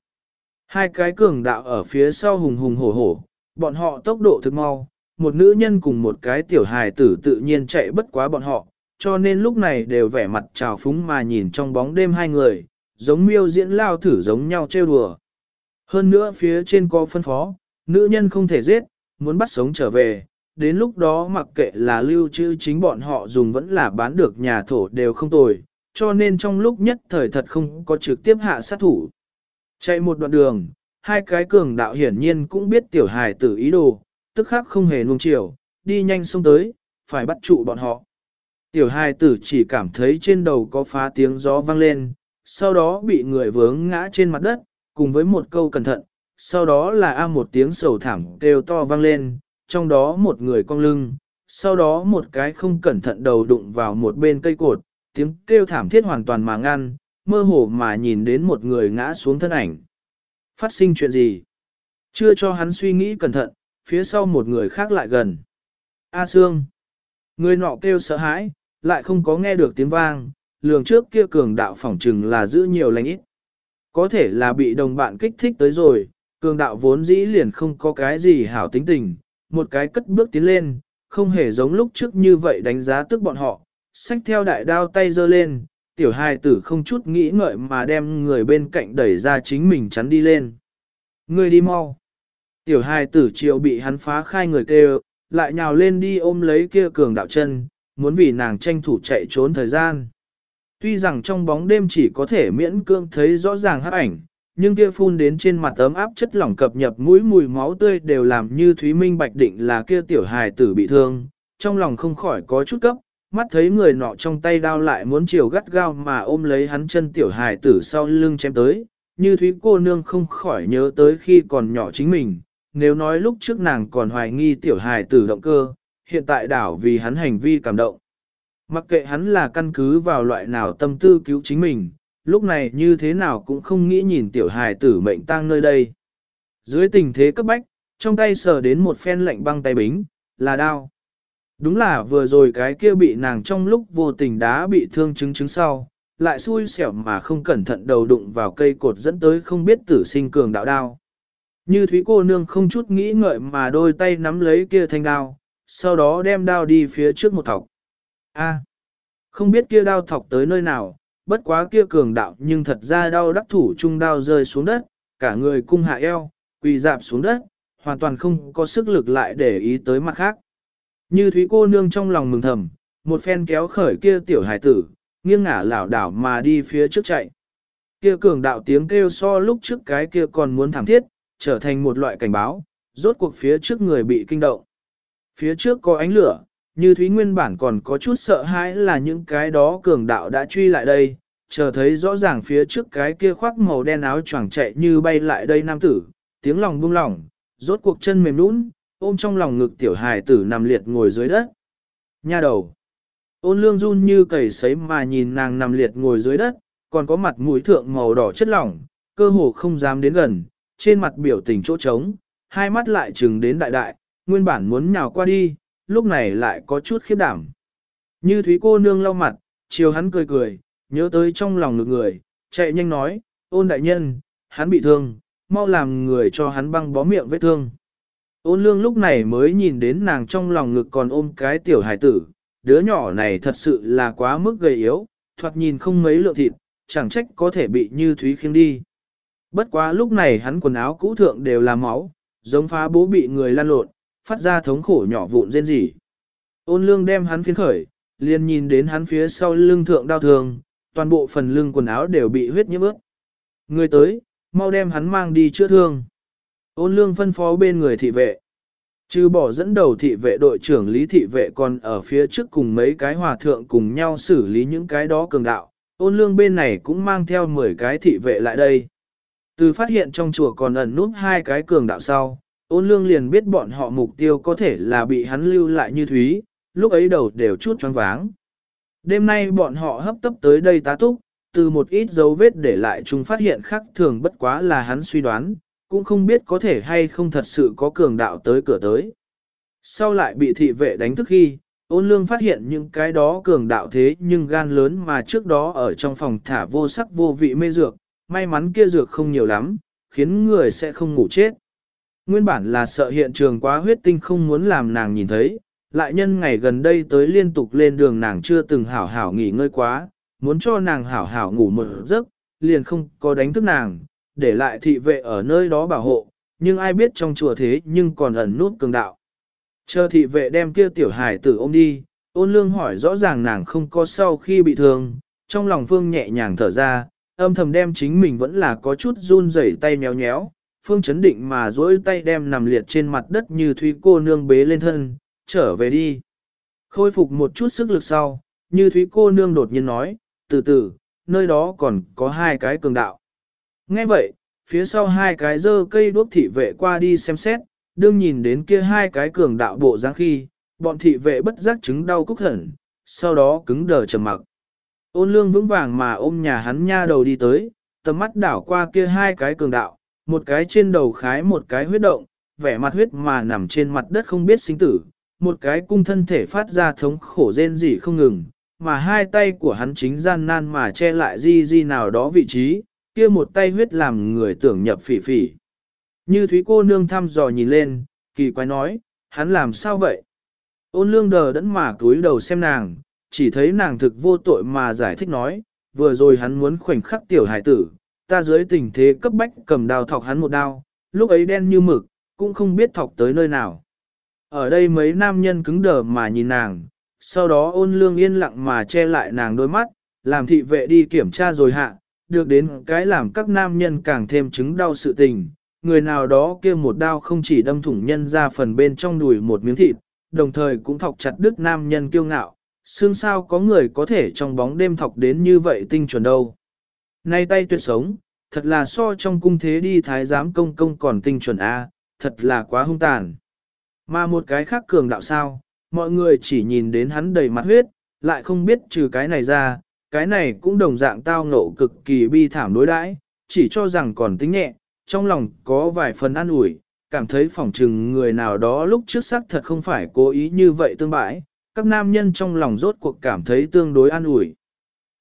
S1: 2 cái cường đạo ở phía sau hùng hùng hổ hổ, bọn họ tốc độ thực mau, một nữ nhân cùng một cái tiểu hài tử tự nhiên chạy bất quá bọn họ, cho nên lúc này đều vẻ mặt trào phúng mà nhìn trong bóng đêm 2 người, giống miêu diễn lao thử giống nhau trêu đùa. Hơn nữa phía trên có phân phó, nữ nhân không thể giết, muốn bắt sống trở về, đến lúc đó mặc kệ là lưu trữ chính bọn họ dùng vẫn là bán được nhà thổ đều không tồi, cho nên trong lúc nhất thời thật không có trực tiếp hạ sát thủ. Chạy một đoạn đường, 2 cái cường đạo hiển nhiên cũng biết tiểu hài tử ý đồ, tức khắc không hề nuông chiều, đi nhanh xông tới, phải bắt trụ bọn họ. Tiểu hài tử chỉ cảm thấy trên đầu có phá tiếng gió vang lên, sau đó bị người vướng ngã trên mặt đất, cùng với một câu cẩn thận, sau đó là một tiếng sầu thảm kêu to vang lên, trong đó một người cong lưng, sau đó một cái không cẩn thận đầu đụng vào một bên cây cột, tiếng kêu thảm thiết hoàn toàn mà ngăn, mơ hồ mà nhìn đến một người ngã xuống thân ảnh. Phát sinh chuyện gì? Chưa cho hắn suy nghĩ cẩn thận, phía sau một người khác lại gần. A Sương. Người nọ kêu sợ hãi, lại không có nghe được tiếng vang, lường trước kia cường đạo phỏng trừng là giữ nhiều lành ít. Có thể là bị đồng bạn kích thích tới rồi, cường đạo vốn dĩ liền không có cái gì hảo tính tình, một cái cất bước tiến lên, không hề giống lúc trước như vậy đánh giá tức bọn họ, xách theo đại đao tay giơ lên, tiểu hài tử không chút nghĩ ngợi mà đem người bên cạnh đẩy ra chính mình chắn đi lên. Người đi mau. Tiểu hài tử chiều bị hắn phá khai người kêu, lại nhào lên đi ôm lấy kia cường đạo chân, muốn vì nàng tranh thủ chạy trốn thời gian. Tuy rằng trong bóng đêm chỉ có thể miễn cưỡng thấy rõ ràng hắc ảnh, nhưng kia phun đến trên mặt ấm áp chất lỏng cập nhập mũi mùi máu tươi đều làm Như Thúy Minh bạch định là kia tiểu hài tử bị thương, trong lòng không khỏi có chút cấp, mắt thấy người nọ trong tay đao lại muốn chiều gắt gao mà ôm lấy hắn chân tiểu hài tử sau lưng chém tới, Như Thúy cô nương không khỏi nhớ tới khi còn nhỏ chính mình, nếu nói lúc trước nàng còn hoài nghi tiểu hài tử động cơ, hiện tại đảo vì hắn hành vi cảm động. Mặc kệ hắn là căn cứ vào loại nào tâm tư cứu chính mình, lúc này như thế nào cũng không nghĩ nhìn tiểu hài tử mệnh tang nơi đây. Dưới tình thế cấp bách, trong tay sờ đến một phen lạnh băng tay bính, là đao. Đúng là vừa rồi cái kia bị nàng trong lúc vô tình đá bị thương chứng sau, lại xui xẻo mà không cẩn thận đầu đụng vào cây cột dẫn tới không biết tử sinh cường đạo đao. Như Thúy cô nương không chút nghĩ ngợi mà đôi tay nắm lấy kia thanh đao, sau đó đem đao đi phía trước một thọc. Không biết kia đao thọc tới nơi nào, bất quá kia cường đạo nhưng thật ra đau đắc thủ trung đao rơi xuống đất, cả người cung hạ eo, quỳ dạp xuống đất, hoàn toàn không có sức lực lại để ý tới mặt khác. Như Thúy cô nương trong lòng mừng thầm, một phen kéo khởi kia tiểu hải tử, nghiêng ngả lảo đảo mà đi phía trước chạy. Kia cường đạo tiếng kêu so lúc trước cái kia còn muốn thảm thiết, trở thành một loại cảnh báo, rốt cuộc phía trước người bị kinh động. Phía trước có ánh lửa, Như Thúy nguyên bản còn có chút sợ hãi là những cái đó cường đạo đã truy lại đây, chờ thấy rõ ràng phía trước cái kia khoác màu đen áo choàng chạy như bay lại đây nam tử, tiếng lòng buông lỏng, rốt cuộc chân mềm nũng, ôm trong lòng ngực tiểu hài tử nằm liệt ngồi dưới đất. Nha đầu. Ôn lương run như cầy sấy mà nhìn nàng nằm liệt ngồi dưới đất, còn có mặt mũi thượng màu đỏ chất lỏng, cơ hồ không dám đến gần, trên mặt biểu tình chỗ trống, hai mắt lại trừng đến đại đại, nguyên bản muốn nhào qua đi, lúc này lại có chút khiếp đảm. Như Thúy cô nương lau mặt, chiều hắn cười cười, nhớ tới trong lòng ngực người, chạy nhanh nói, ôn đại nhân, hắn bị thương, mau làm người cho hắn băng bó miệng vết thương. Ôn lương lúc này mới nhìn đến nàng trong lòng ngực còn ôm cái tiểu hải tử, đứa nhỏ này thật sự là quá mức gầy yếu, thoạt nhìn không mấy lượng thịt, chẳng trách có thể bị Như Thúy khiêng đi. Bất quá lúc này hắn quần áo cũ thượng đều là máu, giống phá bố bị người lăn lộn, phát ra thống khổ nhỏ vụn rên rỉ. Ôn lương đem hắn phiến khởi, liền nhìn đến hắn phía sau lưng thượng đau thương, toàn bộ phần lưng quần áo đều bị huyết nhiễm ướt. Người tới, mau đem hắn mang đi chữa thương. Ôn lương phân phó bên người thị vệ. Trừ bỏ dẫn đầu thị vệ đội trưởng Lý thị vệ còn ở phía trước cùng mấy cái hòa thượng cùng nhau xử lý những cái đó cường đạo. Ôn lương bên này cũng mang theo 10 cái thị vệ lại đây. Từ phát hiện trong chùa còn ẩn núp 2 cái cường đạo sau, ôn lương liền biết bọn họ mục tiêu có thể là bị hắn lưu lại Như Thúy, lúc ấy đầu đều chút choáng váng. Đêm nay bọn họ hấp tấp tới đây tá túc, từ một ít dấu vết để lại chúng phát hiện khác thường bất quá là hắn suy đoán, cũng không biết có thể hay không thật sự có cường đạo tới cửa tới. Sau lại bị thị vệ đánh thức khi, ôn lương phát hiện những cái đó cường đạo thế nhưng gan lớn mà trước đó ở trong phòng thả vô sắc vô vị mê dược, may mắn kia dược không nhiều lắm, khiến người sẽ không ngủ chết. Nguyên bản là sợ hiện trường quá huyết tinh không muốn làm nàng nhìn thấy, lại nhân ngày gần đây tới liên tục lên đường nàng chưa từng hảo hảo nghỉ ngơi quá, muốn cho nàng hảo hảo ngủ một giấc, liền không có đánh thức nàng, để lại thị vệ ở nơi đó bảo hộ, nhưng ai biết trong chùa thế nhưng còn ẩn nút cường đạo. Chờ thị vệ đem kia tiểu hải tử ôm đi, ôn lương hỏi rõ ràng nàng không có sau khi bị thương, trong lòng Phương nhẹ nhàng thở ra, âm thầm đem chính mình vẫn là có chút run rẩy tay nhéo nhéo, Phương chấn định mà duỗi tay đem nằm liệt trên mặt đất Như Thúy cô nương bế lên thân, trở về đi. Khôi phục một chút sức lực sau, Như Thúy cô nương đột nhiên nói, từ từ, nơi đó còn có 2 cái cường đạo. Nghe vậy, phía sau 2 cái dơ cây đuốc thị vệ qua đi xem xét, đương nhìn đến kia 2 cái cường đạo bộ dáng khi, bọn thị vệ bất giác chứng đau cúc hẳn, sau đó cứng đờ trầm mặc. Ôn lương vững vàng mà ôm nhà hắn nha đầu đi tới, tầm mắt đảo qua kia 2 cái cường đạo, một cái trên đầu khái một cái huyết động, vẻ mặt huyết mà nằm trên mặt đất không biết sinh tử, một cái cung thân thể phát ra thống khổ rên rỉ không ngừng, mà 2 tay của hắn chính gian nan mà che lại di nào đó vị trí, kia một tay huyết làm người tưởng nhập phỉ phỉ. Như Thúy cô nương thăm dò nhìn lên, kỳ quái nói, hắn làm sao vậy? Ôn lương đờ đẫn mà cúi đầu xem nàng, chỉ thấy nàng thực vô tội mà giải thích nói, vừa rồi hắn muốn khoảnh khắc tiểu hải tử, ta dưới tình thế cấp bách cầm đao thọc hắn một đao, lúc ấy đen như mực, cũng không biết thọc tới nơi nào. Ở đây mấy nam nhân cứng đờ mà nhìn nàng, sau đó ôn lương yên lặng mà che lại nàng đôi mắt, làm thị vệ đi kiểm tra rồi hạ, được đến cái làm các nam nhân càng thêm chứng đau sự tình. Người nào đó kia một đao không chỉ đâm thủng nhân ra phần bên trong đùi một miếng thịt, đồng thời cũng thọc chặt đứt nam nhân kiêu ngạo, xương sao có người có thể trong bóng đêm thọc đến như vậy tinh chuẩn đâu. Nay tay tuyệt sống, thật là so trong cung thế đi thái giám công công còn tinh chuẩn a, thật là quá hung tàn. Mà một cái khác cường đạo sao, mọi người chỉ nhìn đến hắn đầy mặt huyết, lại không biết trừ cái này ra, cái này cũng đồng dạng tao ngộ cực kỳ bi thảm đối đãi, chỉ cho rằng còn tính nhẹ, trong lòng có vài phần an ủi, cảm thấy phỏng chừng người nào đó lúc trước xác thật không phải cố ý như vậy tương bãi, các nam nhân trong lòng rốt cuộc cảm thấy tương đối an ủi.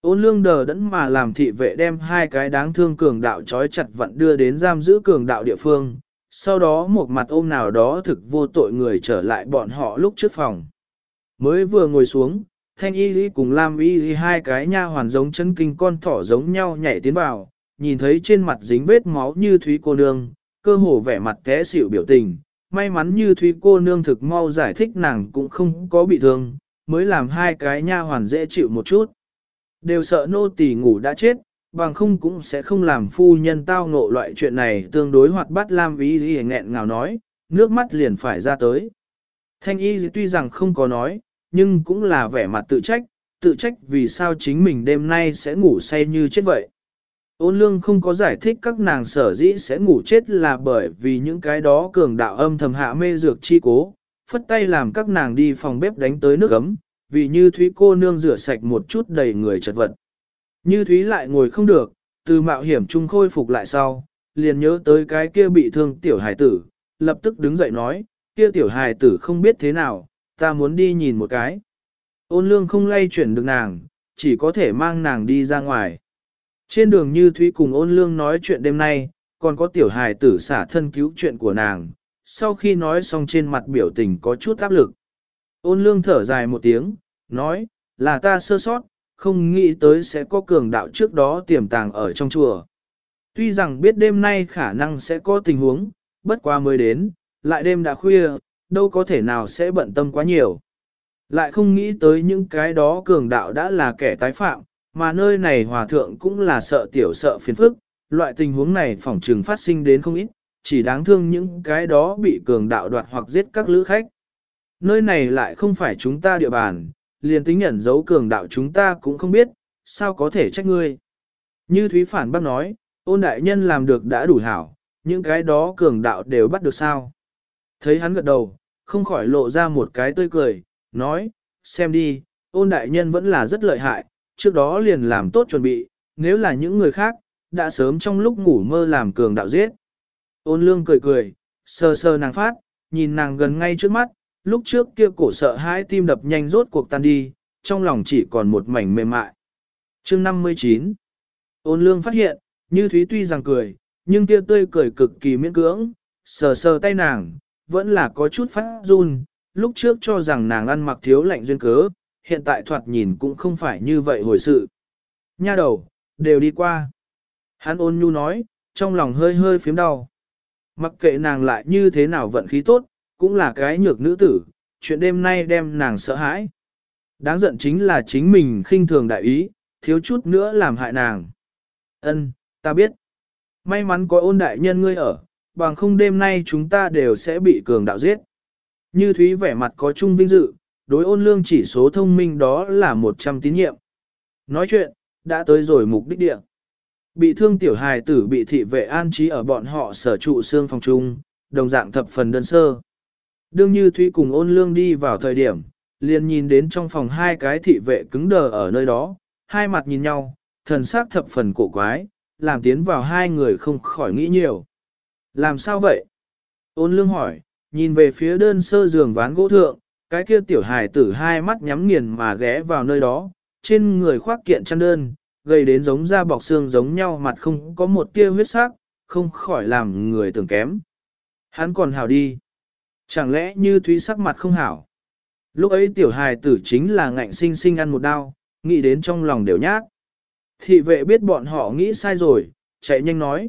S1: Ôn lương đờ đẫn mà làm thị vệ đem hai cái đáng thương cường đạo trói chặt vặn đưa đến giam giữ cường đạo địa phương, sau đó một mặt ôm nào đó thực vô tội người trở lại bọn họ lúc trước phòng. Mới vừa ngồi xuống, Thanh Y Lý cùng Lam Y Lý hai cái nha hoàn giống chân kinh con thỏ giống nhau nhảy tiến vào, nhìn thấy trên mặt dính vết máu Như Thúy cô nương, cơ hồ vẻ mặt té xỉu biểu tình, may mắn Như Thúy cô nương thực mau giải thích nàng cũng không có bị thương, mới làm hai cái nha hoàn dễ chịu một chút. Đều sợ nô tỳ ngủ đã chết, bằng không cũng sẽ không làm phu nhân tao ngộ loại chuyện này, tương đối hoạt bát. Lam Y Lý nghẹn ngào nói, nước mắt liền phải ra tới. Thanh Y tuy rằng không có nói, nhưng cũng là vẻ mặt tự trách vì sao chính mình đêm nay sẽ ngủ say như chết vậy. Ôn lương không có giải thích các nàng sở dĩ sẽ ngủ chết là bởi vì những cái đó cường đạo âm thầm hạ mê dược chi cố, phất tay làm các nàng đi phòng bếp đánh tới nước ấm, vì Như Thúy cô nương rửa sạch một chút đầy người chật vật. Như Thúy lại ngồi không được, từ mạo hiểm chung khôi phục lại sau, liền nhớ tới cái kia bị thương tiểu hài tử, lập tức đứng dậy nói, kia tiểu hài tử không biết thế nào, ta muốn đi nhìn một cái. Ôn lương không lay chuyển được nàng, chỉ có thể mang nàng đi ra ngoài. Trên đường Như Thúy cùng ôn lương nói chuyện đêm nay, còn có tiểu hài tử xả thân cứu chuyện của nàng, sau khi nói xong trên mặt biểu tình có chút áp lực. Ôn lương thở dài một tiếng, nói, là ta sơ sót, không nghĩ tới sẽ có cường đạo trước đó tiềm tàng ở trong chùa. Tuy rằng biết đêm nay khả năng sẽ có tình huống, bất quá mới đến, lại đêm đã khuya, đâu có thể nào sẽ bận tâm quá nhiều. Lại không nghĩ tới những cái đó cường đạo đã là kẻ tái phạm, mà nơi này hòa thượng cũng là sợ tiểu sợ phiền phức, loại tình huống này phỏng trừng phát sinh đến không ít, chỉ đáng thương những cái đó bị cường đạo đoạt hoặc giết các lữ khách. Nơi này lại không phải chúng ta địa bàn, liền tính nhận dấu cường đạo chúng ta cũng không biết, sao có thể trách ngươi. Như Thúy phản bác nói, ôn đại nhân làm được đã đủ hảo, những cái đó cường đạo đều bắt được sao. Thấy hắn gật đầu, không khỏi lộ ra một cái tươi cười, nói, xem đi, ôn đại nhân vẫn là rất lợi hại, trước đó liền làm tốt chuẩn bị, nếu là những người khác, đã sớm trong lúc ngủ mơ làm cường đạo giết. Ôn lương cười cười, sờ sờ nàng phát, nhìn nàng gần ngay trước mắt, lúc trước kia cổ sợ hãi tim đập nhanh rốt cuộc tan đi, trong lòng chỉ còn một mảnh mềm mại. Chương 59 Ôn lương phát hiện, Như Thúy tuy rằng cười, nhưng kia tươi cười cực kỳ miễn cưỡng, sờ sờ tay nàng, vẫn là có chút phát run, lúc trước cho rằng nàng ăn mặc thiếu lạnh duyên cớ, hiện tại thoạt nhìn cũng không phải như vậy hồi sự. Nha đầu, đều đi qua. Hắn ôn nhu nói, trong lòng hơi hơi phiếm đau. Mặc kệ nàng lại như thế nào vận khí tốt, cũng là cái nhược nữ tử, chuyện đêm nay đem nàng sợ hãi. Đáng giận chính là chính mình khinh thường đại ý, thiếu chút nữa làm hại nàng. Ân, ta biết. May mắn có ôn đại nhân ngươi ở, bằng không đêm nay chúng ta đều sẽ bị cường đạo giết. Như Thúy vẻ mặt có chung vinh dự, đối ôn lương chỉ số thông minh đó là 100 tín nhiệm. Nói chuyện, đã tới rồi mục đích địa. Bị thương tiểu hài tử bị thị vệ an trí ở bọn họ sở trụ xương phòng chung, đồng dạng thập phần đơn sơ. Đương Như Thúy cùng ôn lương đi vào thời điểm, liền nhìn đến trong phòng hai cái thị vệ cứng đờ ở nơi đó, hai mặt nhìn nhau, thần sắc thập phần cổ quái, làm tiến vào hai người không khỏi nghĩ nhiều. Làm sao vậy? Ôn lương hỏi, nhìn về phía đơn sơ giường ván gỗ thượng, cái kia tiểu hài tử hai mắt nhắm nghiền mà ghé vào nơi đó, trên người khoác kiện chăn đơn, gầy đến giống da bọc xương giống nhau, mặt không có một tia huyết sắc, không khỏi làm người tưởng kém. Hắn còn hảo đi. Chẳng lẽ Như Thúy sắc mặt không hảo? Lúc ấy tiểu hài tử chính là ngạnh sinh sinh ăn một đao, nghĩ đến trong lòng đều nhát. Thị vệ biết bọn họ nghĩ sai rồi, chạy nhanh nói,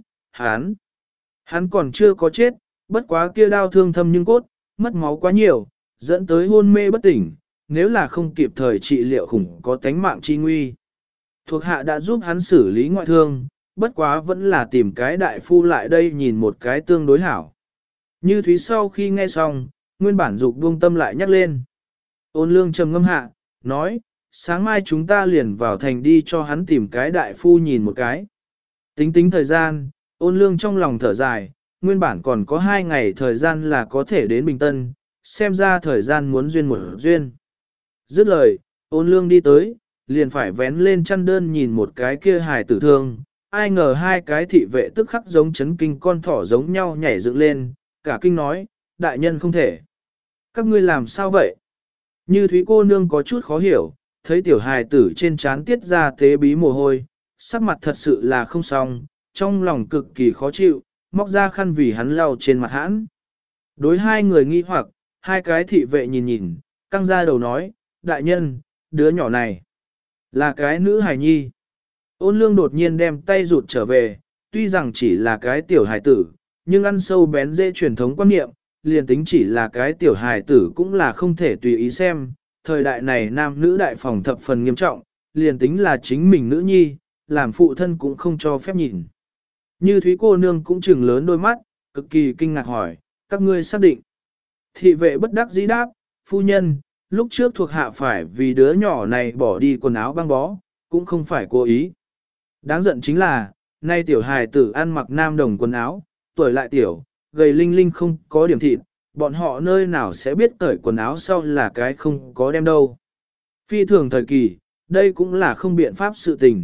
S1: hắn còn chưa có chết, bất quá kia đao thương thâm nhưng cốt, mất máu quá nhiều, dẫn tới hôn mê bất tỉnh, nếu là không kịp thời trị liệu khủng có tánh mạng chi nguy. Thuộc hạ đã giúp hắn xử lý ngoại thương, bất quá vẫn là tìm cái đại phu lại đây nhìn một cái tương đối hảo. Như Thúy sau khi nghe xong, nguyên bản dục buông tâm lại nhắc lên. Ôn lương trầm ngâm hạ, nói, sáng mai chúng ta liền vào thành đi cho hắn tìm cái đại phu nhìn một cái. Tính tính thời gian, ôn lương trong lòng thở dài, nguyên bản còn có 2 ngày thời gian là có thể đến Bình Tân, xem ra thời gian muốn duyên một duyên. Dứt lời, ôn lương đi tới, liền phải vén lên chăn đơn nhìn một cái kia hài tử thương, ai ngờ hai cái thị vệ tức khắc giống chấn kinh con thỏ giống nhau nhảy dựng lên, cả kinh nói, đại nhân không thể. Các ngươi làm sao vậy? Như Thúy cô nương có chút khó hiểu, thấy tiểu hài tử trên trán tiết ra tế bí mồ hôi, sắc mặt thật sự là không xong, trong lòng cực kỳ khó chịu, móc ra khăn vì hắn lau trên mặt hãn. Đối hai người nghi hoặc, hai cái thị vệ nhìn nhìn, căng ra đầu nói, đại nhân, đứa nhỏ này, là cái nữ hài nhi. Ôn lương đột nhiên đem tay rụt trở về, tuy rằng chỉ là cái tiểu hài tử, nhưng ăn sâu bén dễ truyền thống quan niệm, liền tính chỉ là cái tiểu hài tử cũng là không thể tùy ý xem, thời đại này nam nữ đại phòng thập phần nghiêm trọng, liền tính là chính mình nữ nhi, làm phụ thân cũng không cho phép nhìn. Như Thúy cô nương cũng trừng lớn đôi mắt, cực kỳ kinh ngạc hỏi, các ngươi xác định. Thị vệ bất đắc dĩ đáp, phu nhân, lúc trước thuộc hạ phải vì đứa nhỏ này bỏ đi quần áo băng bó, cũng không phải cố ý. Đáng giận chính là, nay tiểu hài tử ăn mặc nam đồng quần áo, tuổi lại tiểu, gầy linh linh không có điểm thịt, bọn họ nơi nào sẽ biết cởi quần áo sau là cái không có đem đâu. Phi thường thời kỳ, đây cũng là không biện pháp sự tình.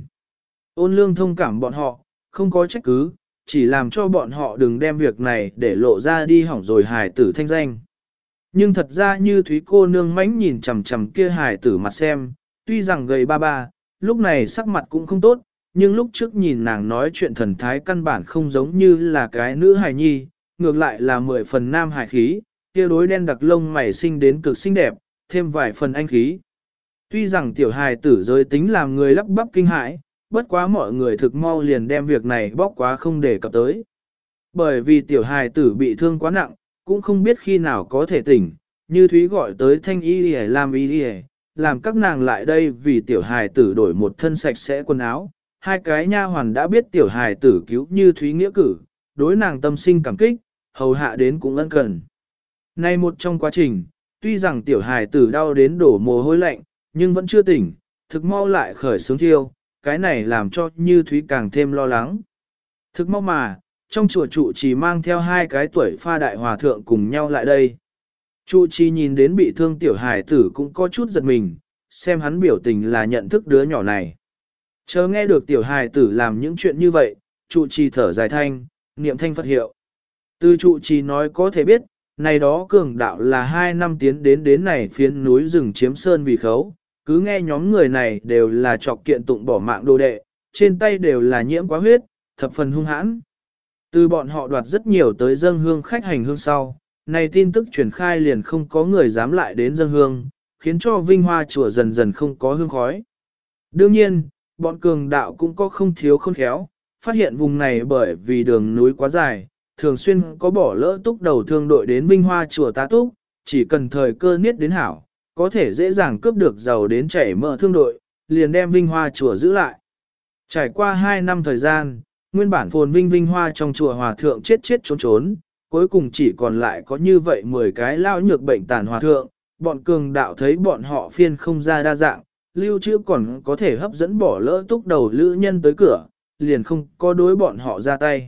S1: Ôn lương thông cảm bọn họ, không có trách cứ, chỉ làm cho bọn họ đừng đem việc này để lộ ra đi hỏng rồi hài tử thanh danh. Nhưng thật ra như Thúy cô nương mánh nhìn chằm chằm kia hài tử mặt xem, tuy rằng gầy ba ba, lúc này sắc mặt cũng không tốt, nhưng lúc trước nhìn nàng nói chuyện thần thái căn bản không giống như là cái nữ hài nhi, ngược lại là 10 phần nam hài khí, kia đối đen đặc lông mày xinh đến cực xinh đẹp, thêm vài phần anh khí. Tuy rằng tiểu hài tử giới tính làm người lắp bắp kinh hãi, bất quá mọi người thực mau liền đem việc này bóc quá không để cập tới. Bởi vì tiểu hài tử bị thương quá nặng, cũng không biết khi nào có thể tỉnh, như Thúy gọi tới thanh y làm y làm các nàng lại đây vì tiểu hài tử đổi một thân sạch sẽ quần áo. Hai cái nha hoàn đã biết tiểu hài tử cứu như Thúy nghĩa cử, đối nàng tâm sinh cảm kích, hầu hạ đến cũng ân cần. Nay một trong quá trình, tuy rằng tiểu hài tử đau đến đổ mồ hôi lạnh, nhưng vẫn chưa tỉnh, thực mau lại khởi sướng thiêu, cái này làm cho Như Thúy càng thêm lo lắng. Thực mau mà, trong chùa trụ trì mang theo hai cái tuổi pha đại hòa thượng cùng nhau lại đây. Trụ trì nhìn đến bị thương tiểu hài tử cũng có chút giật mình, xem hắn biểu tình là nhận thức đứa nhỏ này. Chờ nghe được tiểu hài tử làm những chuyện như vậy, trụ trì thở dài thanh, niệm thanh Phật hiệu. Từ trụ trì nói có thể biết, này đó cường đạo là 2 năm tiến đến này phiến núi rừng chiếm sơn vì khấu, cứ nghe nhóm người này đều là trọc kiện tụng bỏ mạng đồ đệ, trên tay đều là nhiễm quá huyết, thập phần hung hãn. Từ bọn họ đoạt rất nhiều tới dâng hương khách hành hương sau, này tin tức truyền khai liền không có người dám lại đến dâng hương, khiến cho Vinh Hoa chùa dần dần không có hương khói. Đương nhiên, bọn cường đạo cũng có không thiếu khôn khéo, phát hiện vùng này bởi vì đường núi quá dài, thường xuyên có bỏ lỡ túc đầu thương đội đến Vinh Hoa chùa tá túc, chỉ cần thời cơ niết đến hảo, có thể dễ dàng cướp được giàu đến chảy mỡ thương đội, liền đem Vinh Hoa chùa giữ lại. Trải qua 2 năm thời gian, nguyên bản phồn Vinh Hoa trong chùa hòa thượng chết trốn, cuối cùng chỉ còn lại có như vậy 10 cái lao nhược bệnh tàn hòa thượng, bọn cường đạo thấy bọn họ phiên không ra đa dạng, lưu trữ còn có thể hấp dẫn bỏ lỡ túc đầu lữ nhân tới cửa, liền không có đối bọn họ ra tay.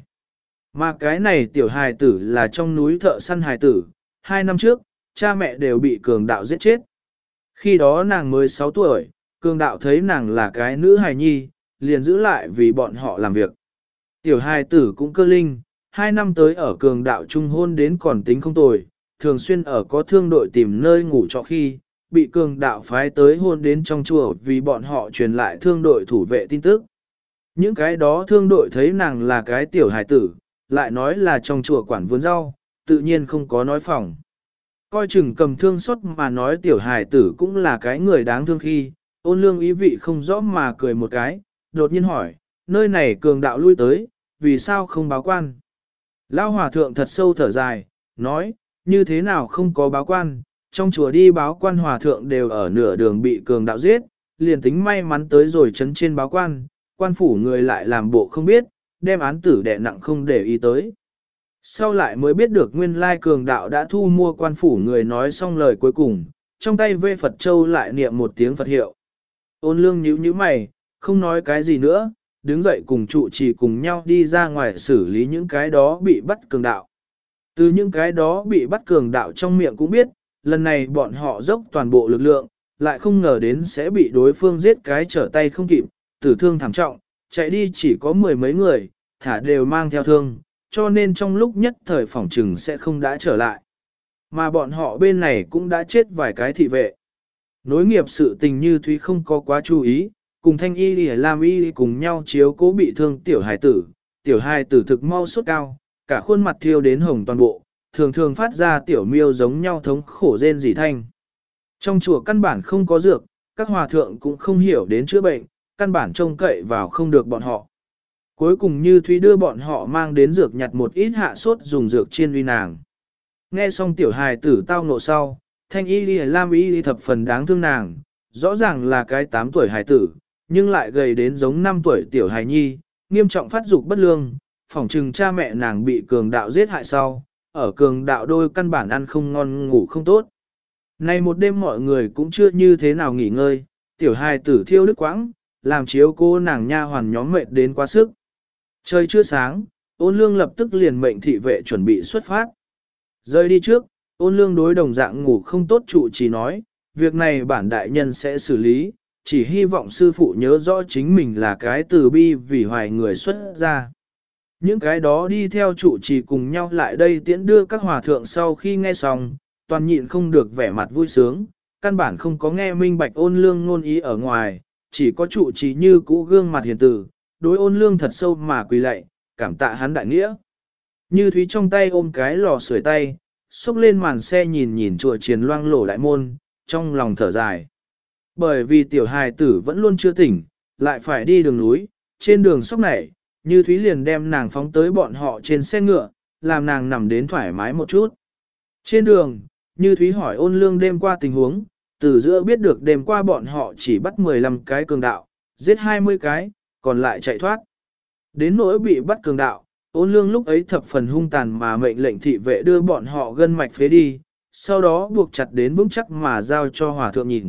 S1: Mà cái này tiểu hài tử là trong núi thợ săn hài tử, 2 năm trước, cha mẹ đều bị cường đạo giết chết. Khi đó nàng mới 6 tuổi, cường đạo thấy nàng là cái nữ hài nhi, liền giữ lại vì bọn họ làm việc. Tiểu hài tử cũng cơ linh, 2 năm tới ở cường đạo trung hôn đến còn tính không tồi, thường xuyên ở có thương đội tìm nơi ngủ trọ khi, bị cường đạo phái tới hôn đến trong chùa vì bọn họ truyền lại thương đội thủ vệ tin tức. Những cái đó thương đội thấy nàng là cái tiểu hài tử, lại nói là trong chùa quản vườn rau, tự nhiên không có nói phòng. Coi chừng cầm thương xót mà nói tiểu hài tử cũng là cái người đáng thương khi, ôn lương ý vị không rõ mà cười một cái, đột nhiên hỏi, nơi này cường đạo lui tới, vì sao không báo quan? Lão hòa thượng thật sâu thở dài, nói, như thế nào không có báo quan, trong chùa đi báo quan hòa thượng đều ở nửa đường bị cường đạo giết, liền tính may mắn tới rồi chấn trên báo quan, quan phủ người lại làm bộ không biết, đem án tử đè nặng không để ý tới. Sau lại mới biết được nguyên lai cường đạo đã thu mua quan phủ người nói xong lời cuối cùng, trong tay vê Phật Châu lại niệm một tiếng Phật hiệu. Ôn lương nhíu mày, không nói cái gì nữa, đứng dậy cùng trụ trì cùng nhau đi ra ngoài xử lý những cái đó bị bắt cường đạo. Từ những cái đó bị bắt cường đạo trong miệng cũng biết, lần này bọn họ dốc toàn bộ lực lượng, lại không ngờ đến sẽ bị đối phương giết cái trở tay không kịp, tử thương thảm trọng, chạy đi chỉ có 10 mấy người, thả đều mang theo thương, cho nên trong lúc nhất thời phỏng trừng sẽ không đã trở lại. Mà bọn họ bên này cũng đã chết vài cái thị vệ. Nối nghiệp sự tình Như Thúy không có quá chú ý, cùng Thanh Y Lìa Lam Y cùng nhau chiếu cố bị thương tiểu hài tử thực mau sốt cao, cả khuôn mặt thiêu đến hồng toàn bộ, thường thường phát ra tiểu miêu giống nhau thống khổ rên rỉ thanh. Trong chùa căn bản không có dược, các hòa thượng cũng không hiểu đến chữa bệnh, căn bản trông cậy vào không được bọn họ. Cuối cùng Như Thúy đưa bọn họ mang đến dược nhặt một ít hạ sốt dùng dược chiên uy nàng. Nghe xong tiểu hài tử tao ngộ sau, Thanh Y Lìa Lam Y thập phần đáng thương nàng, rõ ràng là cái 8 tuổi hài tử, nhưng lại gầy đến giống 5 tuổi tiểu hài nhi, nghiêm trọng phát dục bất lương, phỏng chừng cha mẹ nàng bị cường đạo giết hại sau, ở cường đạo đôi căn bản ăn không ngon ngủ không tốt. Nay một đêm mọi người cũng chưa như thế nào nghỉ ngơi, tiểu hài tử thiêu đức quãng, làm chiếu cô nàng nha hoàn nhóm mệt đến quá sức. Trời chưa sáng, Ôn Lương lập tức liền mệnh thị vệ chuẩn bị xuất phát. Rời đi trước, Ôn Lương đối đồng dạng ngủ không tốt trụ chỉ nói, việc này bản đại nhân sẽ xử lý, chỉ hy vọng sư phụ nhớ rõ chính mình là cái từ bi vì hoài người xuất ra. Những cái đó đi theo trụ trì cùng nhau lại đây tiễn đưa các hòa thượng sau khi nghe xong, toàn nhịn không được vẻ mặt vui sướng, căn bản không có nghe minh bạch Ôn Lương ngôn ý ở ngoài, chỉ có trụ trì như cũ gương mặt hiền tử, đối Ôn Lương thật sâu mà quỳ lạy, cảm tạ hắn đại nghĩa. Như Thúy trong tay ôm cái lò sưởi tay, xúc lên màn xe nhìn nhìn chùa chiền loang lổ đại môn, trong lòng thở dài. Bởi vì tiểu hài tử vẫn luôn chưa tỉnh, lại phải đi đường núi, trên đường sóc này, Như Thúy liền đem nàng phóng tới bọn họ trên xe ngựa, làm nàng nằm đến thoải mái một chút. Trên đường, Như Thúy hỏi Ôn Lương đêm qua tình huống, từ giữa biết được đêm qua bọn họ chỉ bắt 15 cái cường đạo, giết 20 cái, còn lại chạy thoát. Đến nỗi bị bắt cường đạo, Ôn Lương lúc ấy thập phần hung tàn mà mệnh lệnh thị vệ đưa bọn họ gân mạch phế đi, sau đó buộc chặt đến vững chắc mà giao cho hòa thượng nhìn.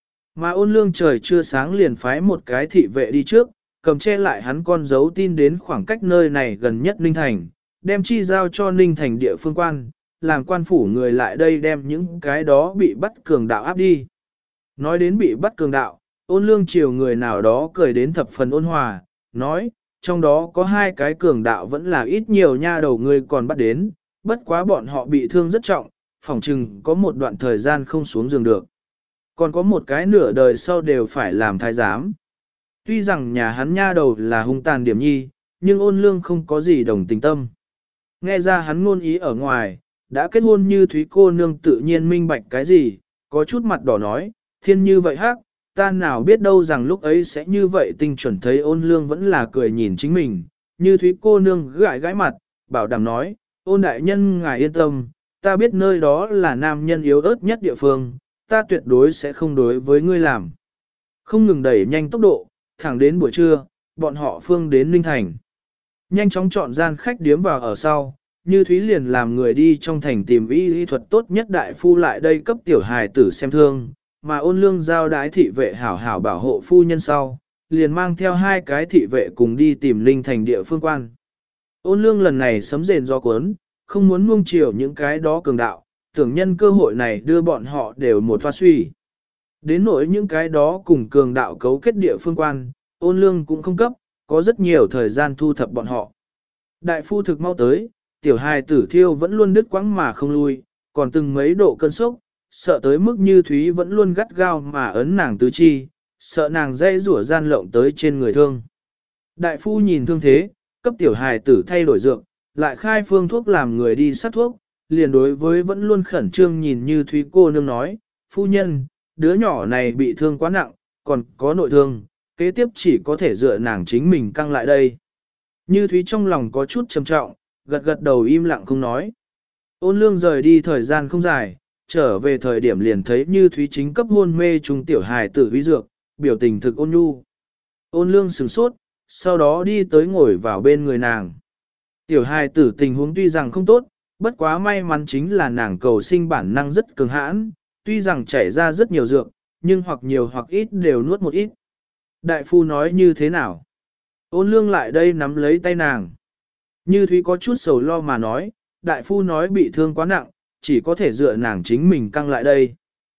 S1: Mà Ôn Lương trời chưa sáng liền phái một cái thị vệ đi trước, cầm che lại hắn con dấu tin đến khoảng cách nơi này gần nhất Ninh Thành, đem chi giao cho Ninh Thành địa phương quan, làm quan phủ người lại đây đem những cái đó bị bắt cường đạo áp đi. Nói đến bị bắt cường đạo, Ôn Lương chiều người nào đó cười đến thập phần ôn hòa, nói, trong đó có 2 cái cường đạo vẫn là ít nhiều nha đầu người còn bắt đến, bất quá bọn họ bị thương rất trọng, phỏng chừng có một đoạn thời gian không xuống giường được. Còn có một cái nửa đời sau đều phải làm thái giám. Tuy rằng nhà hắn nha đầu là hung tàn điểm nhi, nhưng Ôn Lương không có gì đồng tình tâm. Nghe ra hắn ngôn ý ở ngoài, đã kết hôn Như Thúy cô nương tự nhiên minh bạch cái gì, có chút mặt đỏ nói, thiên như vậy hắc, ta nào biết đâu rằng lúc ấy sẽ như vậy tinh chuẩn thấy Ôn Lương vẫn là cười nhìn chính mình, Như Thúy cô nương gãi gãi mặt, bảo đảm nói, Ôn đại nhân ngài yên tâm, ta biết nơi đó là nam nhân yếu ớt nhất địa phương, ta tuyệt đối sẽ không đối với ngươi làm. Không ngừng đẩy nhanh tốc độ, thẳng đến buổi trưa, bọn họ phương đến Ninh Thành. Nhanh chóng chọn gian khách điếm vào ở sau, Như Thúy liền làm người đi trong thành tìm y thuật tốt nhất đại phu lại đây cấp tiểu hài tử xem thương, mà Ôn Lương giao đái thị vệ hảo hảo bảo hộ phu nhân sau, liền mang theo 2 cái thị vệ cùng đi tìm Ninh Thành địa phương quan. Ôn Lương lần này sấm rền gió cuốn, không muốn nuông chiều những cái đó cường đạo, tưởng nhân cơ hội này đưa bọn họ đều một pha suy. Đến nỗi những cái đó cùng cường đạo cấu kết địa phương quan, Ôn Lương cũng không cấp, có rất nhiều thời gian thu thập bọn họ. Đại phu thực mau tới, tiểu hài tử thiêu vẫn luôn đứt quãng mà không lui, còn từng mấy độ cơn sốc, sợ tới mức Như Thúy vẫn luôn gắt gao mà ấn nàng tứ chi, sợ nàng dây rủa gian lộng tới trên người thương. Đại phu nhìn thương thế, cấp tiểu hài tử thay đổi dược, lại khai phương thuốc làm người đi sát thuốc, liền đối với vẫn luôn khẩn trương nhìn Như Thúy cô nương nói, phu nhân, đứa nhỏ này bị thương quá nặng, còn có nội thương, kế tiếp chỉ có thể dựa nàng chính mình căng lại đây. Như Thúy trong lòng có chút trầm trọng, gật gật đầu im lặng không nói. Ôn Lương rời đi thời gian không dài, trở về thời điểm liền thấy Như Thúy chính cấp hôn mê trung tiểu hài tử huy dược, biểu tình thực ôn nhu. Ôn Lương sửng sốt, sau đó đi tới ngồi vào bên người nàng. Tiểu hài tử tình huống tuy rằng không tốt, bất quá may mắn chính là nàng cầu sinh bản năng rất cường hãn, tuy rằng chảy ra rất nhiều dược, nhưng hoặc nhiều hoặc ít đều nuốt một ít. Đại phu nói như thế nào? Ôn Lương lại đây nắm lấy tay nàng. Như Thúy có chút sầu lo mà nói, đại phu nói bị thương quá nặng, chỉ có thể dựa nàng chính mình căng lại đây.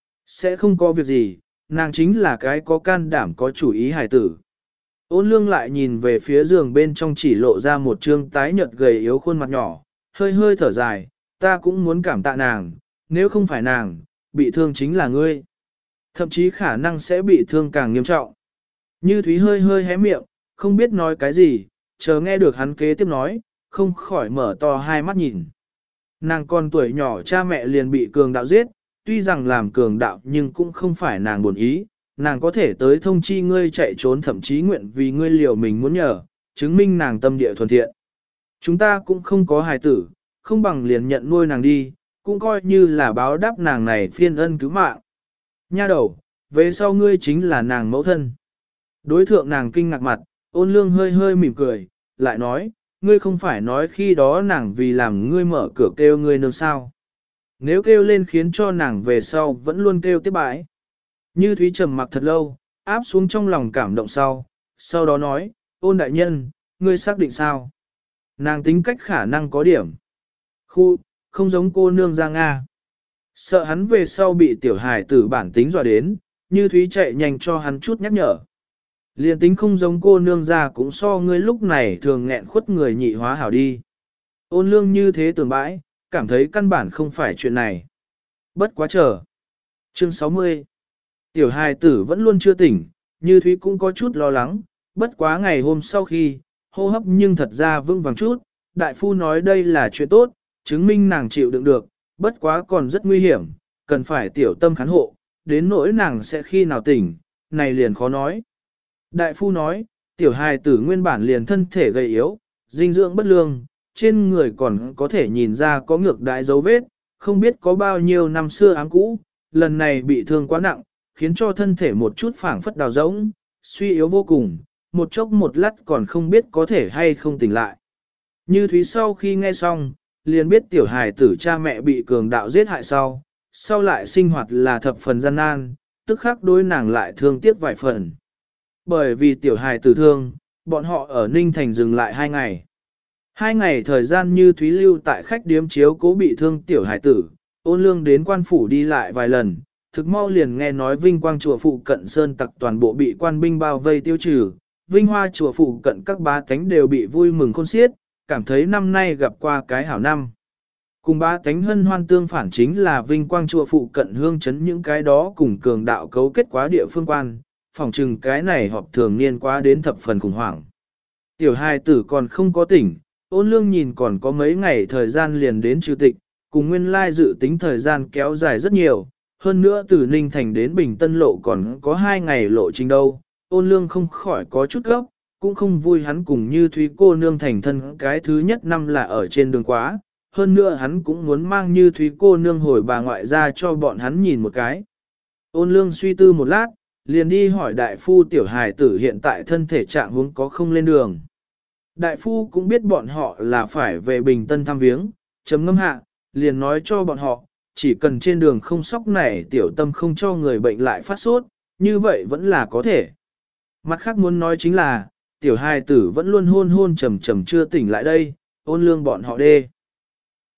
S1: Sẽ không có việc gì, nàng chính là cái có can đảm có chủ ý hài tử. Ôn Lương lại nhìn về phía giường bên trong chỉ lộ ra một trương tái nhợt gầy yếu khuôn mặt nhỏ, hơi hơi thở dài, ta cũng muốn cảm tạ nàng, nếu không phải nàng, bị thương chính là ngươi. Thậm chí khả năng sẽ bị thương càng nghiêm trọng. Như Thúy hơi hơi hé miệng, không biết nói cái gì, chờ nghe được hắn kế tiếp nói, không khỏi mở to hai mắt nhìn. Nàng con tuổi nhỏ cha mẹ liền bị cường đạo giết, tuy rằng làm cường đạo nhưng cũng không phải nàng buồn ý, nàng có thể tới thông chi ngươi chạy trốn thậm chí nguyện vì ngươi liều mình muốn nhờ, chứng minh nàng tâm địa thuần thiện. Chúng ta cũng không có hài tử, không bằng liền nhận nuôi nàng đi, cũng coi như là báo đáp nàng này phiên ân cứu mạng. Nha đầu, về sau ngươi chính là nàng mẫu thân. Đối thượng nàng kinh ngạc mặt, Ôn Lương hơi hơi mỉm cười, lại nói, ngươi không phải nói khi đó nàng vì làm ngươi mở cửa kêu ngươi nương sao. Nếu kêu lên khiến cho nàng về sau vẫn luôn kêu tiếp bãi. Như Thúy trầm mặc thật lâu, áp xuống trong lòng cảm động sau đó nói, Ôn đại nhân, ngươi xác định sao? Nàng tính cách khả năng có điểm. Không giống cô nương ra Nga. Sợ hắn về sau bị tiểu hài tử bản tính dọa đến, Như Thúy chạy nhanh cho hắn chút nhắc nhở. Liên tính không giống cô nương ra cũng so ngươi lúc này thường nghẹn khuất người nhị hóa hảo đi. Ôn Lương như thế tưởng bãi, cảm thấy căn bản không phải chuyện này. Bất quá chờ. Chương 60. Tiểu hài tử vẫn luôn chưa tỉnh, Như Thúy cũng có chút lo lắng, bất quá ngày hôm sau khi, hô hấp nhưng thật ra vững vàng chút, đại phu nói đây là chuyện tốt, chứng minh nàng chịu đựng được, bất quá còn rất nguy hiểm, cần phải tiểu tâm khán hộ, đến nỗi nàng sẽ khi nào tỉnh, này liền khó nói. Đại phu nói, tiểu hài tử nguyên bản liền thân thể gầy yếu, dinh dưỡng bất lương, trên người còn có thể nhìn ra có ngược đại dấu vết, không biết có bao nhiêu năm xưa ám cũ, lần này bị thương quá nặng, khiến cho thân thể một chút phảng phất đào rỗng, suy yếu vô cùng, một chốc một lát còn không biết có thể hay không tỉnh lại. Như Thúy sau khi nghe xong, liền biết tiểu hài tử cha mẹ bị cường đạo giết hại sau lại sinh hoạt là thập phần gian nan, tức khắc đối nàng lại thương tiếc vài phần. Bởi vì tiểu hài tử thương, bọn họ ở Ninh Thành dừng lại 2 ngày. 2 ngày thời gian Như Thúy lưu tại khách điếm chiếu cố bị thương tiểu hài tử, Ôn Lương đến quan phủ đi lại vài lần, thực mau liền nghe nói Vinh Quang chùa phụ cận sơn tặc toàn bộ bị quan binh bao vây tiêu trừ, Vinh Hoa chùa phụ cận các bá tánh đều bị vui mừng khôn xiết, cảm thấy năm nay gặp qua cái hảo năm. Cùng bá tánh hân hoan tương phản chính là Vinh Quang chùa phụ cận hương chấn những cái đó cùng cường đạo cấu kết quá địa phương quan, phòng trừng cái này họp thường niên quá đến thập phần khủng hoảng. Tiểu hài tử còn không có tỉnh, Ôn Lương nhìn còn có mấy ngày thời gian liền đến trừ tịch, cùng nguyên lai dự tính thời gian kéo dài rất nhiều, hơn nữa từ Ninh Thành đến Bình Tân Lộ còn có 2 ngày lộ trình đâu, Ôn Lương không khỏi có chút gấp, cũng không vui hắn cùng Như Thúy cô nương thành thân cái thứ nhất năm là ở trên đường quá, hơn nữa hắn cũng muốn mang Như Thúy cô nương hồi bà ngoại ra cho bọn hắn nhìn một cái. Ôn Lương suy tư một lát, liền đi hỏi đại phu tiểu hài tử hiện tại thân thể trạng huống có không lên đường. Đại phu cũng biết bọn họ là phải về Bình Tân thăm viếng, chấm ngâm hạ, liền nói cho bọn họ, chỉ cần trên đường không sóc nảy tiểu tâm không cho người bệnh lại phát sốt, như vậy vẫn là có thể. Mặt khác muốn nói chính là, tiểu hài tử vẫn luôn hôn trầm trầm chưa tỉnh lại đây, Ôn Lương bọn họ đê.